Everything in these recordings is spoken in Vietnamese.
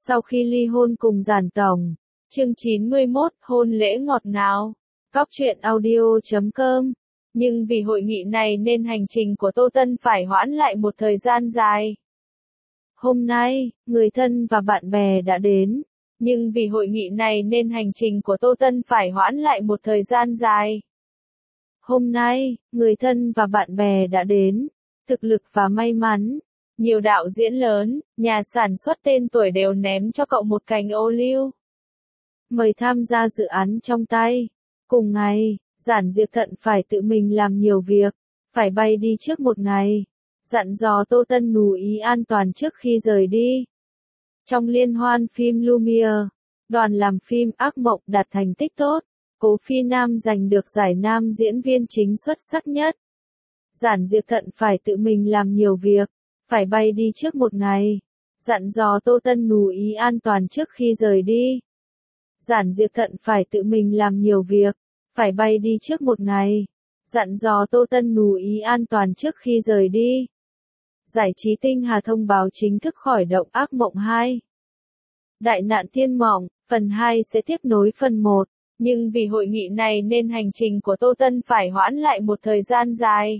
Sau khi ly hôn cùng Giản Tổng. Chương 91, hôn lễ ngọt ngào. Cóc truyện audio.com. Nhưng vì hội nghị này nên hành trình của Tô Tân phải hoãn lại một thời gian dài. Hôm nay, người thân và bạn bè đã đến. Nhưng vì hội nghị này nên hành trình của Tô Tân phải hoãn lại một thời gian dài. Hôm nay, người thân và bạn bè đã đến. Thực lực và may mắn. Nhiều đạo diễn lớn, nhà sản xuất tên tuổi đều ném cho cậu một cành ô liu. Mời tham gia dự án trong tay. Cùng ngày, Giản Diệp Thận phải tự mình làm nhiều việc, phải bay đi trước một ngày. Dặn dò Tô Tân lưu ý an toàn trước khi rời đi. Trong liên hoan phim Lumiere, đoàn làm phim Ác Mộng đạt thành tích tốt. Cố Phi Nam giành được giải nam diễn viên chính xuất sắc nhất. Giản Diệp Thận phải tự mình làm nhiều việc, phải bay đi trước một ngày. Dặn dò Tô Tân lưu ý an toàn trước khi rời đi. Giản Diệp Thận phải tự mình làm nhiều việc, phải bay đi trước một ngày. Dặn dò Tô Tân lưu ý an toàn trước khi rời đi. Giải trí Tinh Hà thông báo chính thức khởi động Ác Mộng 2. Đại nạn thiên mộng, phần 2 sẽ tiếp nối phần 1, nhưng vì hội nghị này nên hành trình của Tô Tân phải hoãn lại một thời gian dài.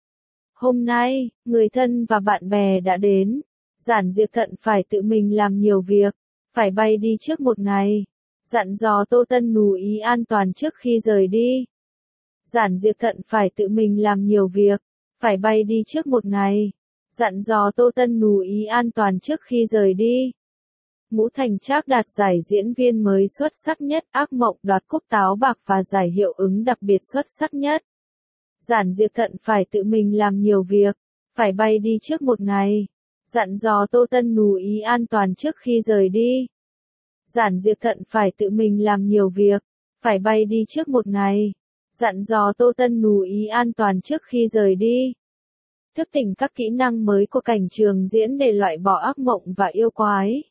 Hôm nay, người thân và bạn bè đã đến. Giản Diệp Thận phải tự mình làm nhiều việc, phải bay đi trước một ngày. Dặn dò Tô Tân lưu ý an toàn trước khi rời đi. Giản Diệp Thận phải tự mình làm nhiều việc, phải bay đi trước một ngày. Dặn dò Tô Tân lưu ý an toàn trước khi rời đi. Ngũ Thành Trác đạt giải diễn viên mới xuất sắc nhất, Ác Mộng đoạt cúp Táo Bạc và giải hiệu ứng đặc biệt xuất sắc nhất. Giản Diệp Thận phải tự mình làm nhiều việc, phải bay đi trước một ngày. Dặn dò Tô Tân lưu ý an toàn trước khi rời đi. Giản Diệp Thận phải tự mình làm nhiều việc, phải bay đi trước một ngày. Dặn dò Tô Tân lưu ý an toàn trước khi rời đi. Thức tỉnh các kỹ năng mới của cảnh trường diễn để loại bỏ ác mộng và yêu quái.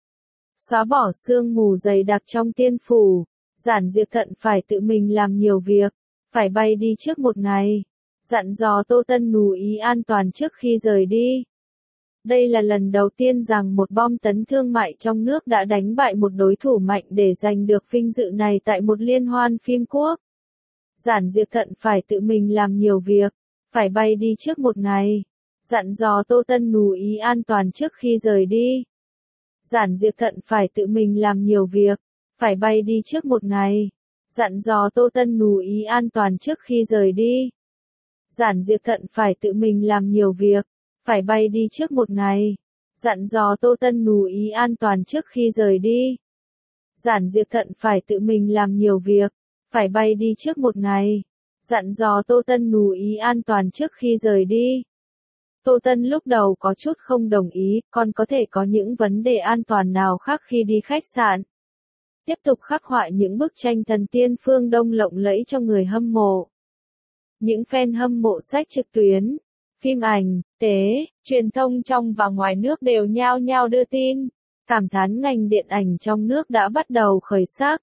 Xóa bỏ sương mù dày đặc trong tiên phủ. Giản Diệp Thận phải tự mình làm nhiều việc, phải bay đi trước một ngày. Dặn dò Tô Tân lưu ý an toàn trước khi rời đi. Đây là lần đầu tiên rằng một bom tấn thương mại trong nước đã đánh bại một đối thủ mạnh để giành được vinh dự này tại một liên hoan phim quốc. Giản Diệp Thận phải tự mình làm nhiều việc, phải bay đi trước một ngày. Dặn dò Tô Tân lưu ý an toàn trước khi rời đi. Giản Diệp Thận phải tự mình làm nhiều việc, phải bay đi trước một ngày. Dặn dò Tô Tân lưu ý an toàn trước khi rời đi. Giản Diệp Thận phải tự mình làm nhiều việc, phải bay đi trước một ngày. Dặn dò Tô Tân lưu ý an toàn trước khi rời đi. Giản Diệp Thận phải tự mình làm nhiều việc, phải bay đi trước một ngày. Dặn dò Tô Tân lưu ý an toàn trước khi rời đi. Tô Tân lúc đầu có chút không đồng ý, còn có thể có những vấn đề an toàn nào khác khi đi khách sạn. Tiếp tục khắc họa những bức tranh thần tiên phương Đông lộng lẫy cho người hâm mộ. Những fan hâm mộ sách trực tuyến, phim ảnh, tế, truyền thông trong và ngoài nước đều nhao nhao đưa tin, cảm thán ngành điện ảnh trong nước đã bắt đầu khởi sắc.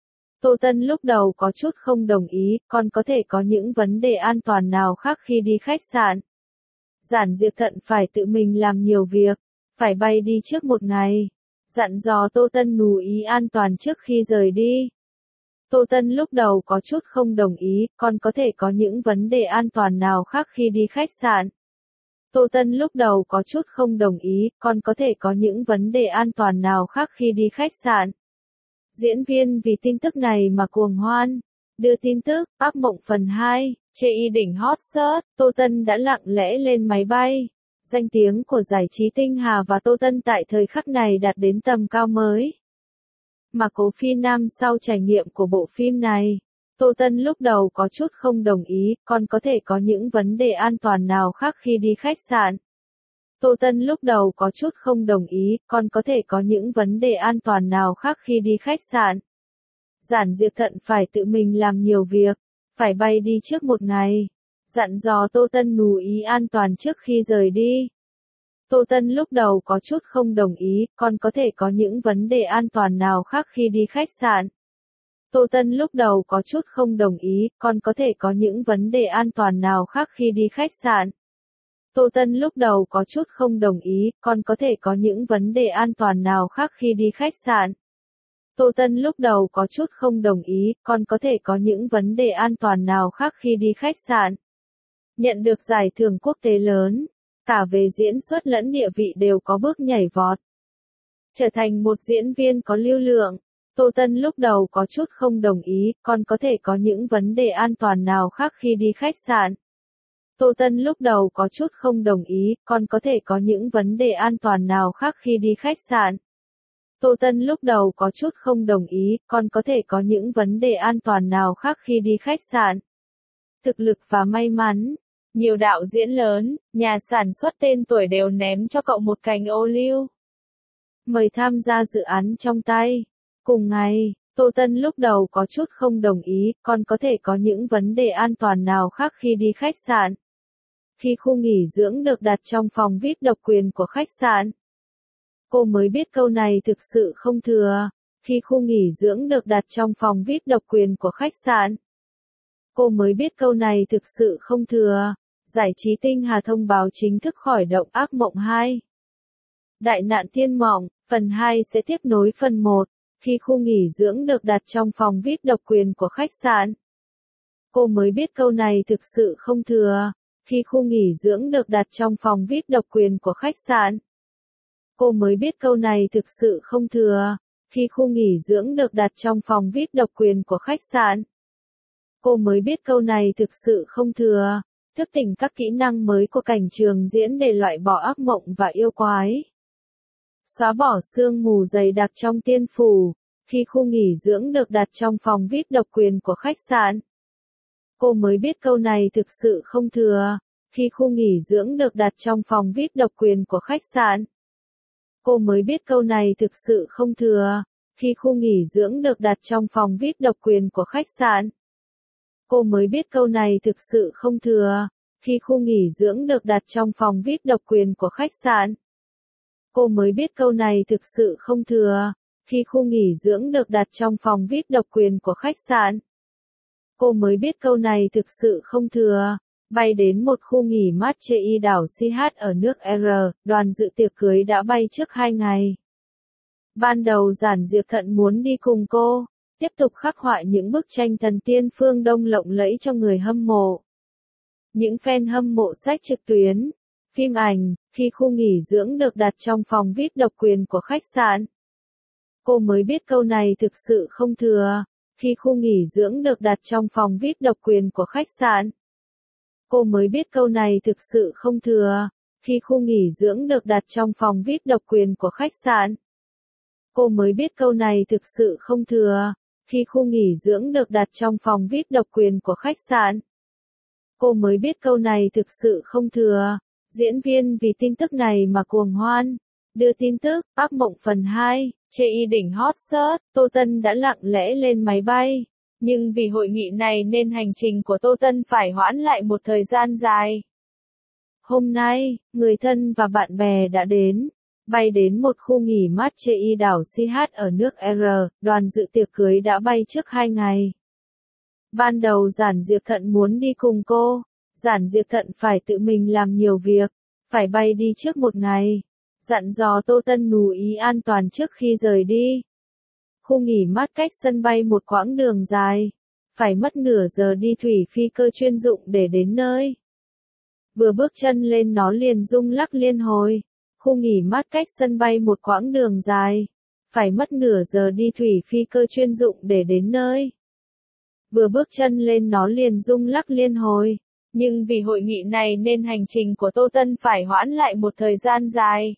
Tô Tân lúc đầu có chút không đồng ý, còn có thể có những vấn đề an toàn nào khác khi đi khách sạn. Giản Diệp Thận phải tự mình làm nhiều việc, phải bay đi trước một ngày. Dặn dò Tô Tân lưu ý an toàn trước khi rời đi. Tô Tân lúc đầu có chút không đồng ý, còn có thể có những vấn đề an toàn nào khác khi đi khách sạn. Tô Tân lúc đầu có chút không đồng ý, còn có thể có những vấn đề an toàn nào khác khi đi khách sạn. Diễn viên vì tin tức này mà cuồng hoan. Đưa tin tức, Ác Mộng phần 2, chê y đỉnh hot search, Tô Tân đã lặng lẽ lên máy bay. Danh tiếng của giải trí Tinh Hà và Tô Tân tại thời khắc này đạt đến tầm cao mới. Mà Cố Phi Nam sau trải nghiệm của bộ phim này, Tô Tân lúc đầu có chút không đồng ý, còn có thể có những vấn đề an toàn nào khác khi đi khách sạn. Tô Tân lúc đầu có chút không đồng ý, còn có thể có những vấn đề an toàn nào khác khi đi khách sạn. Giản Diệp Thận phải tự mình làm nhiều việc, phải bay đi trước một ngày. Dặn dò Tô Tân lưu ý an toàn trước khi rời đi. Tô Tân lúc đầu có chút không đồng ý, còn có thể có những vấn đề an toàn nào khác khi đi khách sạn. Tô Tân lúc đầu có chút không đồng ý, còn có thể có những vấn đề an toàn nào khác khi đi khách sạn. Tô Tân lúc đầu có chút không đồng ý, con có thể có những vấn đề an toàn nào khác khi đi khách sạn? Tô Tân lúc đầu có chút không đồng ý, con có thể có những vấn đề an toàn nào khác khi đi khách sạn? Nhận được giải thưởng quốc tế lớn, cả về diễn xuất lẫn địa vị đều có bước nhảy vọt. Trở thành một diễn viên có lưu lượng, Tô Tân lúc đầu có chút không đồng ý, con có thể có những vấn đề an toàn nào khác khi đi khách sạn? Tô Tân lúc đầu có chút không đồng ý, con có thể có những vấn đề an toàn nào khác khi đi khách sạn? Tô Tân lúc đầu có chút không đồng ý, con có thể có những vấn đề an toàn nào khác khi đi khách sạn? Thực lực và may mắn. Nhiều đạo diễn lớn, nhà sản xuất tên tuổi đều ném cho cậu một cành ô liu. Mời tham gia dự án trong tay. Cùng ngày, Tô Tân lúc đầu có chút không đồng ý, con có thể có những vấn đề an toàn nào khác khi đi khách sạn? Khi khu nghỉ dưỡng được đặt trong phòng VIP độc quyền của khách sạn. Cô mới biết câu này thực sự không thừa. Khi khu nghỉ dưỡng được đặt trong phòng VIP độc quyền của khách sạn. Cô mới biết câu này thực sự không thừa. Giải trí Tinh Hà thông báo chính thức khỏi động Ác Mộng 2. Đại nạn thiên mộng, phần 2 sẽ tiếp nối phần 1. Khi khu nghỉ dưỡng được đặt trong phòng VIP độc quyền của khách sạn. Cô mới biết câu này thực sự không thừa. Khi khu nghỉ dưỡng được đặt trong phòng VIP độc quyền của khách sạn. Cô mới biết câu này thực sự không thừa. Khi khu nghỉ dưỡng được đặt trong phòng VIP độc quyền của khách sạn. Cô mới biết câu này thực sự không thừa. Thức tỉnh các kỹ năng mới của cảnh trường diễn để loại bỏ ác mộng và yêu quái. Xóa bỏ sương mù dày đặc trong tiên phủ. Khi khu nghỉ dưỡng được đặt trong phòng VIP độc quyền của khách sạn. Cô mới biết câu này thực sự không thừa. Khi khu nghỉ dưỡng được đặt trong phòng VIP độc quyền của khách sạn. Cô mới biết câu này thực sự không thừa. Khi khu nghỉ dưỡng được đặt trong phòng VIP độc quyền của khách sạn. Cô mới biết câu này thực sự không thừa. Khi khu nghỉ dưỡng được đặt trong phòng VIP độc quyền của khách sạn. Cô mới biết câu này thực sự không thừa. Khi khu nghỉ dưỡng được đặt trong phòng VIP độc quyền của khách sạn. Cô mới biết câu này thực sự không thừa. Bay đến một khu nghỉ mát trên đảo CH ở nước R, đoàn dự tiệc cưới đã bay trước 2 ngày. Ban đầu Giản Diệp Thận muốn đi cùng cô, tiếp tục khắc họa những bức tranh thần tiên phương Đông lộng lẫy cho người hâm mộ. Những fan hâm mộ sách trực tuyến, phim ảnh, khi khu nghỉ dưỡng được đặt trong phòng VIP độc quyền của khách sạn. Cô mới biết câu này thực sự không thừa. Khi khu nghỉ dưỡng được đặt trong phòng VIP độc quyền của khách sạn. Cô mới biết câu này thực sự không thừa. Khi khu nghỉ dưỡng được đặt trong phòng VIP độc quyền của khách sạn. Cô mới biết câu này thực sự không thừa. Khi khu nghỉ dưỡng được đặt trong phòng VIP độc quyền của khách sạn. Cô mới biết câu này thực sự không thừa. Diễn viên vì tin tức này mà cuồng hoan. Đưa tin tức, Ác Mộng phần 2, chê đỉnh hot search, Tô Tân đã lặng lẽ lên máy bay. Nhưng vì hội nghị này nên hành trình của Tô Tân phải hoãn lại một thời gian dài. Hôm nay, người thân và bạn bè đã đến. Bay đến một khu nghỉ mát trên đảo CH ở nước R, đoàn dự tiệc cưới đã bay trước 2 ngày. Ban đầu Giản Diệp Thận muốn đi cùng cô. Giản Diệp Thận phải tự mình làm nhiều việc, phải bay đi trước 1 ngày. Dặn dò Tô Tân chú ý an toàn trước khi rời đi. Khu nghỉ mát cách sân bay một quãng đường dài. Phải mất nửa giờ đi thủy phi cơ chuyên dụng để đến nơi. Vừa bước chân lên nó liền rung lắc liên hồi. Khu nghỉ mát cách sân bay một quãng đường dài. Phải mất nửa giờ đi thủy phi cơ chuyên dụng để đến nơi. Vừa bước chân lên nó liền rung lắc liên hồi. Nhưng vì hội nghị này nên hành trình của Tô Tân phải hoãn lại một thời gian dài.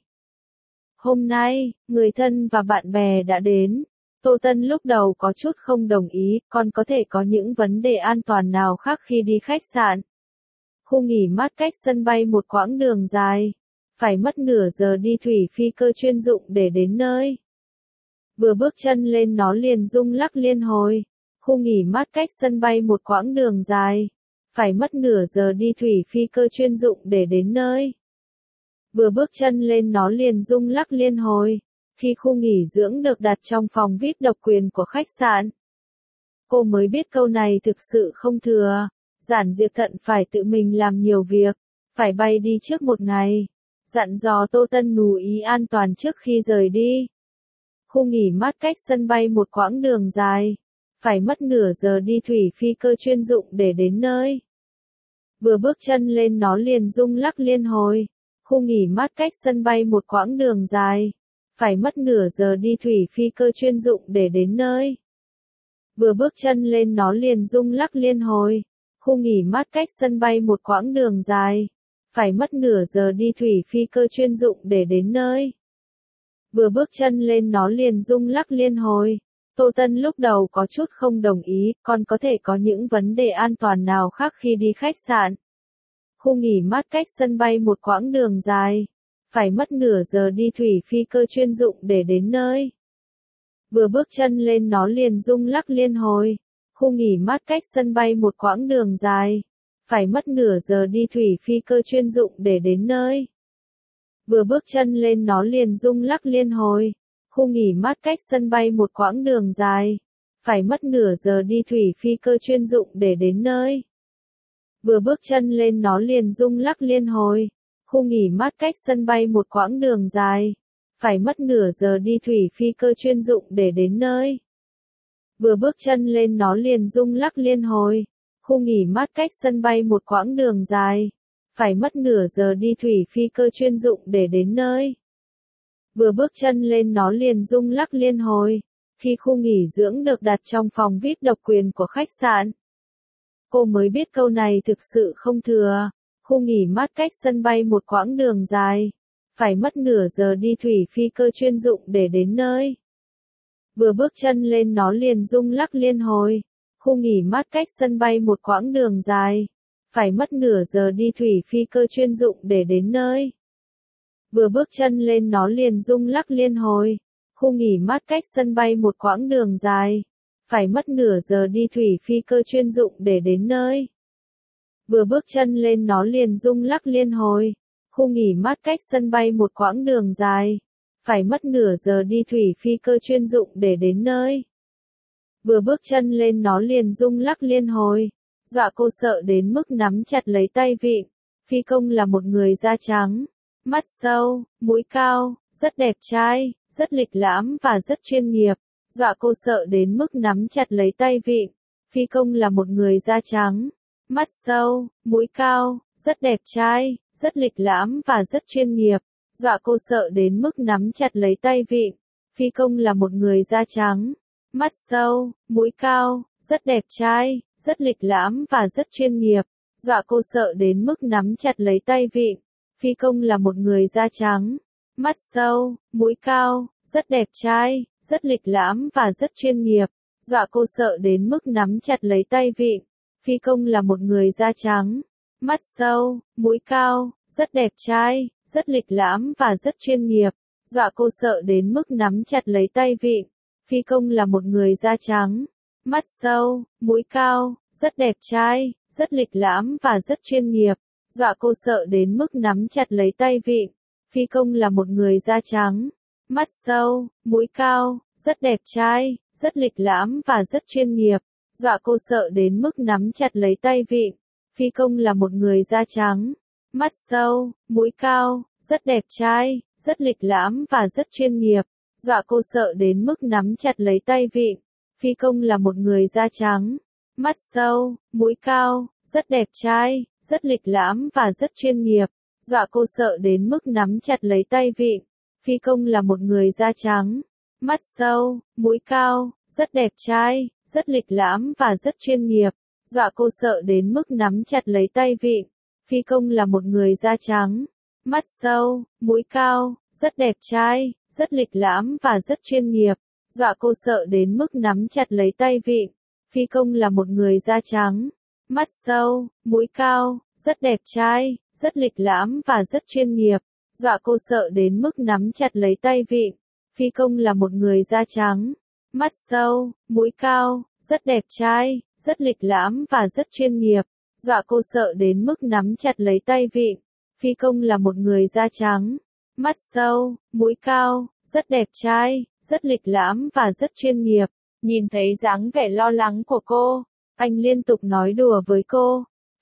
Hôm nay, người thân và bạn bè đã đến. Tô Tân lúc đầu có chút không đồng ý, con có thể có những vấn đề an toàn nào khác khi đi khách sạn. Khu nghỉ mát cách sân bay một quãng đường dài. Phải mất nửa giờ đi thủy phi cơ chuyên dụng để đến nơi. Vừa bước chân lên nó liền rung lắc liên hồi. Khu nghỉ mát cách sân bay một quãng đường dài. Phải mất nửa giờ đi thủy phi cơ chuyên dụng để đến nơi. Vừa bước chân lên nó liền rung lắc liên hồi. Khi khu nghỉ dưỡng được đặt trong phòng VIP độc quyền của khách sạn. Cô mới biết câu này thực sự không thừa. Giản Diệp Thận phải tự mình làm nhiều việc, phải bay đi trước một ngày. Dặn dò Tô Tân chú ý an toàn trước khi rời đi. Khu nghỉ mát cách sân bay một quãng đường dài. Phải mất nửa giờ đi thủy phi cơ chuyên dụng để đến nơi. Vừa bước chân lên nó liền rung lắc liên hồi. Khu nghỉ mát cách sân bay một quãng đường dài. Phải mất nửa giờ đi thủy phi cơ chuyên dụng để đến nơi. Vừa bước chân lên nó liền rung lắc liên hồi. Khu nghỉ mát cách sân bay một quãng đường dài. Phải mất nửa giờ đi thủy phi cơ chuyên dụng để đến nơi. Vừa bước chân lên nó liền rung lắc liên hồi. Tô Tân lúc đầu có chút không đồng ý, còn có thể có những vấn đề an toàn nào khác khi đi khách sạn. Khu nghỉ mát cách sân bay một quãng đường dài. Phải mất nửa giờ đi thủy phi cơ chuyên dụng để đến nơi. Vừa bước chân lên nó liền rung lắc liên hồi. Khu nghỉ mát cách sân bay một quãng đường dài. Phải mất nửa giờ đi thủy phi cơ chuyên dụng để đến nơi. Vừa bước chân lên nó liền rung lắc liên hồi. Khu nghỉ mát cách sân bay một quãng đường dài. Phải mất nửa giờ đi thủy phi cơ chuyên dụng để đến nơi. Vừa bước chân lên nó liền rung lắc liên hồi. Khu nghỉ mát cách sân bay một quãng đường dài. Phải mất nửa giờ đi thủy phi cơ chuyên dụng để đến nơi. Vừa bước chân lên nó liền rung lắc liên hồi. Khu nghỉ mát cách sân bay một quãng đường dài. Phải mất nửa giờ đi thủy phi cơ chuyên dụng để đến nơi. Vừa bước chân lên nó liền rung lắc liên hồi. Khi khu nghỉ dưỡng được đặt trong phòng VIP độc quyền của khách sạn. Cô mới biết câu này thực sự không thừa. Khu nghỉ mát cách sân bay một quãng đường dài. Phải mất nửa giờ đi thủy phi cơ chuyên dụng để đến nơi. Vừa bước chân lên nó liền rung lắc liên hồi. Khu nghỉ mát cách sân bay một quãng đường dài. Phải mất nửa giờ đi thủy phi cơ chuyên dụng để đến nơi. Vừa bước chân lên nó liền rung lắc liên hồi. Khu nghỉ mát cách sân bay một quãng đường dài. Phải mất nửa giờ đi thủy phi cơ chuyên dụng để đến nơi. Vừa bước chân lên nó liền rung lắc liên hồi. Khu nghỉ mát cách sân bay một quãng đường dài. Phải mất nửa giờ đi thủy phi cơ chuyên dụng để đến nơi. Vừa bước chân lên nó liền rung lắc liên hồi. Dọa cô sợ đến mức nắm chặt lấy tay vịn. Phi công là một người da trắng, mắt sâu, mũi cao, rất đẹp trai, rất lịch lãm và rất chuyên nghiệp. Dọa cô sợ đến mức nắm chặt lấy tay vịn. Phi công là một người da trắng, mắt sâu, mũi cao, rất đẹp trai, rất lịch lãm và rất chuyên nghiệp. Dọa cô sợ đến mức nắm chặt lấy tay vịn. Phi công là một người da trắng, mắt sâu, mũi cao, rất đẹp trai, rất lịch lãm và rất chuyên nghiệp. Dọa cô sợ đến mức nắm chặt lấy tay vịn. Phi công là một người da trắng, mắt sâu, mũi cao, rất đẹp trai, rất lịch lãm và rất chuyên nghiệp. Dọa cô sợ đến mức nắm chặt lấy tay vịn. Phi công là một người da trắng, mắt sâu, mũi cao, rất đẹp trai, rất lịch lãm và rất chuyên nghiệp. Dọa cô sợ đến mức nắm chặt lấy tay vịn. Phi công là một người da trắng, mắt sâu, mũi cao, rất đẹp trai, rất lịch lãm và rất chuyên nghiệp. Dọa cô sợ đến mức nắm chặt lấy tay vịn. Phi công là một người da trắng, mắt sâu, mũi cao, rất đẹp trai, rất lịch lãm và rất chuyên nghiệp. Dọa cô sợ đến mức nắm chặt lấy tay vịn. Phi công là một người da trắng, mắt sâu, mũi cao, rất đẹp trai, rất lịch lãm và rất chuyên nghiệp. Dọa cô sợ đến mức nắm chặt lấy tay vịn. Phi công là một người da trắng, mắt sâu, mũi cao, rất đẹp trai, rất lịch lãm và rất chuyên nghiệp. Dọa cô sợ đến mức nắm chặt lấy tay vịn. Phi công là một người da trắng, mắt sâu, mũi cao, rất đẹp trai, rất lịch lãm và rất chuyên nghiệp. Dọa cô sợ đến mức nắm chặt lấy tay vịn. Phi công là một người da trắng, mắt sâu, mũi cao, rất đẹp trai, rất lịch lãm và rất chuyên nghiệp. Dọa cô sợ đến mức nắm chặt lấy tay vịn. Phi công là một người da trắng, mắt sâu, mũi cao, rất đẹp trai, rất lịch lãm và rất chuyên nghiệp. Dọa cô sợ đến mức nắm chặt lấy tay vịn. Phi công là một người da trắng, mắt sâu, mũi cao, rất đẹp trai, rất lịch lãm và rất chuyên nghiệp. Dọa cô sợ đến mức nắm chặt lấy tay vịn. Phi công là một người da trắng, mắt sâu, mũi cao, rất đẹp trai, rất lịch lãm và rất chuyên nghiệp. Nhìn thấy dáng vẻ lo lắng của cô, anh liên tục nói đùa với cô.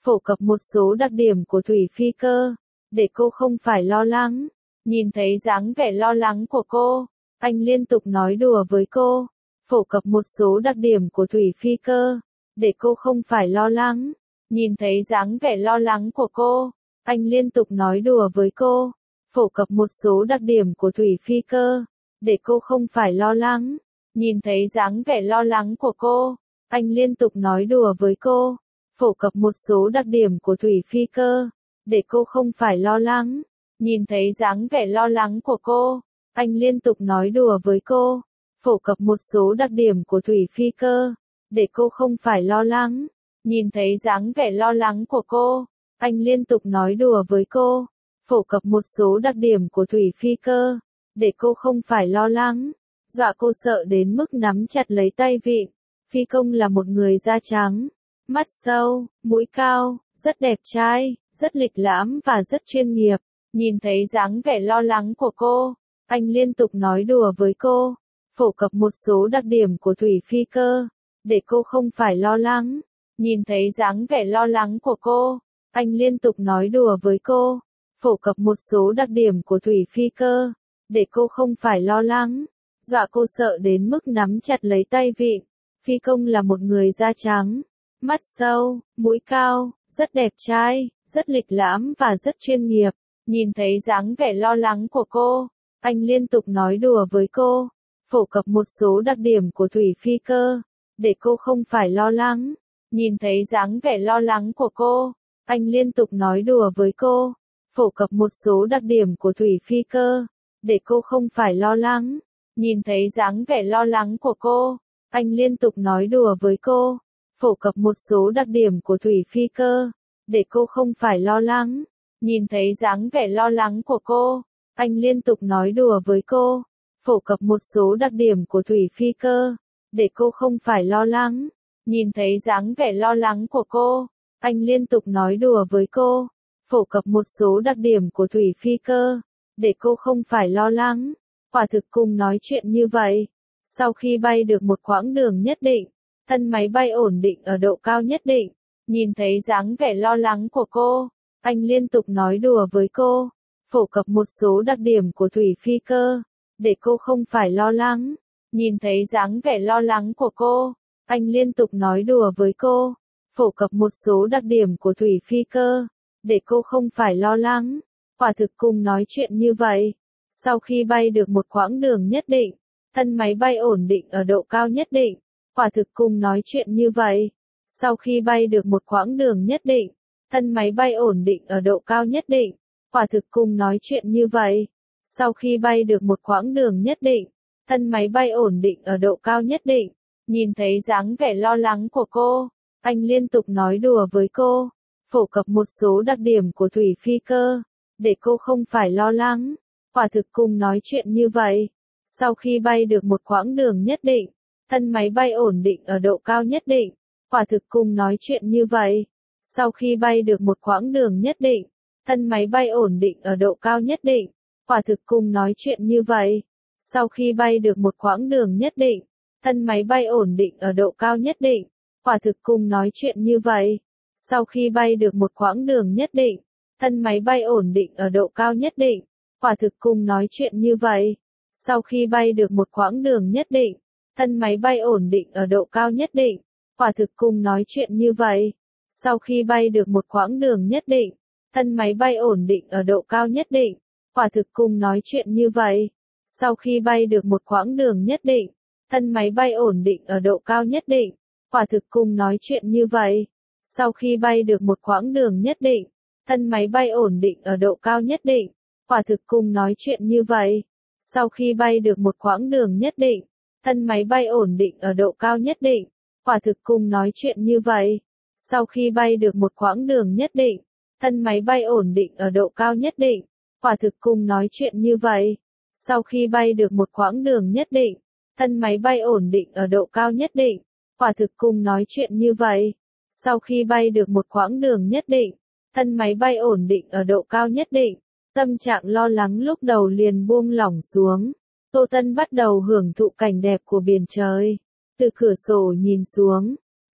Phổ cập một số đặc điểm của Thủy Phi Cơ, để cô không phải lo lắng. Nhìn thấy dáng vẻ lo lắng của cô, anh liên tục nói đùa với cô. Phổ cập một số đặc điểm của Thủy Phi Cơ, để cô không phải lo lắng. Nhìn thấy dáng vẻ lo lắng của cô, anh liên tục nói đùa với cô. Phổ cập một số đặc điểm của Thủy Phi Cơ, để cô không phải lo lắng. Nhìn thấy dáng vẻ lo lắng của cô, anh liên tục nói đùa với cô. Phổ cập một số đặc điểm của Thủy Phi Cơ, để cô không phải lo lắng. Nhìn thấy dáng vẻ lo lắng của cô, anh liên tục nói đùa với cô. Phổ cập một số đặc điểm của Thủy Phi Cơ, để cô không phải lo lắng. Nhìn thấy dáng vẻ lo lắng của cô, anh liên tục nói đùa với cô. Phổ cập một số đặc điểm của Thủy Phi Cơ, để cô không phải lo lắng. Dọa cô sợ đến mức nắm chặt lấy tay vịn. Phi Công là một người da trắng, mắt sâu, mũi cao, rất đẹp trai, rất lịch lãm và rất chuyên nghiệp. Nhìn thấy dáng vẻ lo lắng của cô, anh liên tục nói đùa với cô. Phổ cập một số đặc điểm của Thủy Phi Cơ, để cô không phải lo lắng. Nhìn thấy dáng vẻ lo lắng của cô, anh liên tục nói đùa với cô. Phổ cập một số đặc điểm của Thủy Phi Cơ, để cô không phải lo lắng. Dọa cô sợ đến mức nắm chặt lấy tay vịn. Phi Công là một người da trắng, mắt sâu, mũi cao, rất đẹp trai, rất lịch lãm và rất chuyên nghiệp. Nhìn thấy dáng vẻ lo lắng của cô, anh liên tục nói đùa với cô. Phổ cập một số đặc điểm của Thủy Phi Cơ, để cô không phải lo lắng. Nhìn thấy dáng vẻ lo lắng của cô, anh liên tục nói đùa với cô. Phổ cập một số đặc điểm của Thủy Phi Cơ, để cô không phải lo lắng. Nhìn thấy dáng vẻ lo lắng của cô, anh liên tục nói đùa với cô. Phổ cập một số đặc điểm của Thủy Phi Cơ, để cô không phải lo lắng. Nhìn thấy dáng vẻ lo lắng của cô, anh liên tục nói đùa với cô. Phổ cập một số đặc điểm của Thủy Phi Cơ, để cô không phải lo lắng. Nhìn thấy dáng vẻ lo lắng của cô, anh liên tục nói đùa với cô. Phổ cập một số đặc điểm của Thủy Phi Cơ, để cô không phải lo lắng. Quả thực cùng nói chuyện như vậy. Sau khi bay được một quãng đường nhất định, thân máy bay ổn định ở độ cao nhất định. Nhìn thấy dáng vẻ lo lắng của cô, anh liên tục nói đùa với cô. Phổ cập một số đặc điểm của Thủy Phi Cơ, để cô không phải lo lắng. Nhìn thấy dáng vẻ lo lắng của cô, anh liên tục nói đùa với cô. Phổ cập một số đặc điểm của Thủy Phi Cơ, để cô không phải lo lắng. Quả thực cùng nói chuyện như vậy. Sau khi bay được một quãng đường nhất định, thân máy bay ổn định ở độ cao nhất định. Quả thực cùng nói chuyện như vậy. Sau khi bay được một quãng đường nhất định, thân máy bay ổn định ở độ cao nhất định. Quả thực cùng nói chuyện như vậy. Sau khi bay được một quãng đường nhất định, thân máy bay ổn định ở độ cao nhất định. Nhìn thấy dáng vẻ lo lắng của cô, anh liên tục nói đùa với cô. Phổ cập một số đặc điểm của Thủy Phi Cơ, để cô không phải lo lắng. Quả thực cùng nói chuyện như vậy. Sau khi bay được một quãng đường nhất định, thân máy bay ổn định ở độ cao nhất định. Quả thực cùng nói chuyện như vậy. Sau khi bay được một quãng đường nhất định, thân máy bay ổn định ở độ cao nhất định. Quả thực cùng nói chuyện như vậy. Sau khi bay được một quãng đường nhất định, thân máy bay ổn định ở độ cao nhất định. Quả thực cùng nói chuyện như vậy. Sau khi bay được một quãng đường nhất định, thân máy bay ổn định ở độ cao nhất định. Quả thực cùng nói chuyện như vậy. Sau khi bay được một quãng đường nhất định, thân máy bay ổn định ở độ cao nhất định. Quả thực cùng nói chuyện như vậy. Sau khi bay được một quãng đường nhất định, thân máy bay ổn định ở độ cao nhất định. Quả thực cùng nói chuyện như vậy. Sau khi bay được một quãng đường nhất định, thân máy bay ổn định ở độ cao nhất định. Quả thực cùng nói chuyện như vậy. Sau khi bay được một quãng đường nhất định, thân máy bay ổn định ở độ cao nhất định. Quả thực cùng nói chuyện như vậy. Sau khi bay được một quãng đường nhất định, thân máy bay ổn định ở độ cao nhất định. Quả thực cùng nói chuyện như vậy. Sau khi bay được một quãng đường nhất định, thân máy bay ổn định ở độ cao nhất định. Quả thực cùng nói chuyện như vậy. Sau khi bay được một quãng đường nhất định, thân máy bay ổn định ở độ cao nhất định. Quả thực cùng nói chuyện như vậy. Sau khi bay được một quãng đường nhất định, thân máy bay ổn định ở độ cao nhất định. Tâm trạng lo lắng lúc đầu liền buông lỏng xuống. Tô Tân bắt đầu hưởng thụ cảnh đẹp của biển trời. Từ cửa sổ nhìn xuống,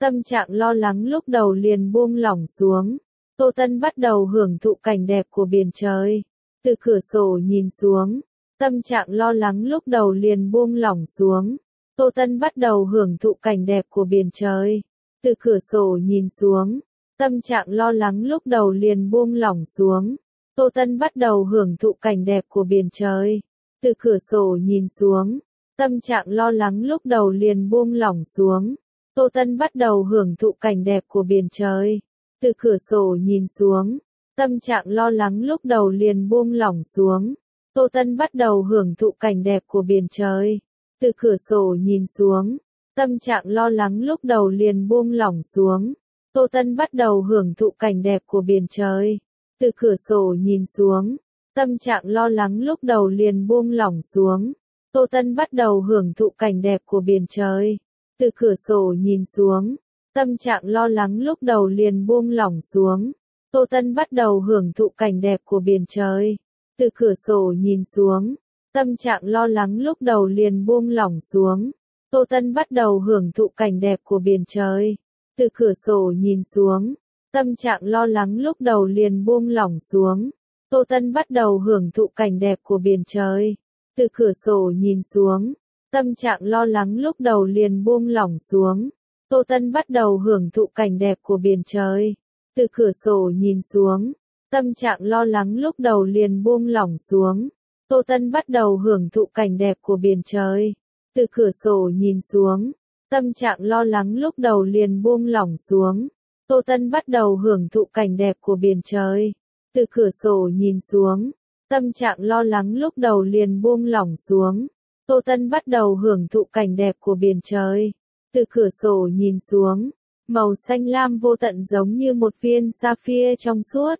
Tâm trạng lo lắng lúc đầu liền buông lỏng xuống. Tô Tân bắt đầu hưởng thụ cảnh đẹp của biển trời. Từ cửa sổ nhìn xuống, tâm trạng lo lắng lúc đầu liền buông lỏng xuống. Tô Tân bắt đầu hưởng thụ cảnh đẹp của biển trời. Từ cửa sổ nhìn xuống, tâm trạng lo lắng lúc đầu liền buông lỏng xuống. Tô Tân bắt đầu hưởng thụ cảnh đẹp của biển trời. Từ cửa sổ nhìn xuống, tâm trạng lo lắng lúc đầu liền buông lỏng xuống. Tô Tân bắt đầu hưởng thụ cảnh đẹp của biển trời. Từ cửa sổ nhìn xuống, tâm trạng lo lắng lúc đầu liền buông lỏng xuống. Tô Tân bắt đầu hưởng thụ cảnh đẹp của biển trời. Từ cửa sổ nhìn xuống, tâm trạng lo lắng lúc đầu liền buông lỏng xuống. Tô Tân bắt đầu hưởng thụ cảnh đẹp của biển trời. Từ cửa sổ nhìn xuống, tâm trạng lo lắng lúc đầu liền buông lỏng xuống. Tô Tân bắt đầu hưởng thụ cảnh đẹp của biển trời. Từ cửa sổ nhìn xuống, tâm trạng lo lắng lúc đầu liền buông lỏng xuống. Tô Tân bắt đầu hưởng thụ cảnh đẹp của biển trời. Từ cửa sổ nhìn xuống, tâm trạng lo lắng lúc đầu liền buông lỏng xuống. Tô Tân bắt đầu hưởng thụ cảnh đẹp của biển trời. Từ cửa sổ nhìn xuống, tâm trạng lo lắng lúc đầu liền buông lỏng xuống. Tô Tân bắt đầu hưởng thụ cảnh đẹp của biển trời. Từ cửa sổ nhìn xuống, tâm trạng lo lắng lúc đầu liền buông lỏng xuống. Tô Tân bắt đầu hưởng thụ cảnh đẹp của biển trời. Từ cửa sổ nhìn xuống, tâm trạng lo lắng lúc đầu liền buông lỏng xuống. Tô Tân bắt đầu hưởng thụ cảnh đẹp của biển trời. Từ cửa sổ nhìn xuống, tâm trạng lo lắng lúc đầu liền buông lỏng xuống. Tô Tân bắt đầu hưởng thụ cảnh đẹp của biển trời. Từ cửa sổ nhìn xuống, tâm trạng lo lắng lúc đầu liền buông lỏng xuống. Tô Tân bắt đầu hưởng thụ cảnh đẹp của biển trời. Từ cửa sổ nhìn xuống, màu xanh lam vô tận giống như một viên sapphire trong suốt.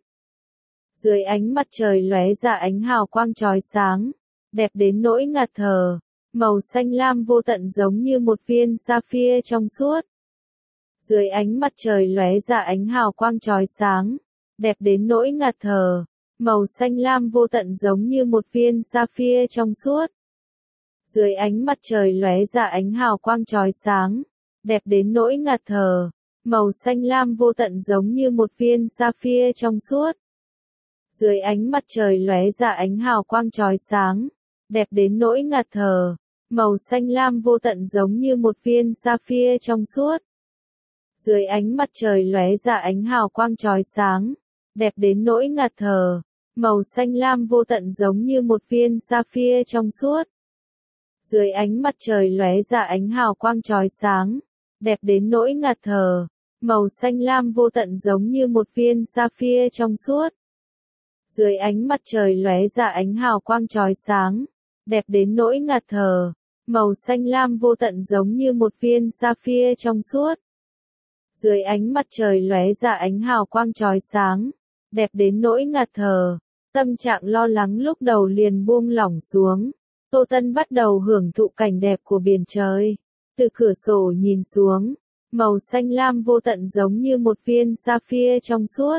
Dưới ánh mặt trời lóe ra ánh hào quang chói sáng, đẹp đến nỗi ngạt thở. Màu xanh lam vô tận giống như một viên sapphire trong suốt. Dưới ánh mặt trời lóe ra ánh hào quang chói sáng, đẹp đến nỗi ngạt thở. Màu xanh lam vô tận giống như một viên sapphire trong suốt. Dưới ánh mặt trời lóe ra ánh hào quang chói sáng, đẹp đến nỗi ngạt thở. Màu xanh lam vô tận giống như một viên sapphire trong suốt. Dưới ánh mặt trời lóe ra ánh hào quang chói sáng, đẹp đến nỗi ngạt thở. Màu xanh lam vô tận giống như một viên sapphire trong suốt. Dưới ánh mặt trời lóe ra ánh hào quang chói sáng, đẹp đến nỗi ngạt thở. Màu xanh lam vô tận giống như một viên sapphire trong suốt. Dưới ánh mặt trời lóe ra ánh hào quang chói sáng, đẹp đến nỗi ngạt thở. Màu xanh lam vô tận giống như một viên sapphire trong suốt. Dưới ánh mặt trời lóe ra ánh hào quang chói sáng, đẹp đến nỗi ngạt thở. Màu xanh lam vô tận giống như một viên sapphire trong suốt. Dưới ánh mặt trời lóe ra ánh hào quang chói sáng, đẹp đến nỗi ngạt thở. Tâm trạng lo lắng lúc đầu liền buông lỏng xuống. Tô Tân bắt đầu hưởng thụ cảnh đẹp của biển trời. Từ cửa sổ nhìn xuống, màu xanh lam vô tận giống như một viên sapphire trong suốt.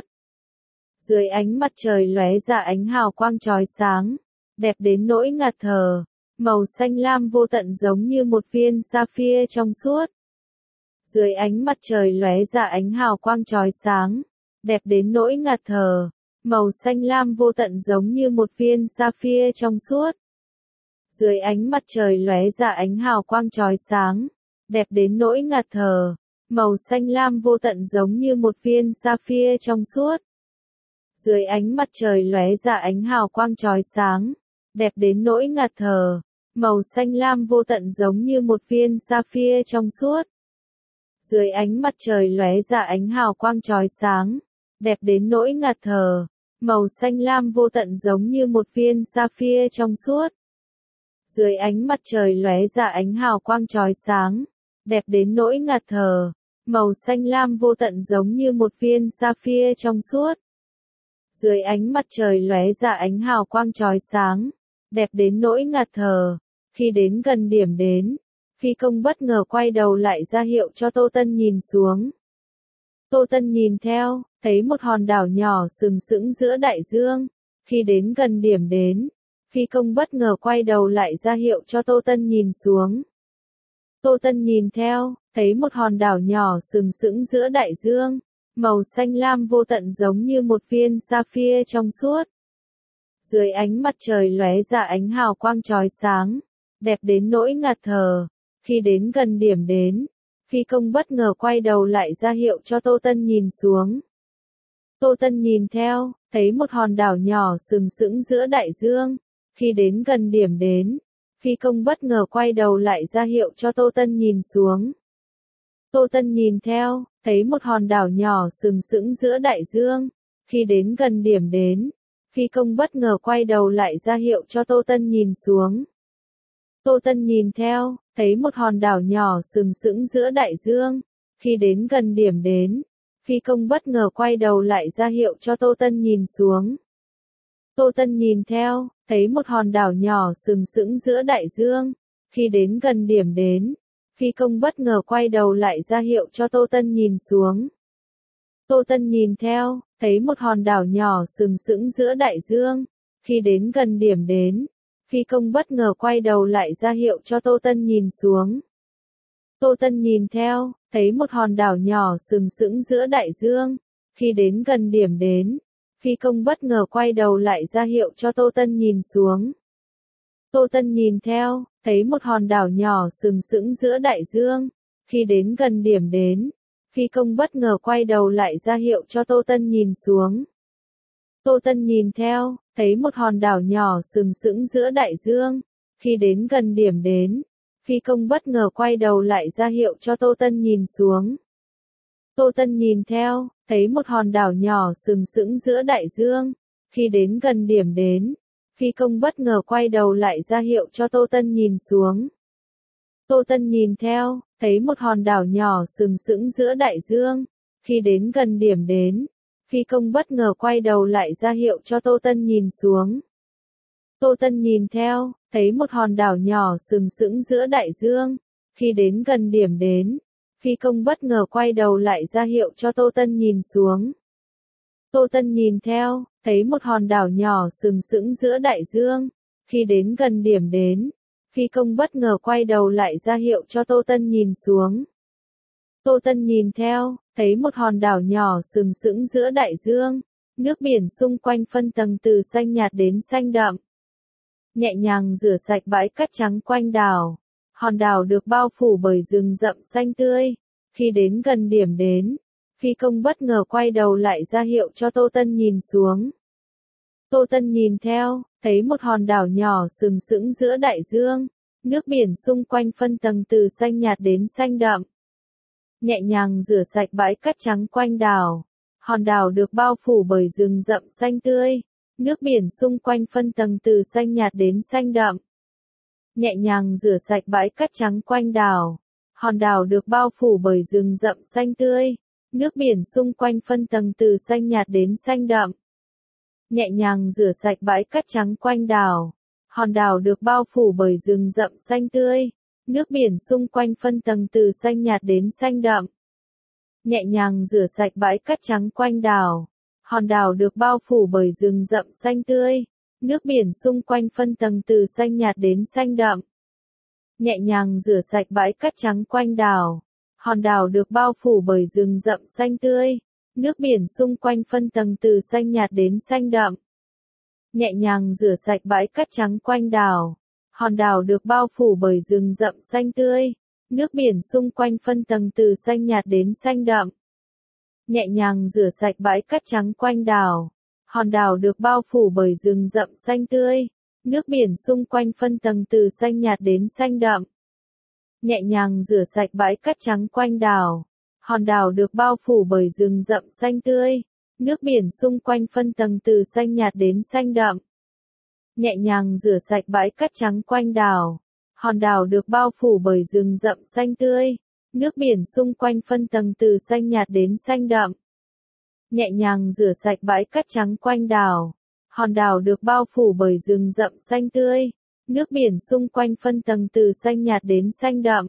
Dưới ánh mặt trời lóe ra ánh hào quang chói sáng, đẹp đến nỗi ngạt thở. Màu xanh lam vô tận giống như một viên sapphire trong suốt. Dưới ánh mặt trời lóe ra ánh hào quang chói sáng, đẹp đến nỗi ngạt thở. Màu xanh lam vô tận giống như một viên sapphire trong suốt. Dưới ánh mặt trời lóe ra ánh hào quang chói sáng, đẹp đến nỗi ngạt thở. Màu xanh lam vô tận giống như một viên sapphire trong suốt. Dưới ánh mặt trời lóe ra ánh hào quang chói sáng, đẹp đến nỗi ngạt thở. Màu xanh lam vô tận giống như một viên sapphire trong suốt. Dưới ánh mặt trời lóe ra ánh hào quang chói sáng, đẹp đến nỗi ngạt thở. Màu xanh lam vô tận giống như một viên sapphire trong suốt. Dưới ánh mặt trời lóe ra ánh hào quang chói sáng, đẹp đến nỗi ngạt thở. Màu xanh lam vô tận giống như một viên sapphire trong suốt. Dưới ánh mặt trời lóe ra ánh hào quang chói sáng, đẹp đến nỗi ngạt thở. Khi đến gần điểm đến, phi công bất ngờ quay đầu lại ra hiệu cho Tô Tân nhìn xuống. Tô Tân nhìn theo, thấy một hòn đảo nhỏ sừng sững giữa đại dương. Khi đến gần điểm đến, phi công bất ngờ quay đầu lại ra hiệu cho Tô Tân nhìn xuống. Tô Tân nhìn theo, thấy một hòn đảo nhỏ sừng sững giữa đại dương, màu xanh lam vô tận giống như một viên sapphire trong suốt. Dưới ánh mặt trời lóe ra ánh hào quang chói sáng, đẹp đến nỗi ngạt thở. Khi đến gần điểm đến, phi công bất ngờ quay đầu lại ra hiệu cho Tô Tân nhìn xuống. Tô Tân nhìn theo, thấy một hòn đảo nhỏ sừng sững giữa đại dương. Khi đến gần điểm đến, phi công bất ngờ quay đầu lại ra hiệu cho Tô Tân nhìn xuống. Tô Tân nhìn theo, thấy một hòn đảo nhỏ sừng sững giữa đại dương. Khi đến gần điểm đến, phi công bất ngờ quay đầu lại ra hiệu cho Tô Tân nhìn xuống. Tô Tân nhìn theo, thấy một hòn đảo nhỏ sừng sững giữa đại dương. Khi đến gần điểm đến, phi công bất ngờ quay đầu lại ra hiệu cho Tô Tân nhìn xuống. Tô Tân nhìn theo, thấy một hòn đảo nhỏ sừng sững giữa đại dương. Khi đến gần điểm đến, phi công bất ngờ quay đầu lại ra hiệu cho Tô Tân nhìn xuống. Tô Tân nhìn theo, thấy một hòn đảo nhỏ sừng sững giữa đại dương. Khi đến gần điểm đến, phi công bất ngờ quay đầu lại ra hiệu cho Tô Tân nhìn xuống. Tô Tân nhìn theo, thấy một hòn đảo nhỏ sừng sững giữa đại dương. Khi đến gần điểm đến, phi công bất ngờ quay đầu lại ra hiệu cho Tô Tân nhìn xuống. Tô Tân nhìn theo, thấy một hòn đảo nhỏ sừng sững giữa đại dương. Khi đến gần điểm đến, phi công bất ngờ quay đầu lại ra hiệu cho Tô Tân nhìn xuống. Tô Tân nhìn theo, thấy một hòn đảo nhỏ sừng sững giữa đại dương. Khi đến gần điểm đến, phi công bất ngờ quay đầu lại ra hiệu cho Tô Tân nhìn xuống. Tô Tân nhìn theo, thấy một hòn đảo nhỏ sừng sững giữa đại dương. Khi đến gần điểm đến, phi công bất ngờ quay đầu lại ra hiệu cho Tô Tân nhìn xuống. Tô Tân nhìn theo, thấy một hòn đảo nhỏ sừng sững giữa đại dương. Khi đến gần điểm đến, phi công bất ngờ quay đầu lại ra hiệu cho Tô Tân nhìn xuống. Tô Tân nhìn theo, thấy một hòn đảo nhỏ sừng sững giữa đại dương. Khi đến gần điểm đến, phi công bất ngờ quay đầu lại ra hiệu cho Tô Tân nhìn xuống. Tô Tân nhìn theo, thấy một hòn đảo nhỏ sừng sững giữa đại dương. Khi đến gần điểm đến, phi công bất ngờ quay đầu lại ra hiệu cho Tô Tân nhìn xuống. Tô Tân nhìn theo, thấy một hòn đảo nhỏ sừng sững giữa đại dương. Nước biển xung quanh phân tầng từ xanh nhạt đến xanh đậm. Nhẹ nhàng rửa sạch bãi cát trắng quanh đảo. Hòn đảo được bao phủ bởi rừng rậm xanh tươi. Khi đến gần điểm đến, phi công bất ngờ quay đầu lại ra hiệu cho Tô Tân nhìn xuống. Tô Tân nhìn theo, thấy một hòn đảo nhỏ sừng sững giữa đại dương. Nước biển xung quanh phân tầng từ xanh nhạt đến xanh đậm. Nhẹ nhàng rửa sạch bãi cát trắng quanh đảo. Hòn đảo được bao phủ bởi rừng rậm xanh tươi. Nước biển xung quanh phân tầng từ xanh nhạt đến xanh đậm. Nhẹ nhàng rửa sạch bãi cát trắng quanh đảo. Hòn đảo được bao phủ bởi rừng rậm xanh tươi. Nước biển xung quanh phân tầng từ xanh nhạt đến xanh đậm. Nhẹ nhàng rửa sạch bãi cát trắng quanh đảo. Hòn đảo được bao phủ bởi rừng rậm xanh tươi. Nước biển xung quanh phân tầng từ xanh nhạt đến xanh đậm. Nhẹ nhàng rửa sạch bãi cát trắng quanh đảo. Hòn đảo được bao phủ bởi rừng rậm xanh tươi. Nước biển xung quanh phân tầng từ xanh nhạt đến xanh đậm. Nhẹ nhàng rửa sạch bãi cát trắng quanh đảo. Hòn đảo được bao phủ bởi rừng rậm xanh tươi. Nước biển xung quanh phân tầng từ xanh nhạt đến xanh đậm. Nhẹ nhàng rửa sạch bãi cát trắng quanh đảo. Hòn đảo được bao phủ bởi rừng rậm xanh tươi. Nước biển xung quanh phân tầng từ xanh nhạt đến xanh đậm. Nhẹ nhàng rửa sạch bãi cát trắng quanh đảo. Hòn đảo được bao phủ bởi rừng rậm xanh tươi. Nước biển xung quanh phân tầng từ xanh nhạt đến xanh đậm. Nhẹ nhàng rửa sạch bãi cát trắng quanh đảo. Hòn đảo được bao phủ bởi rừng rậm xanh tươi. Nước biển xung quanh phân tầng từ xanh nhạt đến xanh đậm. Nhẹ nhàng rửa sạch bãi cát trắng quanh đảo. Hòn đảo được bao phủ bởi rừng rậm xanh tươi. Nước biển xung quanh phân tầng từ xanh nhạt đến xanh đậm. Nhẹ nhàng rửa sạch bãi cát trắng quanh đảo. Hòn đảo được bao phủ bởi rừng rậm xanh tươi. Nước biển xung quanh phân tầng từ xanh nhạt đến xanh đậm.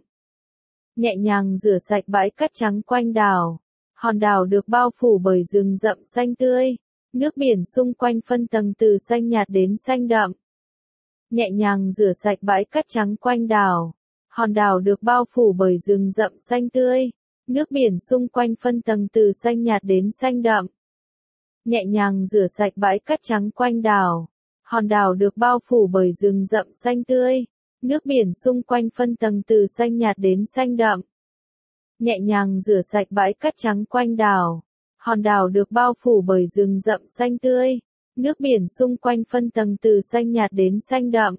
Nhẹ nhàng rửa sạch bãi cát trắng quanh đảo. Hòn đảo được bao phủ bởi rừng rậm xanh tươi. Nước biển xung quanh phân tầng từ xanh nhạt đến xanh đậm. Nhẹ nhàng rửa sạch bãi cát trắng quanh đảo. Hòn đảo được bao phủ bởi rừng rậm xanh tươi. Nước biển xung quanh phân tầng từ xanh nhạt đến xanh đậm. Nhẹ nhàng rửa sạch bãi cát trắng quanh đảo. Hòn đảo được bao phủ bởi rừng rậm xanh tươi. Nước biển xung quanh phân tầng từ xanh nhạt đến xanh đậm. Nhẹ nhàng rửa sạch bãi cát trắng quanh đảo. Hòn đảo được bao phủ bởi rừng rậm xanh tươi. Nước biển xung quanh phân tầng từ xanh nhạt đến xanh đậm.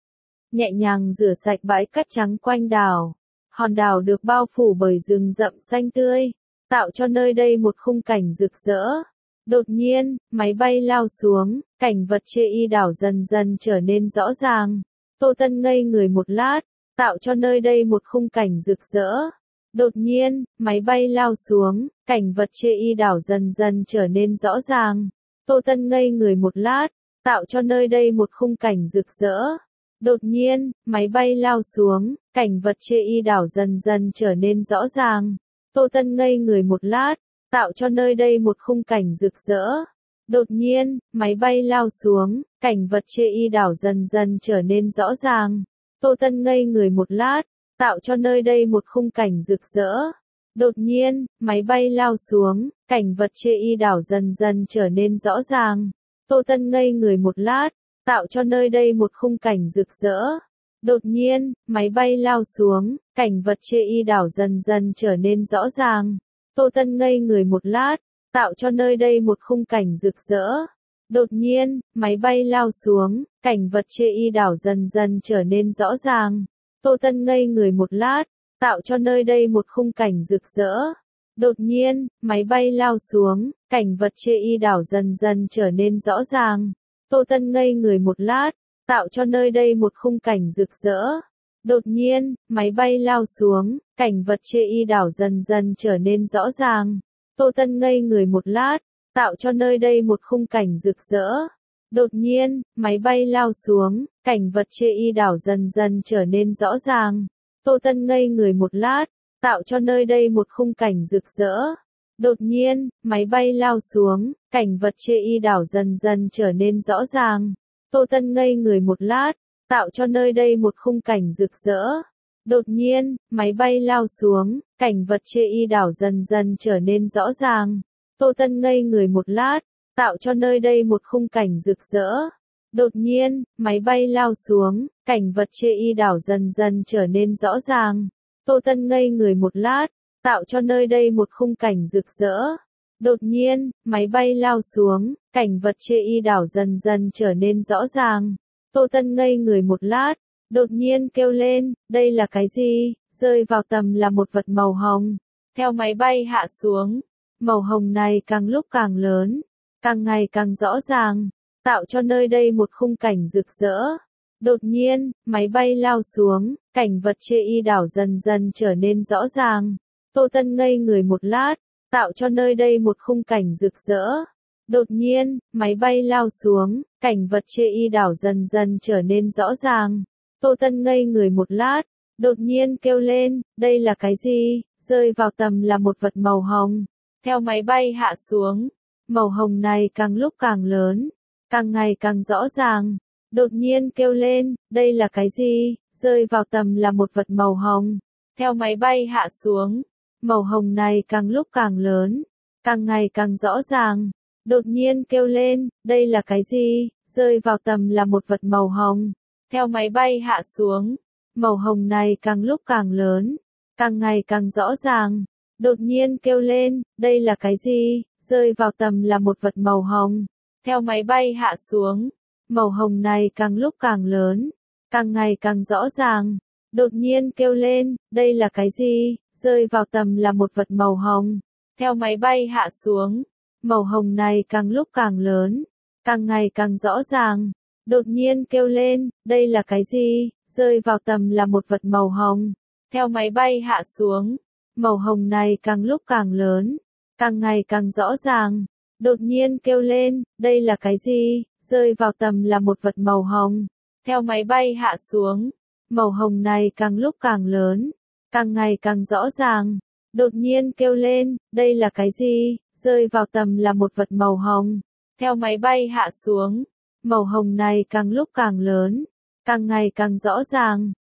Nhẹ nhàng rửa sạch bãi cát trắng quanh đảo. Hòn đảo được bao phủ bởi rừng rậm xanh tươi, tạo cho nơi đây một khung cảnh rực rỡ. Đột nhiên, máy bay lao xuống, cảnh vật chê y đảo dần dần trở nên rõ ràng. Tô Tân ngây người một lát, tạo cho nơi đây một khung cảnh rực rỡ. Đột nhiên, máy bay lao xuống, cảnh vật chê y đảo dần dần trở nên rõ ràng. Tô Tân ngây người một lát, tạo cho nơi đây một khung cảnh rực rỡ. Đột nhiên, máy bay lao xuống, cảnh vật chê y đảo dần dần trở nên rõ ràng. Tô Tân ngây người một lát, tạo cho nơi đây một khung cảnh rực rỡ. Đột nhiên, máy bay lao xuống, cảnh vật chê y đảo dần dần trở nên rõ ràng. Tô Tân ngây người một lát, tạo cho nơi đây một khung cảnh rực rỡ. Đột nhiên, máy bay lao xuống, cảnh vật chê y đảo dần dần trở nên rõ ràng. Tô Tân ngây người một lát, tạo cho nơi đây một khung cảnh rực rỡ. Đột nhiên, máy bay lao xuống, cảnh vật chê y đảo dần dần trở nên rõ ràng. Tô Tân ngây người một lát, tạo cho nơi đây một khung cảnh rực rỡ. Đột nhiên, máy bay lao xuống, cảnh vật chê y đảo dần dần trở nên rõ ràng. Tô Tân ngây người một lát, tạo cho nơi đây một khung cảnh rực rỡ. Đột nhiên, máy bay lao xuống, cảnh vật chê y đảo dần dần trở nên rõ ràng. Tô Tân ngây người một lát, tạo cho nơi đây một khung cảnh rực rỡ. Đột nhiên, máy bay lao xuống, cảnh vật chê y đảo dần dần trở nên rõ ràng. Tô Tân ngây người một lát, tạo cho nơi đây một khung cảnh rực rỡ. Đột nhiên, máy bay lao xuống, cảnh vật chê y đảo dần dần trở nên rõ ràng. Tô Tân ngây người một lát, tạo cho nơi đây một khung cảnh rực rỡ. Đột nhiên, máy bay lao xuống, cảnh vật chê y đảo dần dần trở nên rõ ràng. Tô Tân ngây người một lát, tạo cho nơi đây một khung cảnh rực rỡ. Đột nhiên, máy bay lao xuống, cảnh vật chê y đảo dần dần trở nên rõ ràng. Tô Tân ngây người một lát, tạo cho nơi đây một khung cảnh rực rỡ. Đột nhiên, máy bay lao xuống, cảnh vật chê y đảo dần dần trở nên rõ ràng. Tô Tân ngây người một lát, tạo cho nơi đây một khung cảnh rực rỡ. Đột nhiên, máy bay lao xuống, cảnh vật chê y đảo dần dần trở nên rõ ràng. Tô Tân ngây người một lát, đột nhiên kêu lên, đây là cái gì? Rơi vào tầm là một vật màu hồng. Theo máy bay hạ xuống, màu hồng này càng lúc càng lớn, càng ngày càng rõ ràng, tạo cho nơi đây một khung cảnh rực rỡ. Đột nhiên, máy bay lao xuống, cảnh vật chê y đảo dần dần trở nên rõ ràng. Tô Tân ngây người một lát, tạo cho nơi đây một khung cảnh rực rỡ. Đột nhiên, máy bay lao xuống, cảnh vật chê y đảo dần dần trở nên rõ ràng. Tô Tân ngây người một lát, đột nhiên kêu lên, đây là cái gì? Rơi vào tầm là một vật màu hồng. Theo máy bay hạ xuống, màu hồng này càng lúc càng lớn, càng ngày càng rõ ràng. Đột nhiên kêu lên, đây là cái gì? Rơi vào tầm là một vật màu hồng. Theo máy bay hạ xuống, màu hồng này càng lúc càng lớn, càng ngày càng rõ ràng. Đột nhiên kêu lên, đây là cái gì? Rơi vào tầm là một vật màu hồng. Theo máy bay hạ xuống, màu hồng này càng lúc càng lớn, càng ngày càng rõ ràng. Đột nhiên kêu lên, đây là cái gì? Rơi vào tầm là một vật màu hồng. Theo máy bay hạ xuống, màu hồng này càng lúc càng lớn, càng ngày càng rõ ràng. Đột nhiên kêu lên, đây là cái gì? Rơi vào tầm là một vật màu hồng. Theo máy bay hạ xuống, màu hồng này càng lúc càng lớn, càng ngày càng rõ ràng. Đột nhiên kêu lên, đây là cái gì? Rơi vào tầm là một vật màu hồng. Theo máy bay hạ xuống, màu hồng này càng lúc càng lớn, càng ngày càng rõ ràng. Đột nhiên kêu lên, đây là cái gì? Rơi vào tầm là một vật màu hồng. Theo máy bay hạ xuống, màu hồng này càng lúc càng lớn, càng ngày càng rõ ràng. Đột nhiên kêu lên, đây là cái gì? Rơi vào tầm là một vật màu hồng. Theo máy bay hạ xuống, màu hồng này càng lúc càng lớn, càng ngày càng rõ ràng.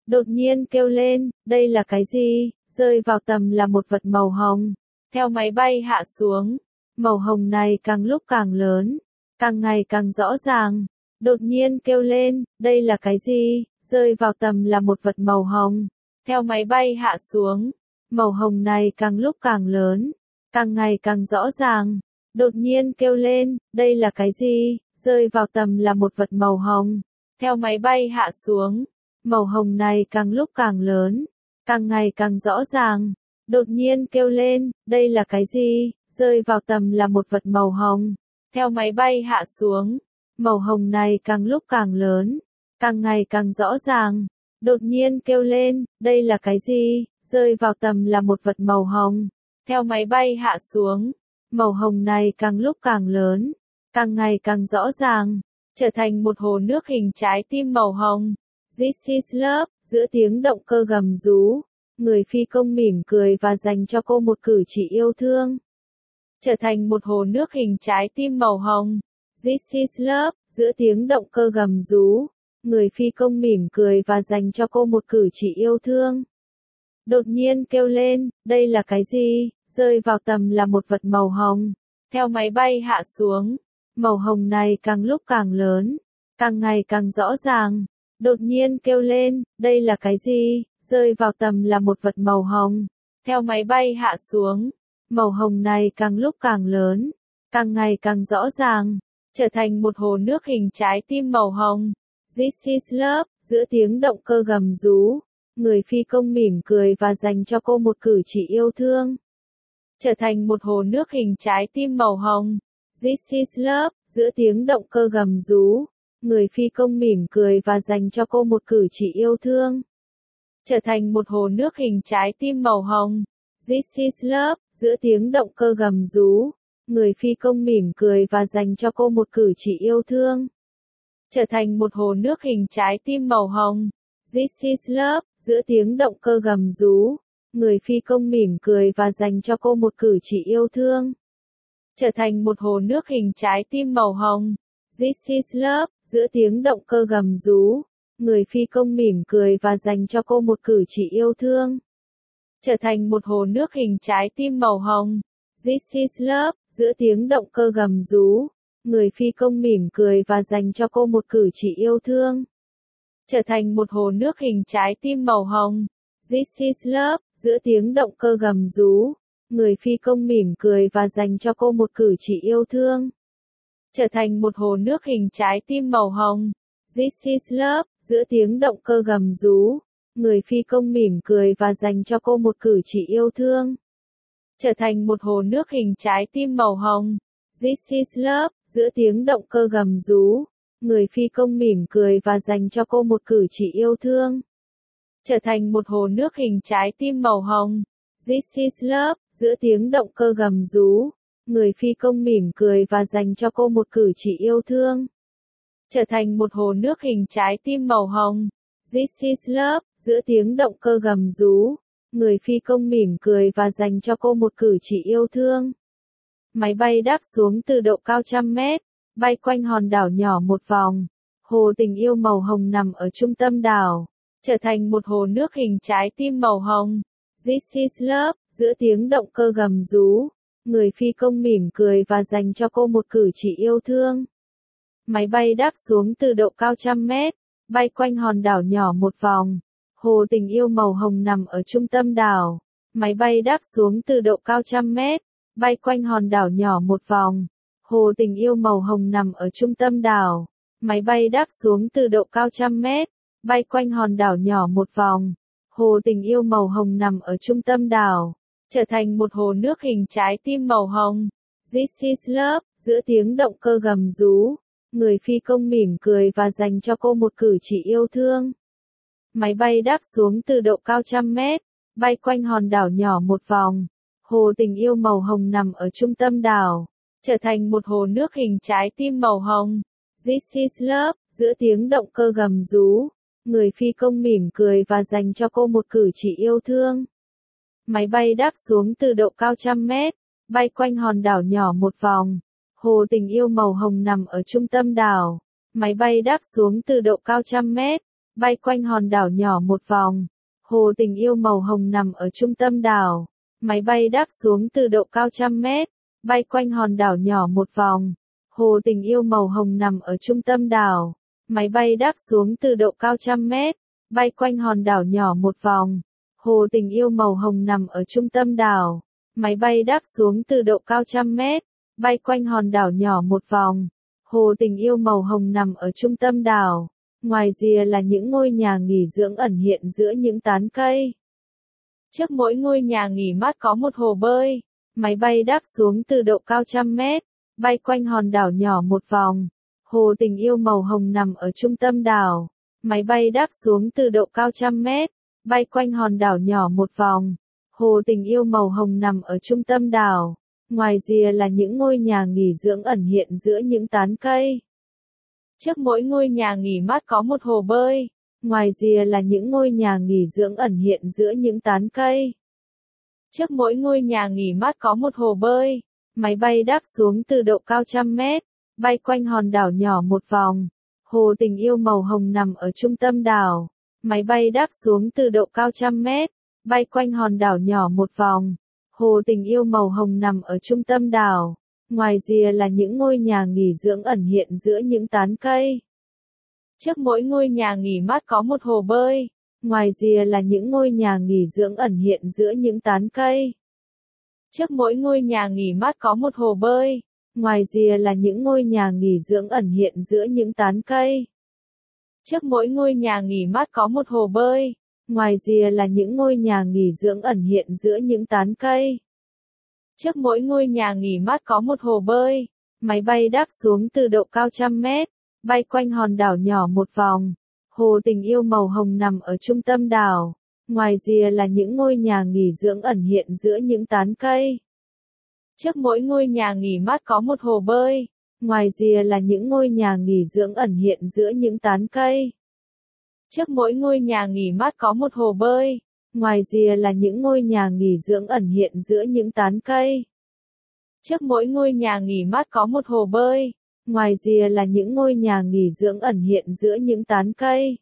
đột nhiên kêu lên, đây là cái gì? Rơi vào tầm là một vật màu hồng. Theo máy bay hạ xuống, màu hồng này càng lúc càng lớn, càng ngày càng rõ ràng. Đột nhiên kêu lên, đây là cái gì? Rơi vào tầm là một vật màu hồng. Theo máy bay hạ xuống, màu hồng này càng lúc càng lớn, càng ngày càng rõ ràng. Đột nhiên kêu lên, đây là cái gì? Rơi vào tầm là một vật màu hồng. Theo máy bay hạ xuống, màu hồng này càng lúc càng lớn, càng ngày càng rõ ràng. Đột nhiên kêu lên, đây là cái gì? Rơi vào tầm là một vật màu hồng. Theo máy bay hạ xuống, màu hồng này càng lúc càng lớn, càng ngày càng rõ ràng. Đột nhiên kêu lên, đây là cái gì? Rơi vào tầm là một vật màu hồng. Theo máy bay hạ xuống, màu hồng này càng lúc càng lớn, càng ngày càng rõ ràng, trở thành một hồ nước hình trái tim màu hồng. This is love, giữa tiếng động cơ gầm rú, người phi công mỉm cười và dành cho cô một cử chỉ yêu thương. Trở thành một hồ nước hình trái tim màu hồng. This is love, giữa tiếng động cơ gầm rú, người phi công mỉm cười và dành cho cô một cử chỉ yêu thương. Đột nhiên kêu lên, đây là cái gì? Rơi vào tầm là một vật màu hồng. Theo máy bay hạ xuống, màu hồng này càng lúc càng lớn, càng ngày càng rõ ràng. Đột nhiên kêu lên, đây là cái gì? Rơi vào tầm là một vật màu hồng. Theo máy bay hạ xuống, màu hồng này càng lúc càng lớn, càng ngày càng rõ ràng, trở thành một hồ nước hình trái tim màu hồng. This is love, giữa tiếng động cơ gầm rú, người phi công mỉm cười và dành cho cô một cử chỉ yêu thương. Trở thành một hồ nước hình trái tim màu hồng. This is love, giữa tiếng động cơ gầm rú, người phi công mỉm cười và dành cho cô một cử chỉ yêu thương. Trở thành một hồ nước hình trái tim màu hồng. This is love, giữa tiếng động cơ gầm rú, người phi công mỉm cười và dành cho cô một cử chỉ yêu thương. Trở thành một hồ nước hình trái tim màu hồng. This is love, giữa tiếng động cơ gầm rú, người phi công mỉm cười và dành cho cô một cử chỉ yêu thương. Trở thành một hồ nước hình trái tim màu hồng. This is love, giữa tiếng động cơ gầm rú, người phi công mỉm cười và dành cho cô một cử chỉ yêu thương. Trở thành một hồ nước hình trái tim màu hồng. This is love, giữa tiếng động cơ gầm rú, người phi công mỉm cười và dành cho cô một cử chỉ yêu thương. Trở thành một hồ nước hình trái tim màu hồng. This is love, giữa tiếng động cơ gầm rú, người phi công mỉm cười và dành cho cô một cử chỉ yêu thương. Trở thành một hồ nước hình trái tim màu hồng. This is love, giữa tiếng động cơ gầm rú, người phi công mỉm cười và dành cho cô một cử chỉ yêu thương. Trở thành một hồ nước hình trái tim màu hồng. This is love, giữa tiếng động cơ gầm rú, người phi công mỉm cười và dành cho cô một cử chỉ yêu thương. Trở thành một hồ nước hình trái tim màu hồng. This is love, giữa tiếng động cơ gầm rú, người phi công mỉm cười và dành cho cô một cử chỉ yêu thương. Trở thành một hồ nước hình trái tim màu hồng. This is love, giữa tiếng động cơ gầm rú, người phi công mỉm cười và dành cho cô một cử chỉ yêu thương. Máy bay đáp xuống từ độ cao 100 mét, bay quanh hòn đảo nhỏ một vòng. Hồ tình yêu màu hồng nằm ở trung tâm đảo, trở thành một hồ nước hình trái tim màu hồng. This is love, giữa tiếng động cơ gầm rú, người phi công mỉm cười và dành cho cô một cử chỉ yêu thương. Máy bay đáp xuống từ độ cao 100 mét, bay quanh hòn đảo nhỏ một vòng. Hồ tình yêu màu hồng nằm ở trung tâm đảo. Máy bay đáp xuống từ độ cao 100 mét, bay quanh hòn đảo nhỏ một vòng. Hồ tình yêu màu hồng nằm ở trung tâm đảo. Máy bay đáp xuống từ độ cao 100 mét, bay quanh hòn đảo nhỏ một vòng. Hồ tình yêu màu hồng nằm ở trung tâm đảo, trở thành một hồ nước hình trái tim màu hồng. This is love, giữa tiếng động cơ gầm rú, người phi công mỉm cười và dành cho cô một cử chỉ yêu thương. Máy bay đáp xuống từ độ cao 100 mét, bay quanh hòn đảo nhỏ một vòng. Hồ tình yêu màu hồng nằm ở trung tâm đảo, trở thành một hồ nước hình trái tim màu hồng. This is love, giữa tiếng động cơ gầm rú, người phi công mỉm cười và dành cho cô một cử chỉ yêu thương. Máy bay đáp xuống từ độ cao 100 mét, bay quanh hòn đảo nhỏ một vòng. Hồ tình yêu màu hồng nằm ở trung tâm đảo. Máy bay đáp xuống từ độ cao 100 mét, bay quanh hòn đảo nhỏ một vòng. Hồ tình yêu màu hồng nằm ở trung tâm đảo. Máy bay đáp xuống từ độ cao 100 mét, bay quanh hòn đảo nhỏ một vòng. Hồ tình yêu màu hồng nằm ở trung tâm đảo. Máy bay đáp xuống từ độ cao 100 mét, bay quanh hòn đảo nhỏ một vòng. Hồ tình yêu màu hồng nằm ở trung tâm đảo. Máy bay đáp xuống từ độ cao 100 mét, bay quanh hòn đảo nhỏ một vòng. Hồ tình yêu màu hồng nằm ở trung tâm đảo. Ngoài rìa là những ngôi nhà nghỉ dưỡng ẩn hiện giữa những tán cây. Trước mỗi ngôi nhà nghỉ mát có một hồ bơi. Máy bay đáp xuống từ độ cao 100 mét, bay quanh hòn đảo nhỏ một vòng. Hồ tình yêu màu hồng nằm ở trung tâm đảo. Máy bay đáp xuống từ độ cao 100 mét, bay quanh hòn đảo nhỏ một vòng. Hồ tình yêu màu hồng nằm ở trung tâm đảo. Ngoài rìa là những ngôi nhà nghỉ dưỡng ẩn hiện giữa những tán cây. Trước mỗi ngôi nhà nghỉ mát có một hồ bơi. Ngoài rìa là những ngôi nhà nghỉ dưỡng ẩn hiện giữa những tán cây. Trước mỗi ngôi nhà nghỉ mát có một hồ bơi. Máy bay đáp xuống từ độ cao 100 mét, bay quanh hòn đảo nhỏ một vòng. Hồ tình yêu màu hồng nằm ở trung tâm đảo. Máy bay đáp xuống từ độ cao 100 mét, bay quanh hòn đảo nhỏ một vòng. Hồ tình yêu màu hồng nằm ở trung tâm đảo. Ngoài rìa là những ngôi nhà nghỉ dưỡng ẩn hiện giữa những tán cây. Trước mỗi ngôi nhà nghỉ mát có một hồ bơi. Ngoài rìa là những ngôi nhà nghỉ dưỡng ẩn hiện giữa những tán cây. Trước mỗi ngôi nhà nghỉ mát có một hồ bơi. Ngoài rìa là những ngôi nhà nghỉ dưỡng ẩn hiện giữa những tán cây. Trước mỗi ngôi nhà nghỉ mát có một hồ bơi. Ngoài rìa là những ngôi nhà nghỉ dưỡng ẩn hiện giữa những tán cây. Trước mỗi ngôi nhà nghỉ mát có một hồ bơi. Máy bay đáp xuống từ độ cao 100 mét, bay quanh hòn đảo nhỏ một vòng. Hồ tình yêu màu hồng nằm ở trung tâm đảo. Ngoài rìa là những ngôi nhà nghỉ dưỡng ẩn hiện giữa những tán cây. Trước mỗi ngôi nhà nghỉ mát có một hồ bơi. Ngoài rìa là những ngôi nhà nghỉ dưỡng ẩn hiện giữa những tán cây. Trước mỗi ngôi nhà nghỉ mát có một hồ bơi. Ngoài rìa là những ngôi nhà nghỉ dưỡng ẩn hiện giữa những tán cây. Trước mỗi ngôi nhà nghỉ mát có một hồ bơi. Ngoài rìa là những ngôi nhà nghỉ dưỡng ẩn hiện giữa những tán cây.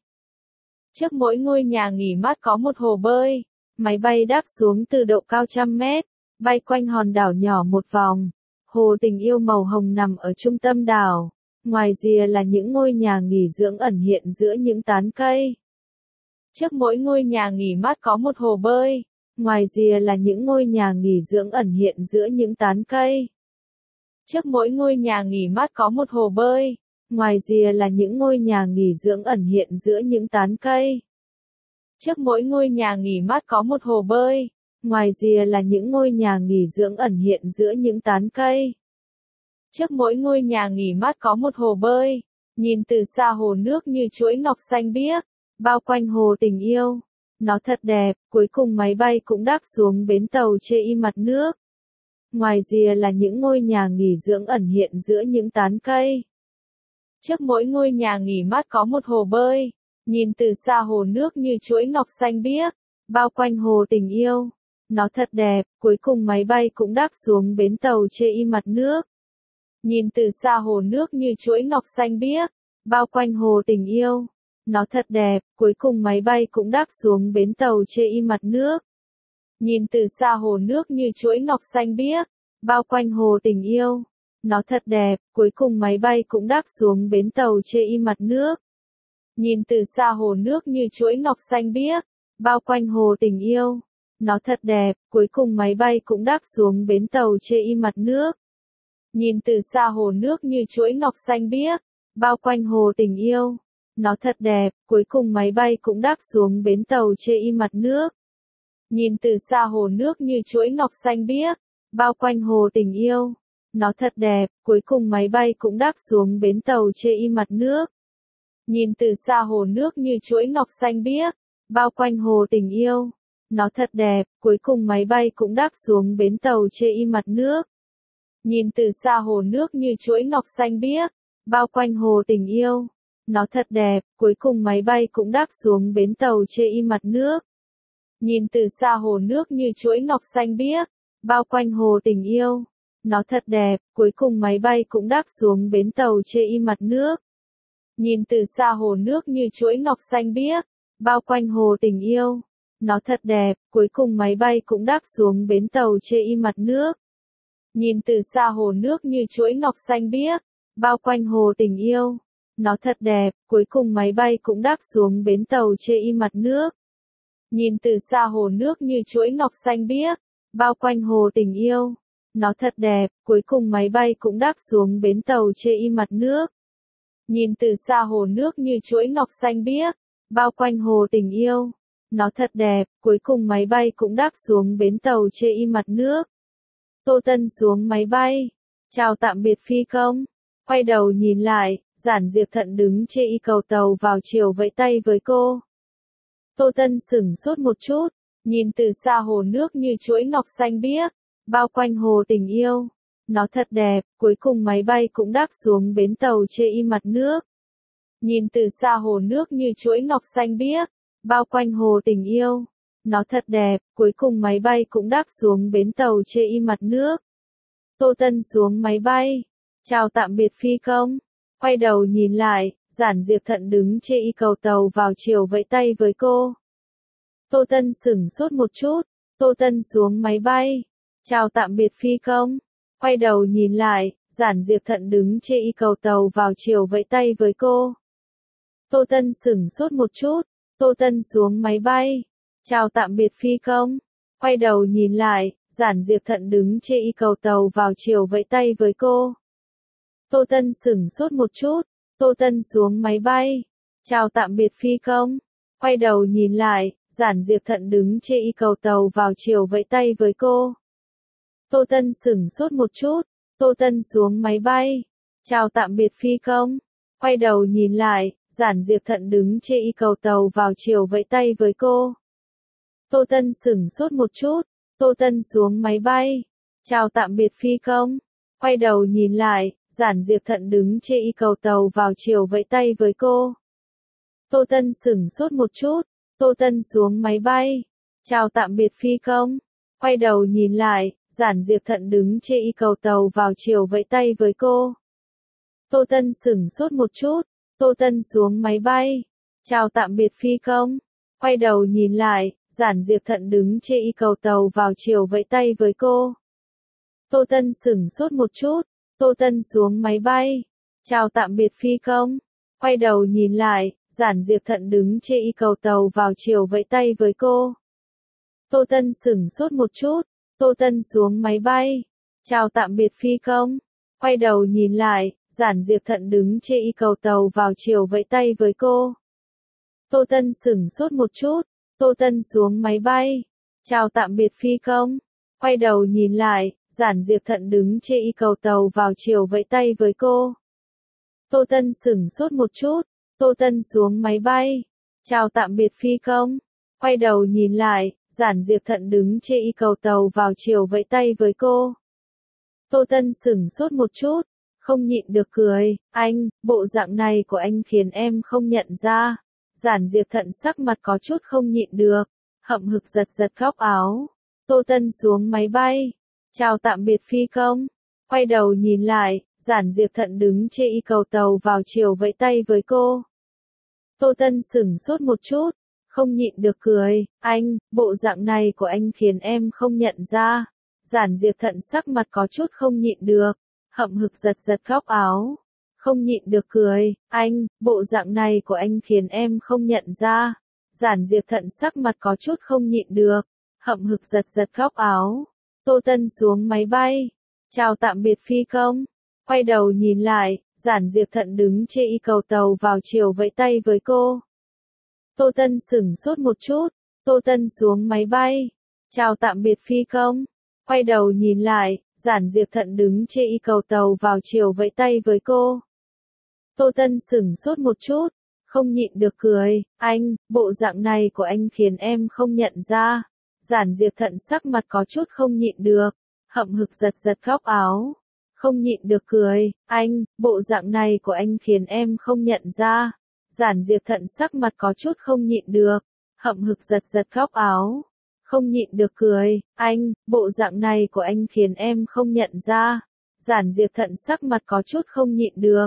Trước mỗi ngôi nhà nghỉ mát có một hồ bơi. Máy bay đáp xuống từ độ cao 100 mét, bay quanh hòn đảo nhỏ một vòng. Hồ tình yêu màu hồng nằm ở trung tâm đảo. Ngoài rìa là những ngôi nhà nghỉ dưỡng ẩn hiện giữa những tán cây. Trước mỗi ngôi nhà nghỉ mát có một hồ bơi. Ngoài rìa là những ngôi nhà nghỉ dưỡng ẩn hiện giữa những tán cây. Trước mỗi ngôi nhà nghỉ mát có một hồ bơi. Ngoài rìa là những ngôi nhà nghỉ dưỡng ẩn hiện giữa những tán cây. Trước mỗi ngôi nhà nghỉ mát có một hồ bơi. Ngoài rìa là những ngôi nhà nghỉ dưỡng ẩn hiện giữa những tán cây. Trước mỗi ngôi nhà nghỉ mát có một hồ bơi. Nhìn từ xa hồ nước như chuỗi ngọc xanh biếc, bao quanh hồ tình yêu. Nó thật đẹp. Cuối cùng máy bay cũng đáp xuống bến tàu chê y mặt nước. Ngoài rìa là những ngôi nhà nghỉ dưỡng ẩn hiện giữa những tán cây. Trước mỗi ngôi nhà nghỉ mát có một hồ bơi. Nhìn từ xa hồ nước như chuỗi ngọc xanh biếc, bao quanh hồ tình yêu. Nó thật đẹp. Cuối cùng máy bay cũng đáp xuống bến tàu chê y mặt nước. Nhìn từ xa hồ nước như chuỗi ngọc xanh biếc, bao quanh hồ tình yêu. Nó thật đẹp. Cuối cùng máy bay cũng đáp xuống bến tàu chê y mặt nước. Nhìn từ xa hồ nước như chuỗi ngọc xanh biếc, bao quanh hồ tình yêu. Nó thật đẹp. Cuối cùng máy bay cũng đáp xuống bến tàu chê y mặt nước. Nhìn từ xa hồ nước như chuỗi ngọc xanh biếc, bao quanh hồ tình yêu. Nó thật đẹp. Cuối cùng máy bay cũng đáp xuống bến tàu chê y mặt nước. Nhìn từ xa hồ nước như chuỗi ngọc xanh biếc, bao quanh hồ tình yêu. Nó thật đẹp. Cuối cùng máy bay cũng đáp xuống bến tàu chê y mặt nước. Nhìn từ xa hồ nước như chuỗi ngọc xanh biếc, bao quanh hồ tình yêu. Nó thật đẹp. Cuối cùng máy bay cũng đáp xuống bến tàu chê y mặt nước. Nhìn từ xa hồ nước như chuỗi ngọc xanh biếc, bao quanh hồ tình yêu. Nó thật đẹp. Cuối cùng máy bay cũng đáp xuống bến tàu chê y mặt nước. Nhìn từ xa hồ nước như chuỗi ngọc xanh biếc, bao quanh hồ tình yêu. Nó thật đẹp. Cuối cùng máy bay cũng đáp xuống bến tàu chê y mặt nước. Nhìn từ xa hồ nước như chuỗi ngọc xanh biếc, bao quanh hồ tình yêu. Nó thật đẹp. Cuối cùng máy bay cũng đáp xuống bến tàu chê y mặt nước. Nhìn từ xa hồ nước như chuỗi ngọc xanh biếc, bao quanh hồ tình yêu. Nó thật đẹp, cuối cùng máy bay cũng đáp xuống bến tàu chê y mặt nước. Nhìn từ xa hồ nước như chuỗi ngọc xanh biếc, bao quanh hồ tình yêu. Nó thật đẹp, cuối cùng máy bay cũng đáp xuống bến tàu chê y mặt nước. Nhìn từ xa hồ nước như chuỗi ngọc xanh biếc, bao quanh hồ tình yêu. Nó thật đẹp, cuối cùng máy bay cũng đáp xuống bến tàu chê y mặt nước. Nhìn từ xa hồ nước như chuỗi ngọc xanh biếc, bao quanh hồ tình yêu. Nó thật đẹp, cuối cùng máy bay cũng đáp xuống bến tàu chê y mặt nước. Tô Tân xuống máy bay. Chào tạm biệt phi công. Quay đầu nhìn lại, Giản Diệp Thận đứng chê y cầu tàu vào chiều vẫy tay với cô. Tô Tân sửng sốt một chút, nhìn từ xa hồ nước như chuỗi ngọc xanh biếc, bao quanh hồ tình yêu. Nó thật đẹp, cuối cùng máy bay cũng đáp xuống bến tàu chê y mặt nước. Nhìn từ xa hồ nước như chuỗi ngọc xanh biếc, bao quanh hồ tình yêu. Nó thật đẹp, cuối cùng máy bay cũng đáp xuống bến tàu chê y mặt nước. Tô Tân xuống máy bay. Chào tạm biệt phi công. Quay đầu nhìn lại, Giản Diệp Thận đứng chê y cầu tàu vào chiều vẫy tay với cô. Tô Tân sửng sốt một chút, Tô Tân xuống máy bay. Chào tạm biệt phi công. Quay đầu nhìn lại, Giản Diệp Thận đứng chê y cầu tàu vào chiều vẫy tay với cô. Tô Tân sửng sốt một chút, Tô Tân xuống máy bay. Chào tạm biệt phi công. Quay đầu nhìn lại, Giản Diệp Thận đứng chê y cầu tàu vào chiều vẫy tay với cô. Tô Tân sửng sốt một chút, Tô Tân xuống máy bay. Chào tạm biệt phi công. Quay đầu nhìn lại, Giản Diệp Thận đứng chê y cầu tàu vào chiều vẫy tay với cô. Tô Tân sửng sốt một chút, Tô Tân xuống máy bay. Chào tạm biệt phi công. Quay đầu nhìn lại, Giản Diệp Thận đứng chê y cầu tàu vào chiều vẫy tay với cô. Tô Tân sửng sốt một chút, Tô Tân xuống máy bay. Chào tạm biệt phi công. Quay đầu nhìn lại, Giản Diệp Thận đứng chê y cầu tàu vào chiều vẫy tay với cô. Tô Tân sửng sốt một chút, Tô Tân xuống máy bay. Chào tạm biệt phi công. Quay đầu nhìn lại, Giản Diệp Thận đứng chê y cầu tàu vào chiều vẫy tay với cô. Tô Tân sửng sốt một chút, Tô Tân xuống máy bay. Chào tạm biệt phi công. Quay đầu nhìn lại, Giản Diệp Thận đứng chê y cầu tàu vào chiều vẫy tay với cô. Tô Tân sửng sốt một chút, Tô Tân xuống máy bay. Chào tạm biệt phi công. Quay đầu nhìn lại, Giản Diệp Thận đứng chê y cầu tàu vào chiều vẫy tay với cô. Tô Tân sửng sốt một chút, Tô Tân xuống máy bay. Chào tạm biệt phi công. Quay đầu nhìn lại, Giản Diệp Thận đứng chê y cầu tàu vào chiều vẫy tay với cô. Tô Tân sửng sốt một chút, Tô Tân xuống máy bay. Chào tạm biệt phi công. Quay đầu nhìn lại, Giản Diệp Thận đứng chê y cầu tàu vào chiều vẫy tay với cô. Tô Tân sửng sốt một chút, Tô Tân xuống máy bay. Chào tạm biệt phi công. Quay đầu nhìn lại, Giản Diệp Thận đứng chê y cầu tàu vào chiều vẫy tay với cô. Tô Tân sửng sốt một chút, không nhịn được cười. Anh, bộ dạng này của anh khiến em không nhận ra. Giản Diệp Thận sắc mặt có chút không nhịn được, hậm hực giật giật góc áo. Tô Tân xuống máy bay. Chào tạm biệt phi công. Quay đầu nhìn lại, Giản Diệp Thận đứng chê y cầu tàu vào chiều vẫy tay với cô. Tô Tân sửng sốt một chút, không nhịn được cười. Anh, bộ dạng này của anh khiến em không nhận ra. Giản Diệp Thận sắc mặt có chút không nhịn được, hậm hực giật giật góc áo. Không nhịn được cười. Anh, bộ dạng này của anh khiến em không nhận ra. Giản Diệp Thận sắc mặt có chút không nhịn được, hậm hực giật giật góc áo. Tô Tân xuống máy bay. Chào tạm biệt phi công. Quay đầu nhìn lại, Giản Diệp Thận đứng chê y cầu tàu vào chiều vẫy tay với cô. Tô Tân sửng sốt một chút, Tô Tân xuống máy bay. Chào tạm biệt phi công. Quay đầu nhìn lại, Giản Diệp Thận đứng chê y cầu tàu vào chiều vẫy tay với cô. Tô Tân sửng sốt một chút, không nhịn được cười. Anh, bộ dạng này của anh khiến em không nhận ra. Giản Diệp Thận sắc mặt có chút không nhịn được, hậm hực giật giật góc áo. Không nhịn được cười. Anh, bộ dạng này của anh khiến em không nhận ra. Giản Diệp Thận sắc mặt có chút không nhịn được, hậm hực giật giật góc áo. Không nhịn được cười. Anh, bộ dạng này của anh khiến em không nhận ra. Giản Diệp Thận sắc mặt có chút không nhịn được,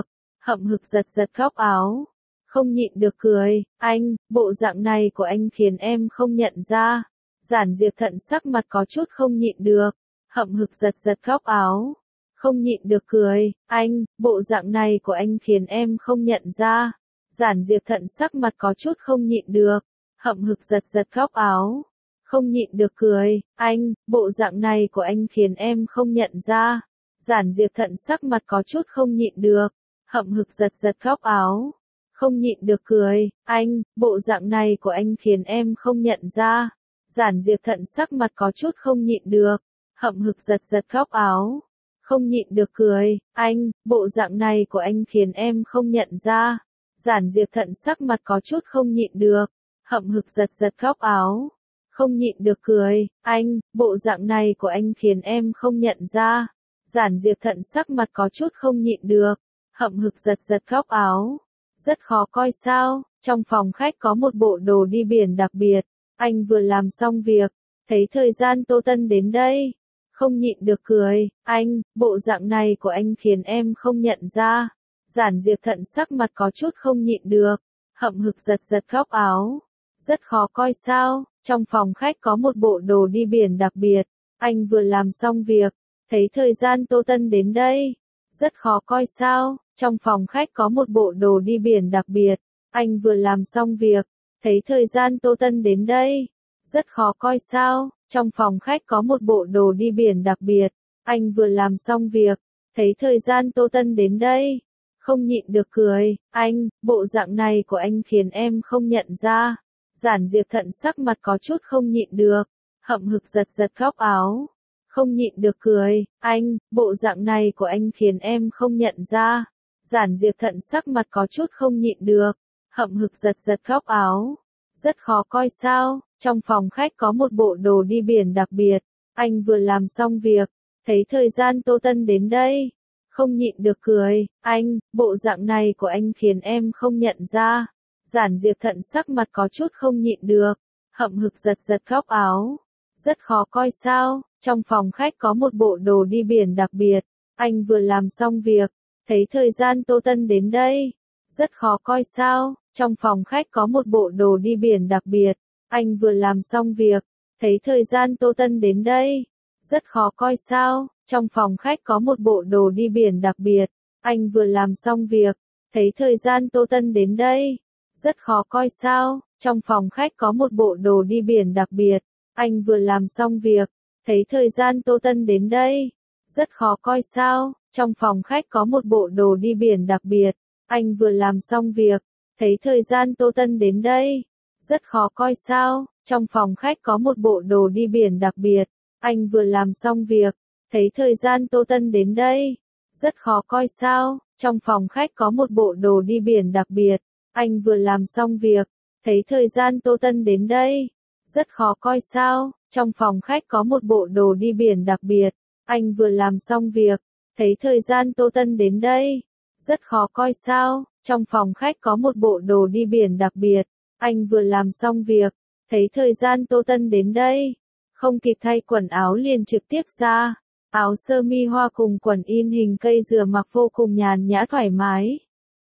hậm hực giật giật góc áo. Không nhịn được cười, anh, bộ dạng này của anh khiến em không nhận ra. Giản Diệp Thận sắc mặt có chút không nhịn được, hậm hực giật giật góc áo. Không nhịn được cười, anh, bộ dạng này của anh khiến em không nhận ra. Giản Diệp Thận sắc mặt có chút không nhịn được, hậm hực giật giật góc áo. Không nhịn được cười, anh, bộ dạng này của anh khiến em không nhận ra. Giản Diệp Thận sắc mặt có chút không nhịn được, hậm hực giật giật góc áo. Không nhịn được cười, anh, bộ dạng này của anh khiến em không nhận ra. Giản Diệp Thận sắc mặt có chút không nhịn được, hậm hực giật giật góc áo. Không nhịn được cười, anh, bộ dạng này của anh khiến em không nhận ra. Giản Diệp Thận sắc mặt có chút không nhịn được, hậm hực giật giật góc áo. Không nhịn được cười, anh, bộ dạng này của anh khiến em không nhận ra. Giản Diệp Thận sắc mặt có chút không nhịn được, hậm hực giật giật góc áo. Rất khó coi sao, trong phòng khách có một bộ đồ đi biển đặc biệt. Anh vừa làm xong việc, thấy thời gian Tô Tân đến đây. Không nhịn được cười, anh, bộ dạng này của anh khiến em không nhận ra. Giản Diệp Thận sắc mặt có chút không nhịn được, hậm hực giật giật góc áo. Rất khó coi sao, trong phòng khách có một bộ đồ đi biển đặc biệt. Anh vừa làm xong việc, thấy thời gian Tô Tân đến đây. Rất khó coi sao, trong phòng khách có một bộ đồ đi biển đặc biệt. Anh vừa làm xong việc, thấy thời gian Tô Tân đến đây. Rất khó coi sao, trong phòng khách có một bộ đồ đi biển đặc biệt. Anh vừa làm xong việc, thấy thời gian Tô Tân đến đây. Không nhịn được cười, anh, bộ dạng này của anh khiến em không nhận ra. Giản Diệp Thận sắc mặt có chút không nhịn được, hậm hực giật giật góc áo. Không nhịn được cười, anh, bộ dạng này của anh khiến em không nhận ra. Giản Diệp Thận sắc mặt có chút không nhịn được, hậm hực giật giật góc áo. Rất khó coi sao, trong phòng khách có một bộ đồ đi biển đặc biệt. Anh vừa làm xong việc, thấy thời gian Tô Tân đến đây. Không nhịn được cười, anh, bộ dạng này của anh khiến em không nhận ra. Giản Diệp Thận sắc mặt có chút không nhịn được, hậm hực giật giật góc áo. Rất khó coi sao, trong phòng khách có một bộ đồ đi biển đặc biệt. Anh vừa làm xong việc, thấy thời gian Tô Tân đến đây. Rất khó coi sao, trong phòng khách có một bộ đồ đi biển đặc biệt. Anh vừa làm xong việc, thấy thời gian Tô Tân đến đây. Rất khó coi sao, trong phòng khách có một bộ đồ đi biển đặc biệt. Anh vừa làm xong việc, thấy thời gian Tô Tân đến đây. Rất khó coi sao, trong phòng khách có một bộ đồ đi biển đặc biệt. Anh vừa làm xong việc, thấy thời gian Tô Tân đến đây. Rất khó coi sao, trong phòng khách có một bộ đồ đi biển đặc biệt. Anh vừa làm xong việc, thấy thời gian Tô Tân đến đây. Rất khó coi sao, trong phòng khách có một bộ đồ đi biển đặc biệt. Anh vừa làm xong việc, thấy thời gian Tô Tân đến đây. Rất khó coi sao, trong phòng khách có một bộ đồ đi biển đặc biệt. Anh vừa làm xong việc, thấy thời gian Tô Tân đến đây. Rất khó coi sao, trong phòng khách có một bộ đồ đi biển đặc biệt. Anh vừa làm xong việc, thấy thời gian Tô Tân đến đây. Rất khó coi sao, trong phòng khách có một bộ đồ đi biển đặc biệt. Anh vừa làm xong việc, thấy thời gian Tô Tân đến đây. Không kịp thay quần áo liền trực tiếp ra. Áo sơ mi hoa cùng quần in hình cây dừa mặc vô cùng nhàn nhã thoải mái.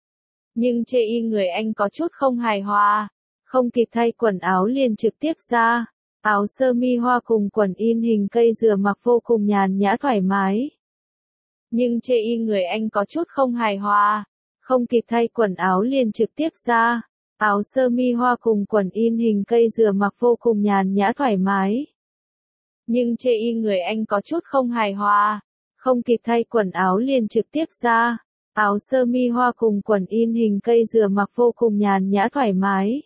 Nhưng chê y người anh có chút không hài hòa. Không kịp thay quần áo liền trực tiếp ra. Áo sơ mi hoa cùng quần in hình cây dừa mặc vô cùng nhàn nhã thoải mái. Nhưng chê y người anh có chút không hài hòa. Không kịp thay quần áo liền trực tiếp ra. Áo sơ mi hoa cùng quần in hình cây dừa mặc vô cùng nhàn nhã thoải mái. Nhưng chê y người anh có chút không hài hòa. Không kịp thay quần áo liền trực tiếp ra. Áo sơ mi hoa cùng quần in hình cây dừa mặc vô cùng nhàn nhã thoải mái.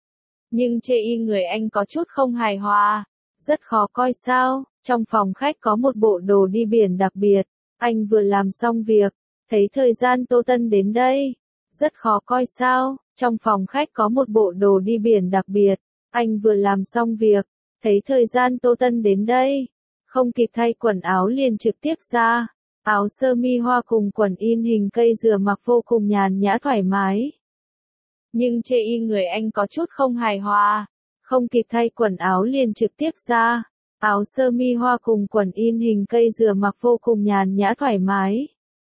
Nhưng chê y người anh có chút không hài hòa. Rất khó coi sao, trong phòng khách có một bộ đồ đi biển đặc biệt. Anh vừa làm xong việc, thấy thời gian Tô Tân đến đây. Rất khó coi sao, trong phòng khách có một bộ đồ đi biển đặc biệt. Anh vừa làm xong việc, thấy thời gian Tô Tân đến đây. Không kịp thay quần áo liền trực tiếp ra. Áo sơ mi hoa cùng quần in hình cây dừa mặc vô cùng nhàn nhã thoải mái. Nhưng chê y người anh có chút không hài hòa. Không kịp thay quần áo liền trực tiếp ra. Áo sơ mi hoa cùng quần in hình cây dừa mặc vô cùng nhàn nhã thoải mái.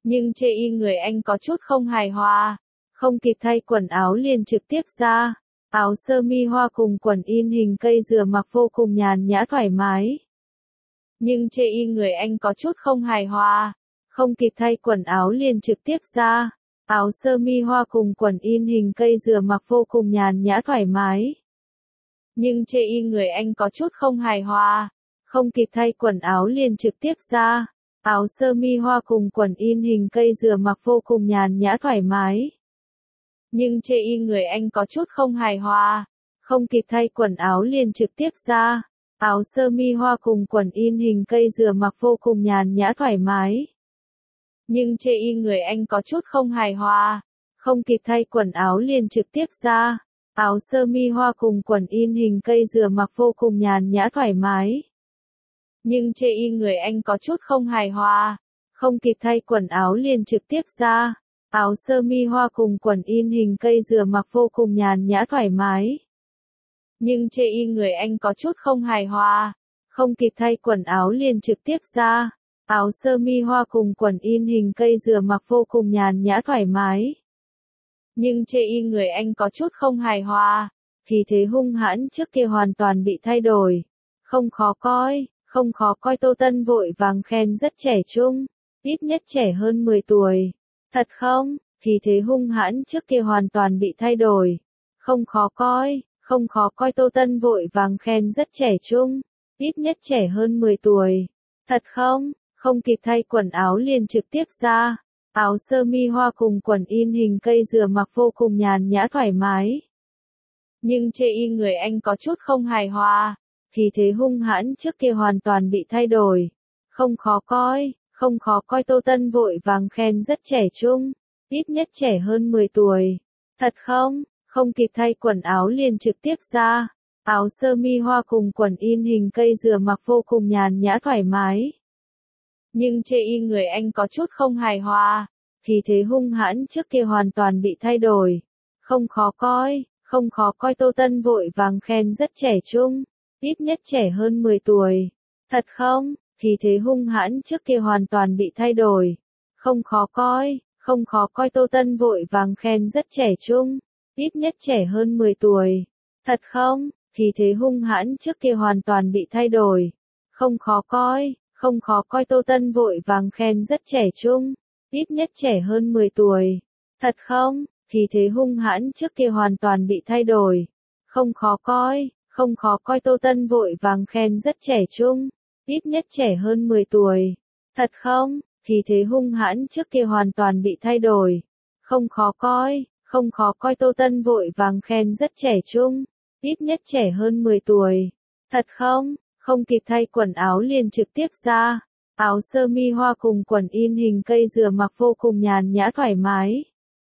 Nhưng chê y người anh có chút không hài hòa. Không kịp thay quần áo liền trực tiếp ra. Áo sơ mi hoa cùng quần in hình cây dừa mặc vô cùng nhàn nhã thoải mái. Nhưng chê y người anh có chút không hài hòa. Không kịp thay quần áo liền trực tiếp ra. Áo sơ mi hoa cùng quần in hình cây dừa mặc vô cùng nhàn nhã thoải mái. Nhưng chê y người anh có chút không hài hòa. Không kịp thay quần áo liền trực tiếp ra. Áo sơ mi hoa cùng quần in hình cây dừa mặc vô cùng nhàn nhã thoải mái. Nhưng chê y người anh có chút không hài hòa. Không kịp thay quần áo liền trực tiếp ra. Áo sơ mi hoa cùng quần in hình cây dừa mặc vô cùng nhàn nhã thoải mái. Nhưng chê y người anh có chút không hài hòa. Không kịp thay quần áo liền trực tiếp ra. Áo sơ mi hoa cùng quần in hình cây dừa mặc vô cùng nhàn nhã thoải mái. Nhưng chê y người anh có chút không hài hòa. Không kịp thay quần áo liền trực tiếp ra. Áo sơ mi hoa cùng quần in hình cây dừa mặc vô cùng nhàn nhã thoải mái. Nhưng chê y người anh có chút không hài hòa. Không kịp thay quần áo liền trực tiếp ra. Áo sơ mi hoa cùng quần in hình cây dừa mặc vô cùng nhàn nhã thoải mái. Nhưng chê y người anh có chút không hài hòa. Khí thế hung hãn trước kia hoàn toàn bị thay đổi. Không khó coi, không khó coi. Tô Tân vội vàng khen rất trẻ trung. Ít nhất trẻ hơn 10 tuổi. Thật không? Khí thế hung hãn trước kia hoàn toàn bị thay đổi. Không khó coi, không khó coi. Tô Tân vội vàng khen rất trẻ trung. Ít nhất trẻ hơn 10 tuổi. Thật không? Không kịp thay quần áo liền trực tiếp ra. Áo sơ mi hoa cùng quần in hình cây dừa mặc vô cùng nhàn nhã thoải mái. Nhưng chê y người anh có chút không hài hòa. Khí thế hung hãn trước kia hoàn toàn bị thay đổi. Không khó coi, không khó coi. Tô Tân vội vàng khen rất trẻ trung. Ít nhất trẻ hơn 10 tuổi. Thật không? Không kịp thay quần áo liền trực tiếp ra. Áo sơ mi hoa cùng quần in hình cây dừa mặc vô cùng nhàn nhã thoải mái. Nhưng chê y người anh có chút không hài hòa. Khí thế hung hãn trước kia hoàn toàn bị thay đổi. Không khó coi, không khó coi. Tô Tân vội vàng khen rất trẻ trung. Ít nhất trẻ hơn 10 tuổi. Thật không? Khí thế hung hãn trước kia hoàn toàn bị thay đổi. Không khó coi, không khó coi. Tô Tân vội vàng khen rất trẻ trung. Ít nhất trẻ hơn 10 tuổi. Thật không? Khí thế hung hãn trước kia hoàn toàn bị thay đổi. Không khó coi, không khó coi. Tô Tân vội vàng khen rất trẻ trung. Ít nhất trẻ hơn 10 tuổi. Thật không? Khí thế hung hãn trước kia hoàn toàn bị thay đổi. Không khó coi, không khó coi. Tô Tân vội vàng khen rất trẻ trung. Ít nhất trẻ hơn 10 tuổi. Thật không? Khí thế hung hãn trước kia hoàn toàn bị thay đổi. Không khó coi, không khó coi. Tô Tân vội vàng khen rất trẻ trung. Ít nhất trẻ hơn 10 tuổi. Thật không? Không kịp thay quần áo liền trực tiếp ra. Áo sơ mi hoa cùng quần in hình cây dừa mặc vô cùng nhàn nhã thoải mái.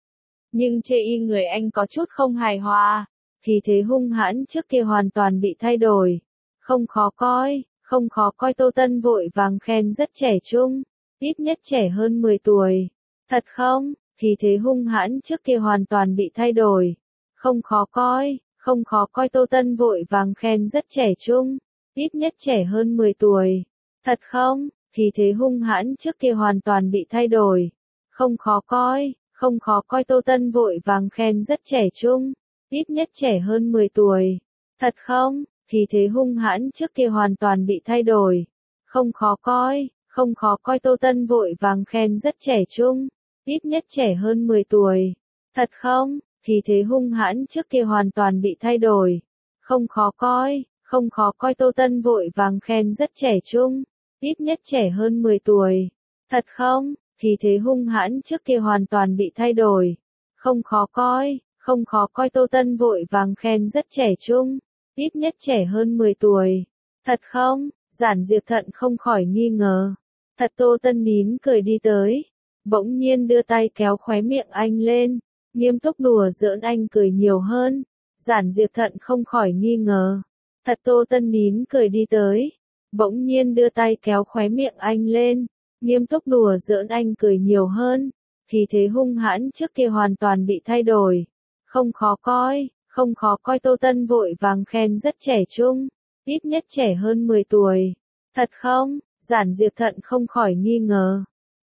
Nhưng chê y người anh có chút không hài hòa. Khí thế hung hãn trước kia hoàn toàn bị thay đổi. Không khó coi, không khó coi. Tô Tân vội vàng khen rất trẻ trung. Ít nhất trẻ hơn 10 tuổi. Thật không? Khí thế hung hãn trước kia hoàn toàn bị thay đổi. Không khó coi, không khó coi. Tô Tân vội vàng khen rất trẻ trung. Ít nhất trẻ hơn 10 tuổi. Thật không? Khí thế hung hãn trước kia hoàn toàn bị thay đổi. Không khó coi, không khó coi. Tô Tân vội vàng khen rất trẻ trung. Ít nhất trẻ hơn 10 tuổi. Thật không? Khí thế hung hãn trước kia hoàn toàn bị thay đổi. Không khó coi, không khó coi. Tô Tân vội vàng khen rất trẻ trung. Ít nhất trẻ hơn 10 tuổi. Thật không? Khí thế hung hãn trước kia hoàn toàn bị thay đổi. Không khó coi, không khó coi. Tô Tân vội vàng khen rất trẻ trung. Ít nhất trẻ hơn 10 tuổi. Thật không? Khí thế hung hãn trước kia hoàn toàn bị thay đổi. Không khó coi, không khó coi. Tô Tân vội vàng khen rất trẻ trung. Ít nhất trẻ hơn 10 tuổi. Thật không? Giản Diệp Thận không khỏi nghi ngờ. Thật. Tô Tân nín cười đi tới. Bỗng nhiên đưa tay kéo khóe miệng anh lên. Nghiêm túc đùa giỡn anh cười nhiều hơn. Giản Diệp Thận không khỏi nghi ngờ. Thật. Tô Tân nín cười đi tới. Bỗng nhiên đưa tay kéo khóe miệng anh lên. Nghiêm túc đùa giỡn anh cười nhiều hơn. Khí thế hung hãn trước kia hoàn toàn bị thay đổi. Không khó coi, không khó coi. Tô Tân vội vàng khen rất trẻ trung. Ít nhất trẻ hơn 10 tuổi. Thật không? Giản Diệp Thận không khỏi nghi ngờ.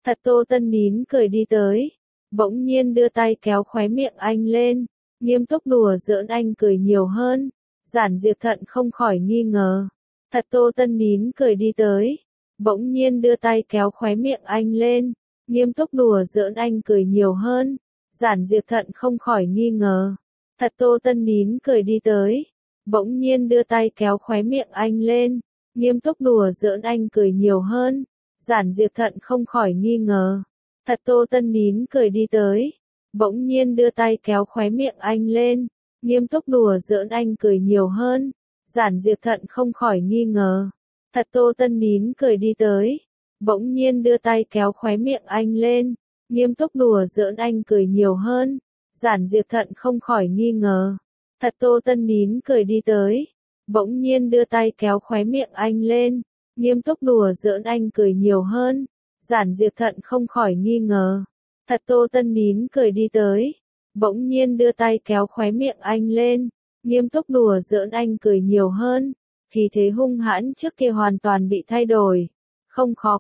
Thật Tô Tân nín cười đi tới, bỗng nhiên đưa tay kéo khóe miệng anh lên, nghiêm túc đùa giỡn anh cười nhiều hơn. Giản Diệp Thận không khỏi nghi ngờ. Thật Tô Tân nín cười đi tới, bỗng nhiên đưa tay kéo khóe miệng anh lên, nghiêm túc đùa giỡn anh cười nhiều hơn. Giản Diệp Thận không khỏi nghi ngờ. Thật Tô Tân nín cười đi tới, bỗng nhiên đưa tay kéo khóe miệng anh lên, nghiêm túc đùa giỡn anh cười nhiều hơn. Giản Diệp Thận không khỏi nghi ngờ. Thật Tô Tân nín cười đi tới, bỗng nhiên đưa tay kéo khóe miệng anh lên, nghiêm túc đùa giỡn anh cười nhiều hơn. Giản Diệp Thận không khỏi nghi ngờ. Thật Tô Tân nín cười đi tới, bỗng nhiên đưa tay kéo khóe miệng anh lên, nghiêm túc đùa giỡn anh cười nhiều hơn. Giản Diệp Thận không khỏi nghi ngờ. Thật Tô Tân nín cười đi tới, bỗng nhiên đưa tay kéo khóe miệng anh lên, nghiêm túc đùa giỡn anh cười nhiều hơn. Giản Diệp Thận không khỏi nghi ngờ. Thật Tô Tân nín cười đi tới, bỗng nhiên đưa tay kéo khóe miệng anh lên, nghiêm túc đùa giỡn anh cười nhiều hơn. Khí thế hung hãn trước kia hoàn toàn bị thay đổi. Không khó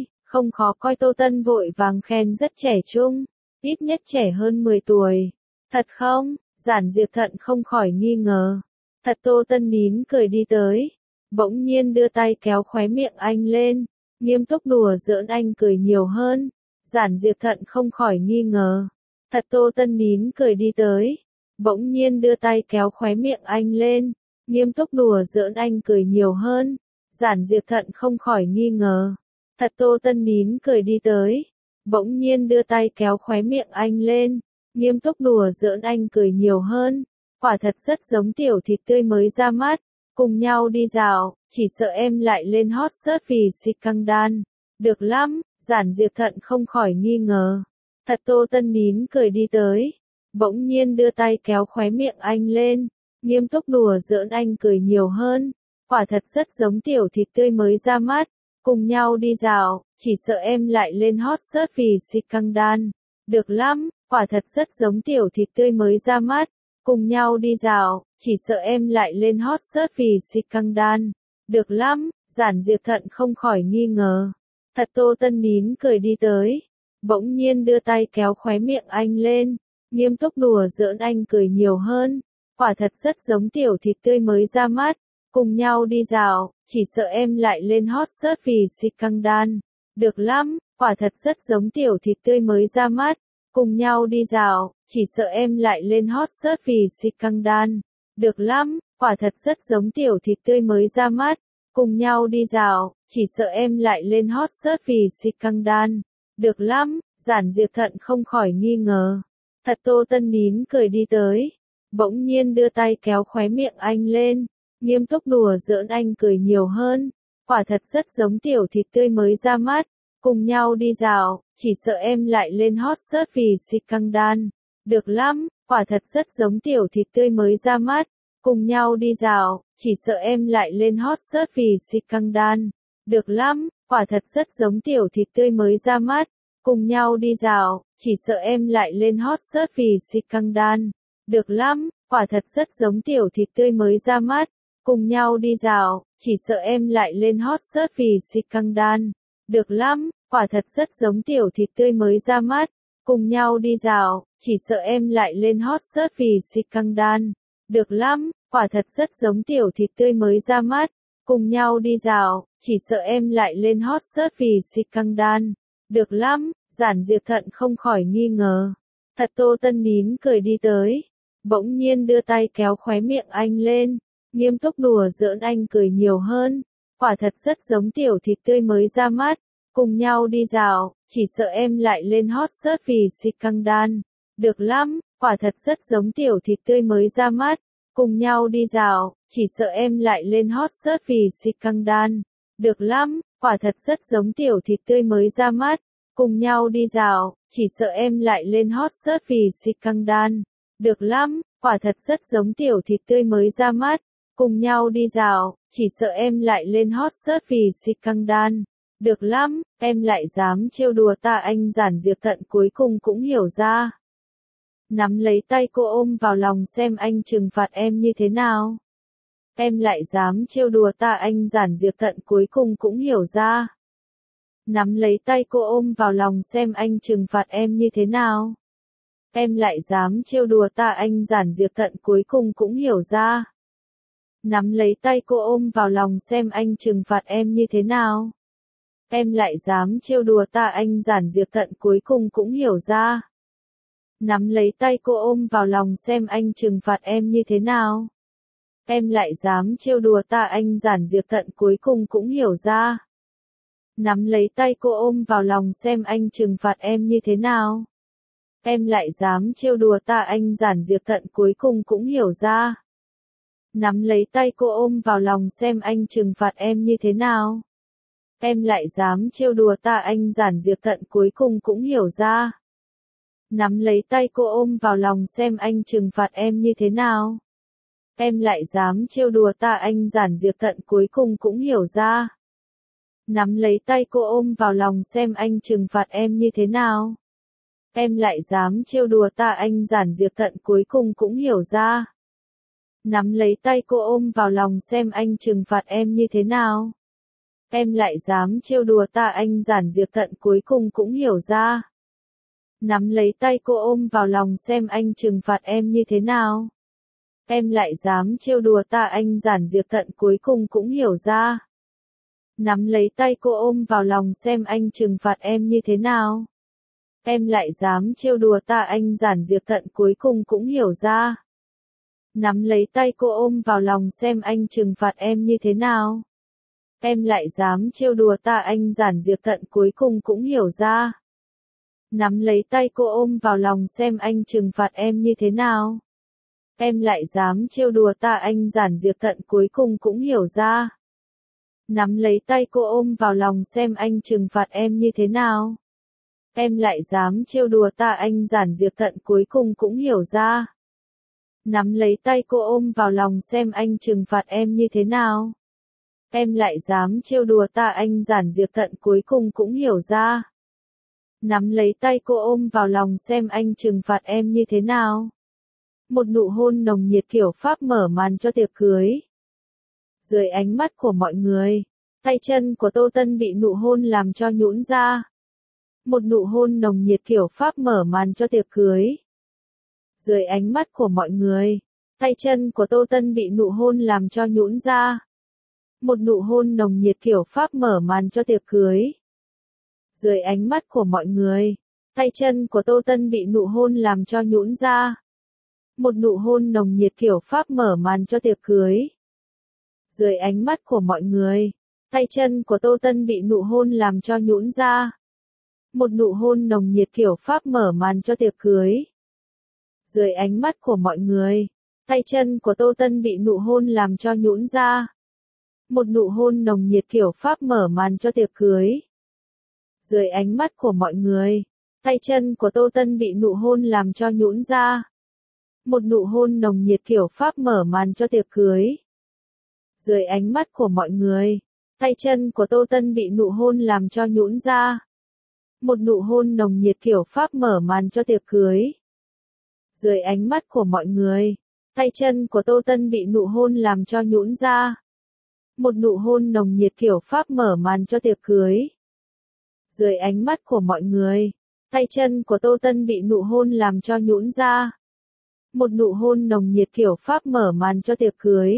coi Tô Tân vội vàng khen rất trẻ trung, ít nhất trẻ hơn 10 tuổi. Thật không? Giản Diệp Thận không khỏi nghi ngờ. Thật Tô Tân nín cười đi tới, bỗng nhiên đưa tay kéo khóe miệng anh lên, nghiêm túc đùa giỡn anh cười nhiều hơn. Giản Diệp Thận không khỏi nghi ngờ. Thật Tô Tân nín cười đi tới, bỗng nhiên đưa tay kéo khóe miệng anh lên, nghiêm túc đùa giỡn anh cười nhiều hơn. Giản Diệp Thận không khỏi nghi ngờ. Thật Tô Tân nín cười đi tới, bỗng nhiên đưa tay kéo khóe miệng anh lên, nghiêm túc đùa giỡn anh cười nhiều hơn. Quả thật rất giống tiểu thịt tươi mới ra mắt. Cùng nhau đi dạo, chỉ sợ em lại lên hot search vì Scandal. Được lắm, Giản Diệp Thận không khỏi nghi ngờ. Thật Tô Tân nín cười đi tới, bỗng nhiên đưa tay kéo khóe miệng anh lên, nghiêm túc đùa giỡn anh cười nhiều hơn. Quả thật rất giống tiểu thịt tươi mới ra mắt. Cùng nhau đi dạo, chỉ sợ em lại lên hot search vì Scandal. Được lắm, quả thật rất giống tiểu thịt tươi mới ra mắt. Cùng nhau đi dạo, chỉ sợ em lại lên hot search vì Scandal. Được lắm, Giản Diệp Thận không khỏi nghi ngờ. Thật Tô Tân nín cười đi tới, bỗng nhiên đưa tay kéo khóe miệng anh lên, nghiêm túc đùa giỡn anh cười nhiều hơn. Quả thật rất giống tiểu thịt tươi mới ra mắt. Cùng nhau đi dạo, chỉ sợ em lại lên hot search vì Scandal. Được lắm, quả thật rất giống tiểu thịt tươi mới ra mắt. Cùng nhau đi dạo, chỉ sợ em lại lên hot search vì Scandal. Được lắm, quả thật rất giống tiểu thịt tươi mới ra mắt. Cùng nhau đi dạo, chỉ sợ em lại lên hot search vì Scandal. Được lắm, Giản Diệp Thận không khỏi nghi ngờ. Thật Tô Tân nín cười đi tới, bỗng nhiên đưa tay kéo khóe miệng anh lên, nghiêm túc đùa giỡn anh cười nhiều hơn. Quả thật rất giống tiểu thịt tươi mới ra mắt. Cùng nhau đi dạo, chỉ sợ em lại lên hot search vì Scandal. Được lắm, quả thật rất giống tiểu thịt tươi mới ra mắt. Cùng nhau đi dạo, chỉ sợ em lại lên hot search vì Scandal. Được lắm, quả thật rất giống tiểu thịt tươi mới ra mắt. Cùng nhau đi dạo, chỉ sợ em lại lên hot search vì Scandal. Được lắm, quả thật rất giống tiểu thịt tươi mới ra mắt. Cùng nhau đi dạo, chỉ sợ em lại lên hot search vì Scandal. Được lắm, quả thật rất giống tiểu thịt tươi mới ra mắt. Cùng nhau đi dạo, chỉ sợ em lại lên hot search vì Scandal. Được lắm, quả thật rất giống tiểu thịt tươi mới ra mắt. Cùng nhau đi dạo, chỉ sợ em lại lên hot search vì Scandal. Được lắm, Giản Diệp Thận không khỏi nghi ngờ. Thật Tô Tân nín cười đi tới, bỗng nhiên đưa tay kéo khóe miệng anh lên, nghiêm túc đùa giỡn anh cười nhiều hơn. Quả thật rất giống tiểu thịt tươi mới ra mắt. Cùng nhau đi dạo, chỉ sợ em lại lên hot search vì Scandal. Được lắm, quả thật rất giống tiểu thịt tươi mới ra mắt. Cùng nhau đi dạo, chỉ sợ em lại lên hot search vì Scandal. Được lắm, quả thật rất giống tiểu thịt tươi mới ra mắt. Cùng nhau đi dạo, chỉ sợ em lại lên hot search vì Scandal. Được lắm, quả thật rất giống tiểu thịt tươi mới ra mắt. Cùng nhau đi dạo, chỉ sợ em lại lên hot search vì Scandal. Được lắm, em lại dám trêu đùa ta. Anh Giản Diệp Thận cuối cùng cũng hiểu ra. Nắm lấy tay cô ôm vào lòng xem anh trừng phạt em như thế nào. Em lại dám trêu đùa ta. Anh Giản Diệp Thận cuối cùng cũng hiểu ra. Nắm lấy tay cô ôm vào lòng xem anh trừng phạt em như thế nào. Em lại dám trêu đùa ta, anh Giản Diệp Thận cuối cùng cũng hiểu ra. Nắm lấy tay cô ôm vào lòng xem anh trừng phạt em như thế nào. Em lại dám trêu đùa ta, anh Giản Diệp Thận cuối cùng cũng hiểu ra. Nắm lấy tay cô ôm vào lòng xem anh trừng phạt em như thế nào. Em lại dám trêu đùa ta, anh Giản Diệp Thận cuối cùng cũng hiểu ra. Nắm lấy tay cô ôm vào lòng xem anh trừng phạt em như thế nào. Em lại dám trêu đùa ta, anh Giản Diệp Thận cuối cùng cũng hiểu ra. Nắm lấy tay cô ôm vào lòng xem anh trừng phạt em như thế nào. Em lại dám trêu đùa ta, anh Giản Diệp Thận cuối cùng cũng hiểu ra. Nắm lấy tay cô ôm vào lòng xem anh trừng phạt em như thế nào. Em lại dám trêu đùa ta, anh Giản Diệp Thận cuối cùng cũng hiểu ra. Nắm lấy tay cô ôm vào lòng xem anh trừng phạt em như thế nào. Em lại dám trêu đùa ta, anh Giản Diệp Thận cuối cùng cũng hiểu ra. Nắm lấy tay cô ôm vào lòng xem anh trừng phạt em như thế nào. Em lại dám trêu đùa ta, anh Giản Diệp Thận cuối cùng cũng hiểu ra. Nắm lấy tay cô ôm vào lòng xem anh trừng phạt em như thế nào. Em lại dám trêu đùa ta, anh Giản Diệp Thận cuối cùng cũng hiểu ra. Nắm lấy tay cô ôm vào lòng xem anh trừng phạt em như thế nào. Em lại dám trêu đùa ta, anh Giản Diệp Thận cuối cùng cũng hiểu ra. Nắm lấy tay cô ôm vào lòng xem anh trừng phạt em như thế nào. Em lại dám trêu đùa ta, anh Giản Diệp Thận cuối cùng cũng hiểu ra. Nắm lấy tay cô ôm vào lòng xem anh trừng phạt em như thế nào. Em lại dám trêu đùa ta, anh Giản Diệp Thận cuối cùng cũng hiểu ra. Nắm lấy tay cô ôm vào lòng xem anh trừng phạt em như thế nào. Em lại dám trêu đùa ta, anh Giản Diệp Thận cuối cùng cũng hiểu ra. Nắm lấy tay cô ôm vào lòng xem anh trừng phạt em như thế nào. Em lại dám trêu đùa ta, anh Giản Diệp Thận cuối cùng cũng hiểu ra. Nắm lấy tay cô ôm vào lòng xem anh trừng phạt em như thế nào. Một nụ hôn nồng nhiệt kiểu Pháp mở màn cho tiệc cưới. Dưới ánh mắt của mọi người, tay chân của Tô Tân bị nụ hôn làm cho nhũn ra. Một nụ hôn nồng nhiệt kiểu Pháp mở màn cho tiệc cưới. Dưới ánh mắt của mọi người, tay chân của Tô Tân bị nụ hôn làm cho nhũn ra. Một nụ hôn nồng nhiệt kiểu Pháp mở màn cho tiệc cưới. Dưới ánh mắt của mọi người, tay chân của Tô Tân bị nụ hôn làm cho nhũn ra. Một nụ hôn nồng nhiệt kiểu Pháp mở màn cho tiệc cưới. Dưới ánh mắt của mọi người, tay chân của Tô Tân bị nụ hôn làm cho nhũn ra. Một nụ hôn nồng nhiệt kiểu Pháp mở màn cho tiệc cưới. Dưới ánh mắt của mọi người, tay chân của Tô Tân bị nụ hôn làm cho nhũn ra. Một nụ hôn nồng nhiệt kiểu Pháp mở màn cho tiệc cưới. Dưới ánh mắt của mọi người, tay chân của Tô Tân bị nụ hôn làm cho nhũn ra. Một nụ hôn nồng nhiệt kiểu Pháp mở màn cho tiệc cưới. Dưới ánh mắt của mọi người, tay chân của Tô Tân bị nụ hôn làm cho nhũn ra. Một nụ hôn nồng nhiệt kiểu Pháp mở màn cho tiệc cưới. Dưới ánh mắt của mọi người, tay chân của Tô Tân bị nụ hôn làm cho nhũn ra. Một nụ hôn nồng nhiệt kiểu Pháp mở màn cho tiệc cưới. Dưới ánh mắt của mọi người, tay chân của Tô Tân bị nụ hôn làm cho nhũn ra. Một nụ hôn nồng nhiệt kiểu Pháp mở màn cho tiệc cưới.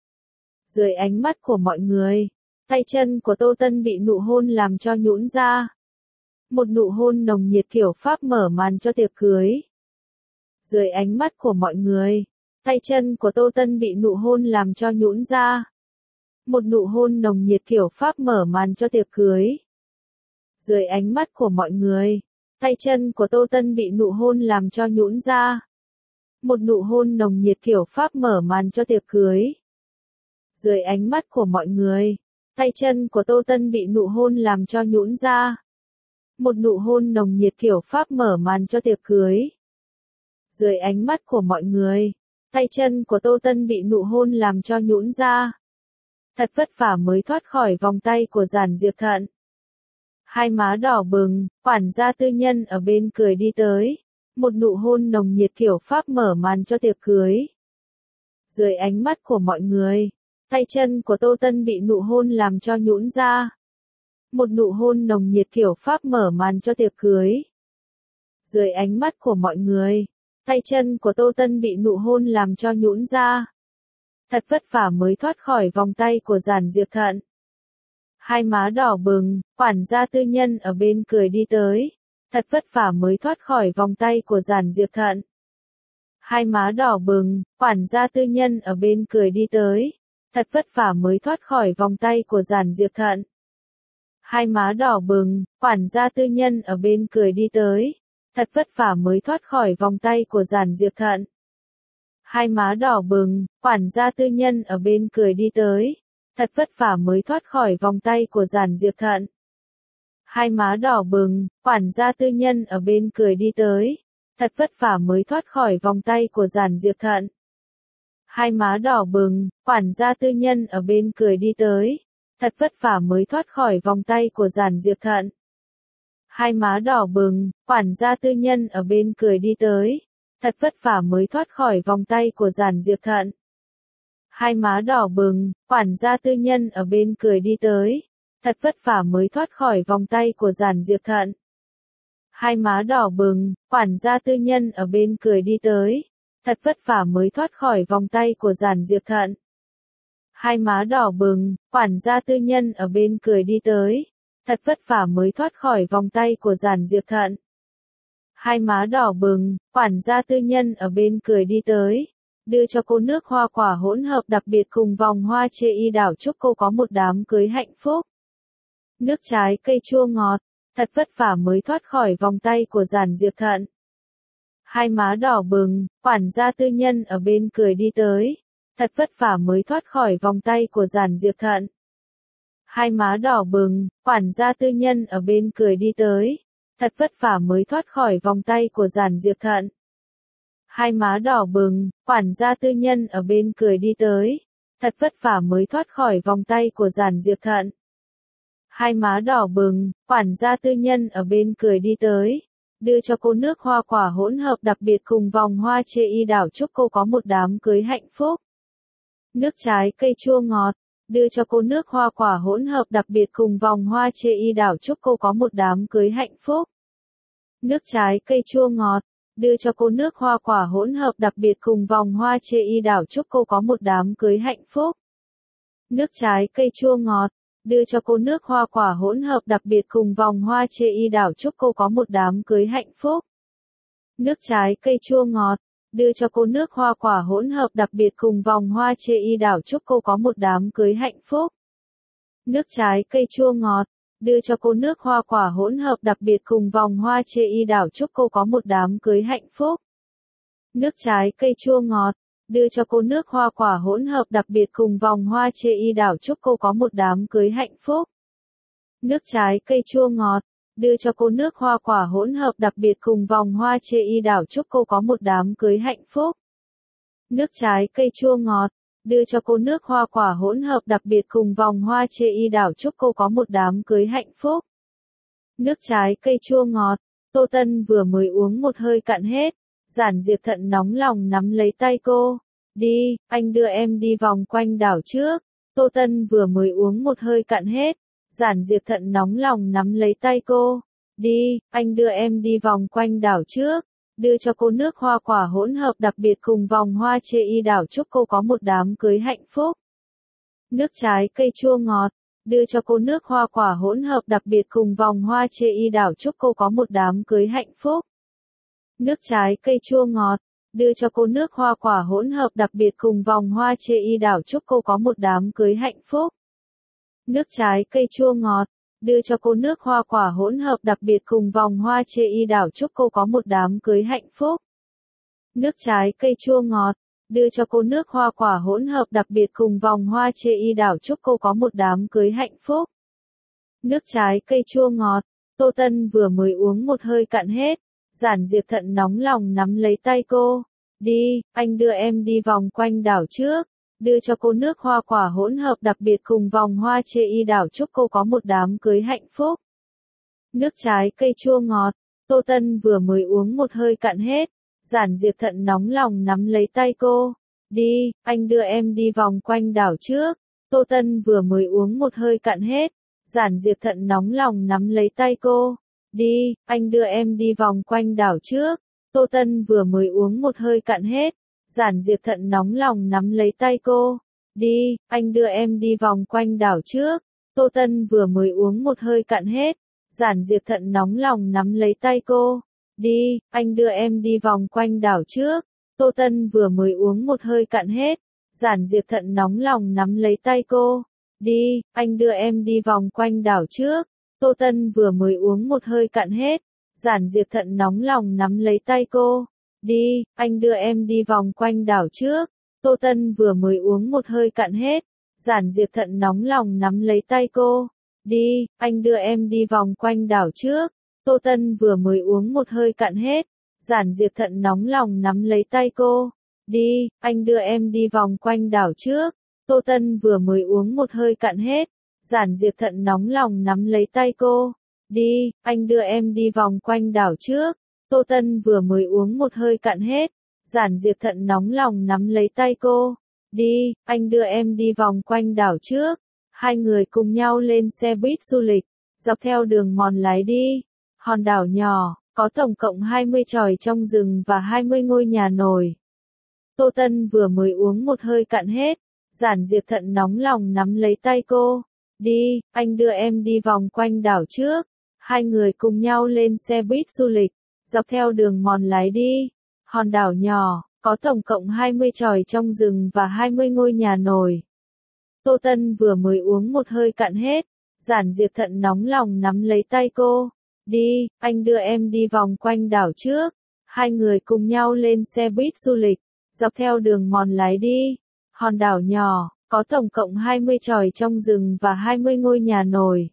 Dưới ánh mắt của mọi người, tay chân của Tô Tân bị nụ hôn làm cho nhũn ra. Một nụ hôn nồng nhiệt kiểu Pháp mở màn cho tiệc cưới. Dưới ánh mắt của mọi người, tay chân của Tô Tân bị nụ hôn làm cho nhũn ra. Một nụ hôn nồng nhiệt kiểu Pháp mở màn cho tiệc cưới. Dưới ánh mắt của mọi người, tay chân của Tô Tân bị nụ hôn làm cho nhũn ra. Một nụ hôn nồng nhiệt kiểu Pháp mở màn cho tiệc cưới. Dưới ánh mắt của mọi người, tay chân của Tô Tân bị nụ hôn làm cho nhũn ra. Một nụ hôn nồng nhiệt kiểu Pháp mở màn cho tiệc cưới. Dưới ánh mắt của mọi người, tay chân của Tô Tân bị nụ hôn làm cho nhũn ra. Thật vất vả mới thoát khỏi vòng tay của Giản Diệp Thận. Hai má đỏ bừng, quản gia tư nhân ở bên cười đi tới. Một nụ hôn nồng nhiệt kiểu Pháp mở màn cho tiệc cưới. Dưới ánh mắt của mọi người, tay chân của Tô Tân bị nụ hôn làm cho nhũn ra. Một nụ hôn nồng nhiệt kiểu Pháp mở màn cho tiệc cưới. Dưới ánh mắt của mọi người, tay chân của Tô Tân bị nụ hôn làm cho nhũn ra. Thật vất vả mới thoát khỏi vòng tay của Giản Diệp Thận. Hai má đỏ bừng, quản gia tư nhân ở bên cười đi tới. Thật vất vả mới thoát khỏi vòng tay của Giản Diệp Thận. Hai má đỏ bừng, quản gia tư nhân ở bên cười đi tới. Thật vất vả mới thoát khỏi vòng tay của Giản Diệp Thận. Hai má đỏ bừng, quản gia tư nhân ở bên cười đi tới. Thật vất vả mới thoát khỏi vòng tay của Giản Diệp Thận. Hai má đỏ bừng, quản gia tư nhân ở bên cười đi tới. Thật vất vả mới thoát khỏi vòng tay của Giản Diệp Thận. Hai má đỏ bừng, quản gia tư nhân ở bên cười đi tới. Thật vất vả mới thoát khỏi vòng tay của Giản Diệp Thận. Hai má đỏ bừng, quản gia tư nhân ở bên cười đi tới. Thật vất vả mới thoát khỏi vòng tay của Giản Diệp Thận. Hai má đỏ bừng, quản gia tư nhân ở bên cười đi tới. Thật vất vả mới thoát khỏi vòng tay của Giản Diệp Thận. Hai má đỏ bừng, quản gia tư nhân ở bên cười đi tới. Thật vất vả mới thoát khỏi vòng tay của Giản Diệp Thận. Hai má đỏ bừng, quản gia tư nhân ở bên cười đi tới. Thật vất vả mới thoát khỏi vòng tay của Giản Diệp Thận. Hai má đỏ bừng, quản gia tư nhân ở bên cười đi tới. Thật vất vả mới thoát khỏi vòng tay của Giản Diệp Thận. Hai má đỏ bừng, quản gia tư nhân ở bên cười đi tới. Đưa cho cô nước hoa quả hỗn hợp đặc biệt cùng vòng hoa chê y đảo chúc cô có một đám cưới hạnh phúc. Nước trái cây chua ngọt, thật vất vả mới thoát khỏi vòng tay của Giản Diệp Thận. Hai má đỏ bừng, quản gia tư nhân ở bên cười đi tới. Thật vất vả mới thoát khỏi vòng tay của Giản Diệp Thận. Hai má đỏ bừng, quản gia tư nhân ở bên cười đi tới. Thật vất vả mới thoát khỏi vòng tay của Giản Diệp Thận. Hai má đỏ bừng, quản gia tư nhân ở bên cười đi tới. Thật vất vả mới thoát khỏi vòng tay của Giản Diệp Thận. Hai má đỏ bừng, quản gia tư nhân ở bên cười đi tới. Đưa cho cô nước hoa quả hỗn hợp đặc biệt cùng vòng hoa chê y đảo chúc cô có một đám cưới hạnh phúc. Nước trái cây chua ngọt, đưa cho cô nước hoa quả hỗn hợp đặc biệt cùng vòng hoa chê y đảo chúc cô có một đám cưới hạnh phúc. Nước trái cây chua ngọt, đưa cho cô nước hoa quả hỗn hợp đặc biệt cùng vòng hoa chê y đảo chúc cô có một đám cưới hạnh phúc. Nước trái cây chua ngọt, đưa cho cô nước hoa quả hỗn hợp đặc biệt cùng vòng hoa chê y đảo chúc cô có một đám cưới hạnh phúc. Nước trái cây chua ngọt, đưa cho cô nước hoa quả hỗn hợp đặc biệt cùng vòng hoa chê y đảo chúc cô có một đám cưới hạnh phúc. Nước trái cây chua ngọt, đưa cho cô nước hoa quả hỗn hợp đặc biệt cùng vòng hoa chê y đảo chúc cô có một đám cưới hạnh phúc. Nước trái cây chua ngọt, đưa cho cô nước hoa quả hỗn hợp đặc biệt cùng vòng hoa chê y đảo chúc cô có một đám cưới hạnh phúc. Nước trái cây chua ngọt, đưa cho cô nước hoa quả hỗn hợp đặc biệt cùng vòng hoa chê y đảo chúc cô có một đám cưới hạnh phúc. Nước trái cây chua ngọt, đưa cho cô nước hoa quả hỗn hợp đặc biệt cùng vòng hoa chê y đảo chúc cô có một đám cưới hạnh phúc. Nước trái cây chua ngọt, Tô Tân vừa mới uống một hơi cạn hết. Giản Diệp Thận nóng lòng nắm lấy tay cô. Đi, anh đưa em đi vòng quanh đảo trước. Tô Tân vừa mới uống một hơi cạn hết. Giản Diệp Thận nóng lòng nắm lấy tay cô. Đi, anh đưa em đi vòng quanh đảo trước. Đưa cho cô nước hoa quả hỗn hợp đặc biệt cùng vòng hoa chê y đảo chúc cô có một đám cưới hạnh phúc. Nước trái cây chua ngọt, đưa cho cô nước hoa quả hỗn hợp đặc biệt cùng vòng hoa chê y đảo chúc cô có một đám cưới hạnh phúc. Nước trái cây chua ngọt, đưa cho cô nước hoa quả hỗn hợp đặc biệt cùng vòng hoa chê y đảo chúc cô có một đám cưới hạnh phúc. Nước trái cây chua ngọt, đưa cho cô nước hoa quả hỗn hợp đặc biệt cùng vòng hoa chê y đảo chúc cô có một đám cưới hạnh phúc. Nước trái cây chua ngọt, đưa cho cô nước hoa quả hỗn hợp đặc biệt cùng vòng hoa chê y đảo chúc cô có một đám cưới hạnh phúc. Nước trái cây chua ngọt, Tô Tân vừa mới uống một hơi cạn hết. Giản Diệp Thận nóng lòng nắm lấy tay cô. Đi, anh đưa em đi vòng quanh đảo trước. Đưa cho cô nước hoa quả hỗn hợp đặc biệt cùng vòng hoa chê y đảo chúc cô có một đám cưới hạnh phúc. Nước trái cây chua ngọt, Tô Tân vừa mới uống một hơi cạn hết. Giản Diệp Thận nóng lòng nắm lấy tay cô. Đi, anh đưa em đi vòng quanh đảo trước. Tô Tân vừa mới uống một hơi cạn hết. Giản Diệp Thận nóng lòng nắm lấy tay cô. Đi, anh đưa em đi vòng quanh đảo trước. Tô Tân vừa mới uống một hơi cạn hết. Giản Diệp Thận nóng lòng nắm lấy tay cô. Đi, anh đưa em đi vòng quanh đảo trước. Tô Tân vừa mới uống một hơi cạn hết. Giản Diệp Thận nóng lòng nắm lấy tay cô. Đi, anh đưa em đi vòng quanh đảo trước. Tô Tân vừa mới uống một hơi cạn hết. Giản Diệp Thận nóng lòng nắm lấy tay cô. Đi, anh đưa em đi vòng quanh đảo trước. Tô Tân vừa mới uống một hơi cạn hết. Giản Diệp Thận nóng lòng nắm lấy tay cô. Đi, anh đưa em đi vòng quanh đảo trước. Tô Tân vừa mới uống một hơi cạn hết. Giản Diệp Thận nóng lòng nắm lấy tay cô. Đi, anh đưa em đi vòng quanh đảo trước. Tô Tân vừa mới uống một hơi cạn hết. Giản Diệp Thận nóng lòng nắm lấy tay cô. Đi, anh đưa em đi vòng quanh đảo trước. Tô Tân vừa mới uống một hơi cạn hết. Giản Diệp Thận nóng lòng nắm lấy tay cô. Đi, anh đưa em đi vòng quanh đảo trước. Tô Tân vừa mới uống một hơi cạn hết. Giản Diệp Thận nóng lòng nắm lấy tay cô. Đi, anh đưa em đi vòng quanh đảo trước. Hai người cùng nhau lên xe buýt du lịch, dọc theo đường mòn lái đi. Hòn đảo nhỏ, có tổng cộng 20 chòi trong rừng và 20 ngôi nhà nổi. Tô Tân vừa mới uống một hơi cạn hết. Giản Diệp Thận nóng lòng nắm lấy tay cô. Đi, anh đưa em đi vòng quanh đảo trước. Hai người cùng nhau lên xe buýt du lịch, dọc theo đường mòn lái đi. Hòn đảo nhỏ, có tổng cộng 20 chòi trong rừng và 20 ngôi nhà nổi. Tô Tân vừa mới uống một hơi cạn hết. Giản Diệp Thận nóng lòng nắm lấy tay cô. Đi, anh đưa em đi vòng quanh đảo trước. Hai người cùng nhau lên xe buýt du lịch, dọc theo đường mòn lái đi. Hòn đảo nhỏ, có tổng cộng 20 chòi trong rừng và 20 ngôi nhà nổi.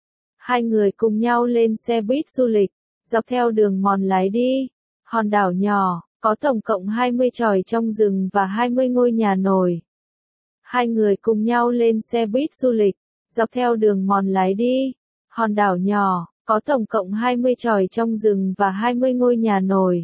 Hai người cùng nhau lên xe buýt du lịch, dọc theo đường mòn lái đi. Hòn đảo nhỏ, có tổng cộng 20 chòi trong rừng và 20 ngôi nhà nổi. Hai người cùng nhau lên xe buýt du lịch, dọc theo đường mòn lái đi. Hòn đảo nhỏ, có tổng cộng 20 chòi trong rừng và 20 ngôi nhà nổi.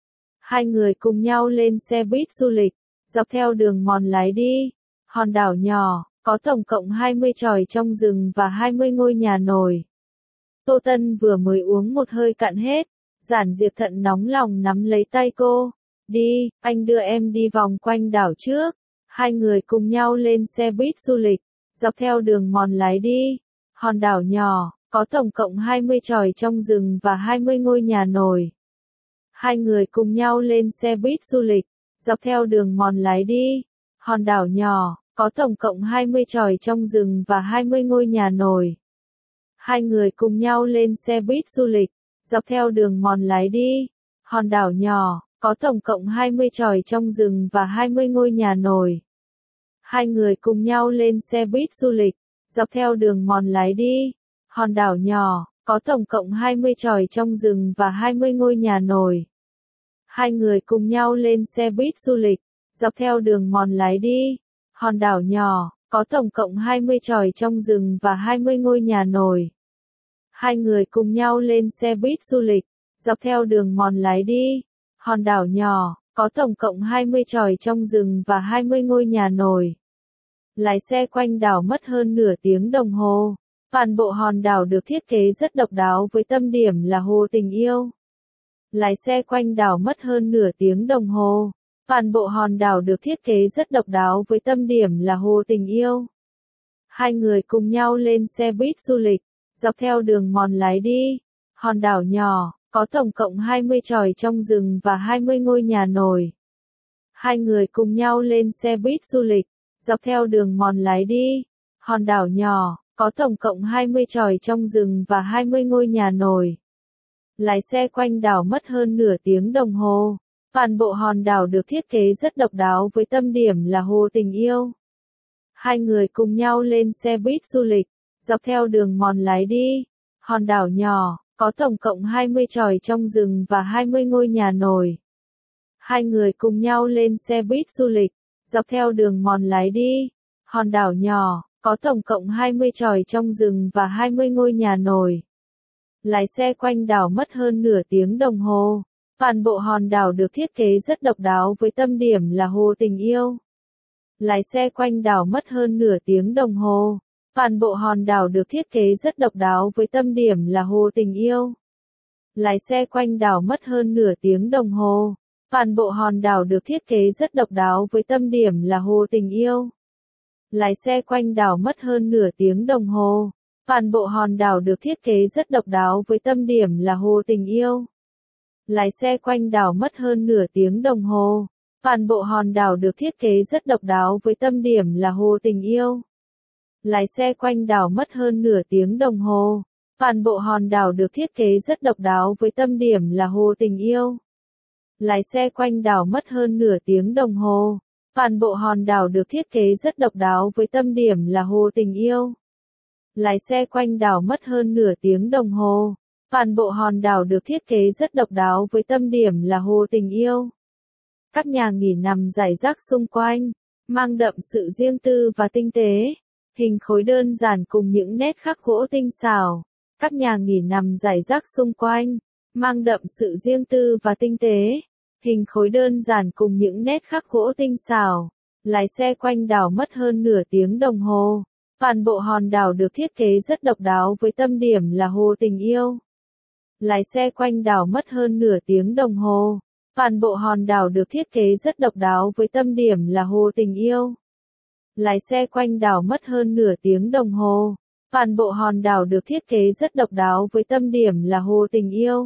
Hai người cùng nhau lên xe buýt du lịch, dọc theo đường mòn lái đi. Hòn đảo nhỏ, có tổng cộng 20 chòi trong rừng và 20 ngôi nhà nổi. Tô Tân vừa mới uống một hơi cạn hết. Giản Diệp Thận nóng lòng nắm lấy tay cô. Đi, anh đưa em đi vòng quanh đảo trước. Hai người cùng nhau lên xe buýt du lịch, dọc theo đường mòn lái đi. Hòn đảo nhỏ, có tổng cộng 20 chòi trong rừng và 20 ngôi nhà nổi. Hai người cùng nhau lên xe buýt du lịch, dọc theo đường mòn lái đi. Hòn đảo nhỏ, có tổng cộng 20 chòi trong rừng và 20 ngôi nhà nổi. Hai người cùng nhau lên xe buýt du lịch, dọc theo đường mòn lái đi. Hòn đảo nhỏ, có tổng cộng 20 chòi trong rừng và 20 ngôi nhà nổi. Hai người cùng nhau lên xe buýt du lịch, dọc theo đường mòn lái đi. Hòn đảo nhỏ, có tổng cộng 20 chòi trong rừng và 20 ngôi nhà nổi. Hai người cùng nhau lên xe buýt du lịch, dọc theo đường mòn lái đi. Hòn đảo nhỏ, có tổng cộng 20 chòi trong rừng và 20 ngôi nhà nổi. Hai người cùng nhau lên xe buýt du lịch, dọc theo đường mòn lái đi. Hòn đảo nhỏ, có tổng cộng 20 chòi trong rừng và 20 ngôi nhà nổi. Lái xe quanh đảo mất hơn nửa tiếng đồng hồ. Toàn bộ hòn đảo được thiết kế rất độc đáo với tâm điểm là hồ tình yêu. Lái xe quanh đảo mất hơn nửa tiếng đồng hồ. Toàn bộ hòn đảo được thiết kế rất độc đáo với tâm điểm là hồ tình yêu. Hai người cùng nhau lên xe buýt du lịch, dọc theo đường mòn lái đi. Hòn đảo nhỏ, có tổng cộng 20 chòi trong rừng và 20 ngôi nhà nổi. Hai người cùng nhau lên xe buýt du lịch, dọc theo đường mòn lái đi. Hòn đảo nhỏ, có tổng cộng 20 chòi trong rừng và 20 ngôi nhà nổi. Lái xe quanh đảo mất hơn nửa tiếng đồng hồ. Toàn bộ hòn đảo được thiết kế rất độc đáo với tâm điểm là hồ tình yêu. Hai người cùng nhau lên xe buýt du lịch, dọc theo đường mòn lái đi. Hòn đảo nhỏ, có tổng cộng 20 chòi trong rừng và 20 ngôi nhà nổi. Hai người cùng nhau lên xe buýt du lịch, dọc theo đường mòn lái đi. Hòn đảo nhỏ, có tổng cộng 20 chòi trong rừng và 20 ngôi nhà nổi. Lái xe quanh đảo mất hơn nửa tiếng đồng hồ. Toàn bộ hòn đảo được thiết kế rất độc đáo với tâm điểm là hồ tình yêu. Lái xe quanh đảo mất hơn nửa tiếng đồng hồ. Toàn bộ hòn đảo được thiết kế rất độc đáo với tâm điểm là hồ tình yêu. Lái xe quanh đảo mất hơn nửa tiếng đồng hồ. Toàn bộ hòn đảo được thiết kế rất độc đáo với tâm điểm là hồ tình yêu. Lái xe quanh đảo mất hơn nửa tiếng đồng hồ. Toàn bộ hòn đảo được thiết kế rất độc đáo với tâm điểm là hồ tình yêu. Lái xe quanh đảo mất hơn nửa tiếng đồng hồ. Toàn bộ hòn đảo được thiết kế rất độc đáo với tâm điểm là hồ tình yêu. Lái xe quanh đảo mất hơn nửa tiếng đồng hồ. Toàn bộ hòn đảo được thiết kế rất độc đáo với tâm điểm là hồ tình yêu. Lái xe quanh đảo mất hơn nửa tiếng đồng hồ. Toàn bộ hòn đảo được thiết kế rất độc đáo với tâm điểm là hồ tình yêu. Lái xe quanh đảo mất hơn nửa tiếng đồng hồ. Toàn bộ hòn đảo được thiết kế rất độc đáo với tâm điểm là hồ tình yêu. Các nhà nghỉ nằm rải rác xung quanh, mang đậm sự riêng tư và tinh tế. Hình khối đơn giản cùng những nét khắc gỗ tinh xảo. Các nhà nghỉ nằm rải rác xung quanh, mang đậm sự riêng tư và tinh tế. Hình khối đơn giản cùng những nét khắc gỗ tinh xảo. Lái xe quanh đảo mất hơn nửa tiếng đồng hồ. Toàn bộ hòn đảo được thiết kế rất độc đáo với tâm điểm là hồ tình yêu. Lái xe quanh đảo mất hơn nửa tiếng đồng hồ. Toàn bộ hòn đảo được thiết kế rất độc đáo với tâm điểm là hồ tình yêu. Lái xe quanh đảo mất hơn nửa tiếng đồng hồ. Toàn bộ hòn đảo được thiết kế rất độc đáo với tâm điểm là hồ tình yêu.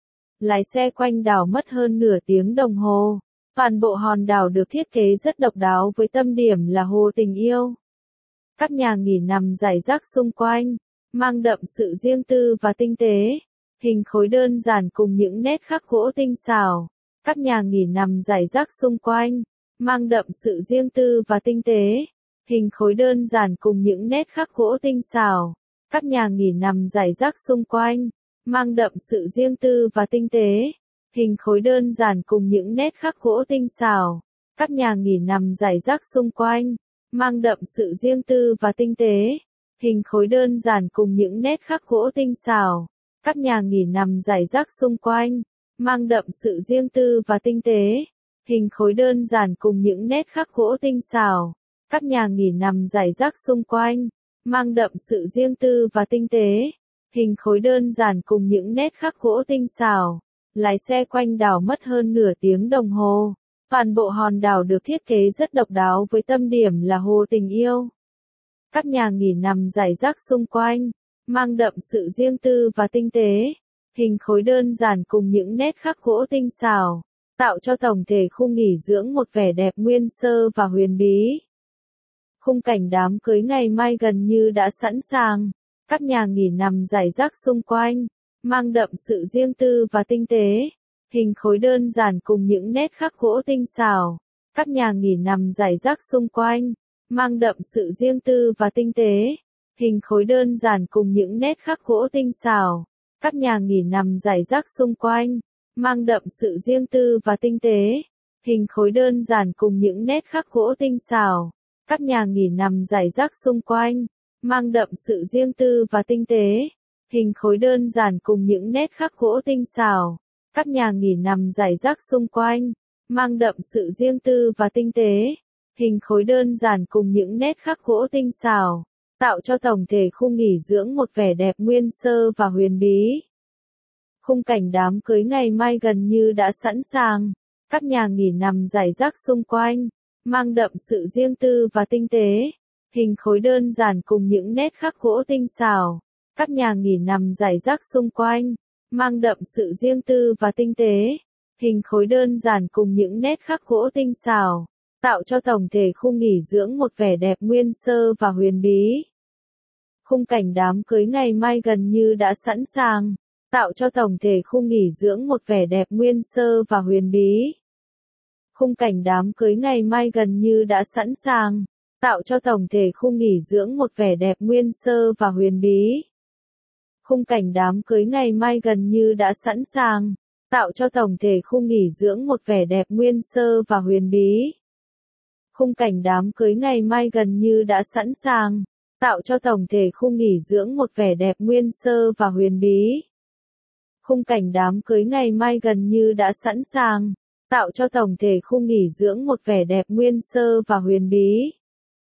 Lái xe quanh đảo mất hơn nửa tiếng đồng hồ. Toàn bộ hòn đảo được thiết kế rất độc đáo với tâm điểm là hồ tình yêu. Các nhà nghỉ nằm rải rác xung quanh, mang đậm sự riêng tư và tinh tế. Hình khối đơn giản cùng những nét khắc gỗ tinh xảo. Các nhà nghỉ nằm rải rác xung quanh, mang đậm sự riêng tư và tinh tế. Hình khối đơn giản cùng những nét khắc gỗ tinh xảo. Các nhà nghỉ nằm rải rác xung quanh, mang đậm sự riêng tư và tinh tế. Hình khối đơn giản cùng những nét khắc gỗ tinh xảo. Các nhà nghỉ nằm rải rác xung quanh, mang đậm sự riêng tư và tinh tế. Hình khối đơn giản cùng những nét khắc gỗ tinh xảo. Các nhà nghỉ nằm rải rác xung quanh, mang đậm sự riêng tư và tinh tế. Hình khối đơn giản cùng những nét khắc gỗ tinh xảo. Các nhà nghỉ nằm rải rác xung quanh, mang đậm sự riêng tư và tinh tế. Hình khối đơn giản cùng những nét khắc gỗ tinh xảo. Lái xe quanh đảo mất hơn nửa tiếng đồng hồ. Toàn bộ hòn đảo được thiết kế rất độc đáo với tâm điểm là hồ tình yêu. Các nhà nghỉ nằm rải rác xung quanh, mang đậm sự riêng tư và tinh tế. Hình khối đơn giản cùng những nét khắc gỗ tinh xảo, tạo cho tổng thể khu nghỉ dưỡng một vẻ đẹp nguyên sơ và huyền bí. Khung cảnh đám cưới ngày mai gần như đã sẵn sàng. Các nhà nghỉ nằm rải rác xung quanh, mang đậm sự riêng tư và tinh tế. Hình khối đơn giản cùng những nét khắc gỗ tinh xảo. Các nhà nghỉ nằm rải rác xung quanh, mang đậm sự riêng tư và tinh tế. Hình khối đơn giản cùng những nét khắc gỗ tinh xảo. Các nhà nghỉ nằm rải rác xung quanh, mang đậm sự riêng tư và tinh tế. Hình khối đơn giản cùng những nét khắc gỗ tinh xảo. Các nhà nghỉ nằm rải rác xung quanh, mang đậm sự riêng tư và tinh tế. Hình khối đơn giản cùng những nét khắc gỗ tinh xảo. Các nhà nghỉ nằm rải rác xung quanh, mang đậm sự riêng tư và tinh tế. Hình khối đơn giản cùng những nét khắc gỗ tinh xảo, tạo cho tổng thể khu nghỉ dưỡng một vẻ đẹp nguyên sơ và huyền bí. Khung cảnh đám cưới ngày mai gần như đã sẵn sàng. Các nhà nghỉ nằm rải rác xung quanh, mang đậm sự riêng tư và tinh tế. Hình khối đơn giản cùng những nét khắc gỗ tinh xảo. Các nhà nghỉ nằm rải rác xung quanh, mang đậm sự riêng tư và tinh tế. Hình khối đơn giản cùng những nét khắc gỗ tinh xảo, tạo cho tổng thể khu nghỉ dưỡng một vẻ đẹp nguyên sơ và huyền bí. Khung cảnh đám cưới ngày mai gần như đã sẵn sàng, tạo cho tổng thể khu nghỉ dưỡng một vẻ đẹp nguyên sơ và huyền bí. Khung cảnh đám cưới ngày mai gần như đã sẵn sàng, tạo cho tổng thể khu nghỉ dưỡng một vẻ đẹp nguyên sơ và huyền bí. Khung cảnh đám cưới ngày mai gần như đã sẵn sàng, tạo cho tổng thể khu nghỉ dưỡng một vẻ đẹp nguyên sơ và huyền bí. Khung cảnh đám cưới ngày mai gần như đã sẵn sàng, tạo cho tổng thể khu nghỉ dưỡng một vẻ đẹp nguyên sơ và huyền bí. Khung cảnh đám cưới ngày mai gần như đã sẵn sàng, tạo cho tổng thể khu nghỉ dưỡng một vẻ đẹp nguyên sơ và huyền bí.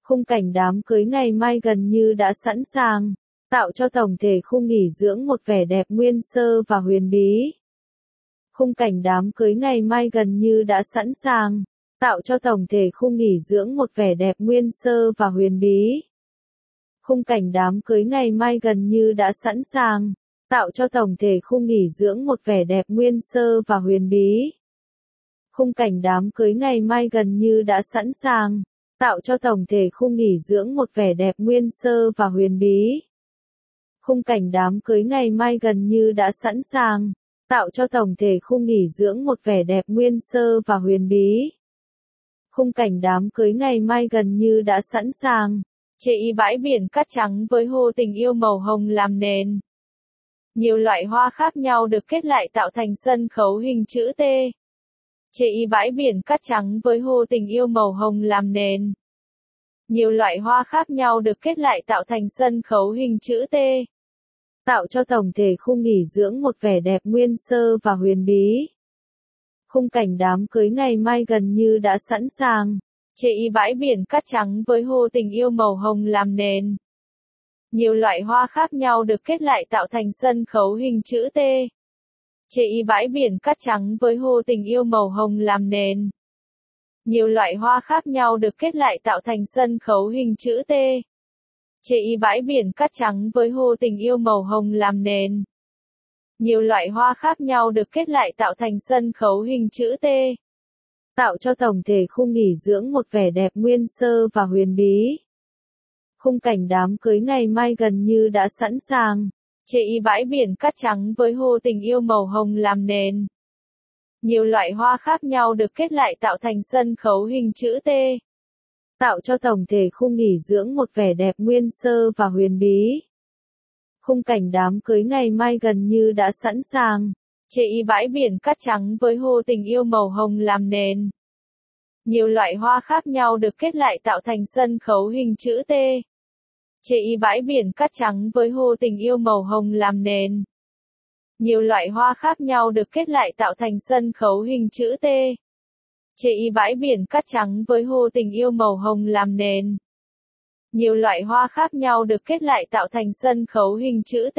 Khung cảnh đám cưới ngày mai gần như đã sẵn sàng, tạo cho tổng thể khu nghỉ dưỡng một vẻ đẹp nguyên sơ và huyền bí. Khung cảnh đám cưới ngày mai gần như đã sẵn sàng, tạo cho tổng thể khu nghỉ dưỡng một vẻ đẹp nguyên sơ và huyền bí. Khung cảnh đám cưới ngày mai gần như đã sẵn sàng, tạo cho tổng thể khu nghỉ dưỡng một vẻ đẹp nguyên sơ và huyền bí. Khung cảnh đám cưới ngày mai gần như đã sẵn sàng, tạo cho tổng thể khu nghỉ dưỡng một vẻ đẹp nguyên sơ và huyền bí. Khung cảnh đám cưới ngày mai gần như đã sẵn sàng, tạo cho tổng thể khu nghỉ dưỡng một vẻ đẹp nguyên sơ và huyền bí. Khung cảnh đám cưới ngày mai gần như đã sẵn sàng, chê y bãi biển cát trắng với hồ tình yêu màu hồng làm nền. Nhiều loại hoa khác nhau được kết lại tạo thành sân khấu hình chữ T. Chê y bãi biển cát trắng với hồ tình yêu màu hồng làm nền. Nhiều loại hoa khác nhau được kết lại tạo thành sân khấu hình chữ T. Tạo cho tổng thể khu nghỉ dưỡng một vẻ đẹp nguyên sơ và huyền bí. Khung cảnh đám cưới ngày mai gần như đã sẵn sàng, chê y bãi biển cát trắng với hồ tình yêu màu hồng làm nền. Nhiều loại hoa khác nhau được kết lại tạo thành sân khấu hình chữ T. Chê y bãi biển cát trắng với hồ tình yêu màu hồng làm nền. Nhiều loại hoa khác nhau được kết lại tạo thành sân khấu hình chữ T. Chê y bãi biển cát trắng với hồ tình yêu màu hồng làm nền. Nhiều loại hoa khác nhau được kết lại tạo thành sân khấu hình chữ T. Tạo cho tổng thể khu nghỉ dưỡng một vẻ đẹp nguyên sơ và huyền bí. Khung cảnh đám cưới ngày mai gần như đã sẵn sàng, chê y bãi biển cát trắng với hồ tình yêu màu hồng làm nền. Nhiều loại hoa khác nhau được kết lại tạo thành sân khấu hình chữ T. Tạo cho tổng thể khu nghỉ dưỡng một vẻ đẹp nguyên sơ và huyền bí. Khung cảnh đám cưới ngày mai gần như đã sẵn sàng, chê y bãi biển cát trắng với hồ tình yêu màu hồng làm nền. Nhiều loại hoa khác nhau được kết lại tạo thành sân khấu hình chữ T. Chê y bãi biển cát trắng với hồ tình yêu màu hồng làm nền. Nhiều loại hoa khác nhau được kết lại tạo thành sân khấu hình chữ T. Chê y bãi biển cát trắng với hồ tình yêu màu hồng làm nền. Nhiều loại hoa khác nhau được kết lại tạo thành sân khấu hình chữ T.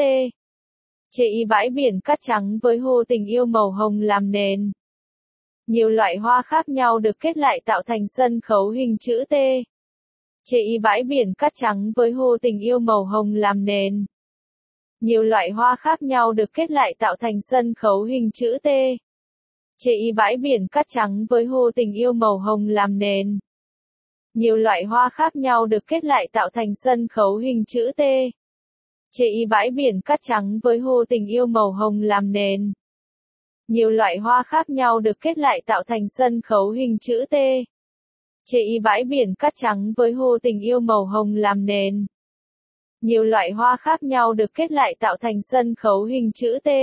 Chê y bãi biển cát trắng với hồ tình yêu màu hồng làm nền. Nhiều loại hoa khác nhau được kết lại tạo thành sân khấu hình chữ T. Chê y bãi biển cát trắng với hồ tình yêu màu hồng làm nền. Nhiều loại hoa khác nhau được kết lại tạo thành sân khấu hình chữ T. Chê y bãi biển cát trắng với hồ tình yêu màu hồng làm nền. Nhiều loại hoa khác nhau được kết lại tạo thành sân khấu hình chữ T. Chê y bãi biển cát trắng với hồ tình yêu màu hồng làm nền. Nhiều loại hoa khác nhau được kết lại tạo thành sân khấu hình chữ T. Chê y bãi biển cát trắng với hồ tình yêu màu hồng làm nền. Nhiều loại hoa khác nhau được kết lại tạo thành sân khấu hình chữ T.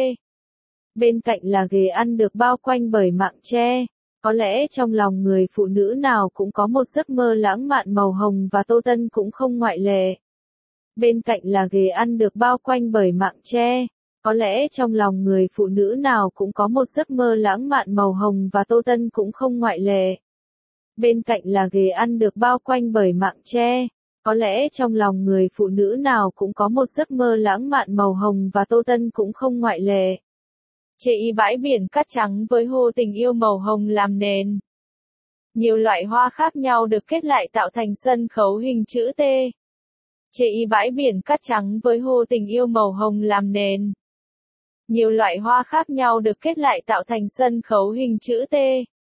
Bên cạnh là ghế ăn được bao quanh bởi mạng tre. Có lẽ trong lòng người phụ nữ nào cũng có một giấc mơ lãng mạn màu hồng và Tô Tân cũng không ngoại lệ. Bên cạnh là ghế ăn được bao quanh bởi mạng tre. Có lẽ trong lòng người phụ nữ nào cũng có một giấc mơ lãng mạn màu hồng và Tô Tân cũng không ngoại lệ. Bên cạnh là ghế ăn được bao quanh bởi mạng tre. Có lẽ trong lòng người phụ nữ nào cũng có một giấc mơ lãng mạn màu hồng và Tô Tân cũng không ngoại lệ. Chê y bãi biển cát trắng với hồ tình yêu màu hồng làm nền. Nhiều loại hoa khác nhau được kết lại tạo thành sân khấu hình chữ T. Chê y bãi biển cát trắng với hồ tình yêu màu hồng làm nền. Nhiều loại hoa khác nhau được kết lại tạo thành sân khấu hình chữ T.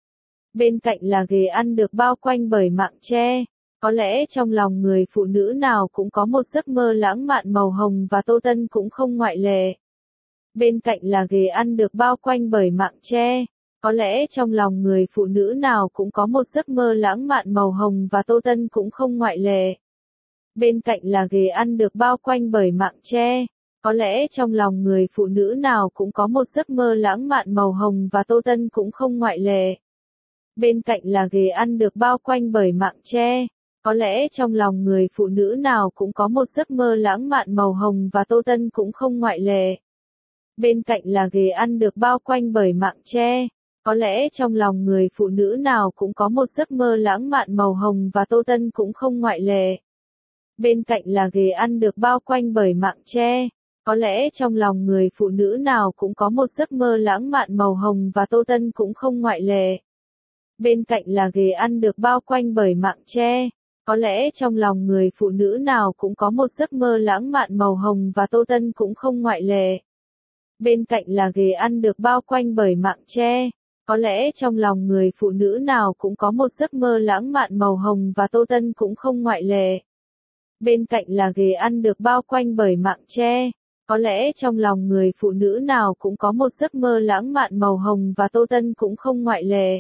Bên cạnh là ghế ăn được bao quanh bởi mạng tre. Có lẽ trong lòng người phụ nữ nào cũng có một giấc mơ lãng mạn màu hồng và Tô Tân cũng không ngoại lệ. Bên cạnh là ghế ăn được bao quanh bởi mạng tre. Có lẽ trong lòng người phụ nữ nào cũng có một giấc mơ lãng mạn màu hồng và Tô Tân cũng không ngoại lệ. Bên cạnh là ghế ăn được bao quanh bởi mạng tre. Có lẽ trong lòng người phụ nữ nào cũng có một giấc mơ lãng mạn màu hồng và Tô Tân cũng không ngoại lệ. Bên cạnh là ghế ăn được bao quanh bởi mạng tre. Có lẽ trong lòng người phụ nữ nào cũng có một giấc mơ lãng mạn màu hồng và Tô Tân cũng không ngoại lệ. Bên cạnh là ghế ăn được bao quanh bởi mạng tre. Có lẽ trong lòng người phụ nữ nào cũng có một giấc mơ lãng mạn màu hồng và Tô Tân cũng không ngoại lệ. Bên cạnh là ghế ăn được bao quanh bởi mạng tre. Có lẽ trong lòng người phụ nữ nào cũng có một giấc mơ lãng mạn màu hồng và Tô Tân cũng không ngoại lệ. Bên cạnh là ghế ăn được bao quanh bởi mạng tre. Có lẽ trong lòng người phụ nữ nào cũng có một giấc mơ lãng mạn màu hồng và Tô Tân cũng không ngoại lệ. Bên cạnh là ghế ăn được bao quanh bởi mạng tre. Có lẽ trong lòng người phụ nữ nào cũng có một giấc mơ lãng mạn màu hồng và Tô Tân cũng không ngoại lệ. Bên cạnh là ghế ăn được bao quanh bởi mạng tre. Có lẽ trong lòng người phụ nữ nào cũng có một giấc mơ lãng mạn màu hồng và Tô Tân cũng không ngoại lệ.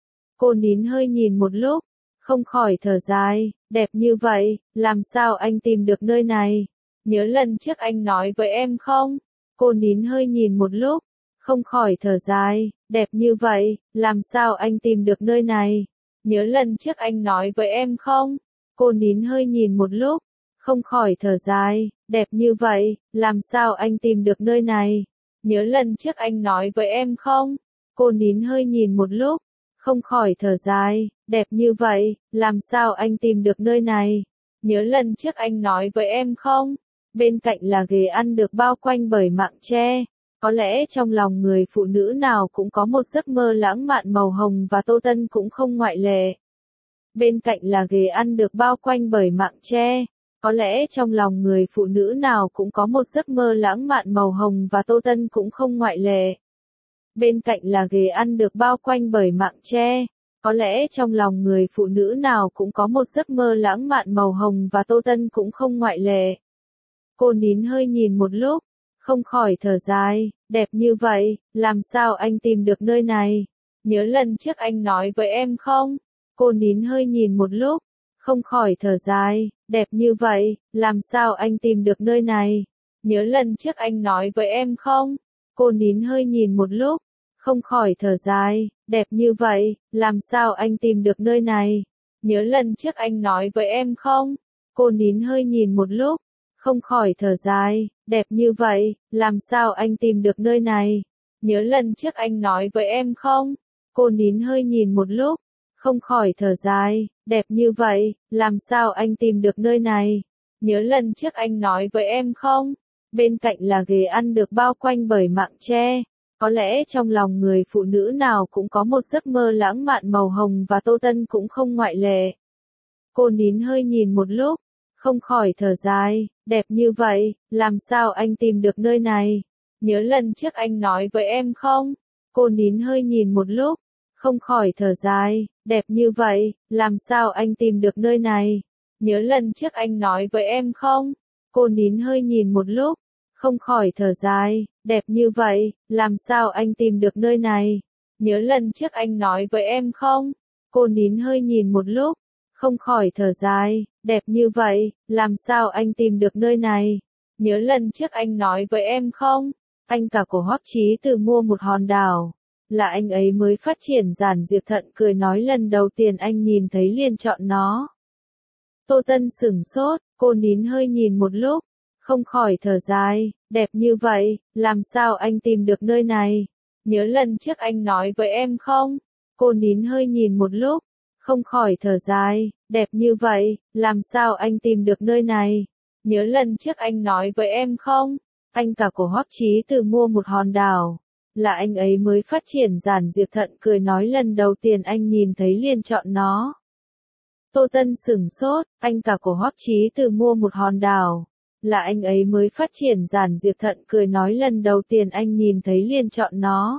Cô nín hơi nhìn một lúc, không khỏi thở dài, đẹp như vậy, làm sao anh tìm được nơi này? Nhớ lần trước anh nói với em không? Cô nín hơi nhìn một lúc, không khỏi thở dài, đẹp như vậy, làm sao anh tìm được nơi này? Nhớ lần trước anh nói với em không? Cô nín hơi nhìn một lúc, không khỏi thở dài, đẹp như vậy, làm sao anh tìm được nơi này? Nhớ lần trước anh nói với em không? Cô nín hơi nhìn một lúc, không khỏi thở dài, đẹp như vậy, làm sao anh tìm được nơi này? Nhớ lần trước anh nói với em không? Bên cạnh là ghế ăn được bao quanh bởi mạng tre. Có lẽ trong lòng người phụ nữ nào cũng có một giấc mơ lãng mạn màu hồng và Tô Tân cũng không ngoại lệ. Bên cạnh là ghế ăn được bao quanh bởi mạng tre. Có lẽ trong lòng người phụ nữ nào cũng có một giấc mơ lãng mạn màu hồng và Tô Tân cũng không ngoại lệ. Bên cạnh là ghế ăn được bao quanh bởi mạng tre. Có lẽ trong lòng người phụ nữ nào cũng có một giấc mơ lãng mạn màu hồng và Tô Tân cũng không ngoại lệ. Cô nín hơi nhìn một lúc, không khỏi thở dài, đẹp như vậy, làm sao anh tìm được nơi này? Nhớ lần trước anh nói với em không? Cô nín hơi nhìn một lúc, không khỏi thở dài, đẹp như vậy, làm sao anh tìm được nơi này? Nhớ lần trước anh nói với em không? Cô nín hơi nhìn một lúc, không khỏi thở dài, đẹp như vậy, làm sao anh tìm được nơi này? Nhớ lần trước anh nói với em không? Cô nín hơi nhìn một lúc, không khỏi thở dài, đẹp như vậy, làm sao anh tìm được nơi này? Nhớ lần trước anh nói với em không? Cô nín hơi nhìn một lúc, không khỏi thở dài, đẹp như vậy, làm sao anh tìm được nơi này? Nhớ lần trước anh nói với em không? Bên cạnh là ghế ăn được bao quanh bởi mạng tre. Có lẽ trong lòng người phụ nữ nào cũng có một giấc mơ lãng mạn màu hồng và Tô Tân cũng không ngoại lệ. Cô nín hơi nhìn một lúc, không khỏi thở dài, đẹp như vậy, làm sao anh tìm được nơi này? Nhớ lần trước anh nói với em không? Cô nín hơi nhìn một lúc, không khỏi thở dài, đẹp như vậy, làm sao anh tìm được nơi này? Nhớ lần trước anh nói với em không? Cô nín hơi nhìn một lúc, không khỏi thở dài, đẹp như vậy, làm sao anh tìm được nơi này? Nhớ lần trước anh nói với em không? Cô nín hơi nhìn một lúc, không khỏi thở dài, đẹp như vậy, làm sao anh tìm được nơi này? Nhớ lần trước anh nói với em không? Anh cả của Hoắc Chí Từ mua một hòn đảo. Là anh ấy mới phát triển giản diệp thận cười nói lần đầu tiên anh nhìn thấy liền chọn nó. Tô Tân sửng sốt, cô nín hơi nhìn một lúc, không khỏi thở dài, đẹp như vậy, làm sao anh tìm được nơi này? Nhớ lần trước anh nói với em không? Cô nín hơi nhìn một lúc, không khỏi thở dài, đẹp như vậy, làm sao anh tìm được nơi này? Nhớ lần trước anh nói với em không? Anh cả của Hoắc Chí Từ mua một hòn đảo. Là anh ấy mới phát triển giản diệp thận cười nói lần đầu tiên anh nhìn thấy liền chọn nó. Tô Tân sửng sốt, anh cả của Hoắc Chí Từ mua một hòn đảo. Là anh ấy mới phát triển giản diệp thận cười nói lần đầu tiên anh nhìn thấy liền chọn nó.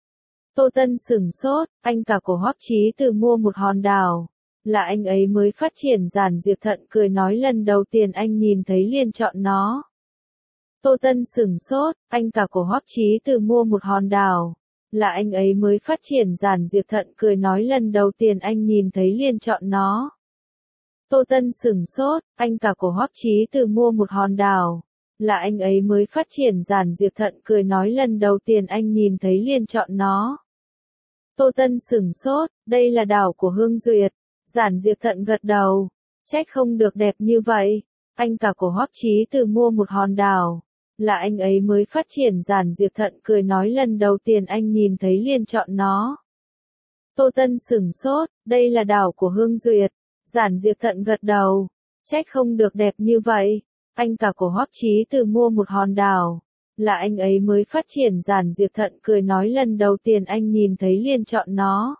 Tô Tân sửng sốt, anh cả của Hoắc Chí Từ mua một hòn đảo. Là anh ấy mới phát triển giản diệp thận cười nói lần đầu tiên anh nhìn thấy liền chọn nó. Tô Tân sửng sốt, anh cả của Hoắc Chí Từ mua một hòn đảo. Là anh ấy mới phát triển giản diệp thận cười nói lần đầu tiên anh nhìn thấy liền chọn nó. Tô Tân sửng sốt, anh cả của Hoắc Chí Từ mua một hòn đảo. Là anh ấy mới phát triển giản diệp thận cười nói lần đầu tiên anh nhìn thấy liền chọn nó. Tô Tân sửng sốt, đây là đảo của Hương Duyệt. Giản diệp thận gật đầu. Trách không được đẹp như vậy. Anh cả của Hoắc Chí Từ mua một hòn đảo. Là anh ấy mới phát triển giản diệp thận cười nói lần đầu tiên anh nhìn thấy liền chọn nó. Tô Tân sửng sốt, đây là đảo của Hương Duyệt. Giản Diệp Thận gật đầu. Trách không được đẹp như vậy. Anh cả của Hoắc Chí Từ mua một hòn đảo. Là anh ấy mới phát triển. Giản Diệp Thận cười nói lần đầu tiên anh nhìn thấy liền chọn nó.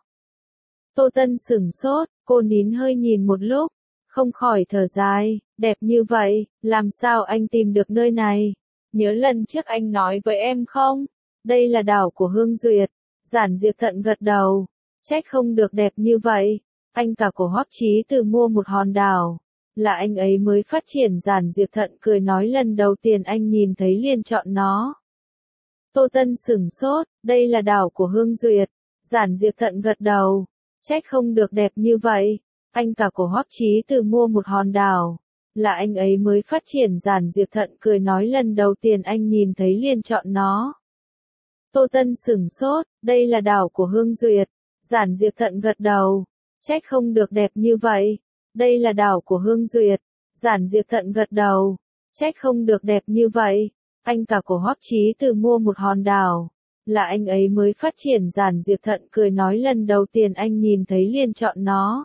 Tô Tân sửng sốt, cô nín hơi nhìn một lúc. Không khỏi thở dài, đẹp như vậy, làm sao anh tìm được nơi này? Nhớ lần trước anh nói với em không? Đây là đảo của Hương Duyệt. Giản Diệp Thận gật đầu. Trách không được đẹp như vậy. Anh cả của Hoắc Chí Từ mua một hòn đảo. Là anh ấy mới phát triển. Giản Diệp Thận cười nói lần đầu tiên anh nhìn thấy liền chọn nó. Tô Tân sửng sốt, đây là đảo của Hương Duyệt. Giản Diệp Thận gật đầu. Trách không được đẹp như vậy. Anh cả của Hoắc Chí Từ mua một hòn đảo. Là anh ấy mới phát triển. Giản Diệp Thận cười nói lần đầu tiên anh nhìn thấy liền chọn nó. Tô Tân sửng sốt, đây là đảo của Hương Duyệt. Giản Diệp Thận gật đầu. Trách không được đẹp như vậy. Đây là đảo của Hương Duyệt. Giản Diệp Thận gật đầu. Trách không được đẹp như vậy. Anh cả của Hoắc Chí Từ mua một hòn đảo. Là anh ấy mới phát triển. Giản Diệp Thận cười nói lần đầu tiên anh nhìn thấy liền chọn nó.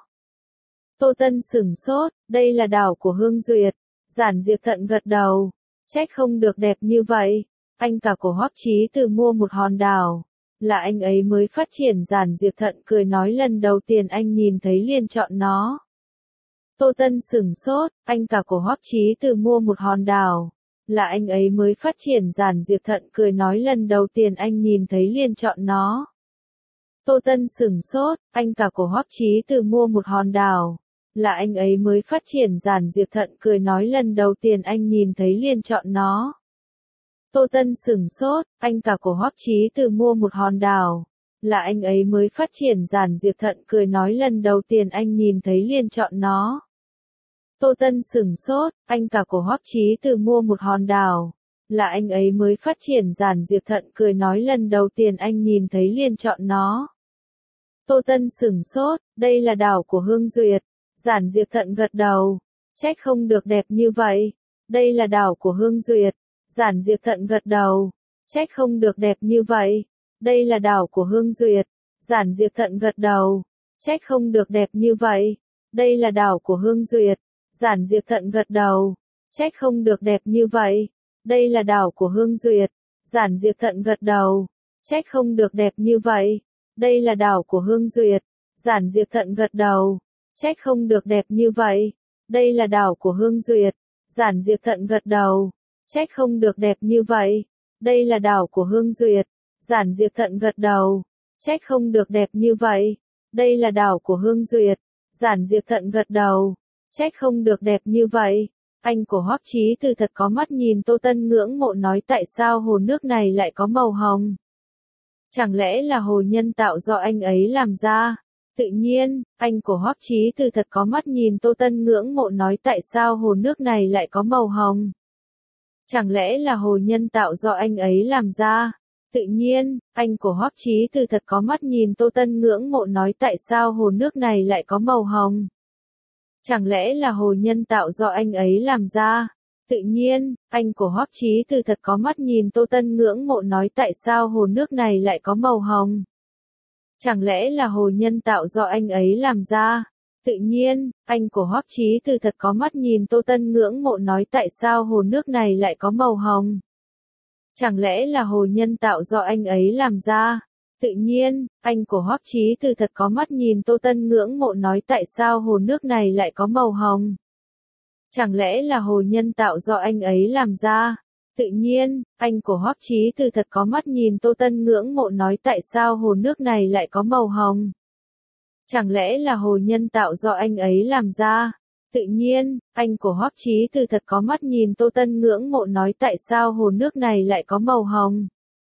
Tô Tân sửng sốt, đây là đảo của Hương Duyệt. Giản Diệp Thận gật đầu. Trách không được đẹp như vậy. Anh cả của Hoắc Chí Từ mua một hòn đảo. Là anh ấy mới phát triển. Giản Diệp Thận cười nói lần đầu tiên anh nhìn thấy liền chọn nó. Tô Tân sửng sốt, anh cả của Hoắc Chí Từ mua một hòn đảo. Là anh ấy mới phát triển. Giản Diệp Thận cười nói lần đầu tiên anh nhìn thấy liền chọn nó. Tô Tân sửng sốt, anh cả của Hoắc Chí Từ mua một hòn đảo. Là anh ấy mới phát triển. Giản Diệp Thận cười nói lần đầu tiên anh nhìn thấy liền chọn nó. Tô Tân sửng sốt, anh cả của Hoắc Chí Từ mua một hòn đảo. Là anh ấy mới phát triển. Giản Diệp Thận cười nói lần đầu tiên anh nhìn thấy liền chọn nó. Tô Tân sửng sốt, anh cả của Hoắc Chí Từ mua một hòn đảo. Là anh ấy mới phát triển. Giản Diệp Thận cười nói lần đầu tiên anh nhìn thấy liền chọn nó. Tô Tân sửng sốt, đây là đảo của Hương Duyệt. Giản Diệp Thận gật đầu. Trách không được đẹp như vậy. Đây là đảo của Hương Duyệt. Giản Diệp Thận gật đầu. Trách không được đẹp như vậy. Đây là đảo của Hương Duyệt. Giản Diệp Thận gật đầu. Trách không được đẹp như vậy. Đây là đảo của Hương Duyệt. Giản Diệp Thận gật đầu. Trách không được đẹp như vậy. Đây là đảo của Hương Duyệt. Giản Diệp Thận gật đầu. Trách không được đẹp như vậy. Đây là đảo của Hương Duyệt. Giản Diệp Thận gật đầu. Trách không được đẹp như vậy. Đây là đảo của Hương Duyệt. Giản Diệp Thận gật đầu. Trách không được đẹp như vậy. Đây là đảo của Hương Duyệt. Giản Diệp Thận gật đầu. Trách không được đẹp như vậy. Đây là đảo của Hương Duyệt. Giản Diệp Thận gật đầu. Trách không được đẹp như vậy. Anh của Hoắc Chí Từ thật có mắt nhìn. Tô Tân ngưỡng mộ nói tại sao hồ nước này lại có màu hồng. Chẳng lẽ là hồ nhân tạo do anh ấy làm ra? Tự nhiên, anh của Hoắc Chí Từ thật có mắt nhìn. Tô Tân ngưỡng mộ nói tại sao hồ nước này lại có màu hồng. Chẳng lẽ là hồ nhân tạo do anh ấy làm ra? Tự nhiên, anh của Hoắc Chí Từ thật có mắt nhìn. Tô Tân ngưỡng mộ nói tại sao hồ nước này lại có màu hồng. Chẳng lẽ là hồ nhân tạo do anh ấy làm ra? Tự nhiên, anh của Hoắc Chí Từ thật có mắt nhìn. Tô Tân ngưỡng mộ nói tại sao hồ nước này lại có màu hồng. Chẳng lẽ là hồ nhân tạo do anh ấy làm ra? Tự nhiên, anh của Hoắc Chí Từ thật có mắt nhìn. Tô Tân ngưỡng mộ nói tại sao hồ nước này lại có màu hồng. Chẳng lẽ là hồ nhân tạo do anh ấy làm ra? Tự nhiên, anh của Hoắc Chí Từ thật có mắt nhìn. Tô Tân ngưỡng mộ nói tại sao hồ nước này lại có màu hồng. Chẳng lẽ là hồ nhân tạo do anh ấy làm ra? Tự nhiên, anh của Hoắc Chí Từ thật có mắt nhìn. Tô Tân ngưỡng mộ nói tại sao hồ nước này lại có màu hồng. Chẳng lẽ là hồ nhân tạo do anh ấy làm ra? Tự nhiên, anh của Hoắc Chí Từ thật có mắt nhìn. Tô Tân ngưỡng mộ nói tại sao hồ nước này lại có màu hồng.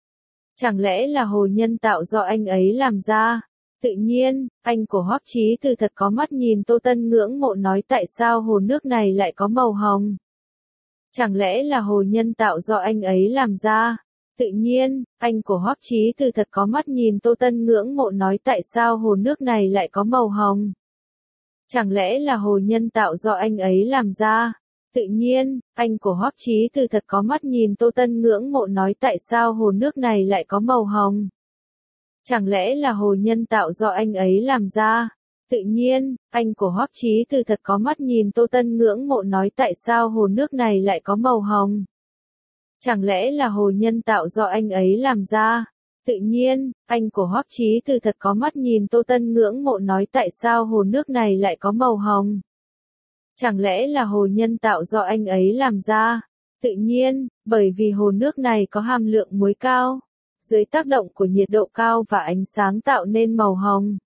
Chẳng lẽ là hồ nhân tạo do anh ấy làm ra? Tự nhiên, anh của Hoắc Chí Từ thật có mắt nhìn. Tô Tân ngưỡng mộ nói tại sao hồ nước này lại có màu hồng. Chẳng lẽ là hồ nhân tạo do anh ấy làm ra? Tự nhiên, anh của Hoắc Chí Từ thật có mắt nhìn. Tô Tân ngưỡng mộ nói tại sao hồ nước này lại có màu hồng. Chẳng lẽ là hồ nhân tạo do anh ấy làm ra? Tự nhiên, anh của Hoắc Chí Từ thật có mắt nhìn. Tô Tân ngưỡng mộ nói tại sao hồ nước này lại có màu hồng. Chẳng lẽ là hồ nhân tạo do anh ấy làm ra? Tự nhiên, anh của Hoắc Chí Từ thật có mắt nhìn Tô Tân ngưỡng mộ nói tại sao hồ nước này lại có màu hồng? Chẳng lẽ là hồ nhân tạo do anh ấy làm ra? Tự nhiên, anh của Hoắc Chí Từ thật có mắt nhìn Tô Tân ngưỡng mộ nói tại sao hồ nước này lại có màu hồng? Chẳng lẽ là hồ nhân tạo do anh ấy làm ra? Tự nhiên, bởi vì hồ nước này có hàm lượng muối cao, dưới tác động của nhiệt độ cao và ánh sáng tạo nên màu hồng.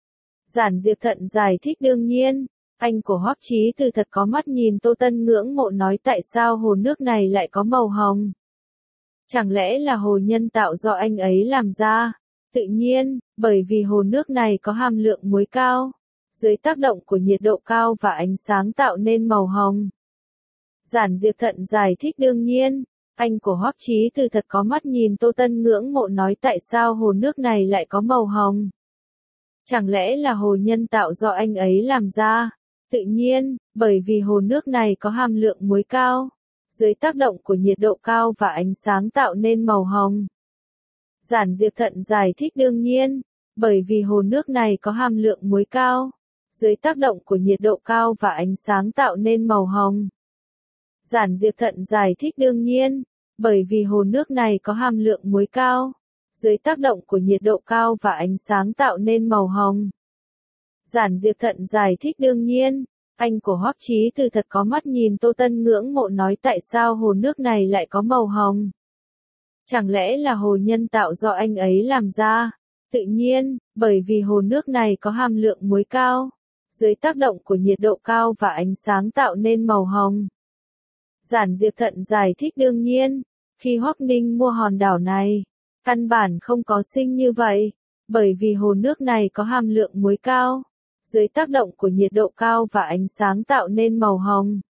Giản Diệp Thận giải thích đương nhiên, anh của Hoắc Chí Từ thật có mắt nhìn Tô Tân ngưỡng mộ nói tại sao hồ nước này lại có màu hồng. Chẳng lẽ là hồ nhân tạo do anh ấy làm ra? Tự nhiên, bởi vì hồ nước này có hàm lượng muối cao, dưới tác động của nhiệt độ cao và ánh sáng tạo nên màu hồng. Giản Diệp Thận giải thích đương nhiên, anh của Hoắc Chí Từ thật có mắt nhìn Tô Tân ngưỡng mộ nói tại sao hồ nước này lại có màu hồng. Chẳng lẽ là hồ nhân tạo do anh ấy làm ra? Tự nhiên, bởi vì hồ nước này có hàm lượng muối cao, dưới tác động của nhiệt độ cao và ánh sáng tạo nên màu hồng. Giản Diệp Thận giải thích đương nhiên, bởi vì hồ nước này có hàm lượng muối cao, dưới tác động của nhiệt độ cao và ánh sáng tạo nên màu hồng. Giản Diệp Thận giải thích đương nhiên, bởi vì hồ nước này có hàm lượng muối cao, dưới tác động của nhiệt độ cao và ánh sáng tạo nên màu hồng. Giản Diệp Thận giải thích đương nhiên, anh của Hoắc Chí Từ thật có mắt nhìn Tô Tân ngưỡng mộ nói tại sao hồ nước này lại có màu hồng. Chẳng lẽ là hồ nhân tạo do anh ấy làm ra? Tự nhiên, bởi vì hồ nước này có hàm lượng muối cao, dưới tác động của nhiệt độ cao và ánh sáng tạo nên màu hồng. Giản Diệp Thận giải thích đương nhiên, khi Hoắc Ninh mua hòn đảo này, căn bản không có sinh như vậy, bởi vì hồ nước này có hàm lượng muối cao, dưới tác động của nhiệt độ cao và ánh sáng tạo nên màu hồng.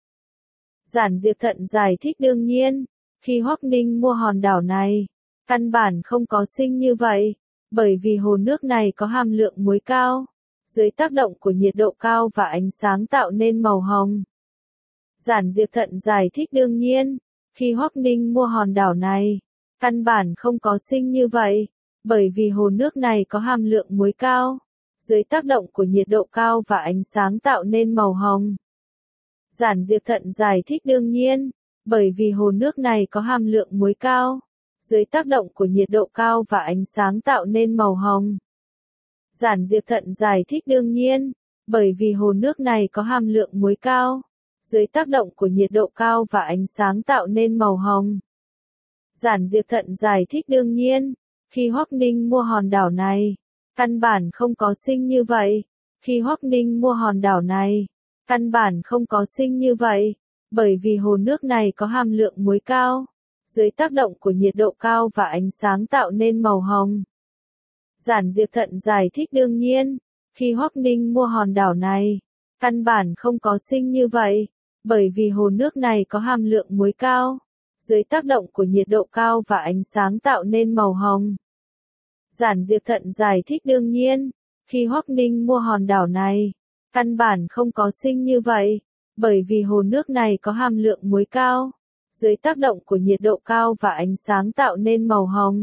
Giản Diệp Thận giải thích đương nhiên, khi Hoắc Ninh mua hòn đảo này, căn bản không có sinh như vậy, bởi vì hồ nước này có hàm lượng muối cao, dưới tác động của nhiệt độ cao và ánh sáng tạo nên màu hồng. Giản Diệp Thận giải thích đương nhiên, khi Hoắc Ninh mua hòn đảo này, căn bản không có sinh như vậy, bởi vì hồ nước này có hàm lượng muối cao, dưới tác động của nhiệt độ cao và ánh sáng tạo nên màu hồng. Giản Diệp Thận giải thích đương nhiên, bởi vì hồ nước này có hàm lượng muối cao, dưới tác động của nhiệt độ cao và ánh sáng tạo nên màu hồng. Giản Diệp Thận giải thích đương nhiên, bởi vì hồ nước này có hàm lượng muối cao, dưới tác động của nhiệt độ cao và ánh sáng tạo nên màu hồng. Giản Diệp Thận giải thích đương nhiên, khi Hoắc Ninh mua hòn đảo này, căn bản không có sinh như vậy, khi Hoắc Ninh mua hòn đảo này, căn bản không có sinh như vậy, bởi vì hồ nước này có hàm lượng muối cao, dưới tác động của nhiệt độ cao và ánh sáng tạo nên màu hồng. Giản Diệp Thận giải thích đương nhiên, khi Hoắc Ninh mua hòn đảo này, căn bản không có sinh như vậy, bởi vì hồ nước này có hàm lượng muối cao, dưới tác động của nhiệt độ cao và ánh sáng tạo nên màu hồng. Giản Diệp Thận giải thích đương nhiên, khi Hoắc Ninh mua hòn đảo này, căn bản không có sinh như vậy, bởi vì hồ nước này có hàm lượng muối cao, dưới tác động của nhiệt độ cao và ánh sáng tạo nên màu hồng.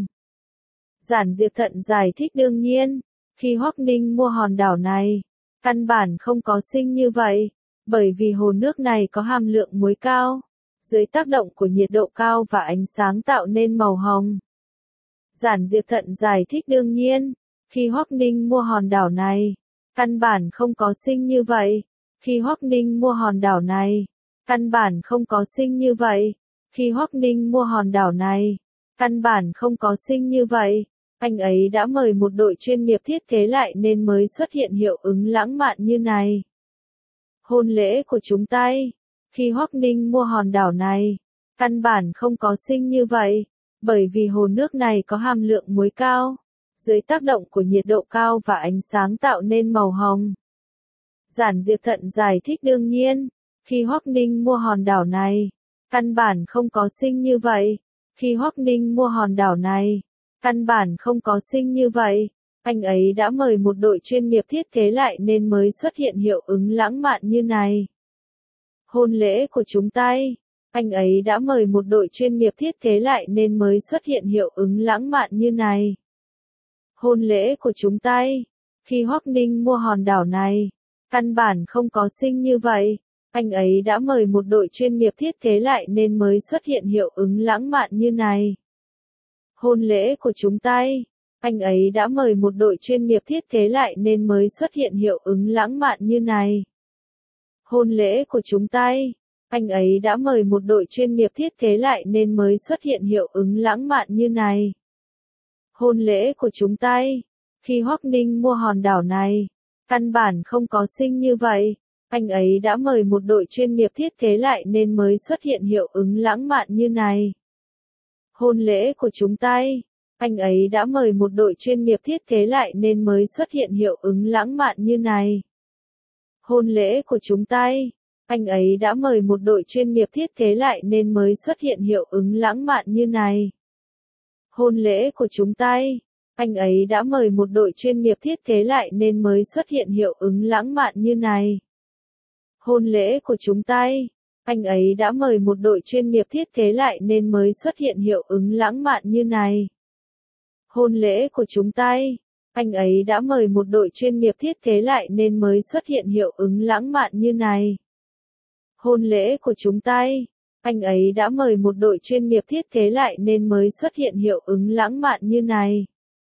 Giản Diệp Thận giải thích đương nhiên, khi Hoắc Ninh mua hòn đảo này, căn bản không có sinh như vậy, bởi vì hồ nước này có hàm lượng muối cao, dưới tác động của nhiệt độ cao và ánh sáng tạo nên màu hồng. Giản Diệp Thận giải thích đương nhiên, khi Hoắc Ninh mua hòn đảo này, căn bản không có sinh như vậy, khi Hoắc Ninh mua hòn đảo này, căn bản không có sinh như vậy, khi Hoắc Ninh mua hòn đảo này, căn bản không có sinh như vậy, anh ấy đã mời một đội chuyên nghiệp thiết kế lại nên mới xuất hiện hiệu ứng lãng mạn như này. Hôn lễ của chúng ta, khi Hoắc Ninh mua hòn đảo này, căn bản không có sinh như vậy, bởi vì hồ nước này có hàm lượng muối cao, dưới tác động của nhiệt độ cao và ánh sáng tạo nên màu hồng. Giản Diệp Thận giải thích đương nhiên, khi Hoắc Ninh mua hòn đảo này, căn bản không có sinh như vậy, khi Hoắc Ninh mua hòn đảo này, căn bản không có sinh như vậy, anh ấy đã mời một đội chuyên nghiệp thiết kế lại nên mới xuất hiện hiệu ứng lãng mạn như này. Hôn lễ của chúng ta, anh ấy đã mời một đội chuyên nghiệp thiết kế lại nên mới xuất hiện hiệu ứng lãng mạn như này. Hôn lễ của chúng tay. Khi Hoắc Ninh mua hòn đảo này, căn bản không có xinh như vậy. Anh ấy đã mời một đội chuyên nghiệp thiết kế lại nên mới xuất hiện hiệu ứng lãng mạn như này. Hôn lễ của chúng tay. Anh ấy đã mời một đội chuyên nghiệp thiết kế lại nên mới xuất hiện hiệu ứng lãng mạn như này. Hôn lễ của chúng tay. Anh ấy đã mời một đội chuyên nghiệp thiết kế lại nên mới xuất hiện hiệu ứng lãng mạn như này. Hôn lễ của chúng tay. Khi Hoắc Ninh mua hòn đảo này, căn bản không có xinh như vậy. Anh ấy đã mời một đội chuyên nghiệp thiết kế lại nên mới xuất hiện hiệu ứng lãng mạn như này. Hôn lễ của chúng tay. Anh ấy đã mời một đội chuyên nghiệp thiết kế lại nên mới xuất hiện hiệu ứng lãng mạn như này. Hôn lễ của chúng tay. Anh ấy đã mời một đội chuyên nghiệp thiết kế lại nên mới xuất hiện hiệu ứng lãng mạn như này. Hôn lễ của chúng tay. Anh ấy đã mời một đội chuyên nghiệp thiết kế lại nên mới xuất hiện hiệu ứng lãng mạn như này. Hôn lễ của chúng tay. Anh ấy đã mời một đội chuyên nghiệp thiết kế lại nên mới xuất hiện hiệu ứng lãng mạn như này. Hôn lễ của chúng tay. Anh ấy đã mời một đội chuyên nghiệp thiết kế lại nên mới xuất hiện hiệu ứng lãng mạn như này. Hôn lễ của chúng tay. Anh ấy đã mời một đội chuyên nghiệp thiết kế lại nên mới xuất hiện hiệu ứng lãng mạn như này.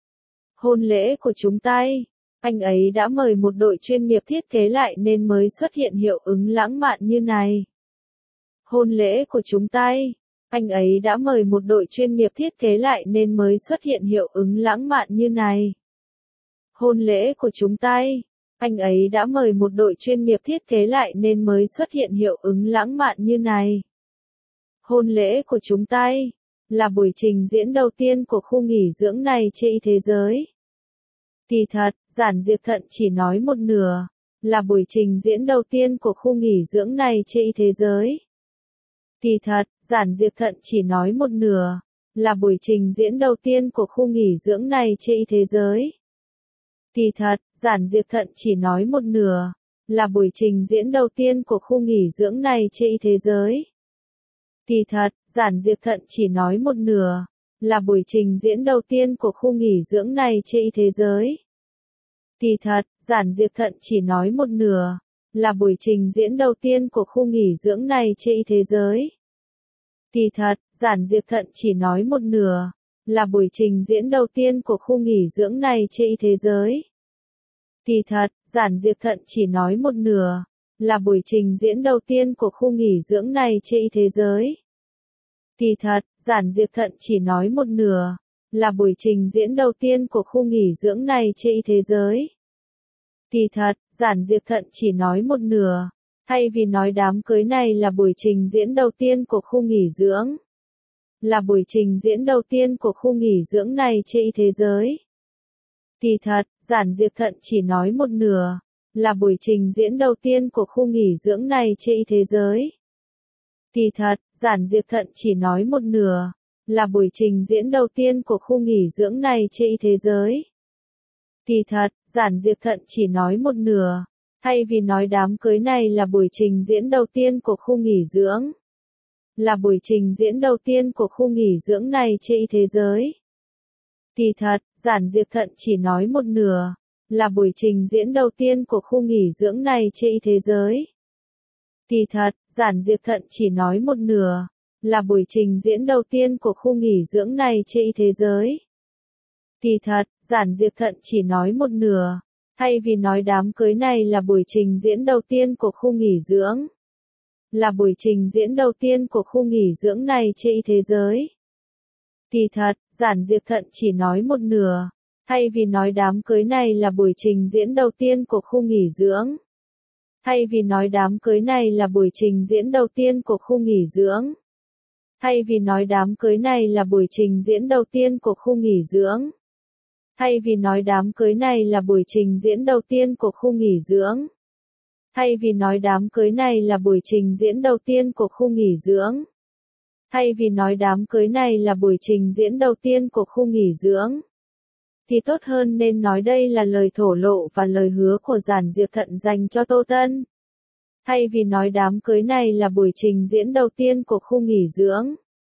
Hôn lễ của chúng tay. Anh ấy đã mời một đội chuyên nghiệp thiết kế lại nên mới xuất hiện hiệu ứng lãng mạn như này. Hôn lễ của chúng tay. Anh ấy đã mời một đội chuyên nghiệp thiết kế lại nên mới xuất hiện hiệu ứng lãng mạn như này. Hôn lễ của chúng tay. Anh ấy đã mời một đội chuyên nghiệp thiết kế lại nên mới xuất hiện hiệu ứng lãng mạn như này. Hôn lễ của chúng tay là buổi trình diễn đầu tiên của khu nghỉ dưỡng này trên thế giới. Kỳ thật, Giản Diệp Thận chỉ nói một nửa, là buổi trình diễn đầu tiên của khu nghỉ dưỡng này trên thế giới. Kỳ thật, Giản Diệp Thận chỉ nói một nửa, là buổi trình diễn đầu tiên của khu nghỉ dưỡng này trên thế giới. Kỳ thật, Giản Diệp Thận chỉ nói một nửa, là buổi trình diễn đầu tiên của khu nghỉ dưỡng này trên thế giới. Kỳ thật, Giản Diệp Thận chỉ nói một nửa, là buổi trình diễn đầu tiên của khu nghỉ dưỡng này trên thế giới. Kỳ thật, Giản Diệp Thận chỉ nói một nửa, là buổi trình diễn đầu tiên của khu nghỉ dưỡng này trên thế giới. Kỳ thật, Giản Diệp Thận chỉ nói một nửa, là buổi trình diễn đầu tiên của khu nghỉ dưỡng này trên thế giới. Kỳ thật, Giản Diệp Thận chỉ nói một nửa, là buổi trình diễn đầu tiên của khu nghỉ dưỡng này trên thế giới. Kỳ thật, Giản Diệp Thận chỉ nói một nửa, là buổi trình diễn đầu tiên của khu nghỉ dưỡng này trên thế giới. Kỳ thật, Giản Diệp Thận chỉ nói một nửa, thay vì nói đám cưới này là buổi trình diễn đầu tiên của khu nghỉ dưỡng. Là buổi trình diễn đầu tiên của khu nghỉ dưỡng này trên thế giới. Kỳ thật, Giản Diệp Thận chỉ nói một nửa, là buổi trình diễn đầu tiên của khu nghỉ dưỡng này trên thế giới. Kỳ thật, Giản Diệp Thận chỉ nói một nửa, là buổi trình diễn đầu tiên của khu nghỉ dưỡng này trên thế giới. Kỳ thật, Giản Diệp Thận chỉ nói một nửa, thay vì nói đám cưới này là buổi trình diễn đầu tiên của khu nghỉ dưỡng. Là buổi trình diễn đầu tiên của khu nghỉ dưỡng này trên thế giới. Kỳ thật, Giản Diệp Thận chỉ nói một nửa, là buổi trình diễn đầu tiên của khu nghỉ dưỡng này trên thế giới. Kỳ thật, Giản Diệp Thận chỉ nói một nửa, là buổi trình diễn đầu tiên của khu nghỉ dưỡng này trên thế giới. Kỳ thật, Giản Diệp Thận chỉ nói một nửa, thay vì nói đám cưới này là buổi trình diễn đầu tiên của khu nghỉ dưỡng. Là buổi trình diễn đầu tiên của khu nghỉ dưỡng này trên thế giới. Kỳ thật, Giản Diệp Thận chỉ nói một nửa, thay vì nói đám cưới này là buổi trình diễn đầu tiên của khu nghỉ dưỡng. Thay vì nói đám cưới này là buổi trình diễn đầu tiên của khu nghỉ dưỡng. Thay vì nói đám cưới này là buổi trình diễn đầu tiên của khu nghỉ dưỡng. Thay vì nói đám cưới này là buổi trình diễn đầu tiên của khu nghỉ dưỡng. Thay vì nói đám cưới này là buổi trình diễn đầu tiên của khu nghỉ dưỡng. Thay vì nói đám cưới này là buổi trình diễn đầu tiên của khu nghỉ dưỡng. Thì tốt hơn nên nói đây là lời thổ lộ và lời hứa của Giản Diệp Thận dành cho Tô Tân. Thay vì nói đám cưới này là buổi trình diễn đầu tiên của khu nghỉ dưỡng.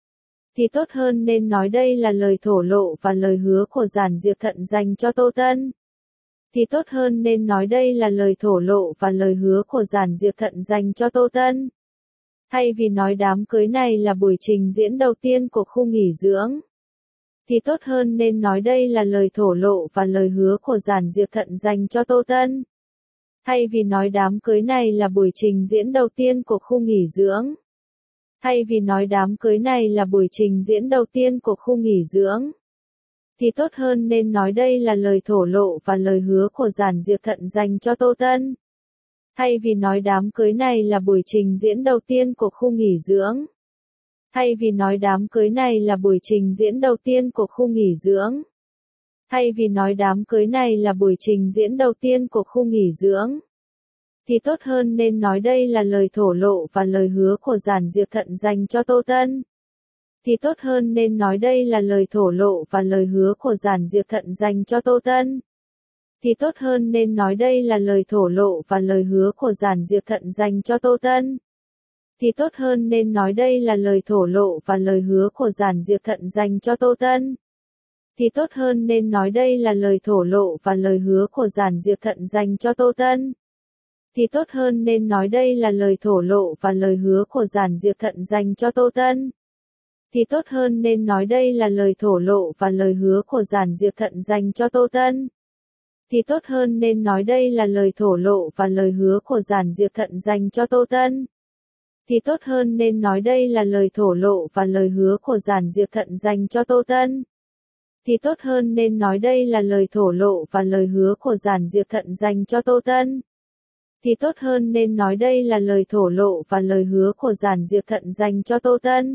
thì tốt hơn nên nói đây là lời thổ lộ và lời hứa của Giản Diệp Thận dành cho Tô Tân. Thì tốt hơn nên nói đây là lời thổ lộ và lời hứa của Giản Diệp Thận dành cho Tô Tân. Thay vì nói đám cưới này là buổi trình diễn đầu tiên của khu nghỉ dưỡng, thì tốt hơn nên nói đây là lời thổ lộ và lời hứa của Giản Diệp Thận dành cho Tô Tân. Thay vì nói đám cưới này là buổi trình diễn đầu tiên của khu nghỉ dưỡng. Thay vì nói đám cưới này là buổi trình diễn đầu tiên của khu nghỉ dưỡng, thì tốt hơn nên nói đây là lời thổ lộ và lời hứa của Giản Diệp Thận dành cho Tô Tân. Thay vì nói đám cưới này là buổi trình diễn đầu tiên của khu nghỉ dưỡng. Thay vì nói đám cưới này là buổi trình diễn đầu tiên của khu nghỉ dưỡng. Thay vì nói đám cưới này là buổi trình diễn đầu tiên của khu nghỉ dưỡng, thì tốt hơn nên nói đây là lời thổ lộ và lời hứa của Giản Diệp Thận dành cho Tô Tân. Thì tốt hơn nên nói đây là lời thổ lộ và lời hứa của Giản Diệp Thận dành cho Tô Tân. Thì tốt hơn nên nói đây là lời thổ lộ và lời hứa của Giản Diệp Thận dành cho Tô Tân. Thì tốt hơn nên nói đây là lời thổ lộ và lời hứa của Giản Diệp Thận dành cho Tô Tân. Thì tốt hơn nên nói đây là lời thổ lộ và lời hứa của Giản Diệp Thận dành cho Tô Tân. Thì tốt hơn nên nói đây là lời thổ lộ và lời hứa của Giản Diệp Thận dành cho Tô Tân. Thì tốt hơn nên nói đây là lời thổ lộ và lời hứa của Giản Diệp Thận dành cho Tô Tân. Thì tốt hơn nên nói đây là lời thổ lộ và lời hứa của Giản Diệp Thận dành cho Tô Tân. Thì tốt hơn nên nói đây là lời thổ lộ và lời hứa của Giản Diệp Thận dành cho Tô Tân. Thì tốt hơn nên nói đây là lời thổ lộ và lời hứa của Giản Diệp Thận dành cho Tô Tân. Thì tốt hơn nên nói đây là lời thổ lộ và lời hứa của Giản Diệp Thận dành cho Tô Tân.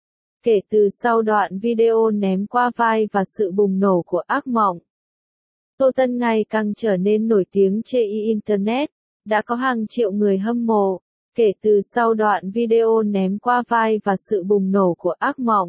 Kể từ sau đoạn video ném qua vai và sự bùng nổ của ác mộng, Tô Tân ngày càng trở nên nổi tiếng trên Internet, đã có hàng triệu người hâm mộ. Kể từ sau đoạn video ném qua vai và sự bùng nổ của ác mộng,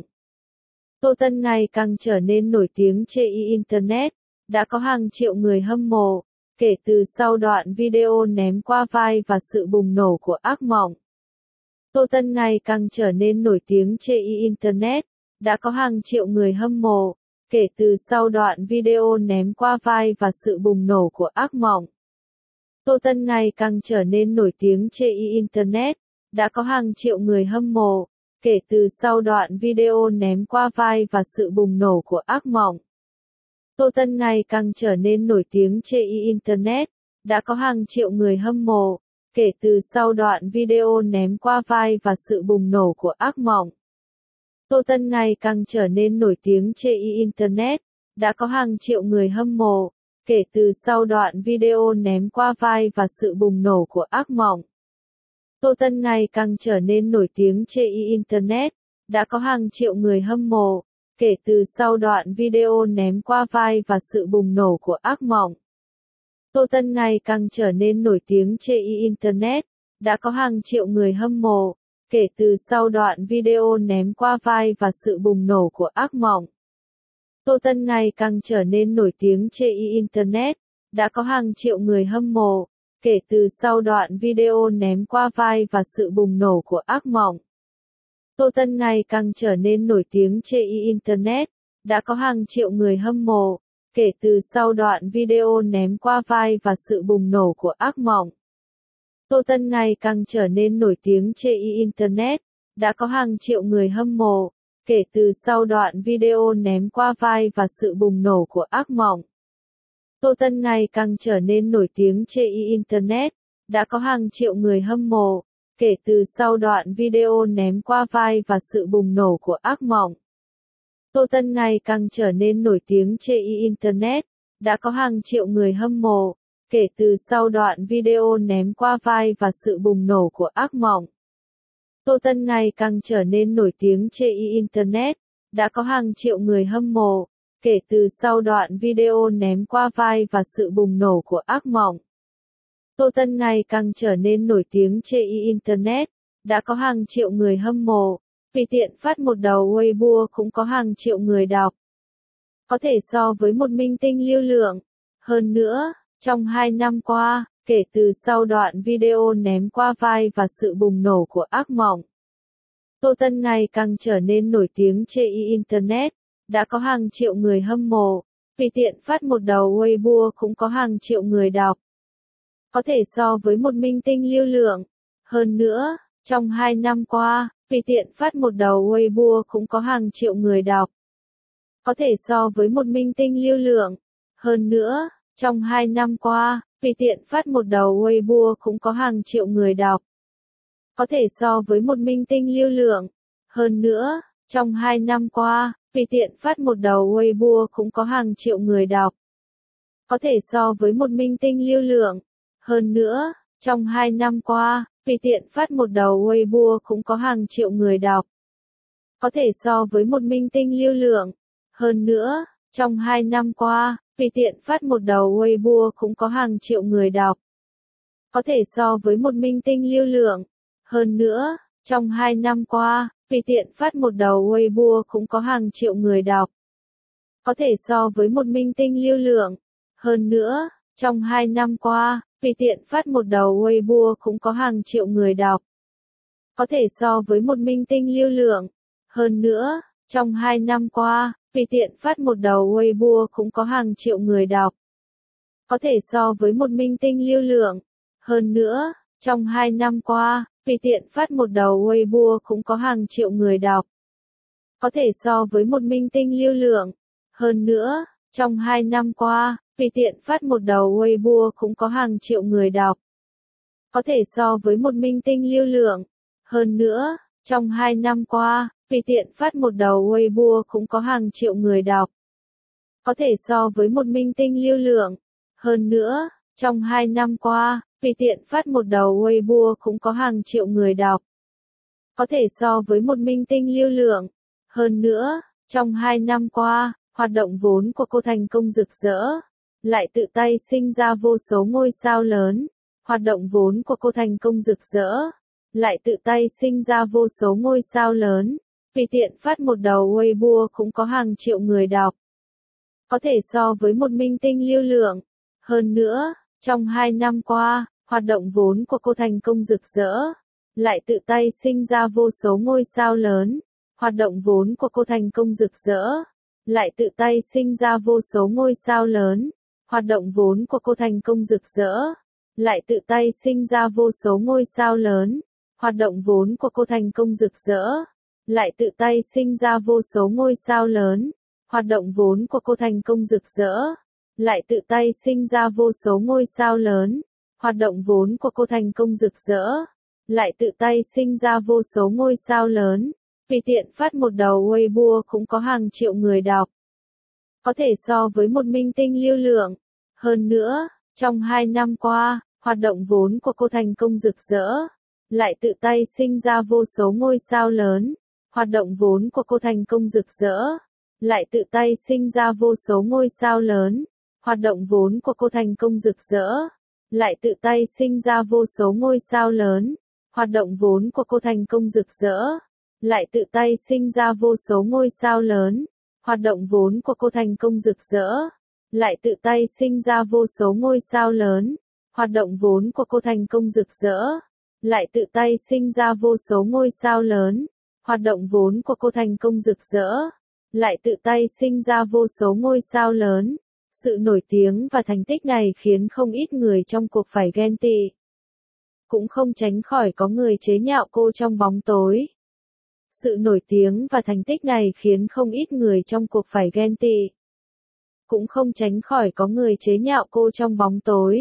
Tô Tân ngày càng trở nên nổi tiếng trên Internet, đã có hàng triệu người hâm mộ. Kể từ sau đoạn video ném qua vai và sự bùng nổ của ác mộng, Tô Tân ngày càng trở nên nổi tiếng trên Internet, đã có hàng triệu người hâm mộ. Kể từ sau đoạn video ném qua vai và sự bùng nổ của ác mộng, Tô Tân ngày càng trở nên nổi tiếng trên Internet, đã có hàng triệu người hâm mộ. Kể từ sau đoạn video ném qua vai và sự bùng nổ của ác mộng, Tô Tân ngày càng trở nên nổi tiếng trên Internet, đã có hàng triệu người hâm mộ. Kể từ sau đoạn video ném qua vai và sự bùng nổ của ác mộng, Tô Tân ngày càng trở nên nổi tiếng trên Internet, đã có hàng triệu người hâm mộ. Kể từ sau đoạn video ném qua vai và sự bùng nổ của ác mộng, Tô Tân ngày càng trở nên nổi tiếng trên Internet, đã có hàng triệu người hâm mộ. Kể từ sau đoạn video ném qua vai và sự bùng nổ của ác mộng, Tô Tân ngày càng trở nên nổi tiếng trên Internet, đã có hàng triệu người hâm mộ. Kể từ sau đoạn video ném qua vai và sự bùng nổ của ác mộng, Tô Tân ngày càng trở nên nổi tiếng trên Internet, đã có hàng triệu người hâm mộ. Kể từ sau đoạn video ném qua vai và sự bùng nổ của ác mộng, Tô Tân ngày càng trở nên nổi tiếng trên Internet, đã có hàng triệu người hâm mộ. Kể từ sau đoạn video ném qua vai và sự bùng nổ của ác mộng, Tô Tân ngày càng trở nên nổi tiếng trên Internet, đã có hàng triệu người hâm mộ. Kể từ sau đoạn video ném qua vai và sự bùng nổ của ác mộng, Tô Tân ngày càng trở nên nổi tiếng trên Internet, đã có hàng triệu người hâm mộ. Kể từ sau đoạn video ném qua vai và sự bùng nổ của ác mộng, Tô Tân ngày càng trở nên nổi tiếng trên Internet, đã có hàng triệu người hâm mộ. Kể từ sau đoạn video ném qua vai và sự bùng nổ của ác mộng, Tô Tân ngày càng trở nên nổi tiếng trên Internet, đã có hàng triệu người hâm mộ. Kể từ sau đoạn video ném qua vai và sự bùng nổ của ác mộng, Tô Tân ngày càng trở nên nổi tiếng trên Internet, đã có hàng triệu người hâm mộ. Vì tiện phát một đầu Weibo cũng có hàng triệu người đọc. Có thể so với một minh tinh lưu lượng. Hơn nữa, trong 2 năm qua, kể từ sau đoạn video ném qua vai và sự bùng nổ của ác mộng, Tô Tân ngày càng trở nên nổi tiếng trên Internet, đã có hàng triệu người hâm mộ, vì tiện phát một đầu Weibo cũng có hàng triệu người đọc. Có thể so với một minh tinh lưu lượng. Hơn nữa, trong 2 năm qua, vì tiện phát một đầu Weibo cũng có hàng triệu người đọc. Có thể so với một minh tinh lưu lượng. Hơn nữa, trong 2 năm qua, vì tiện phát một đầu Weibo cũng có hàng triệu người đọc. Có thể so với một minh tinh lưu lượng. Hơn nữa, trong 2 năm qua, vì tiện phát một đầu Weibo cũng có hàng triệu người đọc. Có thể so với một minh tinh lưu lượng. Hơn nữa, trong 2 năm qua, vì tiện phát một đầu Weibo cũng có hàng triệu người đọc. Có thể so với một minh tinh lưu lượng. Hơn nữa, trong 2 năm qua, vì tiện phát một đầu Weibo cũng có hàng triệu người đọc. Có thể so với một minh tinh lưu lượng. Hơn nữa, trong 2 năm qua, vì tiện phát một đầu Weibo cũng có hàng triệu người đọc. Có thể so với một minh tinh lưu lượng. Hơn nữa, trong 2 năm qua, vì tiện phát một đầu Weibo cũng có hàng triệu người đọc. Có thể so với một minh tinh lưu lượng. Hơn nữa, trong 2 năm qua, vì tiện phát một đầu Weibo cũng có hàng triệu người đọc. Có thể so với một minh tinh lưu lượng. Hơn nữa, trong 2 năm qua, vì tiện phát một đầu Weibo cũng có hàng triệu người đọc. Có thể so với một minh tinh lưu lượng. Hơn nữa, trong 2 năm qua, vì tiện phát một đầu Weibo cũng có hàng triệu người đọc. Có thể so với một minh tinh lưu lượng. Hơn nữa, trong 2 năm qua, vì tiện phát một đầu Weibo cũng có hàng triệu người đọc. Có thể so với một minh tinh lưu lượng. Hơn nữa, trong 2 năm qua, vì tiện phát một đầu Weibo cũng có hàng triệu người đọc. Có thể so với một minh tinh lưu lượng. Hơn nữa, trong 2 năm qua, hoạt động vốn của cô thành công rực rỡ, lại tự tay sinh ra vô số ngôi sao lớn. Hoạt động vốn của cô thành công rực rỡ, lại tự tay sinh ra vô số ngôi sao lớn. Vì tiện phát một đầu Weibo cũng có hàng triệu người đọc. Có thể so với một minh tinh lưu lượng. Hơn nữa, trong 2 năm qua, hoạt động vốn của cô thành công rực rỡ, lại tự tay sinh ra vô số ngôi sao lớn. Hoạt động vốn của cô thành công rực rỡ, lại tự tay sinh ra vô số ngôi sao lớn. Hoạt động vốn của cô thành công rực rỡ, lại tự tay sinh ra vô số ngôi sao lớn. Hoạt động vốn của cô thành công rực rỡ, lại tự tay sinh ra vô số ngôi sao lớn. Hoạt động vốn của cô thành công rực rỡ, lại tự tay sinh ra vô số ngôi sao lớn. Hoạt động vốn của cô thành công rực rỡ, lại tự tay sinh ra vô số ngôi sao lớn. Vì tiện phát một đầu Weibo cũng có hàng triệu người đọc. Có thể so với một minh tinh lưu lượng. Hơn nữa, trong 2 năm qua, hoạt động vốn của cô thành công rực rỡ, lại tự tay sinh ra vô số ngôi sao lớn. Hoạt động vốn của cô thành công rực rỡ, lại tự tay sinh ra vô số ngôi sao lớn. Hoạt động vốn của cô thành công rực rỡ, lại tự tay sinh ra vô số ngôi sao lớn. Hoạt động vốn của cô thành công rực rỡ, lại tự tay sinh ra vô số ngôi sao lớn. Hoạt động vốn của cô thành công rực rỡ, lại tự tay sinh ra vô số ngôi sao lớn. Hoạt động vốn của cô thành công rực rỡ, lại tự tay sinh ra vô số ngôi sao lớn. Hoạt động vốn của cô thành công rực rỡ, lại tự tay sinh ra vô số ngôi sao lớn. Sự nổi tiếng và thành tích này khiến không ít người trong cuộc phải ghen tị. Cũng không tránh khỏi có người chế nhạo cô trong bóng tối. Sự nổi tiếng và thành tích này khiến không ít người trong cuộc phải ghen tị. Cũng không tránh khỏi có người chế nhạo cô trong bóng tối.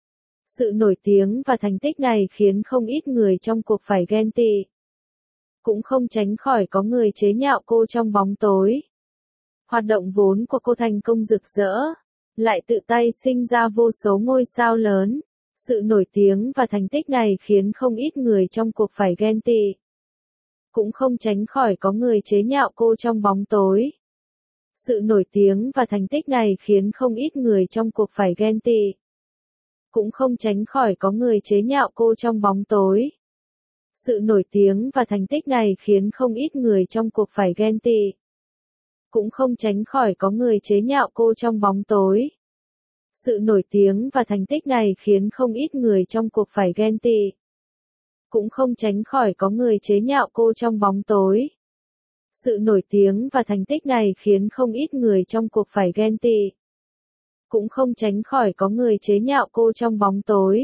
Sự nổi tiếng và thành tích này khiến không ít người trong cuộc phải ghen tị. Cũng không tránh khỏi có người chế nhạo cô trong bóng tối. Hoạt động vốn của cô thành công rực rỡ, lại tự tay sinh ra vô số ngôi sao lớn. Sự nổi tiếng và thành tích này khiến không ít người trong cuộc phải ghen tị. Cũng không tránh khỏi có người chế nhạo cô trong bóng tối. Sự nổi tiếng và thành tích này khiến không ít người trong cuộc phải ghen tị. Cũng không tránh khỏi có người chế nhạo cô trong bóng tối. Sự nổi tiếng và thành tích này khiến không ít người trong cuộc phải ghen tị. Cũng không tránh khỏi có người chế nhạo cô trong bóng tối. Sự nổi tiếng và thành tích này khiến không ít người trong cuộc phải ghen tị. cũng không tránh khỏi có người chế nhạo cô trong bóng tối. Sự nổi tiếng và thành tích này khiến không ít người trong cuộc phải ghen tị. Cũng không tránh khỏi có người chế nhạo cô trong bóng tối.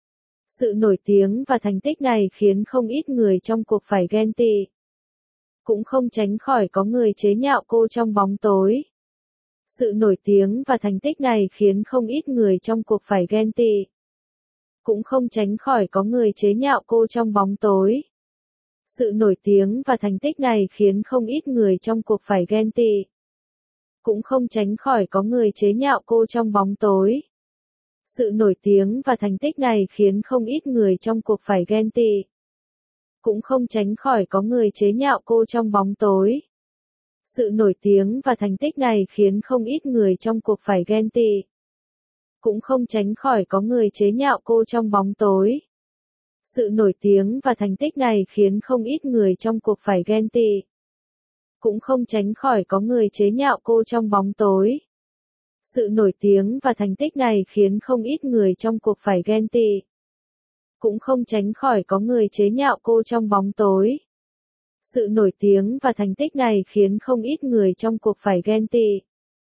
Sự nổi tiếng và thành tích này khiến không ít người trong cuộc phải ghen tị. Cũng không tránh khỏi có người chế nhạo cô trong bóng tối. Sự nổi tiếng và thành tích này khiến không ít người trong cuộc phải ghen tị. Cũng không tránh khỏi có người chế nhạo cô trong bóng tối. Sự nổi tiếng và thành tích này khiến không ít người trong cuộc phải ghen tị. Cũng không tránh khỏi có người chế nhạo cô trong bóng tối. Sự nổi tiếng và thành tích này khiến không ít người trong cuộc phải ghen tị. Cũng không tránh khỏi có người chế nhạo cô trong bóng tối. Sự nổi tiếng và thành tích này khiến không ít người trong cuộc phải ghen tị. Cũng không tránh khỏi có người chế nhạo cô trong bóng tối. Sự nổi tiếng và thành tích này khiến không ít người trong cuộc phải ghen tị. Cũng không tránh khỏi có người chế nhạo cô trong bóng tối. Sự nổi tiếng và thành tích này khiến không ít người trong cuộc phải ghen tị. Cũng không tránh khỏi có người chế nhạo cô trong bóng tối. Sự nổi tiếng và thành tích này khiến không ít người trong cuộc phải ghen tị.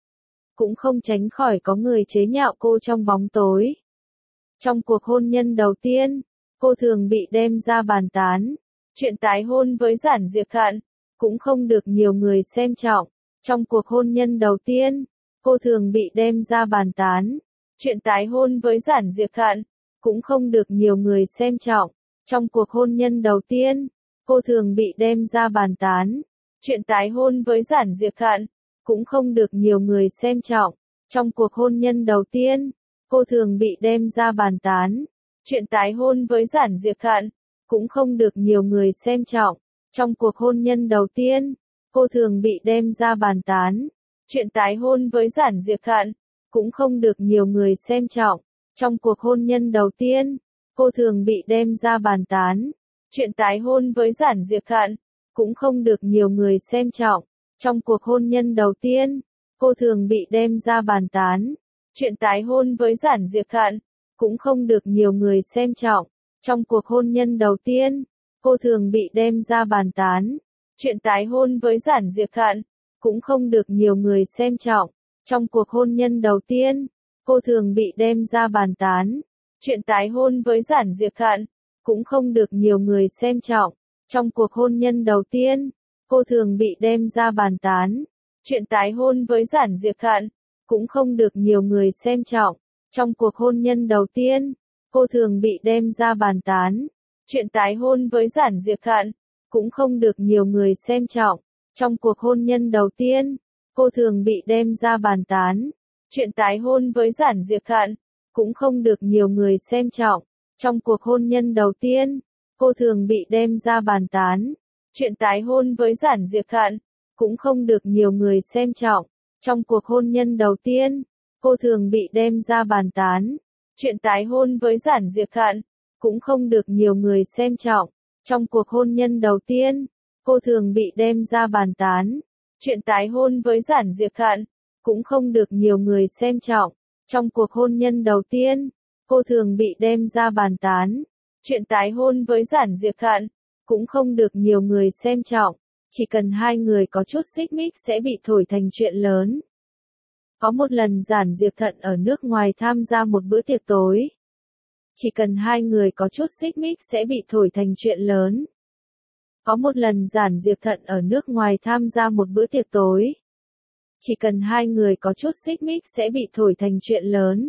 Cũng không tránh khỏi có người chế nhạo cô trong bóng tối. Trong cuộc hôn nhân đầu tiên, cô thường bị đem ra bàn tán. Chuyện tái hôn với Giản Diệp Thận cũng không được nhiều người xem trọng. Trong cuộc hôn nhân đầu tiên, cô thường bị đem ra bàn tán. Chuyện tái hôn với Giản Diệp Thận cũng không được nhiều người xem trọng. Trong cuộc hôn nhân đầu tiên, cô thường bị đem ra bàn tán. Chuyện tái hôn với Giản Diệp Thận cũng không được nhiều người xem trọng. Trong cuộc hôn nhân đầu tiên, cô thường bị đem ra bàn tán. Chuyện tái hôn với Giản Diệp Thận cũng không được nhiều người xem trọng. Trong cuộc hôn nhân đầu tiên, cô thường bị đem ra bàn tán. Chuyện tái hôn với Giản Diệp Thận cũng không được nhiều người xem trọng. Trong cuộc hôn nhân đầu tiên, cô thường bị đem ra bàn tán. Chuyện tái hôn với Giản Diệp Thận cũng không được nhiều người xem trọng. Trong cuộc hôn nhân đầu tiên, cô thường bị đem ra bàn tán. Chuyện tái hôn với Giản Diệp Thận cũng không được nhiều người xem trọng. Trong cuộc hôn nhân đầu tiên, cô thường bị đem ra bàn tán. Chuyện tái hôn với Giản Diệp Thận cũng không được nhiều người xem trọng. Trong cuộc hôn nhân đầu tiên, cô thường bị đem ra bàn tán. Chuyện tái hôn với Giản Diệp Thận cũng không được nhiều người xem trọng. Trong cuộc hôn nhân đầu tiên, cô thường bị đem ra bàn tán. Chuyện tái hôn với Giản Diệp Thận cũng không được nhiều người xem trọng. Trong cuộc hôn nhân đầu tiên, cô thường bị đem ra bàn tán. Chuyện tái hôn với Giản Diệp Thận cũng không được nhiều người xem trọng. Trong cuộc hôn nhân đầu tiên, cô thường bị đem ra bàn tán. Chuyện tái hôn với Giản Diệp Thận cũng không được nhiều người xem trọng. Trong cuộc hôn nhân đầu tiên, cô thường bị đem ra bàn tán. Chuyện tái hôn với Giản Diệp Thận cũng không được nhiều người xem trọng. Trong cuộc hôn nhân đầu tiên, cô thường bị đem ra bàn tán. Chuyện tái hôn với Giản Diệp Thận cũng không được nhiều người xem trọng. Trong cuộc hôn nhân đầu tiên, cô thường bị đem ra bàn tán. Chuyện tái hôn với Giản Diệp Thận cũng không được nhiều người xem trọng. Trong cuộc hôn nhân đầu tiên, cô thường bị đem ra bàn tán. Chuyện tái hôn với Giản Diệp Thận cũng không được nhiều người xem trọng. Chỉ cần hai người có chút xích mích sẽ bị thổi thành chuyện lớn. Có một lần Giản Diệp Thận ở nước ngoài tham gia một bữa tiệc tối. Chỉ cần hai người có chút xích mích sẽ bị thổi thành chuyện lớn. Có một lần Giản Diệp Thận ở nước ngoài tham gia một bữa tiệc tối. Chỉ cần hai người có chút xích mích sẽ bị thổi thành chuyện lớn.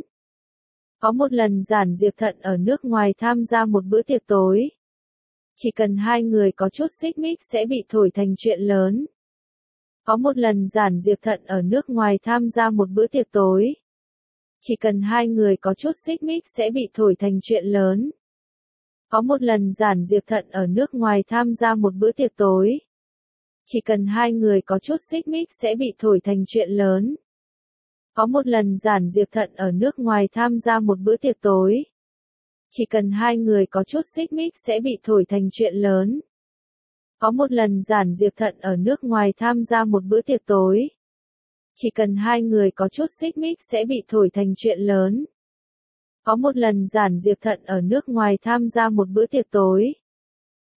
Có một lần Giản Diệp Thận ở nước ngoài tham gia một bữa tiệc tối. Chỉ cần hai người có chút xích mích sẽ bị thổi thành chuyện lớn. Có một lần Giản Diệp Thận ở nước ngoài tham gia một bữa tiệc tối. Chỉ cần hai người có chút xích mích sẽ bị thổi thành chuyện lớn. Có một lần Giản Diệp Thận ở nước ngoài tham gia một bữa tiệc tối. Chỉ cần hai người có chút xích mích sẽ bị thổi thành chuyện lớn. Có một lần Giản Diệp Thận ở nước ngoài tham gia một bữa tiệc tối. Chỉ cần hai người có chút xích mích sẽ bị thổi thành chuyện lớn. Có một lần Giản Diệp Thận ở nước ngoài tham gia một bữa tiệc tối. Chỉ cần hai người có chút xích mích sẽ bị thổi thành chuyện lớn. Có một lần Giản Diệp Thận ở nước ngoài tham gia một bữa tiệc tối.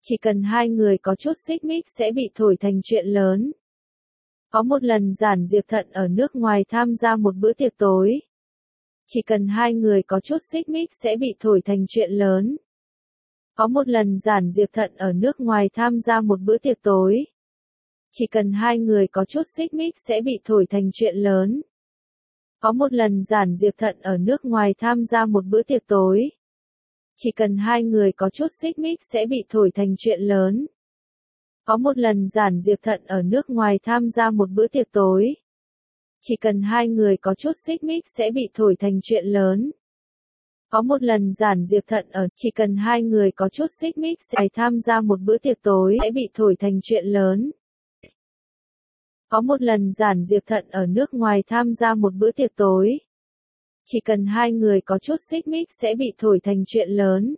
Chỉ cần hai người có chút xích mích sẽ bị thổi thành chuyện lớn. Có một lần Giản Diệp Thận ở nước ngoài tham gia một bữa tiệc tối. Chỉ cần hai người có chút xích mích sẽ bị thổi thành chuyện lớn. Có một lần Giản Diệp Thận ở nước ngoài tham gia một bữa tiệc tối. Chỉ cần hai người có chút xích mích sẽ bị thổi thành chuyện lớn. Có một lần Giản Diệp Thận ở nước ngoài tham gia một bữa tiệc tối. Chỉ cần hai người có chút xích mích sẽ bị thổi thành chuyện lớn. Có một lần Giản Diệp Thận ở nước ngoài tham gia một bữa tiệc tối. Chỉ cần hai người có chút xích mích sẽ bị thổi thành chuyện lớn. Có một lần Giản Diệp Thận chỉ cần hai người có chút xích mích sẽ tham gia một bữa tiệc tối sẽ bị thổi thành chuyện lớn. Có một lần Giản Diệp Thận ở nước ngoài tham gia một bữa tiệc tối. Chỉ cần hai người có chút xích mích sẽ bị thổi thành chuyện lớn.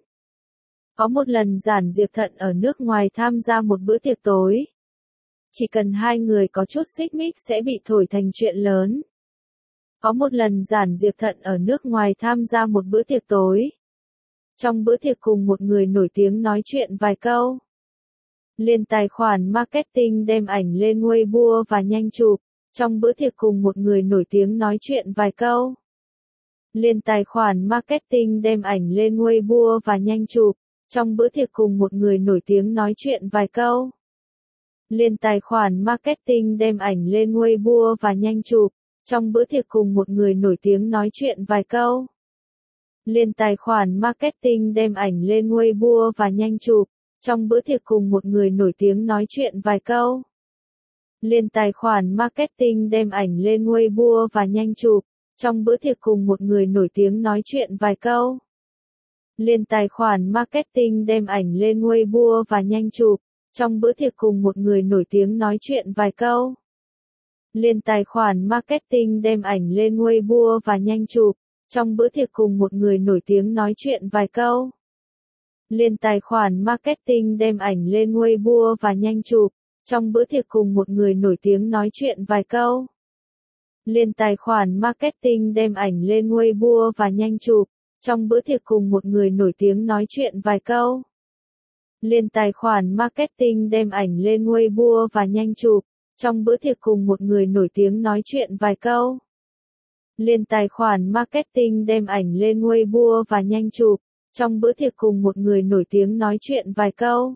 Có một lần Giản Diệp Thận ở nước ngoài tham gia một bữa tiệc tối. Chỉ cần hai người có chút xích mích sẽ bị thổi thành chuyện lớn. Có một lần Giản Diệp Thận ở nước ngoài tham gia một bữa tiệc tối. Trong bữa tiệc cùng một người nổi tiếng nói chuyện vài câu. Lên tài khoản marketing đem ảnh lên Weibo và nhanh chụp. Trong bữa tiệc cùng một người nổi tiếng nói chuyện vài câu. Lên tài khoản marketing đem ảnh lên Weibo và nhanh chụp. Trong bữa tiệc cùng một người nổi tiếng nói chuyện vài câu. Lên tài khoản marketing đem ảnh lên Weibo và nhanh chụp. Trong bữa tiệc cùng một người nổi tiếng nói chuyện vài câu. Lên tài khoản marketing đem ảnh lên Weibo và nhanh chụp. Trong bữa tiệc cùng một người nổi tiếng nói chuyện vài câu. Lên tài khoản marketing đem ảnh lên Weibo và nhanh chụp. Trong bữa tiệc cùng một người nổi tiếng nói chuyện vài câu. Lên tài khoản marketing đem ảnh lên Weibo và nhanh chụp. Trong bữa tiệc cùng một người nổi tiếng nói chuyện vài câu. Lên tài khoản marketing đem ảnh lên Weibo và nhanh chụp. Trong bữa tiệc cùng một người nổi tiếng nói chuyện vài câu. Lên tài khoản marketing đem ảnh lên Weibo và nhanh chụp. Trong bữa tiệc cùng một người nổi tiếng nói chuyện vài câu. Lên tài khoản marketing đem ảnh lên Weibo và nhanh chụp. Trong bữa tiệc cùng một người nổi tiếng nói chuyện vài câu. Lên tài khoản marketing đem ảnh lên Weibo và nhanh chụp. Trong bữa tiệc cùng một người nổi tiếng nói chuyện vài câu. Lên tài khoản marketing đem ảnh lên Weibo và nhanh chụp. Trong bữa tiệc cùng một người nổi tiếng nói chuyện vài câu.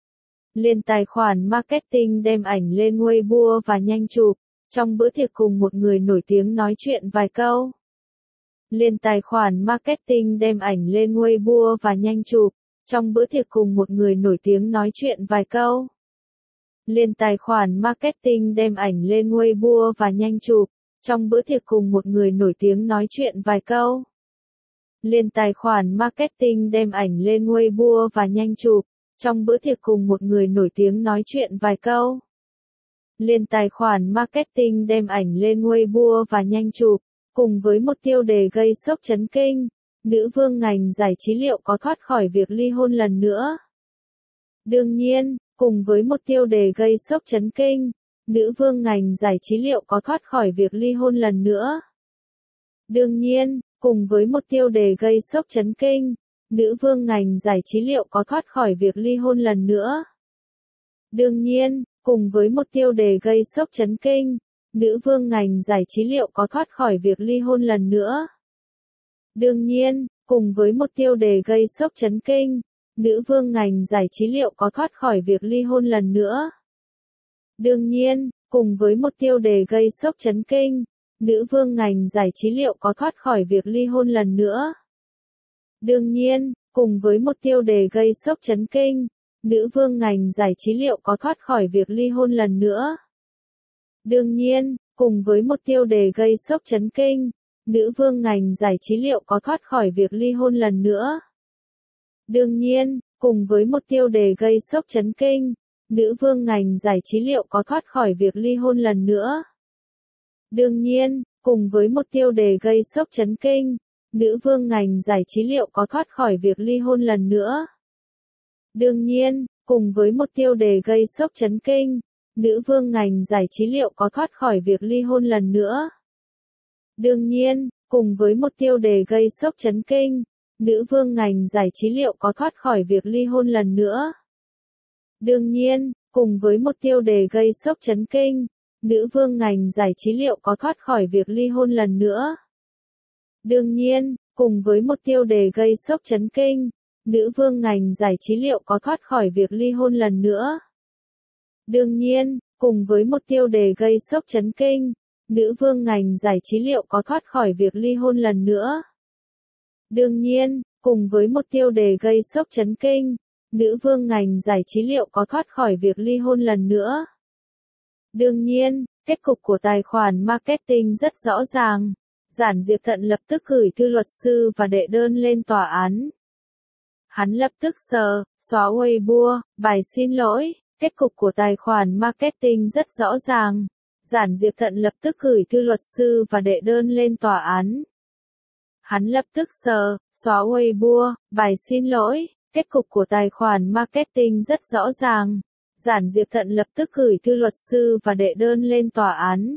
Lên tài khoản marketing đem ảnh lên Weibo và nhanh chụp. Trong bữa tiệc cùng một người nổi tiếng nói chuyện vài câu. Lên tài khoản marketing đem ảnh lên Weibo và nhanh chụp. Trong bữa tiệc cùng một người nổi tiếng nói chuyện vài câu. Lên tài khoản marketing đem ảnh lên Weibo và nhanh chụp. Trong bữa tiệc cùng một người nổi tiếng nói chuyện vài câu. Lên tài khoản marketing đem ảnh lên Weibo và nhanh chụp. Trong bữa tiệc cùng một người nổi tiếng nói chuyện vài câu. Lên tài khoản marketing đem ảnh lên Weibo và nhanh chụp. Cùng với một tiêu đề gây sốc chấn kinh, nữ vương ngành giải trí liệu có thoát khỏi việc ly hôn lần nữa? Đương nhiên, cùng với một tiêu đề gây sốc chấn kinh, nữ vương ngành giải trí liệu có thoát khỏi việc ly hôn lần nữa? Đương nhiên, cùng với một tiêu đề gây sốc chấn kinh, nữ vương ngành giải trí liệu có thoát khỏi việc ly hôn lần nữa? Đương nhiên, cùng với một tiêu đề gây sốc chấn kinh, nữ vương ngành giải trí liệu có thoát khỏi việc ly hôn lần nữa? Đương nhiên, cùng với một tiêu đề gây sốc chấn kinh, nữ vương ngành giải trí liệu có thoát khỏi việc ly hôn lần nữa? Đương nhiên, cùng với một tiêu đề gây sốc chấn kinh, nữ vương ngành giải trí liệu có thoát khỏi việc ly hôn lần nữa? Đương nhiên, cùng với một tiêu đề gây sốc chấn kinh, nữ vương ngành giải trí liệu có thoát khỏi việc ly hôn lần nữa? Đương nhiên, cùng với một tiêu đề gây sốc chấn kinh, nữ vương ngành giải trí liệu có thoát khỏi việc ly hôn lần nữa? Đương nhiên, cùng với một tiêu đề gây sốc chấn kinh, nữ vương ngành giải trí liệu có thoát khỏi việc ly hôn lần nữa? Đương nhiên, cùng với một tiêu đề gây sốc chấn kinh, nữ vương ngành giải trí liệu có thoát khỏi việc ly hôn lần nữa? Đương nhiên, cùng với một tiêu đề gây sốc chấn kinh, nữ vương ngành giải trí liệu có thoát khỏi việc ly hôn lần nữa? Đương nhiên, cùng với một tiêu đề gây sốc chấn kinh, nữ vương ngành giải trí liệu có thoát khỏi việc ly hôn lần nữa? Đương nhiên, cùng với một tiêu đề gây sốc chấn kinh, nữ vương ngành giải trí liệu có thoát khỏi việc ly hôn lần nữa? Đương nhiên, cùng với một tiêu đề gây sốc chấn kinh, nữ vương ngành giải trí liệu có thoát khỏi việc ly hôn lần nữa? Đương nhiên, cùng với một tiêu đề gây sốc chấn kinh, nữ vương ngành giải trí liệu có thoát khỏi việc ly hôn lần nữa? Đương nhiên, cùng với một tiêu đề gây sốc chấn kinh, nữ vương ngành giải trí liệu có thoát khỏi việc ly hôn lần nữa? Đương nhiên, kết cục của tài khoản marketing rất rõ ràng. Giản Diệp Thận lập tức gửi thư luật sư và đệ đơn lên tòa án. Hắn lập tức xóa Weibo, bài xin lỗi. Kết cục của tài khoản marketing rất rõ ràng. Giản Diệp Thận lập tức gửi thư luật sư và đệ đơn lên tòa án. Hắn lập tức xóa Weibo, bài xin lỗi. Kết cục của tài khoản marketing rất rõ ràng. Giản Diệp Thận lập tức gửi thư luật sư và đệ đơn lên tòa án.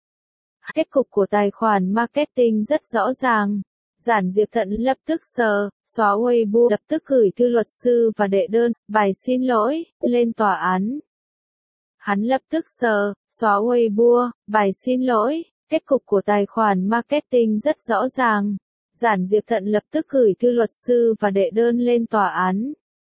Kết cục của tài khoản marketing rất rõ ràng. Giản Diệp Thận lập tức xóa Weibo, lập tức gửi thư luật sư và đệ đơn, bài xin lỗi, lên tòa án. Hắn lập tức xóa Weibo, bài xin lỗi. Kết cục của tài khoản marketing rất rõ ràng. Giản Diệp Thận lập tức gửi thư luật sư và đệ đơn lên tòa án.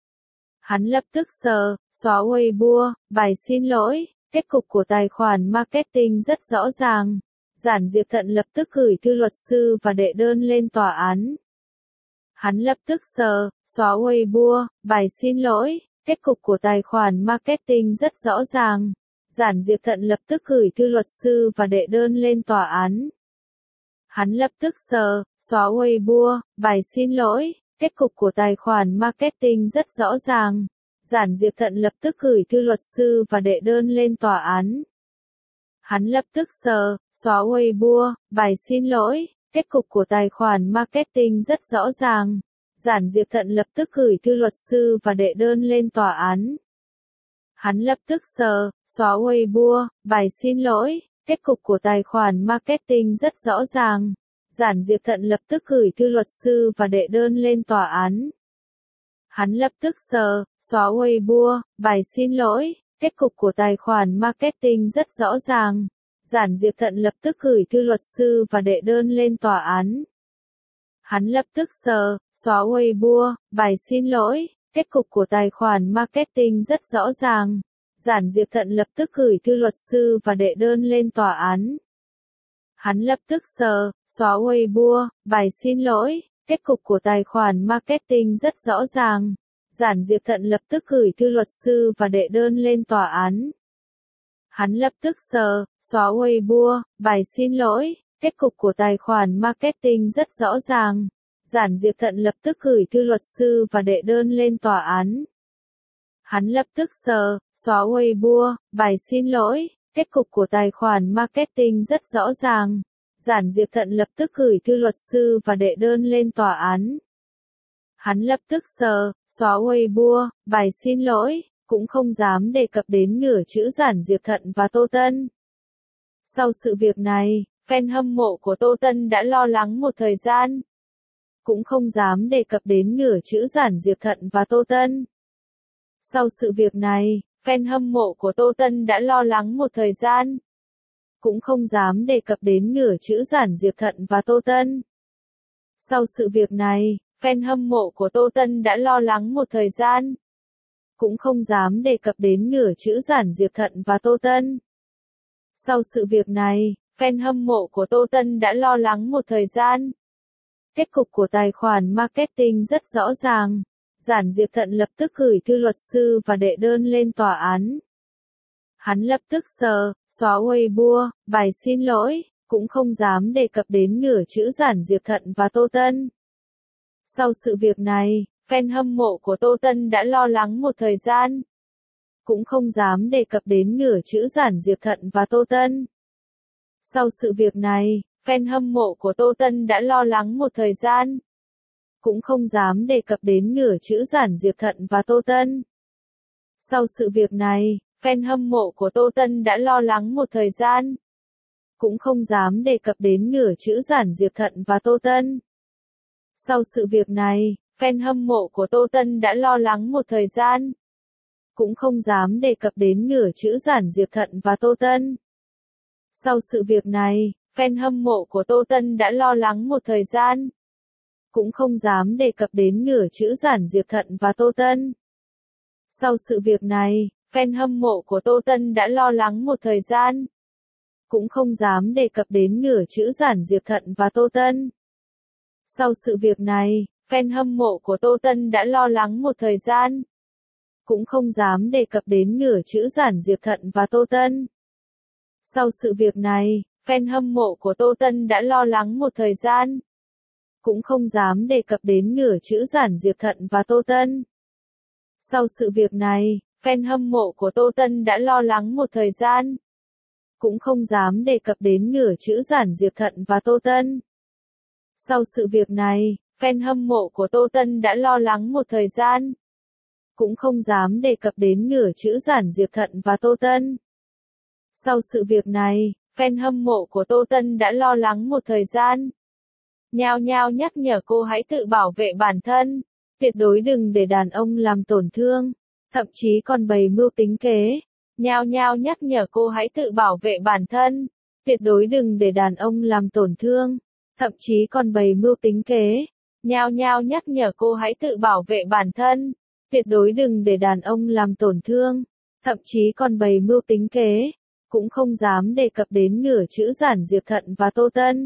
Hắn lập tức xóa Weibo, bài xin lỗi. Kết cục của tài khoản marketing rất rõ ràng. Giản Diệp Thận lập tức gửi thư luật sư và đệ đơn lên tòa án. Hắn lập tức xóa Weibo, bài xin lỗi. Kết cục của tài khoản marketing rất rõ ràng. Giản Diệp Thận lập tức gửi thư luật sư và đệ đơn lên tòa án. Hắn lập tức xóa Weibo, bài xin lỗi. Kết cục của tài khoản marketing rất rõ ràng. Giản Diệp Thận lập tức gửi thư luật sư và đệ đơn lên tòa án. Hắn lập tức xóa Weibo, bài xin lỗi. Kết cục của tài khoản marketing rất rõ ràng. Giản Diệp Thận lập tức gửi thư luật sư và đệ đơn lên tòa án. Hắn lập tức xóa Weibo, bài xin lỗi. Kết cục của tài khoản marketing rất rõ ràng. Giản Diệp Thận lập tức gửi thư luật sư và đệ đơn lên tòa án. Hắn lập tức xóa Weibo, bài xin lỗi. Kết cục của tài khoản marketing rất rõ ràng. Giản Diệp Thận lập tức gửi thư luật sư và đệ đơn lên tòa án. Hắn lập tức xóa Weibo, bài xin lỗi. Kết cục của tài khoản marketing rất rõ ràng. Giản Diệp Thận lập tức gửi thư luật sư và đệ đơn lên tòa án. Hắn lập tức xóa Weibo, bài xin lỗi. Kết cục của tài khoản marketing rất rõ ràng. Giản Diệp Thận lập tức gửi thư luật sư và đệ đơn lên tòa án. Hắn lập tức xóa Weibo, bài xin lỗi. Kết cục của tài khoản marketing rất rõ ràng. Giản Diệp Thận lập tức gửi thư luật sư và đệ đơn lên tòa án. Hắn lập tức xóa Weibo, bài xin lỗi. Kết cục của tài khoản marketing rất rõ ràng. Giản Diệp Thận lập tức gửi thư luật sư và đệ đơn lên tòa án. Hắn lập tức xóa Weibo, bài xin lỗi, cũng không dám đề cập đến nửa chữ Giản Diệp Thận và Tô Tân. Sau sự việc này, fan hâm mộ của Tô Tân đã lo lắng một thời gian. Cũng không dám đề cập đến nửa chữ Giản Diệp Thận và Tô Tân. Sau sự việc này, fan hâm mộ của Tô Tân đã lo lắng một thời gian. Cũng không dám đề cập đến nửa chữ Giản Diệp Thận và Tô Tân. Sau sự việc này, fan hâm mộ của Tô Tân đã lo lắng một thời gian. Cũng không dám đề cập đến nửa chữ Giản Diệp Thận và Tô Tân. Sau sự việc này, fan hâm mộ của Tô Tân đã lo lắng một thời gian. Kết cục của tài khoản marketing rất rõ ràng. Giản Diệp Thận lập tức gửi thư luật sư và đệ đơn lên tòa án. Hắn lập tức xóa Weibo, bài xin lỗi, cũng không dám đề cập đến nửa chữ Giản Diệp Thận và Tô Tân. Sau sự việc này, fan hâm mộ của Tô Tân đã lo lắng một thời gian. Cũng không dám đề cập đến nửa chữ Giản Diệp Thận và Tô Tân. Sau sự việc này, fan hâm mộ của Tô Tân đã lo lắng một thời gian. Cũng không dám đề cập đến nửa chữ Giản Diệp Thận và Tô Tân. Sau sự việc này, fan hâm mộ của Tô Tân đã lo lắng một thời gian. Cũng không dám đề cập đến nửa chữ Giản Diệp Thận và Tô Tân. Sau sự việc này, fan hâm mộ của Tô Tân đã lo lắng một thời gian. cũng không dám đề cập đến nửa chữ Giản Diệp Thận và Tô Tân. Sau sự việc này, fan hâm mộ của Tô Tân đã lo lắng một thời gian, cũng không dám đề cập đến nửa chữ Giản Diệp Thận và Tô Tân. Sau sự việc này, fan hâm mộ của Tô Tân đã lo lắng một thời gian, cũng không dám đề cập đến nửa chữ Giản Diệp Thận và Tô Tân. Sau sự việc này, fan hâm mộ của Tô Tân đã lo lắng một thời gian, cũng không dám đề cập đến nửa chữ Giản Diệp Thận và Tô Tân. Sau sự việc này, fan hâm mộ của Tô Tân đã lo lắng một thời gian, cũng không dám đề cập đến nửa chữ Giản Diệp Thận và Tô Tân. Sau sự việc này, fan hâm mộ của Tô Tân đã lo lắng một thời gian, cũng không dám đề cập đến nửa chữ Giản Diệp Thận và Tô Tân. Sau sự việc này, fan hâm mộ của Tô Tân đã lo lắng một thời gian, cũng không dám đề cập đến nửa chữ Giản Diệp Thận và Tô Tân. Sau sự việc này, fan hâm mộ của Tô Tân đã lo lắng một thời gian, nhao nhao nhắc nhở cô hãy tự bảo vệ bản thân, tuyệt đối đừng để đàn ông làm tổn thương, thậm chí còn bày mưu tính kế, nhao nhao nhắc nhở cô hãy tự bảo vệ bản thân, tuyệt đối đừng để đàn ông làm tổn thương, thậm chí còn bày mưu tính kế, nhao nhao nhắc nhở cô hãy tự bảo vệ bản thân, tuyệt đối đừng để đàn ông làm tổn thương, thậm chí còn bày mưu tính kế, cũng không dám đề cập đến nửa chữ Giản Diệp Thận và Tô Tân.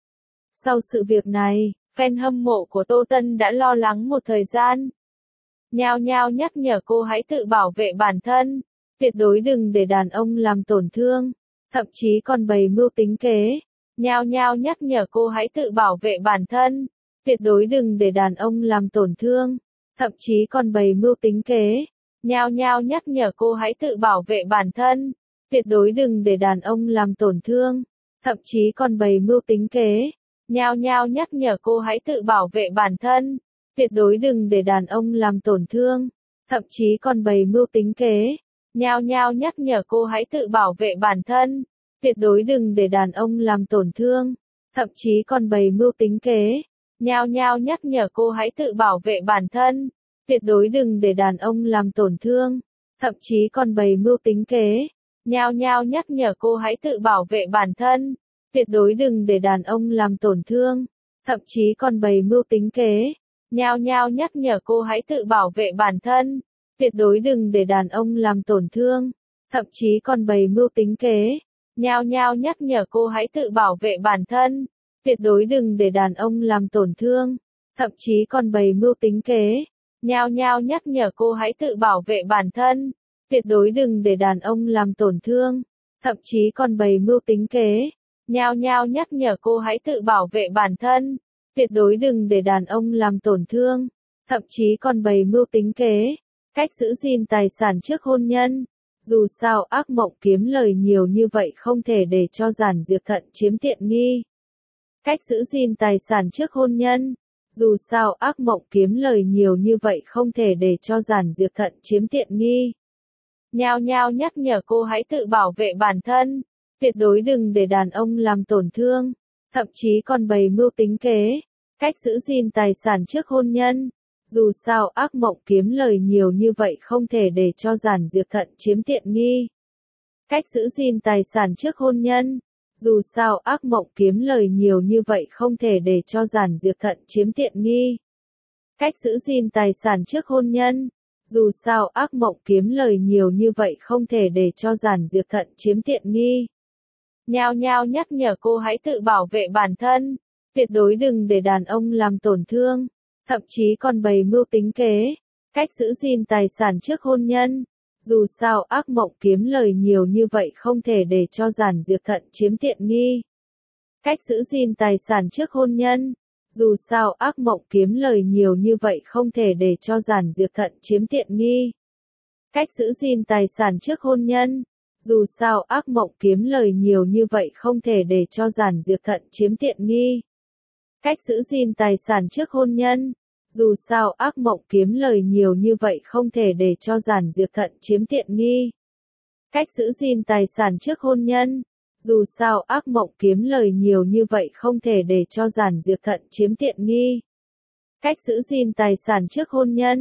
Sau sự việc này, fan hâm mộ của Tô Tân đã lo lắng một thời gian, nhao nhao nhắc nhở cô hãy tự bảo vệ bản thân, tuyệt đối đừng để đàn ông làm tổn thương, thậm chí còn bày mưu tính kế, nhao nhao nhắc nhở cô hãy tự bảo vệ bản thân, tuyệt đối đừng để đàn ông làm tổn thương, thậm chí còn bày mưu tính kế, nhao nhao nhắc nhở cô hãy tự bảo vệ bản thân, tuyệt đối đừng để đàn ông làm tổn thương, thậm chí còn bày mưu tính kế, nhao nhao nhắc nhở cô hãy tự bảo vệ bản thân, tuyệt đối đừng để đàn ông làm tổn thương, thậm chí còn bày mưu tính kế, nhao nhao nhắc nhở cô hãy tự bảo vệ bản thân, tuyệt đối đừng để đàn ông làm tổn thương, thậm chí còn bày mưu tính kế, nhao nhao nhắc nhở cô hãy tự bảo vệ bản thân, tuyệt đối đừng để đàn ông làm tổn thương, thậm chí còn bày mưu tính kế, nhao nhao nhắc nhở cô hãy tự bảo vệ bản thân, tuyệt đối đừng để đàn ông làm tổn thương, thậm chí còn bày mưu tính kế, nhao nhao nhắc nhở cô hãy tự bảo vệ bản thân, tuyệt đối đừng để đàn ông làm tổn thương, thậm chí còn bày mưu tính kế, nhao nhao nhắc nhở cô hãy tự bảo vệ bản thân, tuyệt đối đừng để đàn ông làm tổn thương, thậm chí còn bày mưu tính kế, nhao nhao nhắc nhở cô hãy tự bảo vệ bản thân, tuyệt đối đừng để đàn ông làm tổn thương, thậm chí còn bày mưu tính kế, nhao nhao nhắc nhở cô hãy tự bảo vệ bản thân, tuyệt đối đừng để đàn ông làm tổn thương, thậm chí còn bày mưu tính kế, cách giữ gìn tài sản trước hôn nhân. Dù sao ác mộng kiếm lời nhiều như vậy không thể để cho Giản Diệp Thận chiếm tiện nghi. Cách giữ gìn tài sản trước hôn nhân. Dù sao ác mộng kiếm lời nhiều như vậy không thể để cho Giản Diệp Thận chiếm tiện nghi. Nhao nhao nhắc nhở cô hãy tự bảo vệ bản thân, tuyệt đối đừng để đàn ông làm tổn thương, thậm chí còn bày mưu tính kế, cách giữ gìn tài sản trước hôn nhân. Dù sao ác mộng kiếm lời nhiều như vậy không thể để cho Giản Diệp Thận chiếm tiện nghi. Cách giữ gìn tài sản trước hôn nhân. Dù sao ác mộng kiếm lời nhiều như vậy không thể để cho Giản Diệp Thận chiếm tiện nghi. Cách giữ gìn tài sản trước hôn nhân. Dù sao ác mộng kiếm lời nhiều như vậy không thể để cho Giản Diệp Thận chiếm tiện nghi. Nhao nhao nhắc nhở cô hãy tự bảo vệ bản thân, tuyệt đối đừng để đàn ông làm tổn thương, thậm chí còn bày mưu tính kế, cách giữ gìn tài sản trước hôn nhân. Dù sao ác mộng kiếm lời nhiều như vậy không thể để cho Giản Diệp Thận chiếm tiện nghi. Cách giữ gìn tài sản trước hôn nhân. Dù sao ác mộng kiếm lời nhiều như vậy không thể để cho Giản Diệp Thận chiếm tiện nghi. Cách giữ gìn tài sản trước hôn nhân. Dù sao ác mộng kiếm lời nhiều như vậy không thể để cho Giản Diệp Thận chiếm tiện nghi. Cách giữ gìn tài sản trước hôn nhân. Dù sao ác mộng kiếm lời nhiều như vậy không thể để cho Giản Diệp Thận chiếm tiện nghi. Cách giữ gìn tài sản trước hôn nhân. Dù sao ác mộng kiếm lời nhiều như vậy không thể để cho Giản Diệp Thận chiếm tiện nghi. Cách giữ gìn tài sản trước hôn nhân.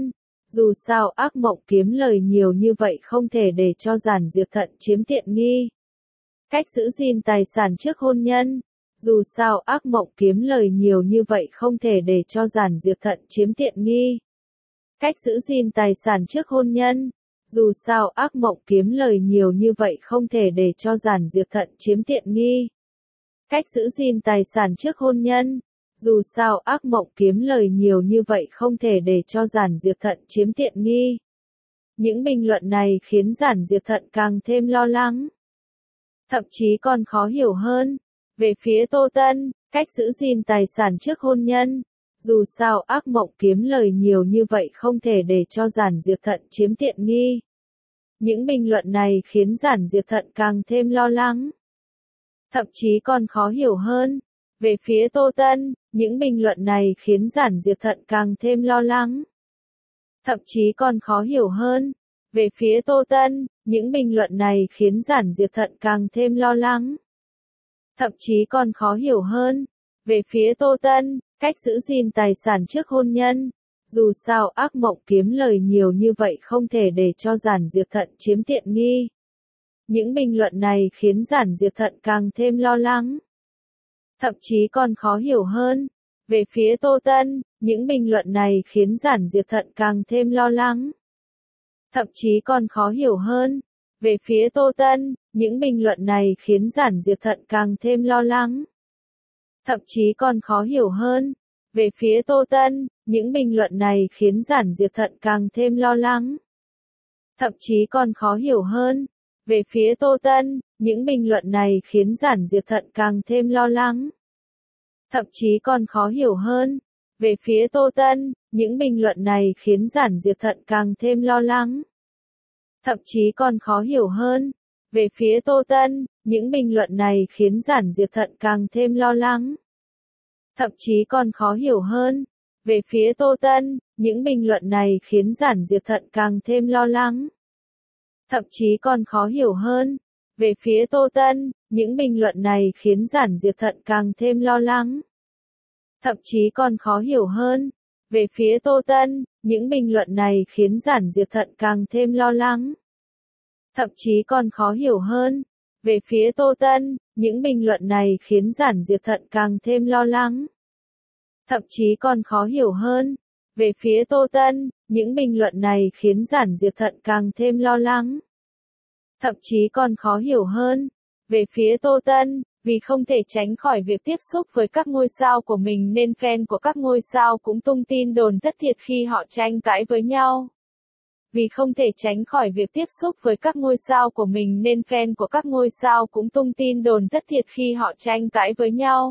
Dù sao ác mộng kiếm lời nhiều như vậy không thể để cho Giản Diệp Thận chiếm tiện nghi. Cách giữ gìn tài sản trước hôn nhân. Dù sao ác mộng kiếm lời nhiều như vậy không thể để cho Giản Diệp Thận chiếm tiện nghi. Cách giữ gìn tài sản trước hôn nhân. Dù sao ác mộng kiếm lời nhiều như vậy không thể để cho Giản Diệp Thận chiếm tiện nghi. Cách giữ gìn tài sản trước hôn nhân. Dù sao ác mộng kiếm lời nhiều như vậy không thể để cho Giản Diệp Thận chiếm tiện nghi. Những bình luận này khiến Giản Diệp Thận càng thêm lo lắng. Thậm chí còn khó hiểu hơn. Về phía Tô Tân, cách giữ gìn tài sản trước hôn nhân. Dù sao ác mộng kiếm lời nhiều như vậy không thể để cho Giản Diệp Thận chiếm tiện nghi. Những bình luận này khiến Giản Diệp Thận càng thêm lo lắng. Thậm chí còn khó hiểu hơn. Về phía Tô Tân, những bình luận này khiến Giản Diệp Thận càng thêm lo lắng. Thậm chí còn khó hiểu hơn. Về phía Tô Tân, những bình luận này khiến Giản Diệp Thận càng thêm lo lắng. Thậm chí còn khó hiểu hơn. Về phía Tô Tân, cách giữ gìn tài sản trước hôn nhân. Dù sao ác mộng kiếm lời nhiều như vậy không thể để cho Giản Diệp Thận chiếm tiện nghi. Những bình luận này khiến Giản Diệp Thận càng thêm lo lắng. Thậm chí còn khó hiểu hơn. Về phía Tô Tân, những bình luận này khiến Giản Diệp Thận càng thêm lo lắng. Thậm chí còn khó hiểu hơn. Về phía Tô Tân, những bình luận này khiến Giản Diệp Thận càng thêm lo lắng. Thậm chí còn khó hiểu hơn. Về phía Tô Tân, những bình luận này khiến Giản Diệp Thận càng thêm lo lắng. Thậm chí còn khó hiểu hơn. Về phía Tô Tân, những bình luận này khiến Giản Diệp Thận càng thêm lo lắng. Thậm chí còn khó hiểu hơn. Về phía Tô Tân, những bình luận này khiến Giản Diệp Thận càng thêm lo lắng. Thậm chí còn khó hiểu hơn. Về phía Tô Tân, những bình luận này khiến Giản Diệp Thận càng thêm lo lắng. Thậm chí còn khó hiểu hơn. Về phía Tô Tân, những bình luận này khiến Giản Diệp Thận càng thêm lo lắng. Thậm chí còn khó hiểu hơn. Về phía Tô Tân, những bình luận này khiến Giản Diệp Thận càng thêm lo lắng. Thậm chí còn khó hiểu hơn. Về phía Tô Tân, những bình luận này khiến Giản Diệp Thận càng thêm lo lắng. Thậm chí còn khó hiểu hơn. Về phía Tô Tân, những bình luận này khiến Giản Diệp Thận càng thêm lo lắng. Thậm chí còn khó hiểu hơn. Về phía Tô Tân, những bình luận này khiến Giản Diệp Thận càng thêm lo lắng. Thậm chí còn khó hiểu hơn. Về phía Tô Tân, vì không thể tránh khỏi việc tiếp xúc với các ngôi sao của mình nên fan của các ngôi sao cũng tung tin đồn thất thiệt khi họ tranh cãi với nhau. Vì không thể tránh khỏi việc tiếp xúc với các ngôi sao của mình nên fan của các ngôi sao cũng tung tin đồn thất thiệt khi họ tranh cãi với nhau.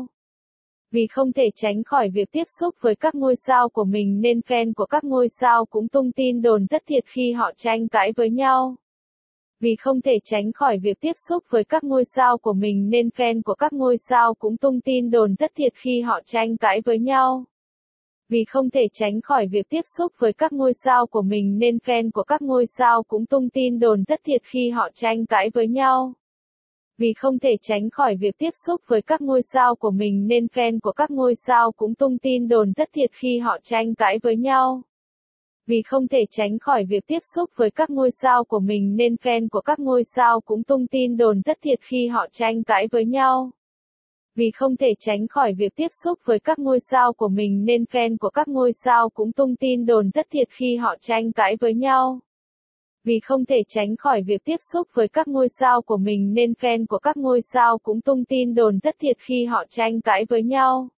Vì không thể tránh khỏi việc tiếp xúc với các ngôi sao của mình nên fan của các ngôi sao cũng tung tin đồn thất thiệt khi họ tranh cãi với nhau. Vì không thể tránh khỏi việc tiếp xúc với các ngôi sao của mình nên fan của các ngôi sao cũng tung tin đồn thất thiệt khi họ tranh cãi với nhau. Vì không thể tránh khỏi việc tiếp xúc với các ngôi sao của mình nên fan của các ngôi sao cũng tung tin đồn thất thiệt khi họ tranh cãi với nhau. Vì không thể tránh khỏi việc tiếp xúc với các ngôi sao của mình nên fan của các ngôi sao cũng tung tin đồn thất thiệt khi họ tranh cãi với nhau. Vì không thể tránh khỏi việc tiếp xúc với các ngôi sao của mình nên fan của các ngôi sao cũng tung tin đồn thất thiệt khi họ tranh cãi với nhau. Vì không thể tránh khỏi việc tiếp xúc với các ngôi sao của mình nên fan của các ngôi sao cũng tung tin đồn thất thiệt khi họ tranh cãi với nhau. Vì không thể tránh khỏi việc tiếp xúc với các ngôi sao của mình nên fan của các ngôi sao cũng tung tin đồn thất thiệt khi họ tranh cãi với nhau.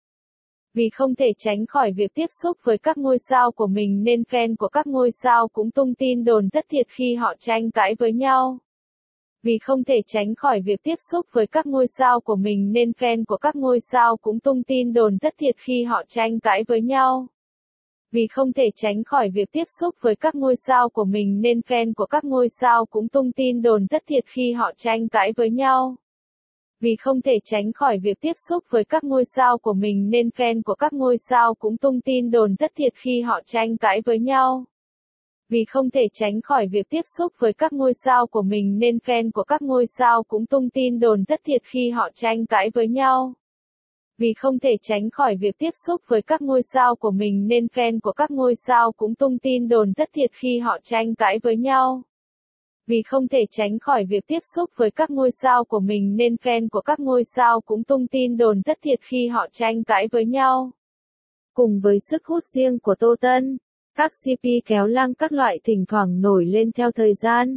Vì không thể tránh khỏi việc tiếp xúc với các ngôi sao của mình nên fan của các ngôi sao cũng tung tin đồn thất thiệt khi họ tranh cãi với nhau. Vì không thể tránh khỏi việc tiếp xúc với các ngôi sao của mình nên fan của các ngôi sao cũng tung tin đồn thất thiệt khi họ tranh cãi với nhau. Vì không thể tránh khỏi việc tiếp xúc với các ngôi sao của mình nên fan của các ngôi sao cũng tung tin đồn thất thiệt khi họ tranh cãi với nhau. Vì không thể tránh khỏi việc tiếp xúc với các ngôi sao của mình nên fan của các ngôi sao cũng tung tin đồn thất thiệt khi họ tranh cãi với nhau. Vì không thể tránh khỏi việc tiếp xúc với các ngôi sao của mình nên fan của các ngôi sao cũng tung tin đồn thất thiệt khi họ tranh cãi với nhau. Vì không thể tránh khỏi việc tiếp xúc với các ngôi sao của mình nên fan của các ngôi sao cũng tung tin đồn thất thiệt khi họ tranh cãi với nhau. Vì không thể tránh khỏi việc tiếp xúc với các ngôi sao của mình nên fan của các ngôi sao cũng tung tin đồn thất thiệt khi họ tranh cãi với nhau. Cùng với sức hút riêng của Tô Tân, các CP kéo lăng các loại thỉnh thoảng nổi lên theo thời gian.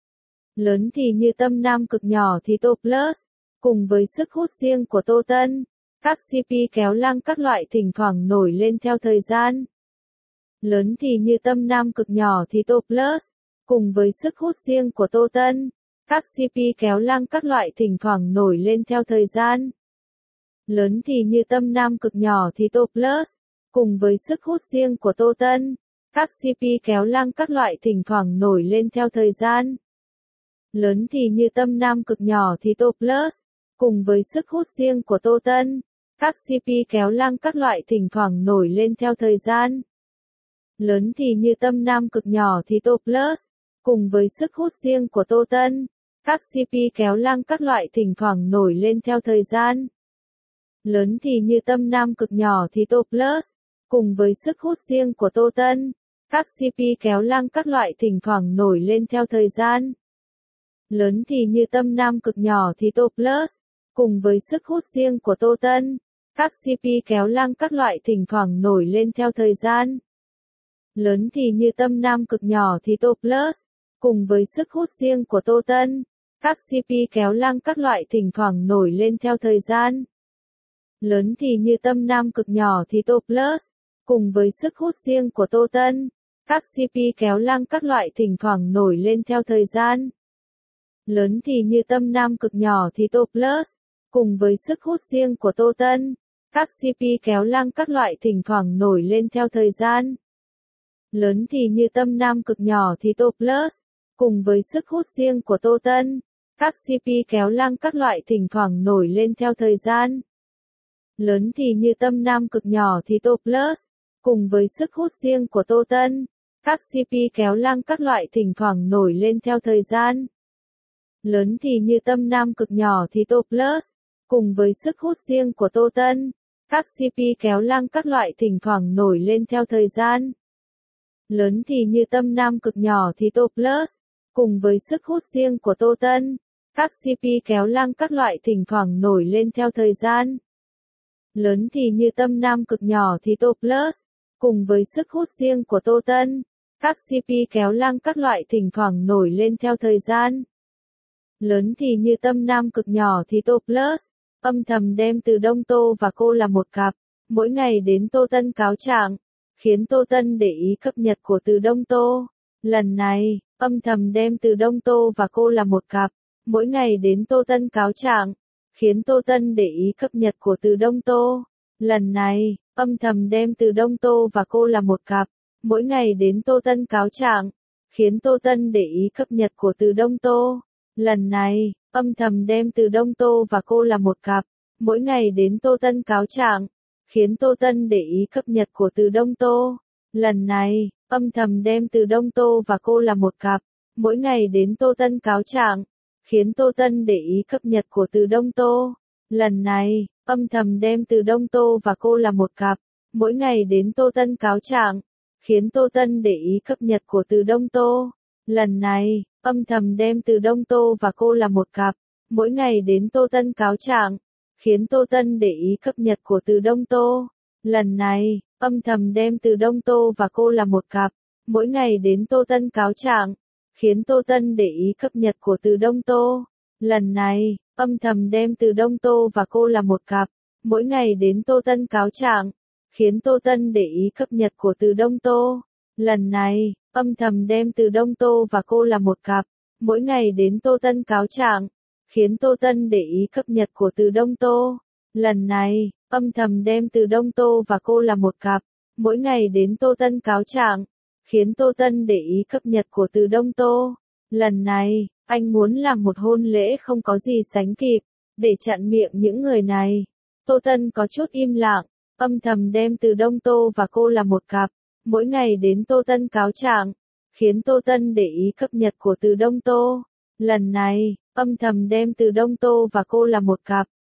Lớn thì như Tâm Nam Cực, nhỏ thì Tô Plus. Cùng với sức hút riêng của Tô Tân, các CP kéo lăng các loại thỉnh thoảng nổi lên theo thời gian. Lớn thì như Tâm Nam Cực, nhỏ thì Tô Plus. Cùng với sức hút riêng của Tô Tân, các CP kéo lăng các loại thỉnh thoảng nổi lên theo thời gian. Lớn thì như Tâm Nam Cực, nhỏ thì Tô Plus. Cùng với sức hút riêng của Tô Tân, các CP kéo lăng các loại thỉnh thoảng nổi lên theo thời gian. Lớn thì như Tâm Nam Cực, nhỏ thì Tô Plus. Cùng với sức hút riêng của Tô Tân, các CP kéo lăng các loại thỉnh thoảng nổi lên theo thời gian. Lớn thì như Tâm Nam Cực, nhỏ thì Tô Plus. Cùng với sức hút riêng của Tô Tân, các CP kéo lăng các loại thỉnh thoảng nổi lên theo thời gian. Lớn thì như Tâm Nam Cực, nhỏ thì Tô Plus. Cùng với sức hút riêng của Tô Tân, các CP kéo lăng các loại thỉnh thoảng nổi lên theo thời gian. Lớn thì như Tâm Nam Cực, nhỏ thì Tô Plus. Cùng với sức hút riêng của Tô Tân, các CP kéo lăng các loại thỉnh thoảng nổi lên theo thời gian. Lớn thì như Tâm Nam Cực, nhỏ thì Tô Plus. Cùng với sức hút riêng của Tô Tân, các CP kéo lăng các loại thỉnh thoảng nổi lên theo thời gian. Lớn thì như Tâm Nam Cực, nhỏ thì Tô Plus. Cùng với sức hút riêng của Tô Tân, các CP kéo lăng các loại thỉnh thoảng nổi lên theo thời gian. Lớn thì như Tâm Nam Cực, nhỏ thì Tô Plus. Cùng với sức hút riêng của Tô Tân, các CP kéo lăng các loại thỉnh thoảng nổi lên theo thời gian. Lớn thì như Tâm Nam Cực, nhỏ thì Tô Plus. Cùng với sức hút riêng của Tô Tân, các CP kéo lăng các loại thỉnh thoảng nổi lên theo thời gian. Lớn thì như Tâm Nam Cực, nhỏ thì Tô Plus. Cùng với sức hút riêng của Tô Tân, các CP kéo lăng các loại thỉnh thoảng nổi lên theo thời gian. Lớn thì như Tâm Nam Cực, nhỏ thì Tô Plus. Cùng với sức hút riêng của Tô Tân, các CP kéo lăng các loại thỉnh thoảng nổi lên theo thời gian. Lớn thì như Tâm Nam Cực, nhỏ thì Tô Plus. Cùng với sức hút riêng của Tô Tân, các CP kéo lăng các loại thỉnh thoảng nổi lên theo thời gian. Lớn thì như Tâm Nam Cực, nhỏ thì Tô Plus. Cùng với sức hút riêng của Tô Tân, các CP kéo lăng các loại thỉnh thoảng nổi lên theo thời gian. Lớn thì như Tâm Nam Cực, nhỏ thì Tô Plus. Âm thầm đem Từ Đông Tô và cô là một cặp. Mỗi ngày đến Tô Tân cáo trạng, khiến Tô Tân để ý cập nhật của Từ Đông Tô. Lần này, âm thầm đem Từ Đông Tô và cô là một cặp. Mỗi ngày đến Tô Tân cáo trạng, khiến Tô Tân để ý cập nhật của Từ Đông Tô. Lần này, âm thầm đem Từ Đông Tô và cô là một cặp. Mỗi ngày đến Tô Tân cáo trạng, khiến Tô Tân để ý cập nhật của Từ Đông Tô. Lần này, âm thầm đem Từ Đông Tô và cô là một cặp. Mỗi ngày đến Tô Tân cáo trạng, khiến Tô Tân để ý cập nhật của Từ Đông Tô. Lần này, âm thầm đem Từ Đông Tô và cô là một cặp. Mỗi ngày đến Tô Tân cáo trạng, khiến Tô Tân để ý cập nhật của Từ Đông Tô. Lần này, âm thầm đem Từ Đông Tô và cô là một cặp. Mỗi ngày đến Tô Tân cáo trạng, khiến Tô Tân để ý cập nhật của Từ Đông Tô. Lần này, âm thầm đem Từ Đông Tô và cô là một cặp. Mỗi ngày đến Tô Tân cáo trạng, khiến Tô Tân để ý cập nhật của Từ Đông Tô. Lần này, âm thầm đem Từ Đông Tô và cô là một cặp. Mỗi ngày đến Tô Tân cáo trạng, khiến Tô Tân để ý cập nhật của Từ Đông Tô. Lần này, âm thầm đem Từ Đông Tô và cô là một cặp. Mỗi ngày đến Tô Tân cáo trạng, khiến Tô Tân để ý cập nhật của Từ Đông Tô. Lần này, âm thầm đem Từ Đông Tô và cô là một cặp. Mỗi ngày đến Tô Tân cáo trạng, khiến Tô Tân để ý cập nhật của Từ Đông Tô. Lần này, âm thầm đem Từ Đông Tô và cô là một cặp. Mỗi ngày đến Tô Tân cáo trạng, khiến Tô Tân để ý cập nhật của Từ Đông Tô. Lần này, anh muốn làm một hôn lễ không có gì sánh kịp, để chặn miệng những người này. Tô Tân có chút im lặng, âm thầm đem Từ Đông Tô và cô là một cặp. Mỗi ngày đến Tô Tân cáo trạng, khiến Tô Tân để ý cập nhật của Từ Đông Tô. Lần này, âm thầm đem Từ Đông Tô và cô là một cặp.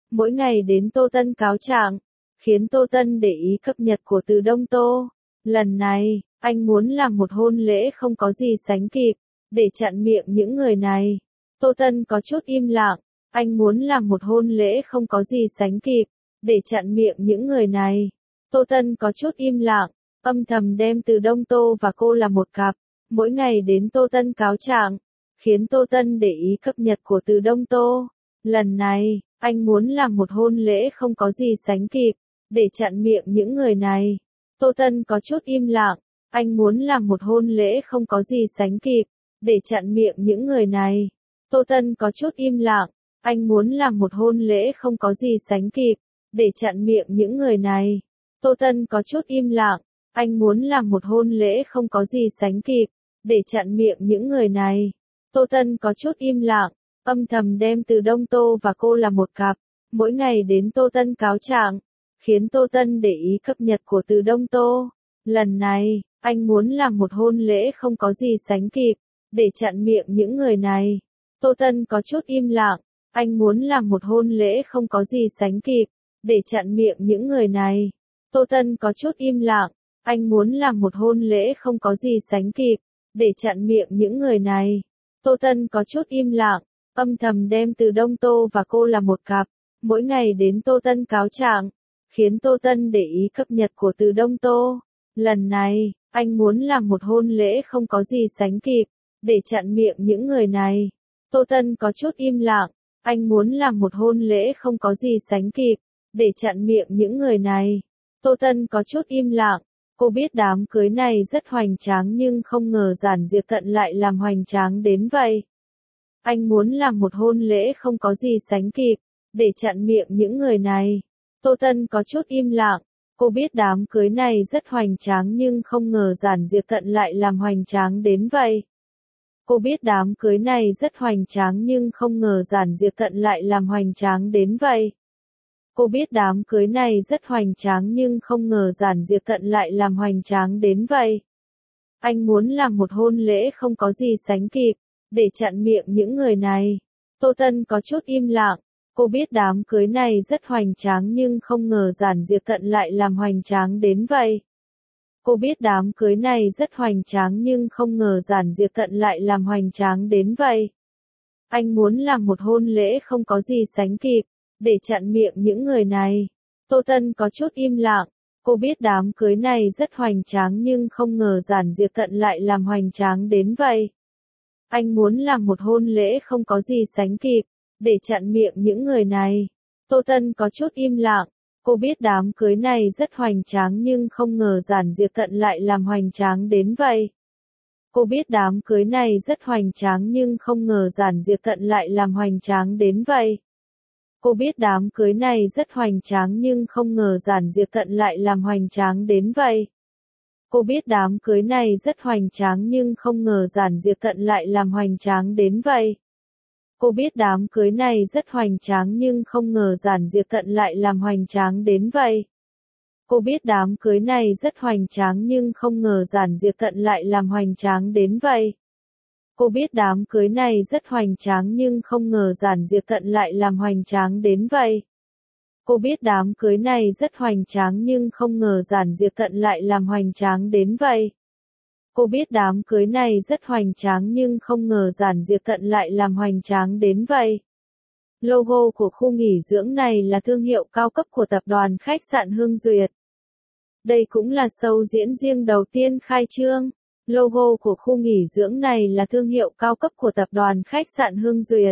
mỗi ngày đến Tô Tân cáo trạng, khiến Tô Tân để ý cập nhật của Từ Đông Tô. Lần này, anh muốn làm một hôn lễ không có gì sánh kịp, để chặn miệng những người này. Tô Tân có chút im lặng, anh muốn làm một hôn lễ không có gì sánh kịp, để chặn miệng những người này. Tô Tân có chút im lặng, âm thầm đem Từ Đông Tô và cô là một cặp, mỗi ngày đến Tô Tân cáo trạng, khiến Tô Tân để ý cập nhật của Từ Đông Tô. Lần này, anh muốn làm một hôn lễ không có gì sánh kịp, để chặn miệng những người này. Tô Tân có chút im lặng, anh muốn làm một hôn lễ không có gì sánh kịp, để chặn miệng những người này. Tô Tân có chút im lặng, anh muốn làm một hôn lễ không có gì sánh kịp, để chặn miệng những người này. Tô Tân có chút im lặng, anh muốn làm một hôn lễ không có gì sánh kịp, để chặn miệng những người này. Tô Tân có chút im lặng, âm thầm đem Từ Đông Tô và cô là một cặp, mỗi ngày đến Tô Tân cáo trạng, khiến Tô Tân để ý cập nhật của Từ Đông Tô. Lần này, anh muốn làm một hôn lễ không có gì sánh kịp, để chặn miệng những người này. Tô Tân có chút im lặng, anh muốn làm một hôn lễ không có gì sánh kịp, để chặn miệng những người này. Tô Tân có chút im lặng, anh muốn làm một hôn lễ không có gì sánh kịp, để chặn miệng những người này. Tô Tân có chút im lặng, âm thầm đem Từ Đông Tô và cô là một cặp, mỗi ngày đến Tô Tân cáo trạng, khiến Tô Tân để ý cập nhật của Từ Đông Tô. Lần này, anh muốn làm một hôn lễ không có gì sánh kịp, để chặn miệng những người này. Tô Tân có chút im lặng, anh muốn làm một hôn lễ không có gì sánh kịp, để chặn miệng những người này. Tô Tân có chút im lặng, cô biết đám cưới này rất hoành tráng nhưng không ngờ Giản Diệp Tận lại làm hoành tráng đến vậy. Anh muốn làm một hôn lễ không có gì sánh kịp, để chặn miệng những người này. Tô Tân có chút im lặng, cô biết đám cưới này rất hoành tráng nhưng không ngờ Giản Diệp Tận lại làm hoành tráng đến vậy. Cô biết đám cưới này rất hoành tráng nhưng không ngờ Giản Diệp Tận lại làm hoành tráng đến vậy. Cô biết đám cưới này rất hoành tráng nhưng không ngờ Giản Diệp Tận lại làm hoành tráng đến vậy. Anh muốn làm một hôn lễ không có gì sánh kịp, để chặn miệng những người này. Tô Tân có chút im lặng, cô biết đám cưới này rất hoành tráng nhưng không ngờ Giản Diệp Tận lại làm hoành tráng đến vậy. Cô biết đám cưới này rất hoành tráng nhưng không ngờ Giản Diệp Tận lại làm hoành tráng đến vậy. Anh muốn làm một hôn lễ không có gì sánh kịp, để chặn miệng những người này. Tô Tân có chút im lặng, cô biết đám cưới này rất hoành tráng nhưng không ngờ Giản Diệp Tận lại làm hoành tráng đến vậy. Anh muốn làm một hôn lễ không có gì sánh kịp, để chặn miệng những người này. Tô Tân có chút im lặng, cô biết đám cưới này rất hoành tráng nhưng không ngờ Giản Diệp Tận lại làm hoành tráng đến vậy. Cô biết đám cưới này rất hoành tráng nhưng không ngờ Giản Diệp Tận lại làm hoành tráng đến vậy. Cô biết đám cưới này rất hoành tráng nhưng không ngờ Giản Diệp Tận lại làm hoành tráng đến vậy. Cô biết đám cưới này rất hoành tráng nhưng không ngờ Giản Diệp Tận lại làm hoành tráng đến vậy. Cô biết đám cưới này rất hoành tráng nhưng không ngờ Giản Diệp Tận lại làm hoành tráng đến vậy. Cô biết đám cưới này rất hoành tráng nhưng không ngờ Giản Diệp Tận lại làm hoành tráng đến vậy. Cô biết đám cưới này rất hoành tráng nhưng không ngờ Giản Diệp Tận lại làm hoành tráng đến vậy. Cô biết đám cưới này rất hoành tráng nhưng không ngờ Giản Diệp Tận lại làm hoành tráng đến vậy. Cô biết đám cưới này rất hoành tráng nhưng không ngờ Giản Diệp Tận lại làm hoành tráng đến vậy. Logo của khu nghỉ dưỡng này là thương hiệu cao cấp của tập đoàn khách sạn Hương Duyệt. Đây cũng là show diễn riêng đầu tiên khai trương. Logo của khu nghỉ dưỡng này là thương hiệu cao cấp của tập đoàn khách sạn Hương Duyệt.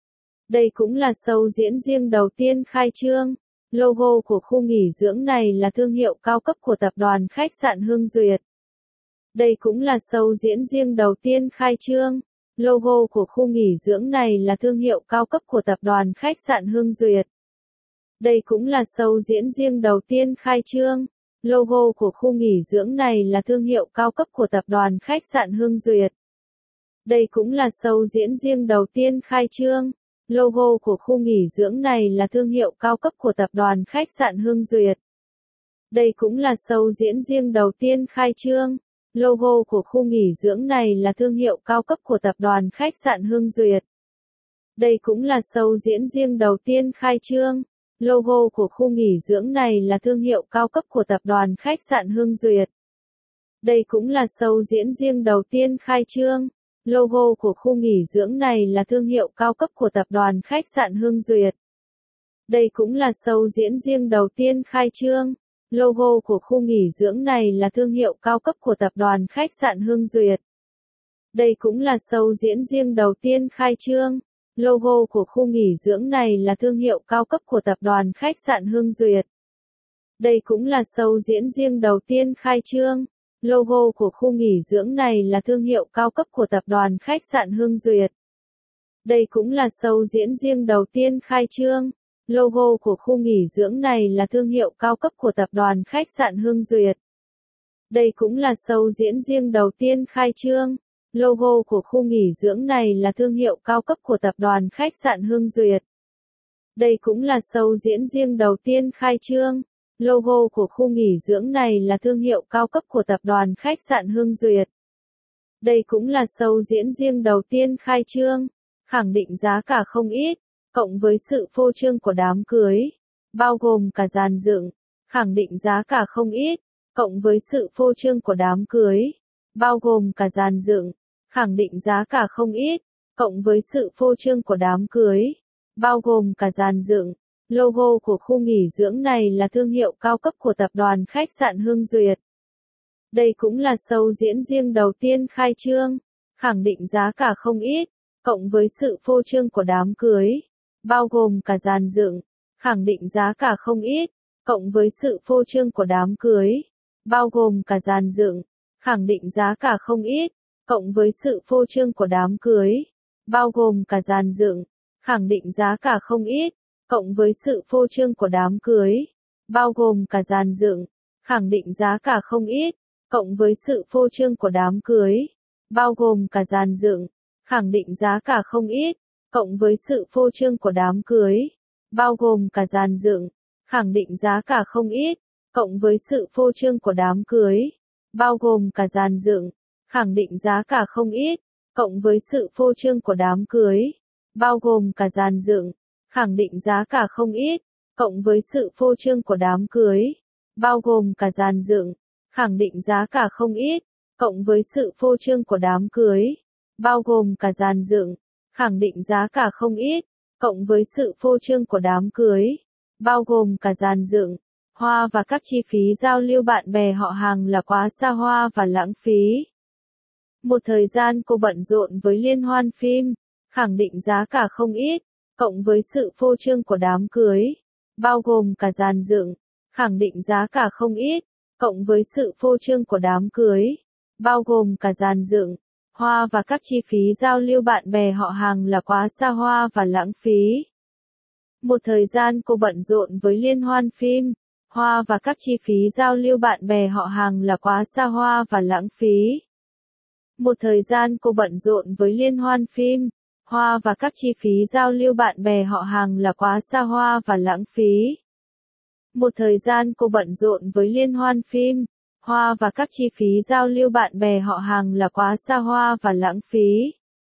Đây cũng là show diễn riêng đầu tiên khai trương. Logo của khu nghỉ dưỡng này là thương hiệu cao cấp của tập đoàn khách sạn Hương Duyệt. Đây cũng là show diễn riêng đầu tiên khai trương. Logo của khu nghỉ dưỡng này là thương hiệu cao cấp của tập đoàn khách sạn Hương Duyệt. Đây cũng là show diễn riêng đầu tiên khai trương. Logo của khu nghỉ dưỡng này là thương hiệu cao cấp của tập đoàn khách sạn Hương Duyệt. Đây cũng là show diễn riêng đầu tiên khai trương. Logo của khu nghỉ dưỡng này là thương hiệu cao cấp của tập đoàn khách sạn Hương Duyệt. Đây cũng là show diễn riêng đầu tiên khai trương. Logo của khu nghỉ dưỡng này là thương hiệu cao cấp của tập đoàn khách sạn Hương Duyệt. Đây cũng là show diễn riêng đầu tiên khai trương. Logo của khu nghỉ dưỡng này là thương hiệu cao cấp của tập đoàn khách sạn Hương Duyệt. Đây cũng là show diễn riêng đầu tiên khai trương. Logo của khu nghỉ dưỡng này là thương hiệu cao cấp của tập đoàn khách sạn Hương Duyệt. Đây cũng là show diễn riêng đầu tiên khai trương. Logo của khu nghỉ dưỡng này là thương hiệu cao cấp của tập đoàn khách sạn Hương Duyệt. Đây cũng là show diễn riêng đầu tiên khai trương. Logo của khu nghỉ dưỡng này là thương hiệu cao cấp của tập đoàn khách sạn Hương Duyệt. Đây cũng là show diễn riêng đầu tiên khai trương. Logo của khu nghỉ dưỡng này là thương hiệu cao cấp của tập đoàn khách sạn Hương Duyệt. Đây cũng là show diễn riêng đầu tiên khai trương. Logo của khu nghỉ dưỡng này là thương hiệu cao cấp của tập đoàn khách sạn Hương Duyệt. Đây cũng là show diễn riêng đầu tiên khai trương. Logo của khu nghỉ dưỡng này là thương hiệu cao cấp của tập đoàn khách sạn Hương Duyệt. Đây cũng là show diễn riêng đầu tiên khai trương. Logo của khu nghỉ dưỡng này là thương hiệu cao cấp của tập đoàn khách sạn Hương Duyệt. Đây cũng là show diễn riêng đầu tiên khai trương. Khẳng định giá cả không ít, cộng với sự phô trương của đám cưới, bao gồm cả dàn dựng. Khẳng định giá cả không ít, cộng với sự phô trương của đám cưới, bao gồm cả dàn dựng. Khẳng định giá cả không ít, cộng với sự phô trương của đám cưới, bao gồm cả dàn dựng. Logo của khu nghỉ dưỡng này là thương hiệu cao cấp của tập đoàn khách sạn Hương Duyệt. Đây cũng là show diễn riêng đầu tiên khai trương. Khẳng định giá cả không ít, cộng với sự phô trương của đám cưới, bao gồm cả dàn dựng. Khẳng định giá cả không ít, cộng với sự phô trương của đám cưới, bao gồm cả dàn dựng. Khẳng định giá cả không ít, cộng với sự phô trương của đám cưới, bao gồm cả dàn dựng. Khẳng định giá cả không ít, cộng với sự phô trương của đám cưới, bao gồm cả dàn dựng. Khẳng định giá cả không ít, cộng với sự phô trương của đám cưới, bao gồm cả dàn dựng. Khẳng định giá cả không ít, cộng với sự phô trương của đám cưới, bao gồm cả dàn dựng. Khẳng định giá cả không ít, cộng với sự phô trương của đám cưới, bao gồm cả dàn dựng. Khẳng định giá cả không ít, cộng với sự phô trương của đám cưới, bao gồm cả dàn dựng. Khẳng định giá cả không ít, cộng với sự phô trương của đám cưới, bao gồm cả dàn dựng. Khẳng định giá cả không ít, cộng với sự phô trương của đám cưới, bao gồm cả dàn dựng. Khẳng định giá cả không ít, cộng với sự phô trương của đám cưới, bao gồm cả dàn dựng. Hoa và các chi phí giao lưu bạn bè họ hàng là quá xa hoa và lãng phí. Một thời gian cô bận rộn với liên hoan phim. Khẳng định giá cả không ít, cộng với sự phô trương của đám cưới, bao gồm cả dàn dựng. Khẳng định giá cả không ít, cộng với sự phô trương của đám cưới, bao gồm cả dàn dựng. Hoa và các chi phí giao lưu bạn bè họ hàng là quá xa hoa và lãng phí. Một thời gian cô bận rộn với liên hoan phim. Hoa và các chi phí giao lưu bạn bè họ hàng là quá xa hoa và lãng phí. Một thời gian cô bận rộn với liên hoan phim. Hoa và các chi phí giao lưu bạn bè họ hàng là quá xa hoa và lãng phí. Một thời gian cô bận rộn với liên hoan phim. Hoa và các chi phí giao lưu bạn bè họ hàng là quá xa hoa và lãng phí.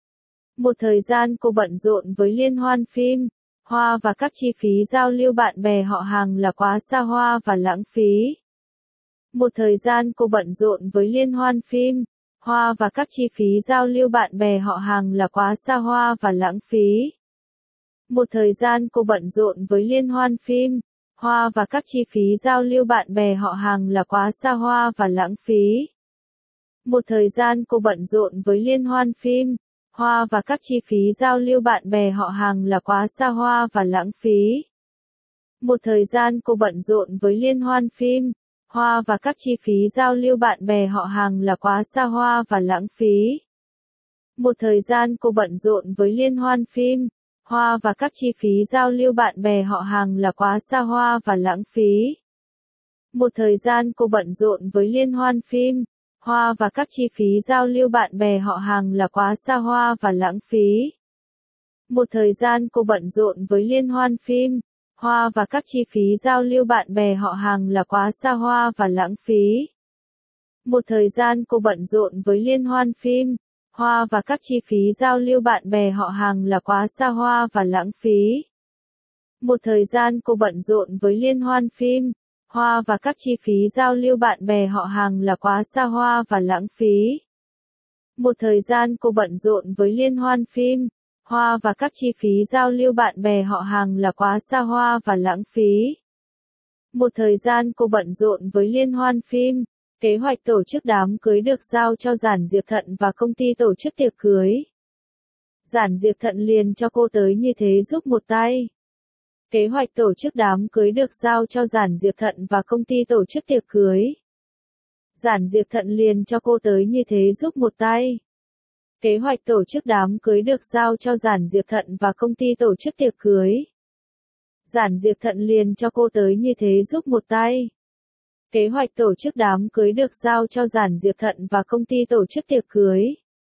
Một thời gian cô bận rộn với liên hoan phim. Hoa và các chi phí giao lưu bạn bè họ hàng là quá xa hoa và lãng phí. Một thời gian cô bận rộn với liên hoan phim. Hoa và các chi phí giao lưu bạn bè họ hàng là quá xa hoa và lãng phí. Một thời gian cô bận rộn với liên hoan phim. Hoa và các chi phí giao lưu bạn bè họ hàng là quá xa hoa và lãng phí. Một thời gian cô bận rộn với liên hoan phim. Hoa và các chi phí giao lưu bạn bè họ hàng là quá xa hoa và lãng phí. Một thời gian cô bận rộn với liên hoan phim. Hoa và các chi phí giao lưu bạn bè họ hàng là quá xa hoa và lãng phí. Một thời gian cô bận rộn với liên hoan phim. Hoa và các chi phí giao lưu bạn bè họ hàng là quá xa hoa và lãng phí. Một thời gian cô bận rộn với liên hoan phim. Hoa và các chi phí giao lưu bạn bè họ hàng là quá xa hoa và lãng phí. Một thời gian cô bận rộn với liên hoan phim. Hoa và các chi phí giao lưu bạn bè họ hàng là quá xa hoa và lãng phí. Một thời gian cô bận rộn với liên hoan phim. Hoa và các chi phí giao lưu bạn bè họ hàng là quá xa hoa và lãng phí. Một thời gian cô bận rộn với liên hoan phim, hoa và các chi phí giao lưu bạn bè họ hàng là quá xa hoa và lãng phí. Một thời gian cô bận rộn với liên hoan phim, hoa và các chi phí giao lưu bạn bè họ hàng là quá xa hoa và lãng phí. Một thời gian cô bận rộn với liên hoan phim, kế hoạch tổ chức đám cưới được giao cho Giản Diệp Thận và công ty tổ chức tiệc cưới. Giản Diệp Thận liền cho cô tới như thế giúp một tay. Kế hoạch tổ chức đám cưới được giao cho Giản Diệp Thận và công ty tổ chức tiệc cưới. Giản Diệp Thận liền cho cô tới như thế giúp một tay. Kế hoạch tổ chức đám cưới được giao cho Giản Diệp Thận và công ty tổ chức tiệc cưới. Giản Diệp Thận liền cho cô tới như thế giúp một tay. Kế hoạch tổ chức đám cưới được giao cho Giản Diệp Thận và công ty tổ chức tiệc cưới.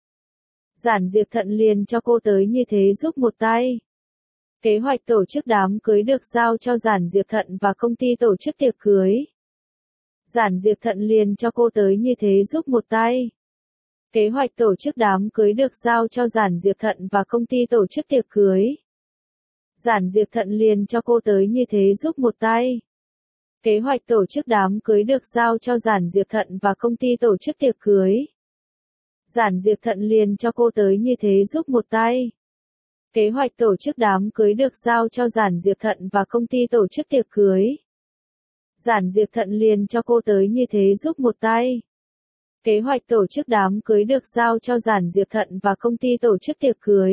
Giản Diệp Thận liền cho cô tới như thế giúp một tay. Kế hoạch tổ chức đám cưới được giao cho Giản Diệp Thận và công ty tổ chức tiệc cưới. Giản Diệp Thận liền cho cô tới như thế giúp một tay. Kế hoạch tổ chức đám cưới được giao cho Giản Diệp Thận và công ty tổ chức tiệc cưới. Giản Diệp Thận liền cho cô tới như thế giúp một tay. Kế hoạch tổ chức đám cưới được giao cho Giản Diệp Thận và công ty tổ chức tiệc cưới. Giản Diệp Thận liền cho cô tới như thế giúp một tay. Kế hoạch tổ chức đám cưới được giao cho Giản Diệp Thận và công ty tổ chức tiệc cưới. Giản Diệp Thận liền cho cô tới như thế giúp một tay. Kế hoạch tổ chức đám cưới được giao cho Giản Diệp Thận và công ty tổ chức tiệc cưới.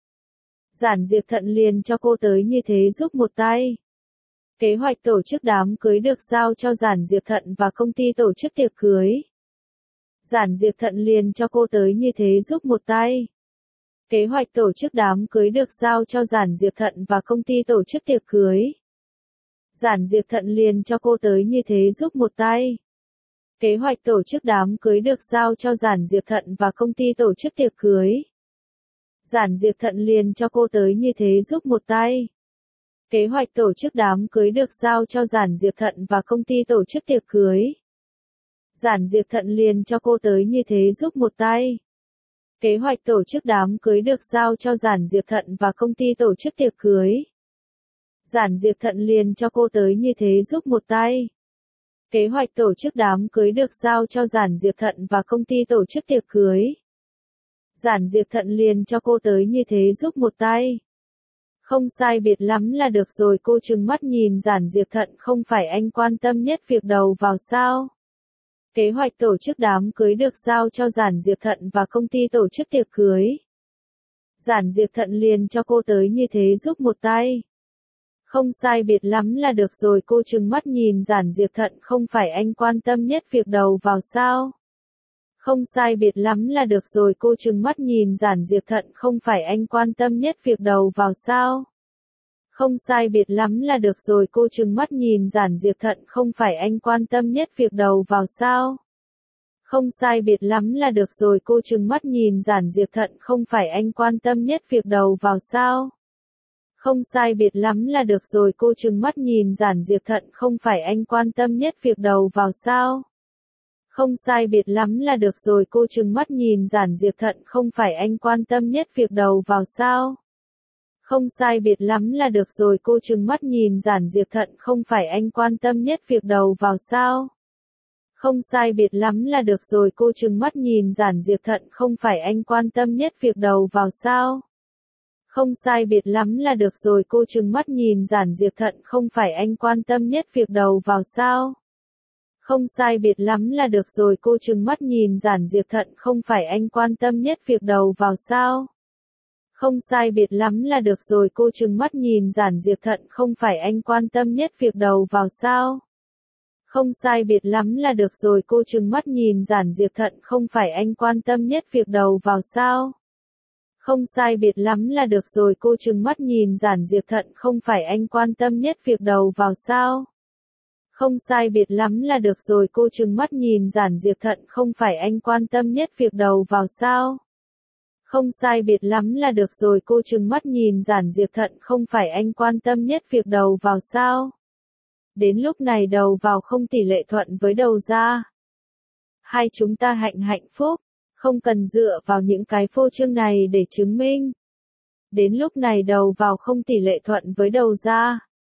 Giản Diệp Thận liền cho cô tới như thế giúp một tay. Kế hoạch tổ chức đám cưới được giao cho Giản Diệp Thận và công ty tổ chức tiệc cưới. Giản Diệp Thận liền cho cô tới như thế giúp một tay. Kế hoạch tổ chức đám cưới được giao cho Giản Diệp Thận và công ty tổ chức tiệc cưới. Giản Diệp Thận liền cho cô tới như thế giúp một tay. Kế hoạch tổ chức đám cưới được giao cho Giản Diệp Thận và công ty tổ chức tiệc cưới. Giản Diệp Thận liền cho cô tới như thế giúp một tay. Kế hoạch tổ chức đám cưới được giao cho Giản Diệp Thận và công ty tổ chức tiệc cưới. Giản Diệp Thận liền cho cô tới như thế giúp một tay. Kế hoạch tổ chức đám cưới được giao cho Giản Diệp Thận và công ty tổ chức tiệc cưới. Giản Diệp Thận liền cho cô tới như thế giúp một tay. Kế hoạch tổ chức đám cưới được giao cho Giản Diệp Thận và công ty tổ chức tiệc cưới. Giản Diệp Thận liền cho cô tới như thế giúp một tay. Không sai biệt lắm là được rồi, cô trừng mắt nhìn Giản Diệp Thận, không phải anh quan tâm nhất việc đầu vào sao? Kế hoạch tổ chức đám cưới được giao cho Giản Diệp Thận và công ty tổ chức tiệc cưới. Giản Diệp Thận liền cho cô tới như thế giúp một tay. Không sai biệt lắm là được rồi, cô trừng mắt nhìn Giản Diệp Thận, không phải anh quan tâm nhất việc đầu vào sao? Không sai biệt lắm là được rồi, cô trừng mắt nhìn Giản Diệp Thận, không phải anh quan tâm nhất việc đầu vào sao? Không sai biệt lắm là được rồi, cô trừng mắt nhìn Giản Diệp Thận, không phải anh quan tâm nhất việc đầu vào sao? Không sai biệt lắm là được rồi, cô trừng mắt nhìn Giản Diệp Thận, không phải anh quan tâm nhất việc đầu vào sao? Không sai biệt lắm là được rồi, cô trừng mắt nhìn Giản Diệp Thận, không phải anh quan tâm nhất việc đầu vào sao? Không sai biệt lắm là được rồi, cô trừng mắt nhìn Giản Diệp Thận, không phải anh quan tâm nhất việc đầu vào sao? Không sai biệt lắm là được rồi, cô trừng mắt nhìn Giản Diệp Thận, không phải anh quan tâm nhất việc đầu vào sao? Không sai biệt lắm là được rồi, cô trừng mắt nhìn Giản Diệp Thận, không phải anh quan tâm nhất việc đầu vào sao? Không sai biệt lắm là được rồi, cô trừng mắt nhìn Giản Diệp Thận, không phải anh quan tâm nhất việc đầu vào sao? Không sai biệt lắm là được rồi, cô trừng mắt nhìn Giản Diệp Thận, không phải anh quan tâm nhất việc đầu vào sao? Không sai biệt lắm là được rồi, cô trừng mắt nhìn Giản Diệp Thận, không phải anh quan tâm nhất việc đầu vào sao? Không sai biệt lắm là được rồi, cô trừng mắt nhìn Giản Diệp Thận, không phải anh quan tâm nhất việc đầu vào sao? Không sai biệt lắm là được rồi, cô trừng mắt nhìn Giản Diệp Thận, không phải anh quan tâm nhất việc đầu vào sao? Không sai biệt lắm là được rồi, cô trừng mắt nhìn Giản Diệp Thận, không phải anh quan tâm nhất việc đầu vào sao? Không sai biệt lắm là được rồi, cô trừng mắt nhìn Giản Diệp Thận, không phải anh quan tâm nhất việc đầu vào sao? Đến lúc này đầu vào không tỷ lệ thuận với đầu ra. Hai chúng ta hạnh phúc, không cần dựa vào những cái phô trương này để chứng minh. Đến lúc này đầu vào không tỷ lệ thuận với đầu ra.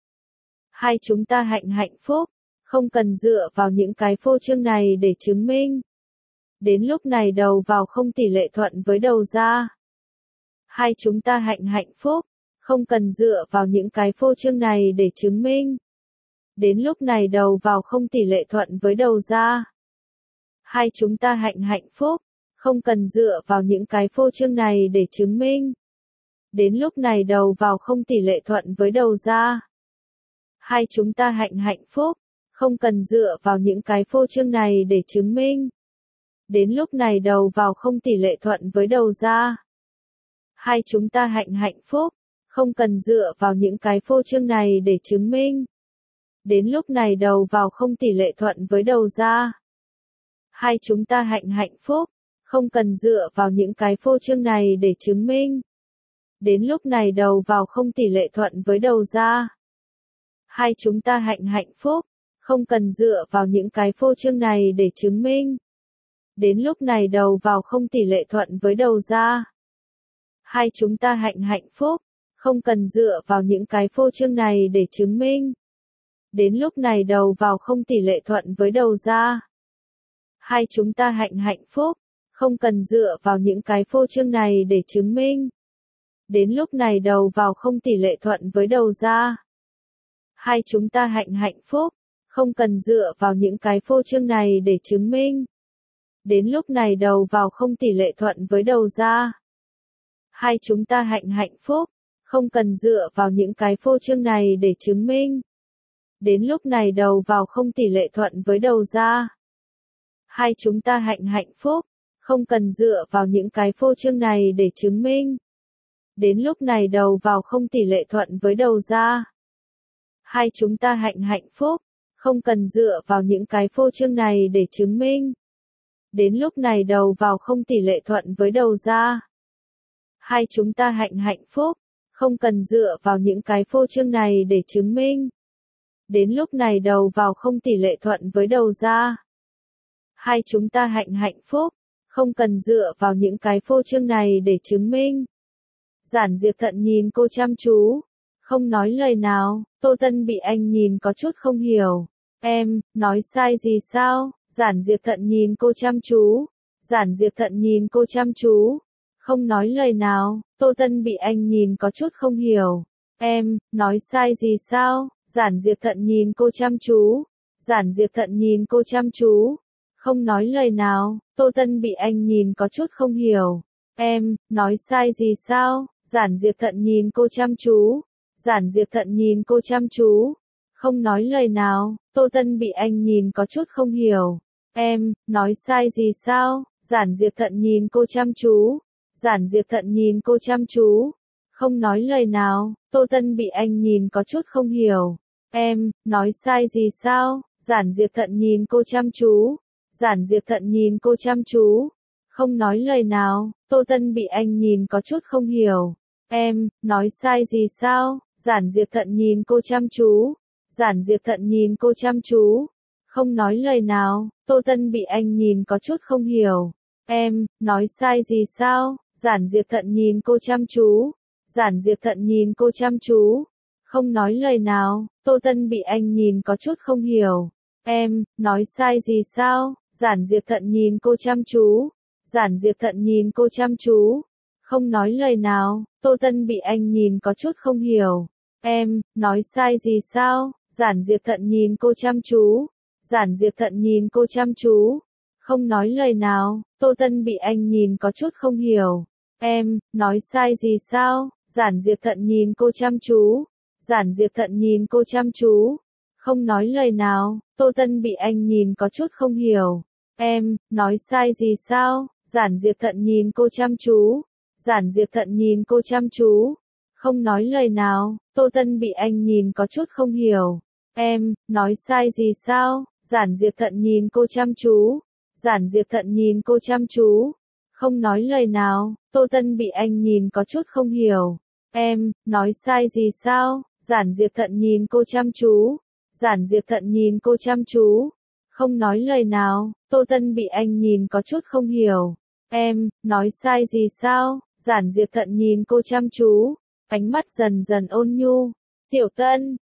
Hai chúng ta hạnh phúc, không cần dựa vào những cái phô trương này để chứng minh. Đến lúc này đầu vào không tỷ lệ thuận với đầu ra. Hai chúng ta hạnh phúc, không cần dựa vào những cái phô trương này để chứng minh. Đến lúc này đầu vào không tỷ lệ thuận với đầu ra. Hai chúng ta hạnh phúc, không cần dựa vào những cái phô trương này để chứng minh. Đến lúc này đầu vào không tỷ lệ thuận với đầu ra. Hai chúng ta hạnh phúc, không cần dựa vào những cái phô trương này để chứng minh. Đến lúc này đầu vào không tỷ lệ thuận với đầu ra. Hai chúng ta hạnh phúc, không cần dựa vào những cái phô trương này để chứng minh. Đến lúc này đầu vào không tỷ lệ thuận với đầu ra. Hai chúng ta hạnh phúc, không cần dựa vào những cái phô trương này để chứng minh. Đến lúc này đầu vào không tỷ lệ thuận với đầu ra. Hai chúng ta hạnh phúc, không cần dựa vào những cái phô trương này để chứng minh. Đến lúc này đầu vào không tỷ lệ thuận với đầu ra. Hai chúng ta hạnh phúc, không cần dựa vào những cái phô trương này để chứng minh. Đến lúc này đầu vào không tỷ lệ thuận với đầu ra. Hai chúng ta hạnh phúc, không cần dựa vào những cái phô trương này để chứng minh. Đến lúc này đầu vào không tỷ lệ thuận với đầu ra. Hai chúng ta hạnh phúc, không cần dựa vào những cái phô trương này để chứng minh. Đến lúc này đầu vào không tỷ lệ thuận với đầu ra. Hai chúng ta hạnh phúc, không cần dựa vào những cái phô trương này để chứng minh. Đến lúc này đầu vào không tỷ lệ thuận với đầu ra. Hai chúng ta hạnh phúc, không cần dựa vào những cái phô trương này để chứng minh. Đến lúc này đầu vào không tỷ lệ thuận với đầu ra. Hai chúng ta hạnh phúc, không cần dựa vào những cái phô trương này để chứng minh. Đến lúc này đầu vào không tỷ lệ thuận với đầu ra. Hai chúng ta hạnh phúc, không cần dựa vào những cái phô trương này để chứng minh. Đến lúc này đầu vào không tỷ lệ thuận với đầu ra. Hai chúng ta hạnh phúc, không cần dựa vào những cái phô trương này để chứng minh. Giản Diệp Thận nhìn cô chăm chú, không nói lời nào. Tô Tân bị anh nhìn có chút không hiểu. Em, nói sai gì sao? Giản Diệp Thận nhìn cô chăm chú. Giản Diệp Thận nhìn cô chăm chú, không nói lời nào. Tô Tân bị anh nhìn có chút không hiểu. Em, nói sai gì sao? Giản Diệp Thận nhìn cô chăm chú. Giản Diệp Thận nhìn cô chăm chú, không nói lời nào. Tô Tân bị anh nhìn có chút không hiểu. Em, nói sai gì sao? Giản Diệp Thận nhìn cô chăm chú. Giản Diệp Thận nhìn cô chăm chú, không nói lời nào. Tô Tân bị anh nhìn có chút không hiểu. Em, nói sai gì sao? Giản Diệp Thận nhìn cô chăm chú. Giản Diệp Thận nhìn cô chăm chú, không nói lời nào. Tô Tân bị anh nhìn có chút không hiểu. Em, nói sai gì sao? Giản Diệp Thận nhìn cô chăm chú. Giản Diệp Thận nhìn cô chăm chú, không nói lời nào. Tô Tân bị anh nhìn có chút không hiểu. Em, nói sai gì sao? Giản Diệp Thận nhìn cô chăm chú. Giản Diệp Thận nhìn cô chăm chú, không nói lời nào. Tô Tân bị anh nhìn có chút không hiểu. Em, nói sai gì sao? Giản Diệp Thận nhìn cô chăm chú. Giản Diệp Thận nhìn cô chăm chú, không nói lời nào. Tô Tân bị anh nhìn có chút không hiểu. Em, nói sai gì sao? Giản Diệp Thận nhìn cô chăm chú. Giản Diệp Thận nhìn cô chăm chú, không nói lời nào. Tô Tân bị anh nhìn có chút không hiểu. Em, nói sai gì sao? Giản Diệp Thận nhìn cô chăm chú. Giản Diệp Thận nhìn cô chăm chú, không nói lời nào. Tô Tân bị anh nhìn có chút không hiểu. Em, nói sai gì sao? Giản Diệp Thận nhìn cô chăm chú. Giản Diệp Thận nhìn cô chăm chú, không nói lời nào. Tô Tân bị anh nhìn có chút không hiểu. Em, nói sai gì sao? Giản Diệp Thận nhìn cô chăm chú. Giản Diệp Thận nhìn cô chăm chú, không nói lời nào. Tô Tân bị anh nhìn có chút không hiểu. Em, nói sai gì sao? Giản Diệp Thận nhìn cô chăm chú. Giản Diệp Thận nhìn cô chăm chú, không nói lời nào. Tô Tân bị anh nhìn có chút không hiểu. Em, nói sai gì sao? Giản Diệp Thận nhìn cô chăm chú. Giản Diệp Thận nhìn cô chăm chú, không nói lời nào. Tô Tân bị anh nhìn có chút không hiểu. Em, nói sai gì sao? Giản Diệp Thận nhìn cô chăm chú, ánh mắt dần dần ôn nhu. Tiểu Tân,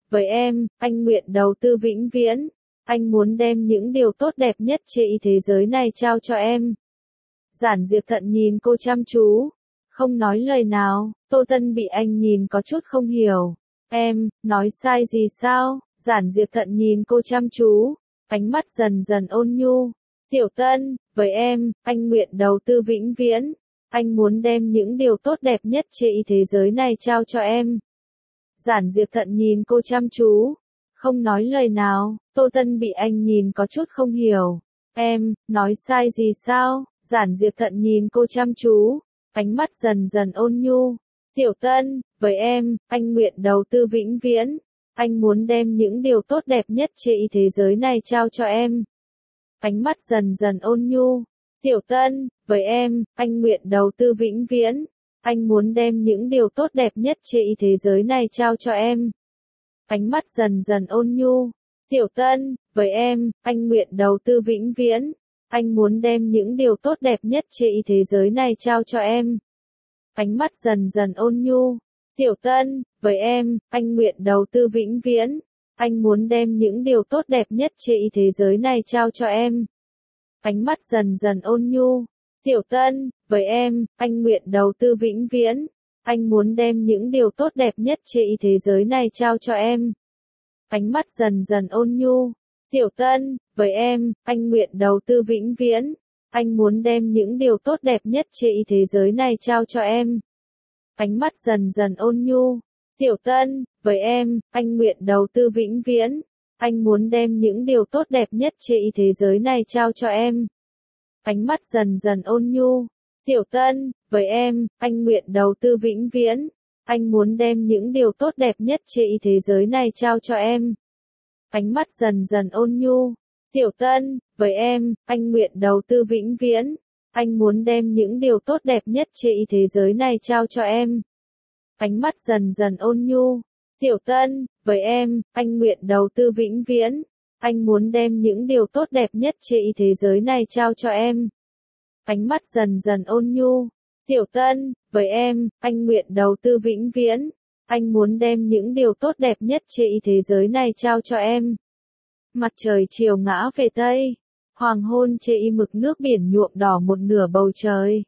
với em, anh nguyện đầu tư vĩnh viễn. Anh muốn đem những điều tốt đẹp nhất trên thế giới này trao cho em. Giản Diệp Thận nhìn cô chăm chú, không nói lời nào. Tô Tân bị anh nhìn có chút không hiểu. Em, nói sai gì sao? Giản Diệp Thận nhìn cô chăm chú, ánh mắt dần dần ôn nhu. Tiểu Tân, với em, anh nguyện đầu tư vĩnh viễn. Anh muốn đem những điều tốt đẹp nhất trên thế giới này trao cho em. Giản Diệp Thận nhìn cô chăm chú, không nói lời nào. Tô Tân bị anh nhìn có chút không hiểu. Em, nói sai gì sao? Giản Diệp Thận nhìn cô chăm chú, ánh mắt dần dần ôn nhu. Tiểu Tân, với em, anh nguyện đầu tư vĩnh viễn. Anh muốn đem những điều tốt đẹp nhất trên thế giới này trao cho em. Ánh mắt dần dần ôn nhu. Tiểu Tân, với em, anh nguyện đầu tư vĩnh viễn. Anh muốn đem những điều tốt đẹp nhất trên thế giới này trao cho em. Ánh mắt dần dần ôn nhu. Tiểu Tân, với em, anh nguyện đầu tư vĩnh viễn. Anh muốn đem những điều tốt đẹp nhất trên thế giới này trao cho em. Ánh mắt dần dần ôn nhu. Tiểu Tân, với em, anh nguyện đầu tư vĩnh viễn. Anh muốn đem những điều tốt đẹp nhất trên thế giới này trao cho em. Ánh mắt dần dần ôn nhu. Tiểu Tân, với em, anh nguyện đầu tư vĩnh viễn. Anh muốn đem những điều tốt đẹp nhất trên thế giới này trao cho em. Ánh mắt dần dần ôn nhu. Tiểu Tân, với em, anh nguyện đầu tư vĩnh viễn. Anh muốn đem những điều tốt đẹp nhất trên thế giới này trao cho em. Ánh mắt dần dần ôn nhu. Tiểu Tân, với em, anh nguyện đầu tư vĩnh viễn. Anh muốn đem những điều tốt đẹp nhất trên thế giới này trao cho em. Ánh mắt dần dần ôn nhu. Tiểu Tân, với em, anh nguyện đầu tư vĩnh viễn. Anh muốn đem những điều tốt đẹp nhất trên thế giới này trao cho em. Ánh mắt dần dần ôn nhu. Tiểu Tân, với em, anh nguyện đầu tư vĩnh viễn. Anh muốn đem những điều tốt đẹp nhất trên thế giới này trao cho em. Ánh mắt dần dần ôn nhu. Tiểu Tân, với em, anh nguyện đầu tư vĩnh viễn. Anh muốn đem những điều tốt đẹp nhất trên thế giới này trao cho em. Ánh mắt dần dần ôn nhu. Tiểu Tân, với em, anh nguyện đầu tư vĩnh viễn. Anh muốn đem những điều tốt đẹp nhất trên thế giới này trao cho em. Mặt trời chiều ngã về Tây. Hoàng hôn trên mực nước biển nhuộm đỏ một nửa bầu trời.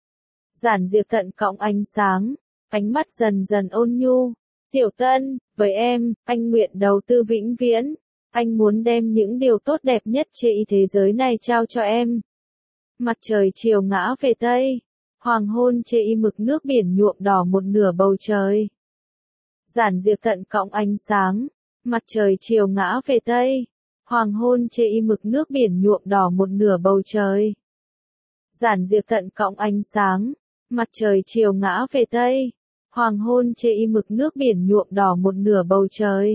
Giản Diệp Thận cõng ánh sáng, ánh mắt dần dần ôn nhu. Tiểu Tân, với em, anh nguyện đầu tư vĩnh viễn. Anh muốn đem những điều tốt đẹp nhất trên thế giới này trao cho em. Mặt trời chiều ngã về Tây. Hoàng hôn trên mực nước biển nhuộm đỏ một nửa bầu trời. Giản Diệp Thận cõng ánh sáng, mặt trời chiều ngã về Tây. Hoàng hôn trên mực nước biển nhuộm đỏ một nửa bầu trời. Giản Diệp Thận cõng ánh sáng, mặt trời chiều ngã về Tây. Hoàng hôn trên mực nước biển nhuộm đỏ một nửa bầu trời.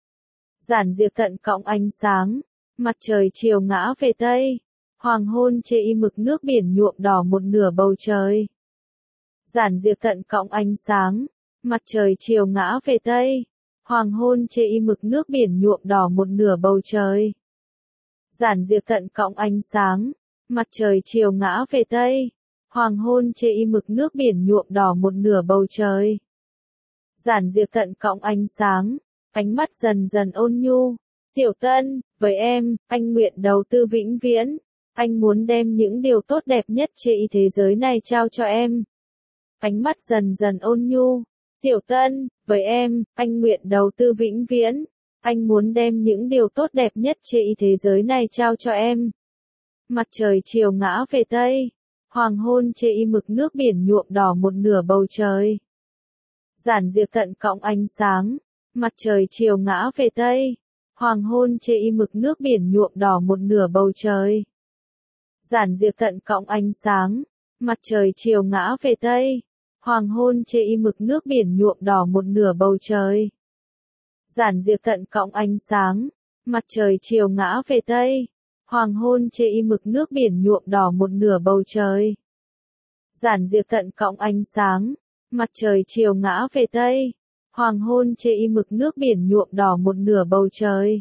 Giản Diệp Thận cõng ánh sáng, mặt trời chiều ngã về Tây. Hoàng hôn trên mực nước biển nhuộm đỏ một nửa bầu trời. Giản Diệp Thận cõng ánh sáng, mặt trời chiều ngã về Tây. Hoàng hôn trên mực nước biển nhuộm đỏ một nửa bầu trời. Giản Diệp Thận cõng ánh sáng, mặt trời chiều ngã về Tây. Hoàng hôn trên mực nước biển nhuộm đỏ một nửa bầu trời. Giản Diệp Thận cõng ánh sáng, ánh mắt dần dần ôn nhu. Tiểu Tân, với em, anh nguyện đầu tư vĩnh viễn. Anh muốn đem những điều tốt đẹp nhất trên thế giới này trao cho em. Ánh mắt dần dần ôn nhu. Tiểu Tân, với em, anh nguyện đầu tư vĩnh viễn. Anh muốn đem những điều tốt đẹp nhất trên thế giới này trao cho em. Mặt trời chiều ngã về Tây. Hoàng hôn trên mực nước biển nhuộm đỏ một nửa bầu trời. Giản Diệp Thận cõng ánh sáng, mặt trời chiều ngã về Tây. Hoàng hôn trên mực nước biển nhuộm đỏ một nửa bầu trời. Giản Diệp Thận cõng ánh sáng, mặt trời chiều ngã về Tây. Hoàng hôn trên mực nước biển nhuộm đỏ một nửa bầu trời. Giản Diệp Thận cõng ánh sáng, mặt trời chiều ngã về Tây. Hoàng hôn trên mực nước biển nhuộm đỏ một nửa bầu trời. Giản Diệp Thận cõng ánh sáng, mặt trời chiều ngã về Tây. Hoàng hôn trên mực nước biển nhuộm đỏ một nửa bầu trời.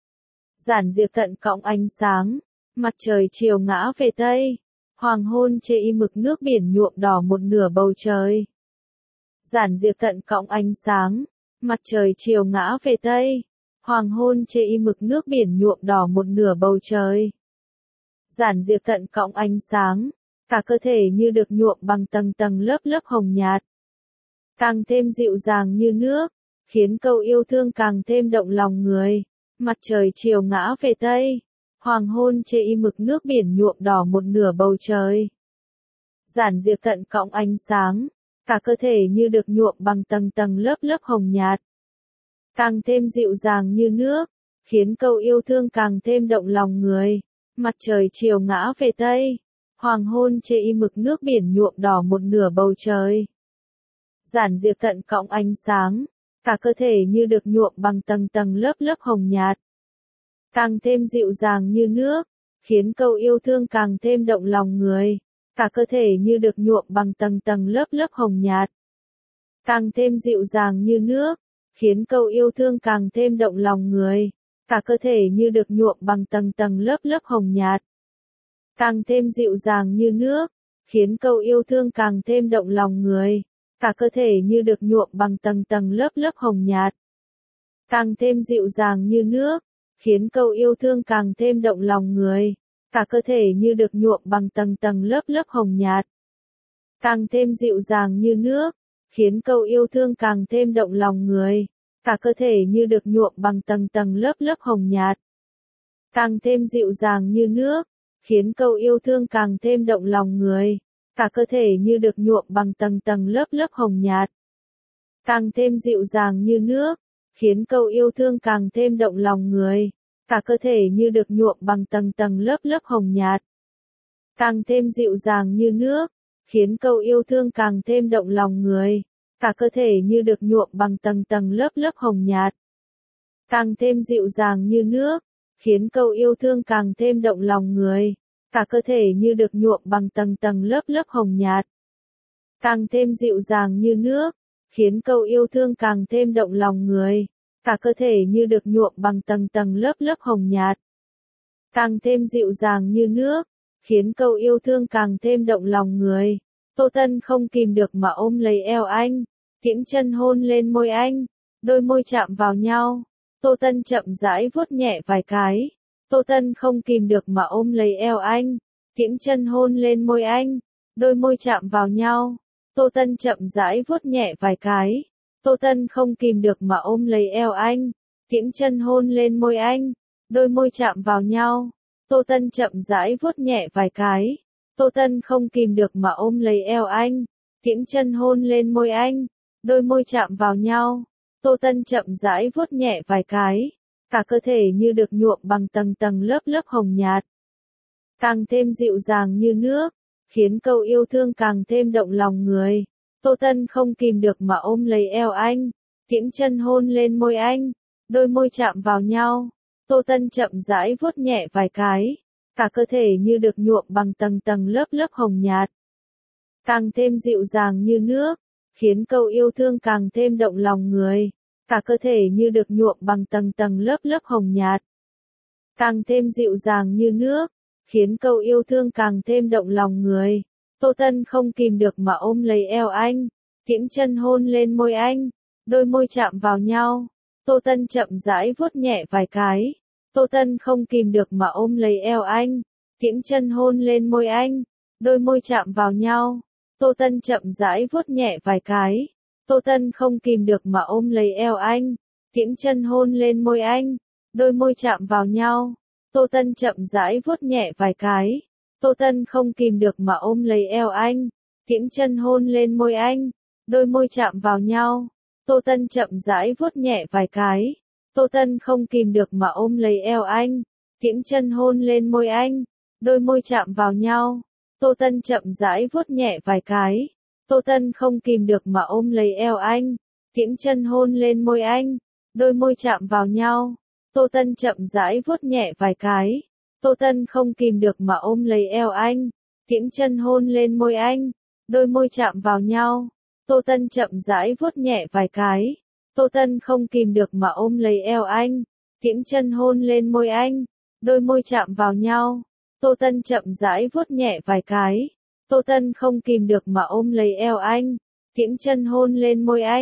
Giản Diệp Thận cõng ánh sáng, mặt trời chiều ngã về Tây. Hoàng hôn trên mực nước biển nhuộm đỏ một nửa bầu trời. Giản Diệp Thận cõng ánh sáng, Mặt trời chiều ngã về Tây. Hoàng hôn chê y mực nước biển nhuộm đỏ một nửa bầu trời. Giản diệp tận cõng ánh sáng. Cả cơ thể như được nhuộm bằng tầng tầng lớp lớp hồng nhạt. Càng thêm dịu dàng như nước. Khiến câu yêu thương càng thêm động lòng người. Mặt trời chiều ngã về Tây. Hoàng hôn chê y mực nước biển nhuộm đỏ một nửa bầu trời. Giản diệp tận cõng ánh sáng. Cả cơ thể như được nhuộm bằng tầng tầng lớp lớp hồng nhạt. Càng thêm dịu dàng như nước. Khiến câu yêu thương càng thêm động lòng người. Mặt trời chiều ngã về Tây. Hoàng hôn chê y mực nước biển nhuộm đỏ một nửa bầu trời. Giản diệp tận cõng ánh sáng. Cả cơ thể như được nhuộm bằng tầng tầng lớp lớp hồng nhạt. Càng thêm dịu dàng như nước. Khiến câu yêu thương càng thêm động lòng người. Cả cơ thể như được nhuộm bằng tầng tầng lớp lớp hồng nhạt. Càng thêm dịu dàng như nước. Khiến câu yêu thương càng thêm động lòng người. Cả cơ thể như được nhuộm bằng tầng tầng lớp lớp hồng nhạt. Càng thêm dịu dàng như nước. Khiến câu yêu thương càng thêm động lòng người. Cả cơ thể như được nhuộm bằng tầng tầng lớp lớp hồng nhạt. Càng thêm dịu dàng như nước. Khiến câu yêu thương càng thêm động lòng người. Cả cơ thể như được nhuộm bằng tầng tầng lớp lớp hồng nhạt. Càng thêm dịu dàng như nước. Khiến câu yêu thương càng thêm động lòng người. Cả cơ thể như được nhuộm bằng tầng tầng lớp lớp hồng nhạt. Càng thêm dịu dàng như nước. Khiến câu yêu thương càng thêm động lòng người. Cả cơ thể như được nhuộm bằng tầng tầng lớp lớp hồng nhạt. Càng thêm dịu dàng như nước. Khiến câu yêu thương càng thêm động lòng người. Cả cơ thể như được nhuộm bằng tầng tầng lớp lớp hồng nhạt. Càng thêm dịu dàng như nước. Khiến câu yêu thương càng thêm động lòng người. Cả cơ thể như được nhuộm bằng tầng tầng lớp lớp hồng nhạt. Càng thêm dịu dàng như nước. Khiến câu yêu thương càng thêm động lòng người. Cả cơ thể như được nhuộm bằng tầng tầng lớp lớp hồng nhạt. Càng thêm dịu dàng như nước. Khiến câu yêu thương càng thêm động lòng người. Cả cơ thể như được nhuộm bằng tầng tầng lớp lớp hồng nhạt. Càng thêm dịu dàng như nước. Khiến câu yêu thương càng thêm động lòng người. Tô Tân không kìm được mà ôm lấy eo anh. Kiễng chân hôn lên môi anh. Đôi môi chạm vào nhau. Tô Tân chậm rãi vuốt nhẹ vài cái. Tô Tân không kìm được mà ôm lấy eo anh. Kiễng chân hôn lên môi anh. Đôi môi chạm vào nhau. Tô Tân chậm rãi vuốt nhẹ vài cái. Tô Tân không kìm được mà ôm lấy eo anh. Kiễng chân hôn lên môi anh. Đôi môi chạm vào nhau. Tô Tân chậm rãi vuốt nhẹ vài cái. Tô Tân không kìm được mà ôm lấy eo anh. Kiễng chân hôn lên môi anh. Đôi môi chạm vào nhau. Tô Tân chậm rãi vuốt nhẹ vài cái. Cả cơ thể như được nhuộm bằng tầng tầng lớp lớp hồng nhạt. Càng thêm dịu dàng như nước. Khiến câu yêu thương càng thêm động lòng người. Tô Tân không kìm được mà ôm lấy eo anh. Kiễng chân hôn lên môi anh. Đôi môi chạm vào nhau. Tô Tân chậm rãi vuốt nhẹ vài cái. Cả cơ thể như được nhuộm bằng tầng tầng lớp lớp hồng nhạt. Càng thêm dịu dàng như nước. Khiến câu yêu thương càng thêm động lòng người. Cả cơ thể như được nhuộm bằng tầng tầng lớp lớp hồng nhạt. Càng thêm dịu dàng như nước. Khiến câu yêu thương càng thêm động lòng người. Tô Tân không kìm được mà ôm lấy eo anh. Kiễng chân hôn lên môi anh. Đôi môi chạm vào nhau. Tô Tân chậm rãi vuốt nhẹ vài cái. Tô Tân không kìm được mà ôm lấy eo anh. Kiễng chân hôn lên môi anh. Đôi môi chạm vào nhau. Tô Tân chậm rãi vuốt nhẹ vài cái. Tô Tân không kìm được mà ôm lấy eo anh. Kiễng chân hôn lên môi anh. Đôi môi chạm vào nhau. Tô Tân chậm rãi vuốt nhẹ vài cái. Tô Tân không kìm được mà ôm lấy eo anh. Kiễng chân hôn lên môi anh. Đôi môi chạm vào nhau. Tô Tân chậm rãi vuốt nhẹ vài cái. Tô Tân không kìm được mà ôm lấy eo anh. Kiễng chân hôn lên môi anh. Đôi môi chạm vào nhau. Tô Tân chậm rãi vuốt nhẹ vài cái. Tô Tân không kìm được mà ôm lấy eo anh. Kiễng chân hôn lên môi anh. Đôi môi chạm vào nhau. Tô Tân chậm rãi vuốt nhẹ vài cái. Tô Tân không kìm được mà ôm lấy eo anh. Kiễng chân hôn lên môi anh. Đôi môi chạm vào nhau. Tô Tân chậm rãi vuốt nhẹ vài cái. Tô Tân không kìm được mà ôm lấy eo anh. Kiễng chân hôn lên môi anh. Đôi môi chạm vào nhau. Tô Tân chậm rãi vuốt nhẹ vài cái. Tô Tân không kìm được mà ôm lấy eo anh. Kiễng chân hôn lên môi anh.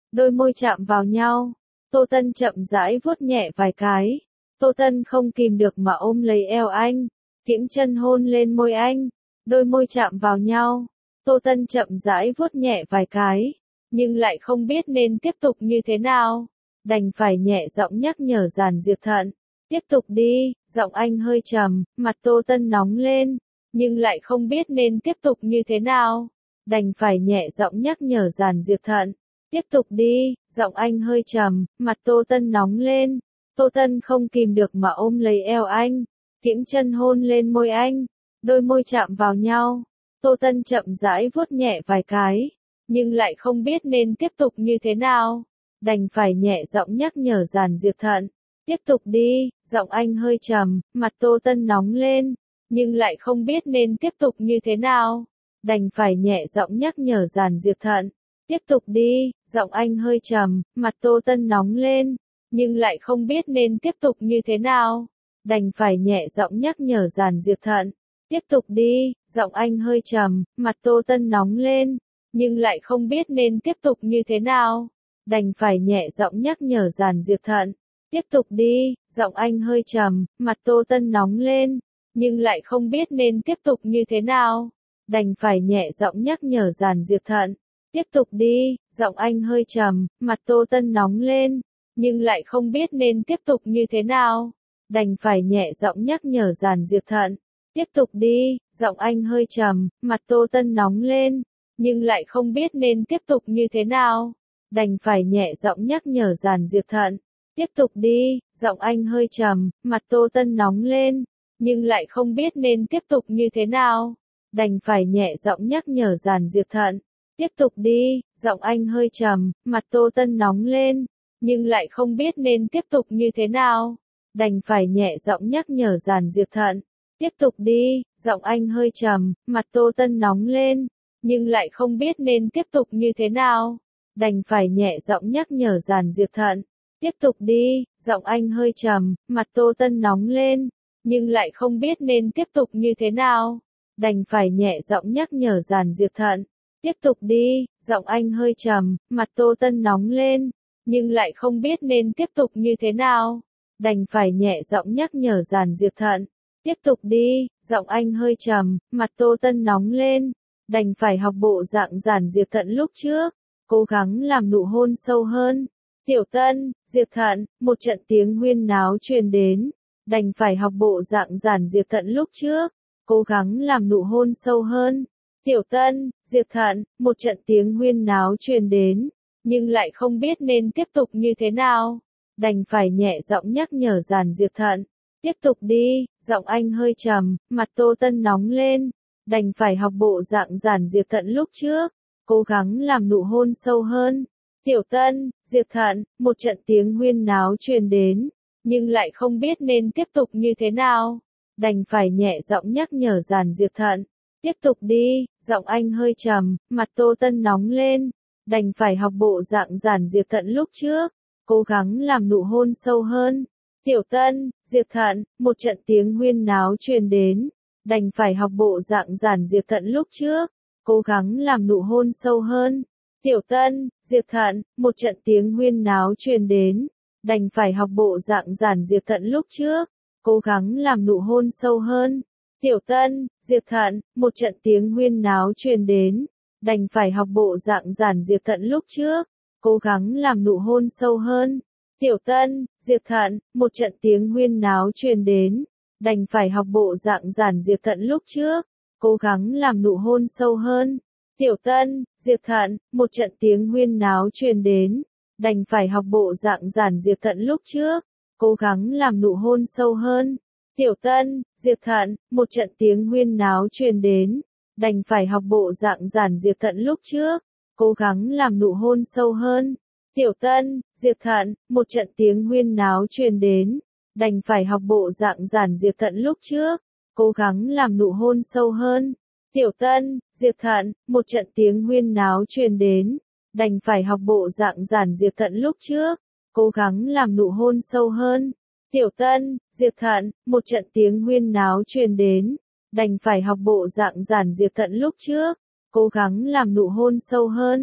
đôi môi chạm vào nhau. Tô Tân chậm rãi vuốt nhẹ vài cái. Tô Tân không kìm được mà ôm lấy eo anh, kiễng chân hôn lên môi anh, đôi môi chạm vào nhau. Tô Tân chậm rãi vuốt nhẹ vài cái, nhưng lại không biết nên tiếp tục như thế nào. Đành phải nhẹ giọng nhắc nhở Giản Diệp Thận. Tiếp tục đi, giọng anh hơi trầm, mặt Tô Tân nóng lên, nhưng lại không biết nên tiếp tục như thế nào. Đành phải nhẹ giọng nhắc nhở Giản Diệp Thận. Tiếp tục đi, giọng anh hơi trầm, mặt Tô Tân nóng lên. Tô Tân không kìm được mà ôm lấy eo anh, kiễng chân hôn lên môi anh, đôi môi chạm vào nhau. Tô Tân chậm rãi vuốt nhẹ vài cái, nhưng lại không biết nên tiếp tục như thế nào. Đành phải nhẹ giọng nhắc nhở Giản Diệp Thận. Tiếp tục đi, giọng anh hơi trầm, mặt Tô Tân nóng lên, nhưng lại không biết nên tiếp tục như thế nào. Đành phải nhẹ giọng nhắc nhở Giản Diệp Thận. Tiếp tục đi, giọng anh hơi trầm, mặt Tô Tân nóng lên, nhưng lại không biết nên tiếp tục như thế nào. Đành phải nhẹ giọng nhắc nhở Giản Diệp Thận. Tiếp tục đi, giọng anh hơi trầm, mặt Tô Tân nóng lên, nhưng lại không biết nên tiếp tục như thế nào. Đành phải nhẹ giọng nhắc nhở Giản Diệp Thận. Tiếp tục đi, giọng anh hơi trầm, mặt Tô Tân nóng lên, nhưng lại không biết nên tiếp tục như thế nào. Đành phải nhẹ giọng nhắc nhở Giản Diệp Thận. Tiếp tục đi, giọng anh hơi trầm, mặt Tô Tân nóng lên, nhưng lại không biết nên tiếp tục như thế nào. Đành phải nhẹ giọng nhắc nhở Giản Diệp Thận. Tiếp tục đi, giọng anh hơi trầm, mặt Tô Tân nóng lên, nhưng lại không biết nên tiếp tục như thế nào. Đành phải nhẹ giọng nhắc nhở Giản Diệp Thận. Tiếp tục đi, giọng anh hơi trầm, mặt Tô Tân nóng lên, nhưng lại không biết nên tiếp tục như thế nào. Đành phải nhẹ giọng nhắc nhở Giản Diệp Thận. Tiếp tục đi, giọng anh hơi trầm, mặt Tô Tân nóng lên, nhưng lại không biết nên tiếp tục như thế nào. Đành phải nhẹ giọng nhắc nhở Giản Diệp Thận. Tiếp tục đi, giọng anh hơi trầm, mặt Tô Tân nóng lên, nhưng lại không biết nên tiếp tục như thế nào. Đành phải nhẹ giọng nhắc nhở Giản Diệp Thận. Tiếp tục đi, giọng anh hơi trầm, mặt Tô Tân nóng lên, nhưng lại không biết nên tiếp tục như thế nào. Đành phải nhẹ giọng nhắc nhở Giản Diệp Thận. Tiếp tục đi, giọng anh hơi trầm, mặt Tô Tân nóng lên, nhưng lại không biết nên tiếp tục như thế nào. Đành phải nhẹ giọng nhắc nhở Giản Diệp Thận. Tiếp tục đi, giọng anh hơi trầm, mặt Tô Tân nóng lên, đành phải học bộ dạng Giản Diệp Thận lúc trước, cố gắng làm nụ hôn sâu hơn. Tiểu Tân, Diệp Thận, một trận tiếng huyên náo truyền đến, đành phải học bộ dạng Giản Diệp Thận lúc trước, cố gắng làm nụ hôn sâu hơn. Tiểu Tân, Diệp Thận, một trận tiếng huyên náo truyền đến, nhưng lại không biết nên tiếp tục như thế nào. Đành phải nhẹ giọng nhắc nhở Giản Diệp Thận. Tiếp tục đi, giọng anh hơi trầm, mặt Tô Tân nóng lên, đành phải học bộ dạng Giản Diệp Thận lúc trước, cố gắng làm nụ hôn sâu hơn. Tiểu Tân, Diệp Thận, một trận tiếng huyên náo truyền đến, nhưng lại không biết nên tiếp tục như thế nào. Đành phải nhẹ giọng nhắc nhở Giản Diệp Thận. Tiếp tục đi, giọng anh hơi trầm, mặt Tô Tân nóng lên, đành phải học bộ dạng Giản Diệp Thận lúc trước, cố gắng làm nụ hôn sâu hơn. Tiểu Tân, Diệp Thận, một trận tiếng huyên náo truyền đến, đành phải học bộ dạng Giản Diệp Thận lúc trước, cố gắng làm nụ hôn sâu hơn. Tiểu Tân, Diệp Thận, một trận tiếng huyên náo truyền đến, đành phải học bộ dạng Giản Diệp Thận lúc trước, cố gắng làm nụ hôn sâu hơn. Tiểu Tân, Diệp Thận, một trận tiếng huyên náo truyền đến, đành phải học bộ dạng Giản Diệp Thận lúc trước, cố gắng làm nụ hôn sâu hơn. Tiểu Tân, Diệp Thận, một trận tiếng huyên náo truyền đến, đành phải học bộ dạng Giản Diệp Thận lúc trước, cố gắng làm nụ hôn sâu hơn. Tiểu Tân, Diệp Thận, một trận tiếng huyên náo truyền đến, đành phải học bộ dạng Giản Diệp Thận lúc trước, cố gắng làm nụ hôn sâu hơn. Tiểu Tân, Diệp Thận, một trận tiếng huyên náo truyền đến, đành phải học bộ dạng Giản Diệp Thận lúc trước, cố gắng làm nụ hôn sâu hơn. Tiểu Tân, Diệp Thận, một trận tiếng huyên náo truyền đến, đành phải học bộ dạng Giản Diệp Thận lúc trước, cố gắng làm nụ hôn sâu hơn. Tiểu Tân, Diệp Thận, một trận tiếng huyên náo truyền đến, đành phải học bộ dạng Giản Diệp Thận lúc trước, cố gắng làm nụ hôn sâu hơn. Tiểu Tân, Diệp Thận, một trận tiếng huyên náo truyền đến, đành phải học bộ dạng Giản Diệp Thận lúc trước, cố gắng làm nụ hôn sâu hơn.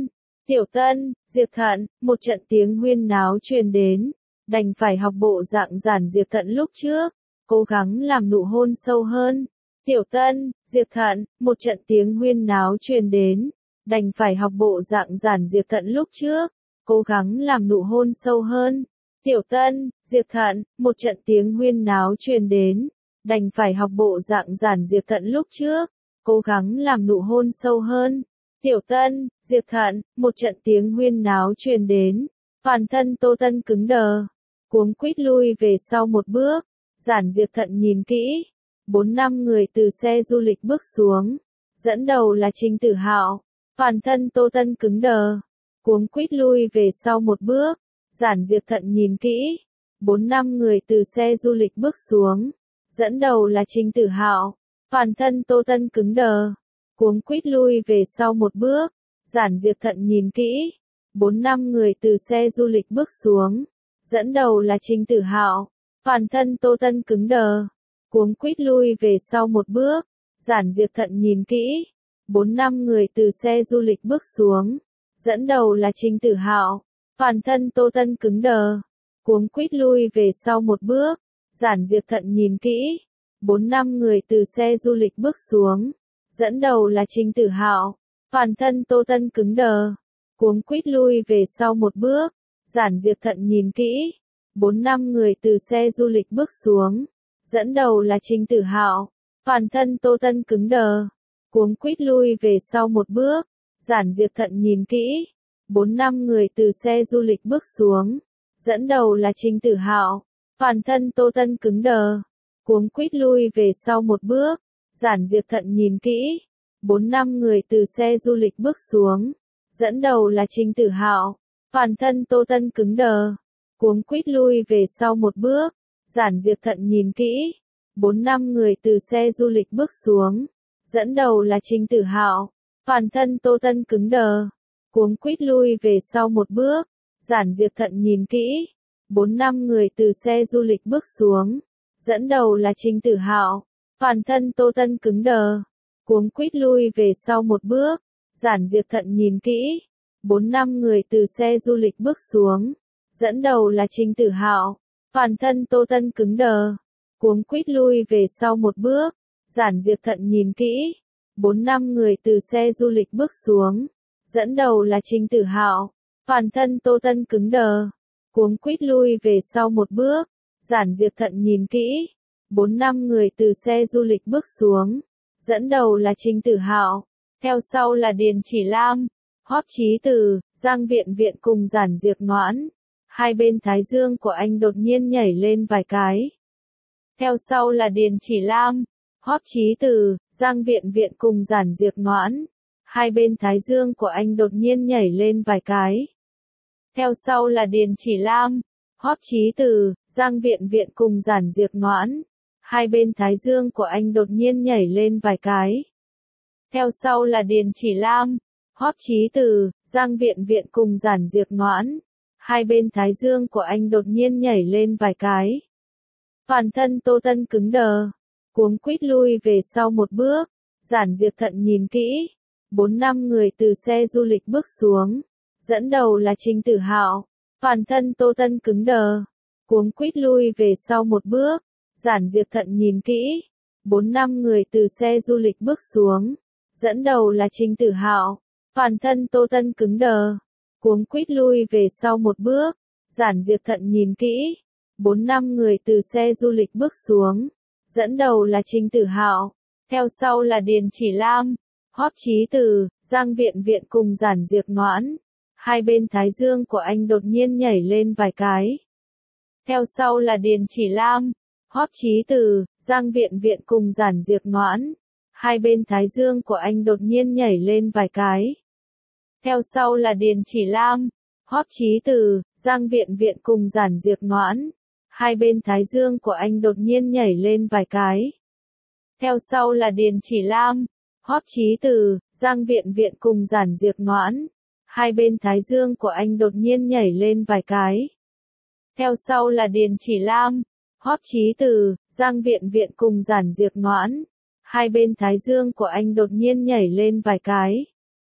Tiểu Tân, Diệp Thận, một trận tiếng huyên náo truyền đến, đành phải học bộ dạng giản Diệp Thận lúc trước, cố gắng làm nụ hôn sâu hơn. Tiểu Tân, Diệp Thận, một trận tiếng huyên náo truyền đến, đành phải học bộ dạng giản Diệp Thận lúc trước, cố gắng làm nụ hôn sâu hơn. Tiểu Tân, Diệp Thận, một trận tiếng huyên náo truyền đến, đành phải học bộ dạng giản Diệp Thận lúc trước, cố gắng làm nụ hôn sâu hơn. Tiểu Tân, Diệp Thận, một trận tiếng huyên náo truyền đến, toàn thân Tô Tân cứng đờ, cuống quýt lui về sau một bước, giản Diệp Thận nhìn kỹ, 4-5 người từ xe du lịch bước xuống, dẫn đầu là Trình Tử Hạo, toàn thân Tô Tân cứng đờ, cuống quýt lui về sau một bước, giản Diệp Thận nhìn kỹ, 4-5 người từ xe du lịch bước xuống, dẫn đầu là Trình Tử Hạo, toàn thân Tô Tân cứng đờ, cuống quýt lui về sau một bước, giản Diệp Thận nhìn kỹ, 4-5 người từ xe du lịch bước xuống, dẫn đầu là Trình Tử Hạo, toàn thân Tô Tân cứng đờ, cuống quýt lui về sau một bước, giản Diệp Thận nhìn kỹ, 4-5 người từ xe du lịch bước xuống, dẫn đầu là Trình Tử Hạo, toàn thân Tô Tân cứng đờ, cuống quýt lui về sau một bước, giản Diệp Thận nhìn kỹ, 4-5 người từ xe du lịch bước xuống, dẫn đầu là Trình Tử Hạo, toàn thân Tô Tân cứng đờ, cuống quýt lui về sau một bước, giản Diệp Thận nhìn kỹ, 4-5 người từ xe du lịch bước xuống, dẫn đầu là Trình Tử Hạo, toàn thân Tô Tân cứng đờ, cuống quýt lui về sau một bước, giản Diệp Thận nhìn kỹ, 4-5 người từ xe du lịch bước xuống, dẫn đầu là Trình Tử Hạo, toàn thân Tô Tân cứng đờ, cuống quýt lui về sau một bước, giản Diệp Thận nhìn kỹ, 4-5 người từ xe du lịch bước xuống, dẫn đầu là Trình Tử Hạo, toàn thân Tô Tân cứng đờ, cuống quýt lui về sau một bước, giản Diệp Thận nhìn kỹ, 4-5 người từ xe du lịch bước xuống, dẫn đầu là Trình Tử Hạo, toàn thân Tô Tân cứng đờ, cuống quýt lui về sau một bước, giản Diệp Thận nhìn kỹ, 4-5 người từ xe du lịch bước xuống, dẫn đầu là Trình Tử Hạo, toàn thân Tô Tân cứng đờ, cuống quýt lui về sau một bước, giản Diệp Thận nhìn kỹ, 4-5 người từ xe du lịch bước xuống, dẫn đầu là Trình Tử Hạo, toàn thân Tô Tân cứng đờ, cuống quýt lui về sau một bước, giản Diệp Thận nhìn kỹ, 4-5 người từ xe du lịch bước xuống, dẫn đầu là Trình Tử Hạo, toàn thân Tô Tân cứng đờ, cuống quýt lui về sau một bước, giản Diệp Thận nhìn kỹ, 4-5 người từ xe du lịch bước xuống, dẫn đầu là Trình Tử Hạo, theo sau là Điền Chỉ Lam, Hoắc Chí Từ, Giang Viện Viện cùng giản Diệp Noãn, hai bên thái dương của anh đột nhiên nhảy lên vài cái. Theo sau là Điền Chỉ Lam, Hoắc Chí Từ, Giang Viện Viện cùng giản Diệp Noãn, hai bên thái dương của anh đột nhiên nhảy lên vài cái. Theo sau là Điền Chỉ Lam, Hoắc Chí Từ, Giang Viện Viện cùng giản Diệp Noãn, hai bên thái dương của anh đột nhiên nhảy lên vài cái. Theo sau là Điền Chỉ Lam, Hoắc Chí Từ, Giang Viện Viện cùng giản Diệp Noãn, hai bên thái dương của anh đột nhiên nhảy lên vài cái. Toàn thân Tô Tân cứng đờ, cuống quýt lui về sau một bước, giản Diệp Thận nhìn kỹ, 4-5 người từ xe du lịch bước xuống, dẫn đầu là Trình Tử Hạo, toàn thân Tô Tân cứng đờ, cuống quýt lui về sau một bước, giản Diệp Thận nhìn kỹ, 4-5 người từ xe du lịch bước xuống, dẫn đầu là Trình Tử Hạo, toàn thân Tô Tân cứng đờ, cuống quýt lui về sau một bước, giản Diệp Thận nhìn kỹ, 4-5 người từ xe du lịch bước xuống, dẫn đầu là Trình Tử Hạo, theo sau là Điền Chỉ Lam, Hoắc Chí Từ, Giang Viện Viện cùng giản Diệp Noãn, hai bên thái dương của anh đột nhiên nhảy lên vài cái. Theo sau là Điền Chỉ Lam, Hoắc Chí Từ, Giang Viện Viện cùng giản Diệp Noãn, hai bên thái dương của anh đột nhiên nhảy lên vài cái. Theo sau là Điền Chỉ Lam, Hoắc Chí Từ, Giang Viện Viện cùng giản Diệp Noãn, hai bên thái dương của anh đột nhiên nhảy lên vài cái. Theo sau là Điền Chỉ Lam, Hoắc Chí Từ, Giang Viện Viện cùng giản Diệp Noãn, hai bên thái dương của anh đột nhiên nhảy lên vài cái. Theo sau là Điền Chỉ Lam, Hoắc Chí Từ, Giang Viện Viện cùng giản Diệp Noãn, hai bên thái dương của anh đột nhiên nhảy lên vài cái.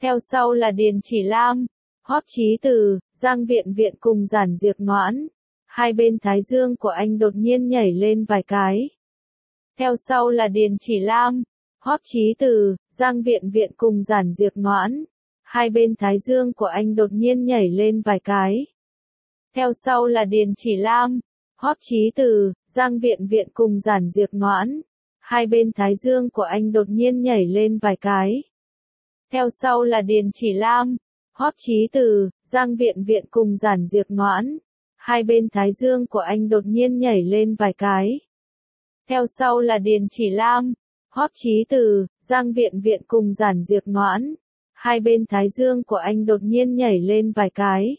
Theo sau là Điền Chỉ Lam, Hoắc Chí Từ, Giang Viện Viện cùng Giản Diệc Noãn. Hai bên thái dương của anh đột nhiên nhảy lên vài cái. Theo sau là Điền Chỉ Lam, Hoắc Chí Từ, Giang Viện Viện cùng Giản Diệc Noãn. Hai bên thái dương của anh đột nhiên nhảy lên vài cái. Theo sau là Điền Chỉ Lam, Hoắc Chí Từ, Giang Viện Viện cùng Giản Diệc Noãn. Hai bên thái dương của anh đột nhiên nhảy lên vài cái. Theo sau là Điền Chỉ Lam, Hoắc Chí Từ, Giang Viện Viện cùng Giản Diệc Noãn. Hai bên thái dương của anh đột nhiên nhảy lên vài cái. Theo sau là Điền Chỉ Lam, Hoắc Chí Từ, Giang Viện Viện cùng Giản Diệc Noãn. Hai bên thái dương của anh đột nhiên nhảy lên vài cái.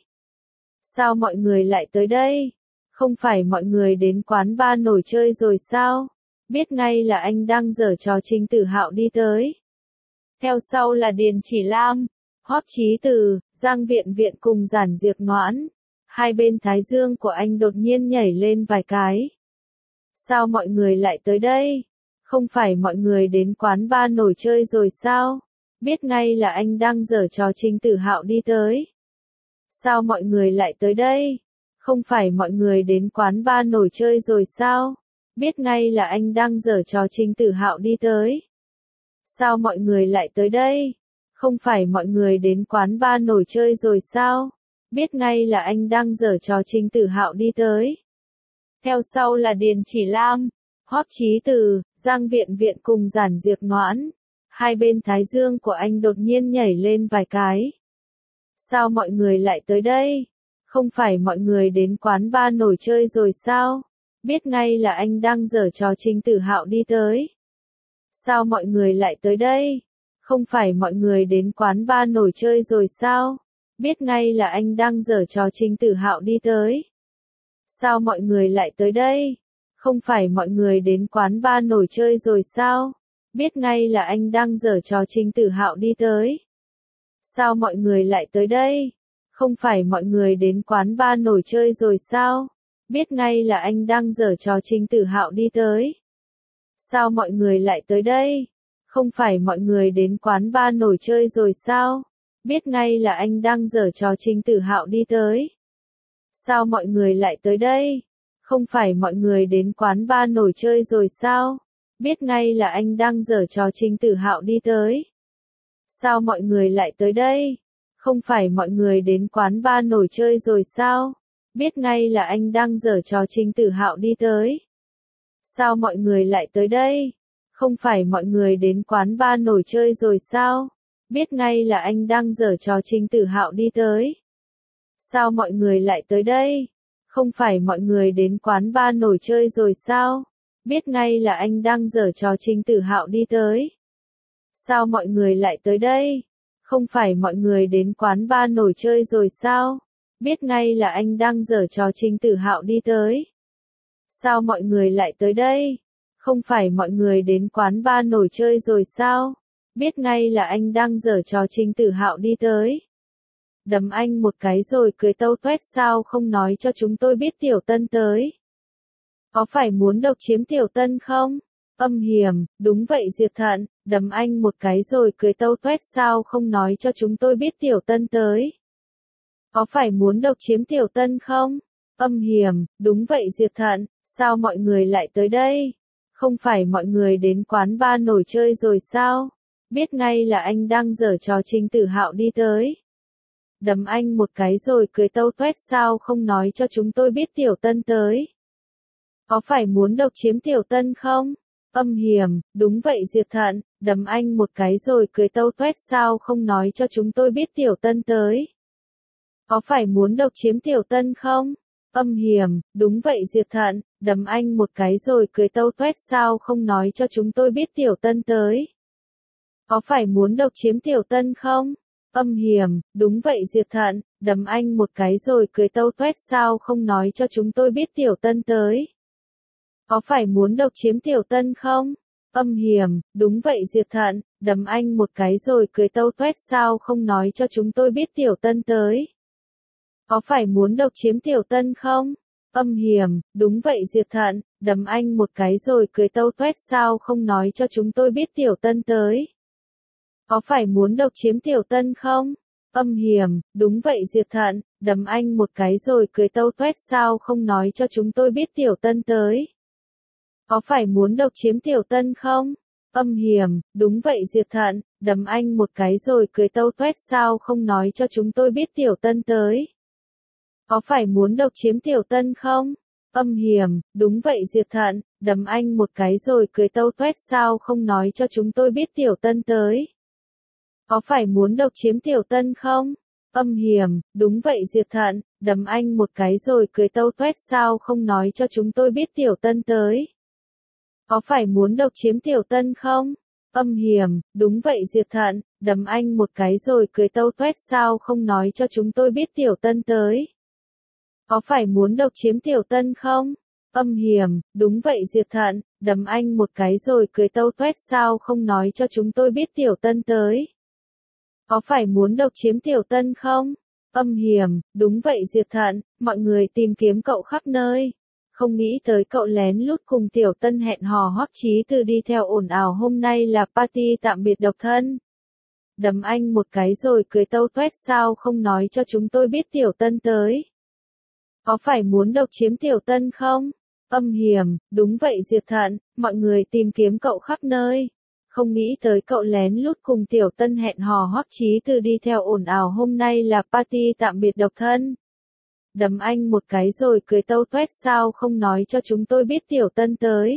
Sao mọi người lại tới đây? Không phải mọi người đến quán bar nổi chơi rồi sao? Biết ngay là anh đang giở trò Trình Tử Hạo đi tới. Theo sau là Điền Chỉ Lam, Hoắc Chí Từ, Giang Viện Viện cùng Giản Diệc Noãn. Hai bên thái dương của anh đột nhiên nhảy lên vài cái. Sao mọi người lại tới đây? Không phải mọi người đến quán bar nổi chơi rồi sao? Biết ngay là anh đang giở trò Trình Tử Hạo đi tới. Sao mọi người lại tới đây? Không phải mọi người đến quán bar nổi chơi rồi sao? Biết ngay là anh đang giở trò Trình Tử Hạo đi tới. Sao mọi người lại tới đây? Không phải mọi người đến quán bar nổi chơi rồi sao? Biết ngay là anh đang giở trò Trình Tử Hạo đi tới. Theo sau là Điền Chỉ Lam, Hoắc Chí Từ, Giang Viện Viện cùng Giản Diệc Noãn. Hai bên thái dương của anh đột nhiên nhảy lên vài cái. Sao mọi người lại tới đây? Không phải mọi người đến quán bar nổi chơi rồi sao? Biết ngay là anh đang giở trò Trình Tử Hạo đi tới. Sao mọi người lại tới đây? Không phải mọi người đến quán bar nổi chơi rồi sao? Biết ngay là anh đang giở trò Trình Tử Hạo đi tới. Sao mọi người lại tới đây? Không phải mọi người đến quán bar nổi chơi rồi sao? Biết ngay là anh đang giở trò Trình Tử Hạo đi tới. Sao mọi người lại tới đây? Không phải mọi người đến quán bar nổi chơi rồi sao? Biết ngay là anh đang giở trò Trình Tử Hạo đi tới. Sao mọi người lại tới đây? Không phải mọi người đến quán bar nổi chơi rồi sao? Biết ngay là anh đang giở trò Trình Tử Hạo đi tới. Sao mọi người lại tới đây? Không phải mọi người đến quán bar nổi chơi rồi sao? Biết ngay là anh đang giở trò Trình Tử Hạo đi tới. Sao mọi người lại tới đây? Không phải mọi người đến quán bar nổi chơi rồi sao? Biết ngay là anh đang giở trò Trình Tử Hạo đi tới. Sao mọi người lại tới đây? Không phải mọi người đến quán bar nổi chơi rồi sao? Biết ngay là anh đang giở trò Trình Tử Hạo đi tới. Sao mọi người lại tới đây? Không phải mọi người đến quán bar nổi chơi rồi sao? Biết ngay là anh đang giở trò Trình Tử Hạo đi tới. Sao mọi người lại tới đây? Không phải mọi người đến quán bar nổi chơi rồi sao? Biết ngay là anh đang giở trò Trình Tử Hạo đi tới. Sao mọi người lại tới đây? Không phải mọi người đến quán bar nổi chơi rồi sao? Biết ngay là anh đang giở trò Trình Tử Hạo đi tới. Đấm anh một cái rồi cười tâu tuét, sao không nói cho chúng tôi biết Tiểu Tân tới? Có phải muốn độc chiếm Tiểu Tân không? Âm hiểm, đúng vậy Diệp Thận, đấm anh một cái rồi cười tâu tuét, sao không nói cho chúng tôi biết Tiểu Tân tới? Có phải muốn độc chiếm Tiểu Tân không? Âm hiểm, đúng vậy Diệp Thận, sao mọi người lại tới đây? Không phải mọi người đến quán bar nổi chơi rồi sao? Biết ngay là anh đang giở trò Trình Tử Hạo đi tới. Đấm anh một cái rồi cười tâu tuét, sao không nói cho chúng tôi biết Tiểu Tân tới? Có phải muốn độc chiếm Tiểu Tân không? Âm hiểm, đúng vậy Diệp Thận, đấm anh một cái rồi cười tâu tuét, sao không nói cho chúng tôi biết Tiểu Tân tới? Có phải muốn độc chiếm Tiểu Tân không? Âm hiểm, đúng vậy Diệp Thận, đấm anh một cái rồi cười tâu tuét, sao không nói cho chúng tôi biết Tiểu Tân tới? Có phải muốn độc chiếm Tiểu Tân không? Âm hiểm, đúng vậy Diệp Thận, đấm anh một cái rồi cười tâu tuét, sao không nói cho chúng tôi biết Tiểu Tân tới? Có phải muốn độc chiếm Tiểu Tân không? Âm hiểm, đúng vậy Diệp Thận, đấm anh một cái rồi cười tâu tuét, sao không nói cho chúng tôi biết Tiểu Tân tới? Có phải muốn độc chiếm Tiểu Tân không? Âm hiểm, đúng vậy Diệp Thận, đấm anh một cái rồi cười tâu tuét, sao không nói cho chúng tôi biết Tiểu Tân tới? Có phải muốn độc chiếm Tiểu Tân không? Âm hiểm, đúng vậy Diệp Thận, đấm anh một cái rồi cười tâu tuét sao không nói cho chúng tôi biết Tiểu Tân tới. Có phải muốn độc chiếm Tiểu Tân không? Âm hiểm, đúng vậy Diệp Thận, đấm anh một cái rồi cười tâu tuét sao không nói cho chúng tôi biết Tiểu Tân tới. Có phải muốn độc chiếm Tiểu Tân không? Âm hiểm, đúng vậy Diệp Thận, đấm anh một cái rồi cười tâu tuét sao không nói cho chúng tôi biết Tiểu Tân tới. Có phải muốn độc chiếm Tiểu Tân không? Âm hiểm, đúng vậy Diệp Thận, đấm anh một cái rồi cười tâu tuét sao không nói cho chúng tôi biết Tiểu Tân tới. Có phải muốn độc chiếm Tiểu Tân không? Âm hiểm, đúng vậy Diệp Thận, đấm anh một cái rồi cười tâu tuét sao không nói cho chúng tôi biết Tiểu Tân tới. Có phải muốn độc chiếm Tiểu Tân không? Âm hiểm, đúng vậy Diệp Thận, đấm anh một cái rồi cười tâu tuét sao không nói cho chúng tôi biết Tiểu Tân tới. Có phải muốn độc chiếm Tiểu Tân không? Âm hiểm, đúng vậy Diệp Thận, mọi người tìm kiếm cậu khắp nơi. Không nghĩ tới cậu lén lút cùng Tiểu Tân hẹn hò Hoắc Chí Từ đi theo ồn ào hôm nay là party tạm biệt độc thân. Đấm anh một cái rồi cười tâu tuét sao không nói cho chúng tôi biết Tiểu Tân tới. Có phải muốn độc chiếm Tiểu Tân không? Âm hiểm, đúng vậy Diệp Thận, mọi người tìm kiếm cậu khắp nơi. Không nghĩ tới cậu lén lút cùng Tiểu Tân hẹn hò Hoắc Chí Từ đi theo ồn ào hôm nay là party tạm biệt độc thân. Đấm anh một cái rồi cười tâu tuét sao không nói cho chúng tôi biết Tiểu Tân tới.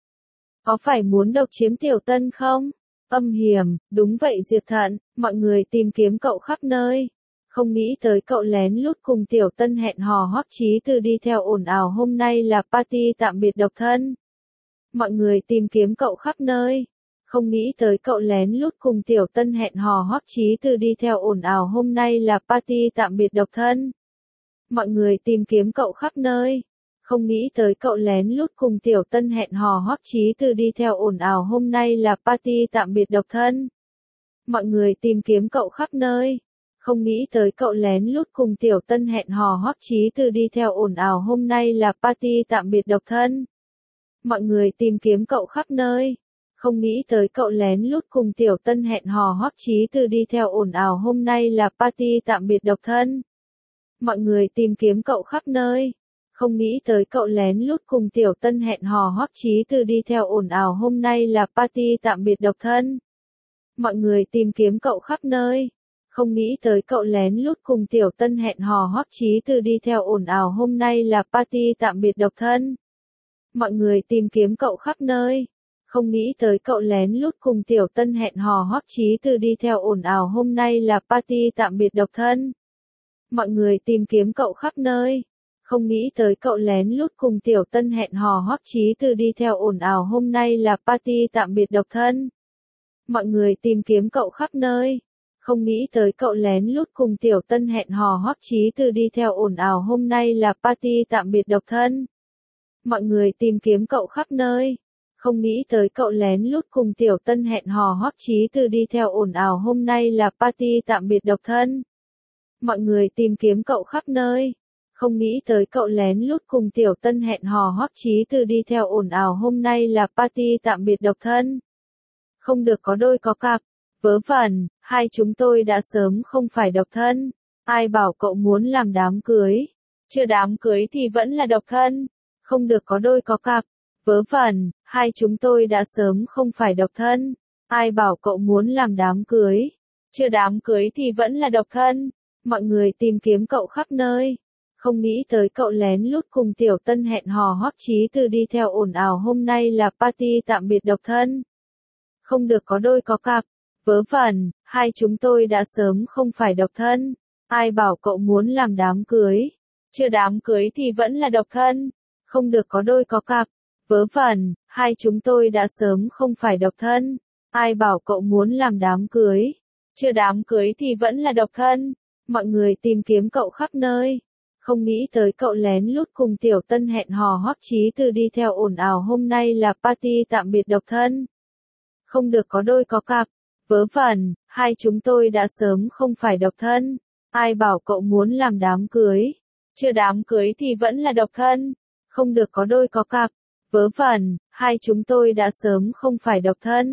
Có phải muốn độc chiếm Tiểu Tân không? Âm hiểm, đúng vậy Diệp Thận, mọi người tìm kiếm cậu khắp nơi. Không nghĩ tới cậu lén lút cùng Tiểu Tân hẹn hò Hoắc Chí Từ đi theo ồn ào hôm nay là party tạm biệt độc thân. Mọi người tìm kiếm cậu khắp nơi. Không nghĩ tới cậu lén lút cùng Tiểu Tân hẹn hò Hoắc Chí Từ đi theo ồn ào hôm nay là party tạm biệt độc thân. Mọi người tìm kiếm cậu khắp nơi. Không nghĩ tới cậu lén lút cùng Tiểu Tân hẹn hò Hoắc Chí Từ đi theo ồn ào hôm nay là party tạm biệt độc thân. Mọi người tìm kiếm cậu khắp nơi. Không nghĩ tới cậu lén lút cùng Tiểu Tân hẹn hò Hoắc Chí Từ đi theo ồn ào hôm nay là party tạm biệt độc thân. Mọi người tìm kiếm cậu khắp nơi. Không nghĩ tới cậu lén lút cùng Tiểu Tân hẹn hò Hoắc Chí Từ đi theo ồn ào hôm nay là party tạm biệt độc thân. Mọi người tìm kiếm cậu khắp nơi. Không nghĩ tới cậu lén lút cùng Tiểu Tân hẹn hò Hoắc Chí Từ đi theo ồn ào hôm nay là party tạm biệt độc thân. Mọi người tìm kiếm cậu khắp nơi. Không nghĩ tới cậu lén lút cùng Tiểu Tân hẹn hò Hoắc Chí Từ đi theo ồn ào hôm nay là party tạm biệt độc thân. Mọi người tìm kiếm cậu khắp nơi. Không nghĩ tới cậu lén lút cùng Tiểu Tân hẹn hò Hoắc Chí Từ đi theo ồn ào hôm nay là party tạm biệt độc thân. Mọi người tìm kiếm cậu khắp nơi. Không nghĩ tới cậu lén lút cùng Tiểu Tân hẹn hò Hoắc Chí Từ đi theo ồn ào hôm nay là party tạm biệt độc thân. Mọi người tìm kiếm cậu khắp nơi. Không nghĩ tới cậu lén lút cùng Tiểu Tân hẹn hò Hoắc Chí Từ đi theo ồn ào hôm nay là party tạm biệt độc thân. Mọi người tìm kiếm cậu khắp nơi. Không nghĩ tới cậu lén lút cùng Tiểu Tân hẹn hò Hoắc Chí Từ đi theo ồn ào hôm nay là party tạm biệt độc thân. Mọi người tìm kiếm cậu khắp nơi. Không nghĩ tới cậu lén lút cùng Tiểu Tân hẹn hò Hoắc Chí Từ đi theo ồn ào hôm nay là party tạm biệt độc thân. Không được có đôi có cặp. Vớ vẩn, hai chúng tôi đã sớm không phải độc thân. Ai bảo cậu muốn làm đám cưới? Chưa đám cưới thì vẫn là độc thân. Không được có đôi có cặp. Vớ vẩn, hai chúng tôi đã sớm không phải độc thân. Ai bảo cậu muốn làm đám cưới? Chưa đám cưới thì vẫn là độc thân. Mọi người tìm kiếm cậu khắp nơi. Không nghĩ tới cậu lén lút cùng Tiểu Tân hẹn hò Hoắc Chí Từ đi theo ồn ào hôm nay là party tạm biệt độc thân. Không được có đôi có cặp. Vớ vẩn, hai chúng tôi đã sớm không phải độc thân. Ai bảo cậu muốn làm đám cưới? Chưa đám cưới thì vẫn là độc thân. Không được có đôi có cặp. Vớ vẩn, hai chúng tôi đã sớm không phải độc thân. Ai bảo cậu muốn làm đám cưới? Chưa đám cưới thì vẫn là độc thân. Mọi người tìm kiếm cậu khắp nơi. Không nghĩ tới cậu lén lút cùng Tiểu Tân hẹn hò Hoắc Chí Từ đi theo ồn ào hôm nay là party tạm biệt độc thân. Không được có đôi có cặp. Vớ vẩn, hai chúng tôi đã sớm không phải độc thân. Ai bảo cậu muốn làm đám cưới? Chưa đám cưới thì vẫn là độc thân. Không được có đôi có cặp. Vớ vẩn, hai chúng tôi đã sớm không phải độc thân.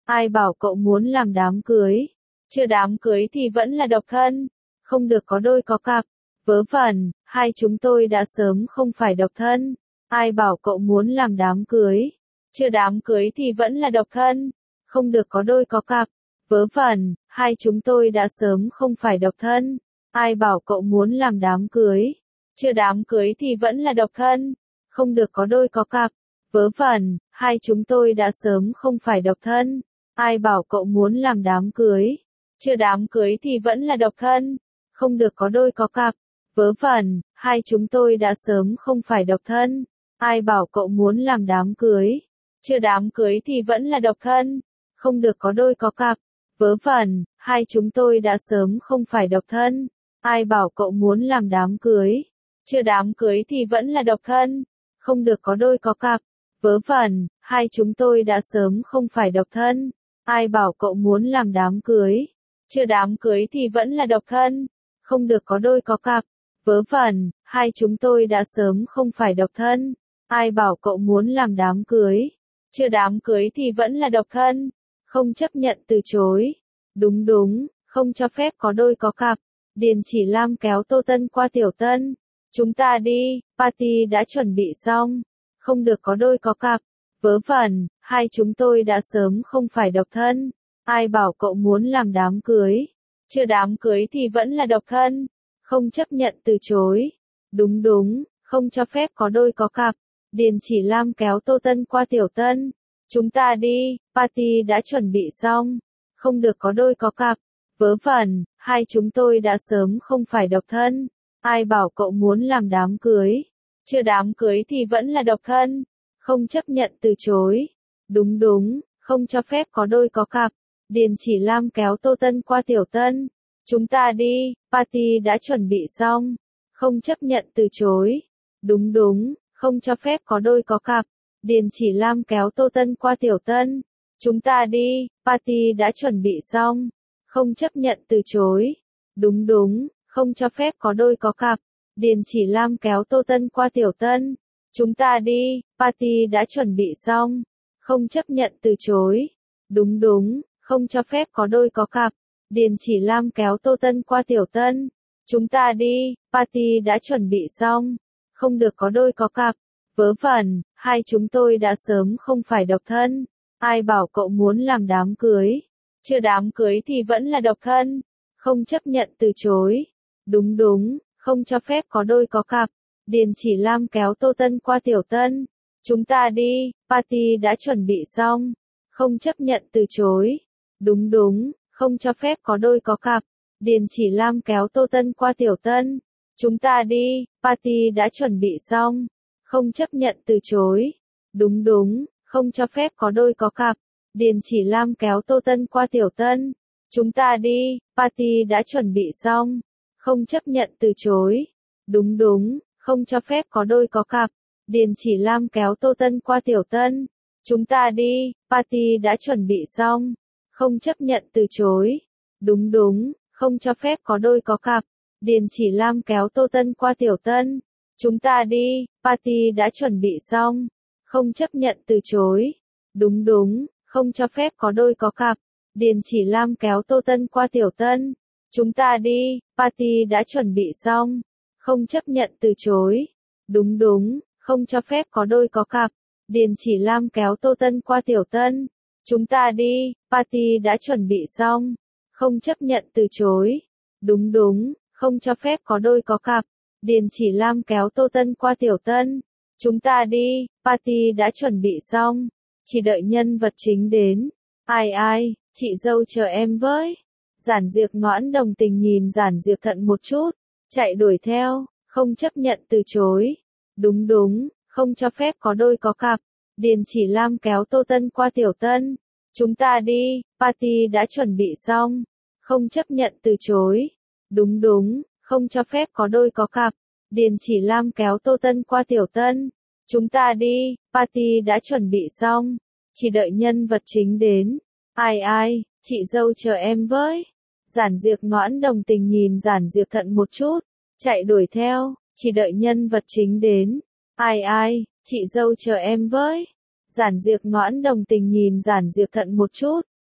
Ai bảo cậu muốn làm đám cưới? Chưa đám cưới thì vẫn là độc thân. Không được có đôi có cặp. Vớ vẩn, hai chúng tôi đã sớm không phải độc thân. Ai bảo cậu muốn làm đám cưới? Chưa đám cưới thì vẫn là độc thân. Không được có đôi có cặp. Vớ vẩn, hai chúng tôi đã sớm không phải độc thân. Ai bảo cậu muốn làm đám cưới? Chưa đám cưới thì vẫn là độc thân. Không được có đôi có cặp. Vớ vẩn, hai chúng tôi đã sớm không phải độc thân. Ai bảo cậu muốn làm đám cưới? Chưa đám cưới thì vẫn là độc thân. Không được có đôi có cặp. Vớ vẩn, hai chúng tôi đã sớm không phải độc thân. Ai bảo cậu muốn làm đám cưới? Chưa đám cưới thì vẫn là độc thân. Không được có đôi có cặp. Vớ vẩn, hai chúng tôi đã sớm không phải độc thân. Ai bảo cậu muốn làm đám cưới? Chưa đám cưới thì vẫn là độc thân. Không được có đôi có cặp. Vớ vẩn, hai chúng tôi đã sớm không phải độc thân. Ai bảo cậu muốn làm đám cưới? Chưa đám cưới thì vẫn là độc thân. Không được có đôi có cặp. Vớ vẩn, hai chúng tôi đã sớm không phải độc thân. Ai bảo cậu muốn làm đám cưới? Chưa đám cưới thì vẫn là độc thân. Không chấp nhận từ chối. Đúng đúng, không cho phép có đôi có cặp. Điền Chỉ Lam kéo Tô Tân qua Tiểu Tân. Chúng ta đi, party đã chuẩn bị xong. Không được có đôi có cặp. Vớ vẩn, hai chúng tôi đã sớm không phải độc thân. Ai bảo cậu muốn làm đám cưới? Chưa đám cưới thì vẫn là độc thân. Không chấp nhận từ chối. Đúng đúng, không cho phép có đôi có cặp. Điền Chỉ Lam kéo Tô Tân qua Tiểu Tân. Chúng ta đi, party đã chuẩn bị xong. Không được có đôi có cặp. Vớ vẩn, hai chúng tôi đã sớm không phải độc thân. Ai bảo cậu muốn làm đám cưới? Chưa đám cưới thì vẫn là độc thân. Không chấp nhận từ chối. Đúng đúng, không cho phép có đôi có cặp. Điền Chỉ Lam kéo Tô Tân qua Tiểu Tân. Chúng ta đi, party đã chuẩn bị xong. Không chấp nhận từ chối. Đúng đúng, không cho phép có đôi có cặp. Điền Chỉ Lam kéo Tô Tân qua Tiểu Tân. Chúng ta đi, party đã chuẩn bị xong. Không chấp nhận từ chối. Đúng đúng, không cho phép có đôi có cặp. Điền Chỉ Lam kéo Tô Tân qua Tiểu Tân. Chúng ta đi, party đã chuẩn bị xong. Không chấp nhận từ chối. Đúng đúng, không cho phép có đôi có cặp. Điền Chỉ Lam kéo Tô Tân qua Tiểu Tân. Chúng ta đi, party đã chuẩn bị xong. Không được có đôi có cặp. Vớ vẩn, hai chúng tôi đã sớm không phải độc thân. Ai bảo cậu muốn làm đám cưới? Chưa đám cưới thì vẫn là độc thân. Không chấp nhận từ chối. Đúng đúng, không cho phép có đôi có cặp. Điền Chỉ Lam kéo Tô Tân qua Tiểu Tân. Chúng ta đi, party đã chuẩn bị xong. Không chấp nhận từ chối. Đúng đúng, không cho phép có đôi có cặp. Điền Chỉ Lam kéo Tô Tân qua Tiểu Tân. Chúng ta đi, party đã chuẩn bị xong. Không chấp nhận từ chối. Đúng đúng, không cho phép có đôi có cặp. Điền Chỉ Lam kéo Tô Tân qua Tiểu Tân. Chúng ta đi, party đã chuẩn bị xong. Không chấp nhận từ chối. Đúng đúng, không cho phép có đôi có cặp. Điền Chỉ Lam kéo Tô Tân qua Tiểu Tân. Chúng ta đi, party đã chuẩn bị xong. Không chấp nhận từ chối. Đúng đúng, không cho phép có đôi có cặp. Điền Chỉ Lam kéo Tô Tân qua Tiểu Tân. Chúng ta đi, party đã chuẩn bị xong. Không chấp nhận từ chối. Đúng đúng, không cho phép có đôi có cặp. Điền Chỉ Lam kéo Tô Tân qua Tiểu Tân. Chúng ta đi, party đã chuẩn bị xong. Không chấp nhận từ chối. Đúng đúng, không cho phép có đôi có cặp. Điền Chỉ Lam kéo Tô Tân qua Tiểu Tân. Chúng ta đi, party đã chuẩn bị xong. Không chấp nhận từ chối. Đúng đúng, không cho phép có đôi có cặp. Điền Chỉ Lam kéo Tô Tân qua Tiểu Tân. Chúng ta đi, party đã chuẩn bị xong. Chỉ đợi nhân vật chính đến. Ai ai, chị dâu chờ em với. Giản Diệc Noãn đồng tình nhìn Giản Diệc Thận một chút. Chạy đuổi theo, không chấp nhận từ chối. Đúng đúng, không cho phép có đôi có cặp. Điền Chỉ Lam kéo Tô Tân qua Tiểu Tân. Chúng ta đi, party đã chuẩn bị xong. Không chấp nhận từ chối. Đúng đúng, không cho phép có đôi có cặp. Điền Chỉ Lam kéo Tô Tân qua Tiểu Tân. Chúng ta đi, party đã chuẩn bị xong. Chỉ đợi nhân vật chính đến. Ai ai, chị dâu chờ em với. Giản Diệc Noãn đồng tình nhìn Giản Diệc Thận một chút. Chạy đuổi theo, chỉ đợi nhân vật chính đến. Ai ai, chị dâu chờ em với. Giản Diệc Noãn đồng tình nhìn Giản Diệc Thận một chút.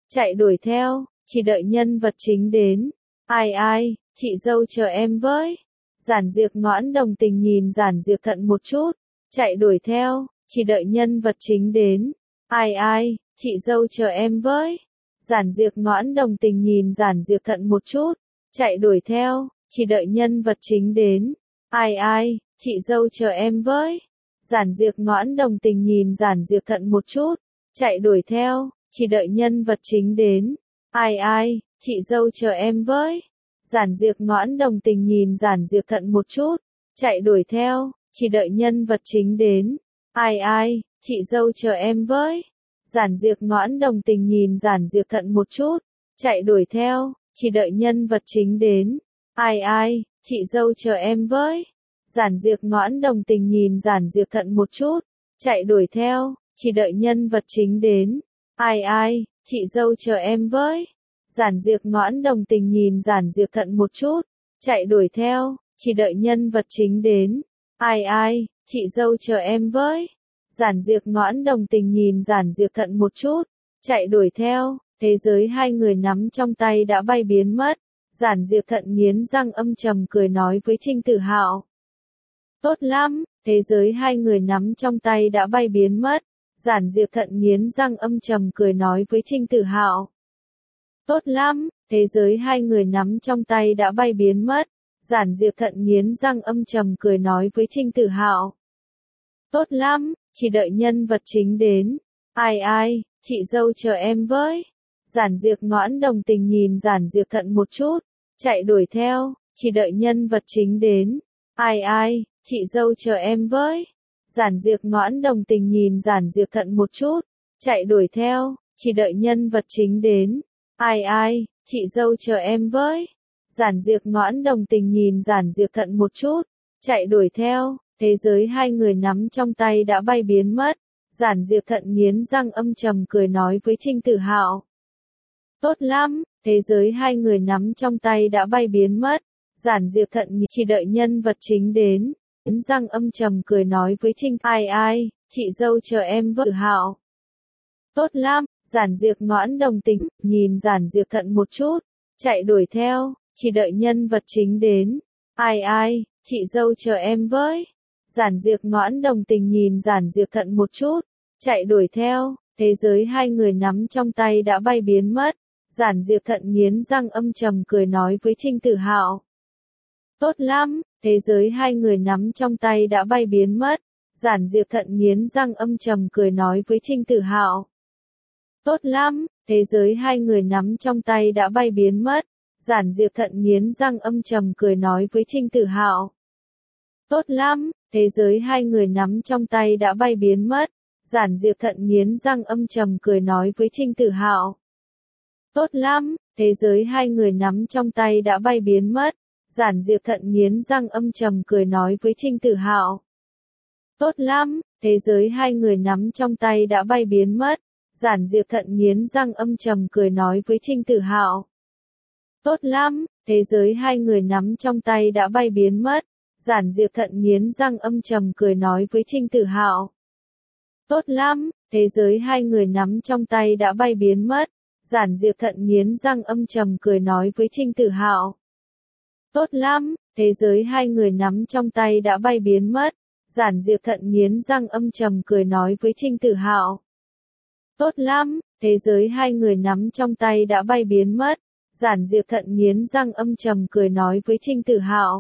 chạy đuổi theo, chỉ đợi nhân vật chính đến. Ai ai, chị dâu chờ em với. Giản Diệc Noãn đồng tình nhìn Giản Diệc Thận một chút, chạy đuổi theo, chỉ đợi nhân vật chính đến. Ai ai, chị dâu chờ em với. Giản Diệc Noãn đồng tình nhìn Giản Diệc Thận một chút, chạy đuổi theo, chỉ đợi nhân vật chính đến. Ai ai, chị dâu chờ em với. Giản Diệc Noãn đồng tình nhìn Giản Diệc Thận một chút, chạy đuổi theo, chỉ đợi nhân vật chính đến. Ai ai, chị dâu chờ em với. Giản Diệc Noãn đồng tình nhìn Giản Diệc Thận một chút, chạy đuổi theo, chỉ đợi nhân vật chính đến. Ai ai, chị dâu chờ em với. Giản Diệc Noãn đồng tình nhìn Giản Diệc Thận một chút, chạy đuổi theo, chỉ đợi nhân vật chính đến. Ai ai, chị dâu chờ em với. Giản Diệc Noãn đồng tình nhìn Giản Diệc Thận một chút, chạy đuổi theo, chỉ đợi nhân vật chính đến. Ai ai, chị dâu chờ em với. Giản Diệc Noãn đồng tình nhìn Giản Diệc Thận một chút, chạy đuổi theo, chỉ đợi nhân vật chính đến. Ai ai, chị dâu chờ em với. Giản Diệc Noãn đồng tình nhìn Giản Diệc Thận một chút, chạy đuổi theo, thế giới hai người nắm trong tay đã bay biến mất. Giản Diệc Thận nghiến răng âm trầm cười nói với Trinh Tử Hạo. Tốt lắm, thế giới hai người nắm trong tay đã bay biến mất. Giản Diệc Thận nghiến răng âm trầm cười nói với Trinh Tử Hạo. Tốt lắm, thế giới hai người nắm trong tay đã bay biến mất. Giản Diệc Thận nghiến răng âm trầm cười nói với Trinh Tử Hạo. Tốt lắm, chỉ đợi nhân vật chính đến. Ai ai, chị dâu chờ em với. Giản Diệc Noãn đồng tình nhìn Giản Diệc Thận một chút, chạy đuổi theo, chỉ đợi nhân vật chính đến. Ai ai, chị dâu chờ em với. Giản Diệc Noãn đồng tình nhìn Giản Diệc Thận một chút, chạy đuổi theo, chỉ đợi nhân vật chính đến. Ai ai, chị dâu chờ em với. Giản Diệc Noãn đồng tình nhìn Giản Diệc Thận một chút, chạy đuổi theo, thế giới hai người nắm trong tay đã bay biến mất. Giản Diệc Thận nghiến răng âm trầm cười nói với Trinh Tử Hạo. Tốt lắm, thế giới hai người nắm trong tay đã bay biến mất. Giản Diệc Thận chỉ đợi nhân vật chính đến. Nghiến răng âm trầm cười nói với Trinh. Ai ai, chị dâu chờ em với. Tử Hạo. Tốt lắm, Giản Diệc Noãn đồng tình, nhìn Giản Diệc Thận một chút, chạy đuổi theo, chỉ đợi nhân vật chính đến. Ai ai, chị dâu chờ em với. Giản Diệc Noãn đồng tình nhìn Giản Diệc Thận một chút, chạy đuổi theo, thế giới hai người nắm trong tay đã bay biến mất. Giản Diệc Thận nghiến răng âm trầm cười nói với Trinh Tử Hạo. Tốt lắm, thế giới hai người nắm trong tay đã bay biến mất. Giản Diệc Thận nghiến răng âm trầm cười nói với Trinh Tử Hạo. Tốt lắm, thế giới hai người nắm trong tay đã bay biến mất. Giản Diệc Thận nghiến răng âm trầm cười nói với Trinh Tử Hạo. Tốt lắm, thế giới hai người nắm trong tay đã bay biến mất. Giản Diệc Thận nghiến răng âm trầm cười nói với Trinh Tử Hạo. Tốt lắm, thế giới hai người nắm trong tay đã bay biến mất. Giản Diệc Thận nghiến răng âm trầm cười nói với Trinh Tử Hạo. Tốt lắm, thế giới hai người nắm trong tay đã bay biến mất. Giản Diệc Thận nghiến răng âm trầm cười nói với Trinh Tử Hạo. Tốt lắm, thế giới hai người nắm trong tay đã bay biến mất. Giản Diệc Thận nghiến răng âm trầm cười nói với Trinh Tử Hạo. Tốt lắm, thế giới hai người nắm trong tay đã bay biến mất. Giản Diệc Thận nghiến răng âm trầm cười nói với Trinh Tử Hạo. Tốt lắm, thế giới hai người nắm trong tay đã bay biến mất. Giản Diệc Thận nghiến răng âm trầm cười nói với Trinh Tử Hạo. Tốt lắm, thế giới hai người nắm trong tay đã bay biến mất. Giản Diệc Thận nghiến răng âm trầm cười nói với Trinh Tử Hạo.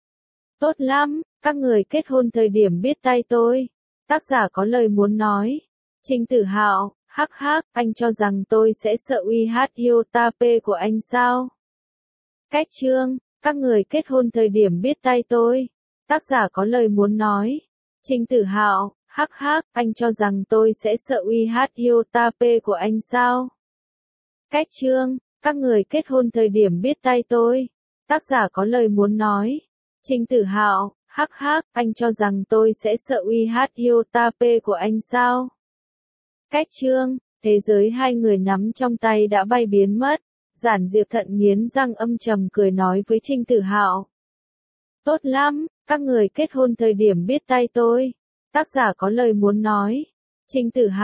Tốt lắm, các người kết hôn thời điểm biết tay tôi. Tác giả có lời muốn nói. Trinh Tử Hạo, hắc hắc, anh cho rằng tôi sẽ sợ Uhiyotape của anh sao? Cách chương, các người kết hôn thời điểm biết tay tôi. Tác giả có lời muốn nói. Trinh Tử Hạo, hắc hắc, anh cho rằng tôi sẽ sợ Uhiyotape của anh sao? Cách chương, các người kết hôn thời điểm biết tay tôi. Tác giả có lời muốn nói. Trinh Tử Hạo, hắc hắc, anh cho rằng tôi sẽ sợ Uhiyotape của anh sao? Cách chương, thế giới hai người nắm trong tay đã bay biến mất. Giản Diệc Thận nghiến răng âm trầm cười nói với Trinh Tử Hạo. Tốt lắm, các người kết hôn thời điểm biết tay tôi. Tác giả có lời muốn nói. Trinh Tử Hạo,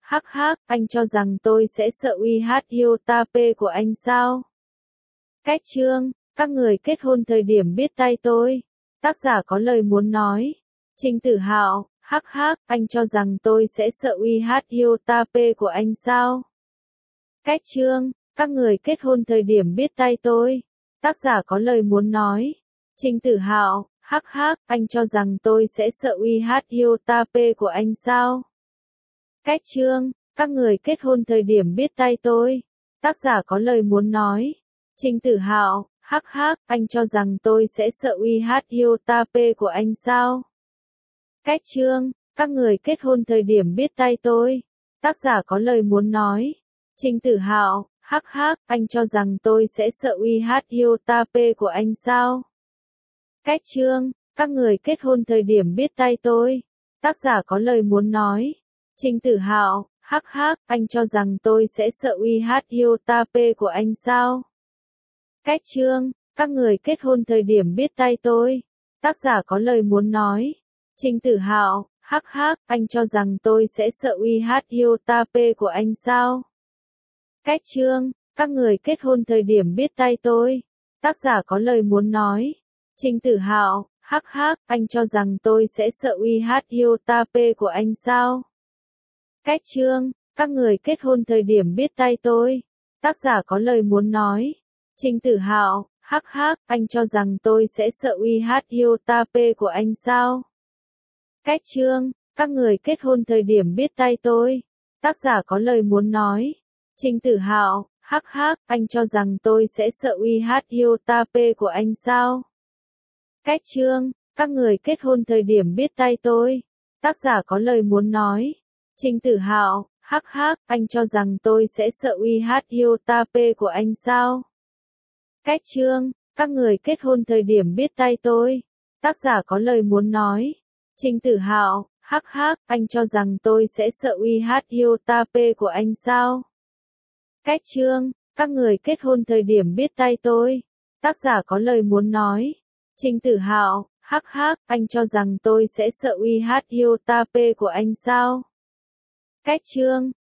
hắc hắc, anh cho rằng tôi sẽ sợ UH iota P của anh sao? Cách chương, các người kết hôn thời điểm biết tay tôi. Tác giả có lời muốn nói. Trình Tử Hạo, hắc hắc, anh cho rằng tôi sẽ sợ UH iota P của anh sao? Cách chương, các người kết hôn thời điểm biết tay tôi. Tác giả có lời muốn nói. Trình Tử Hạo, hắc hắc, anh cho rằng tôi sẽ sợ UH iota P của anh sao? Cách chương, các người kết hôn thời điểm biết tay tôi. Tác giả có lời muốn nói. Trình Tử Hạo, hắc hắc, anh cho rằng tôi sẽ sợ UH iota P của anh sao? Cách chương, các người kết hôn thời điểm biết tay tôi. Tác giả có lời muốn nói. Trình Tử Hạo, hắc hắc, anh cho rằng tôi sẽ sợ UH iota P của anh sao? Cách chương, các người kết hôn thời điểm biết tay tôi. Tác giả có lời muốn nói. Trình Tử Hạo, hắc hắc, anh cho rằng tôi sẽ sợ UH iota P của anh sao? Cách chương, các người kết hôn thời điểm biết tay tôi. Tác giả có lời muốn nói. Trình Tử Hạo, hắc hắc, anh cho rằng tôi sẽ sợ UH iota P của anh sao? Cách chương, các người kết hôn thời điểm biết tay tôi. Tác giả có lời muốn nói. Trình Tử Hạo, hắc hắc, anh cho rằng tôi sẽ sợ UH iota P của anh sao? Cách chương, các người kết hôn thời điểm biết tay tôi. Tác giả có lời muốn nói. Trình Tử Hạo, hắc hắc, anh cho rằng tôi sẽ sợ UH iota P của anh sao? Cách chương, các người kết hôn thời điểm biết tay tôi. Tác giả có lời muốn nói. Trình Tử Hạo, hắc hắc, anh cho rằng tôi sẽ sợ UH iota P của anh sao? Cách chương, các người kết hôn thời điểm biết tay tôi. Tác giả có lời muốn nói. Trình Tử Hạo, hắc hắc, anh cho rằng tôi sẽ sợ UH iota P của anh sao? Cách chương, các người kết hôn thời điểm biết tay tôi. Tác giả có lời muốn nói. Trình Tử Hạo, hắc hắc, anh cho rằng tôi sẽ sợ UH iota P của anh sao? Cách chương, các người kết hôn thời điểm biết tay tôi. Tác giả có lời muốn nói. Trình Tử Hạo, hắc hắc, anh cho rằng tôi sẽ sợ UH iota P của anh sao? Cách chương,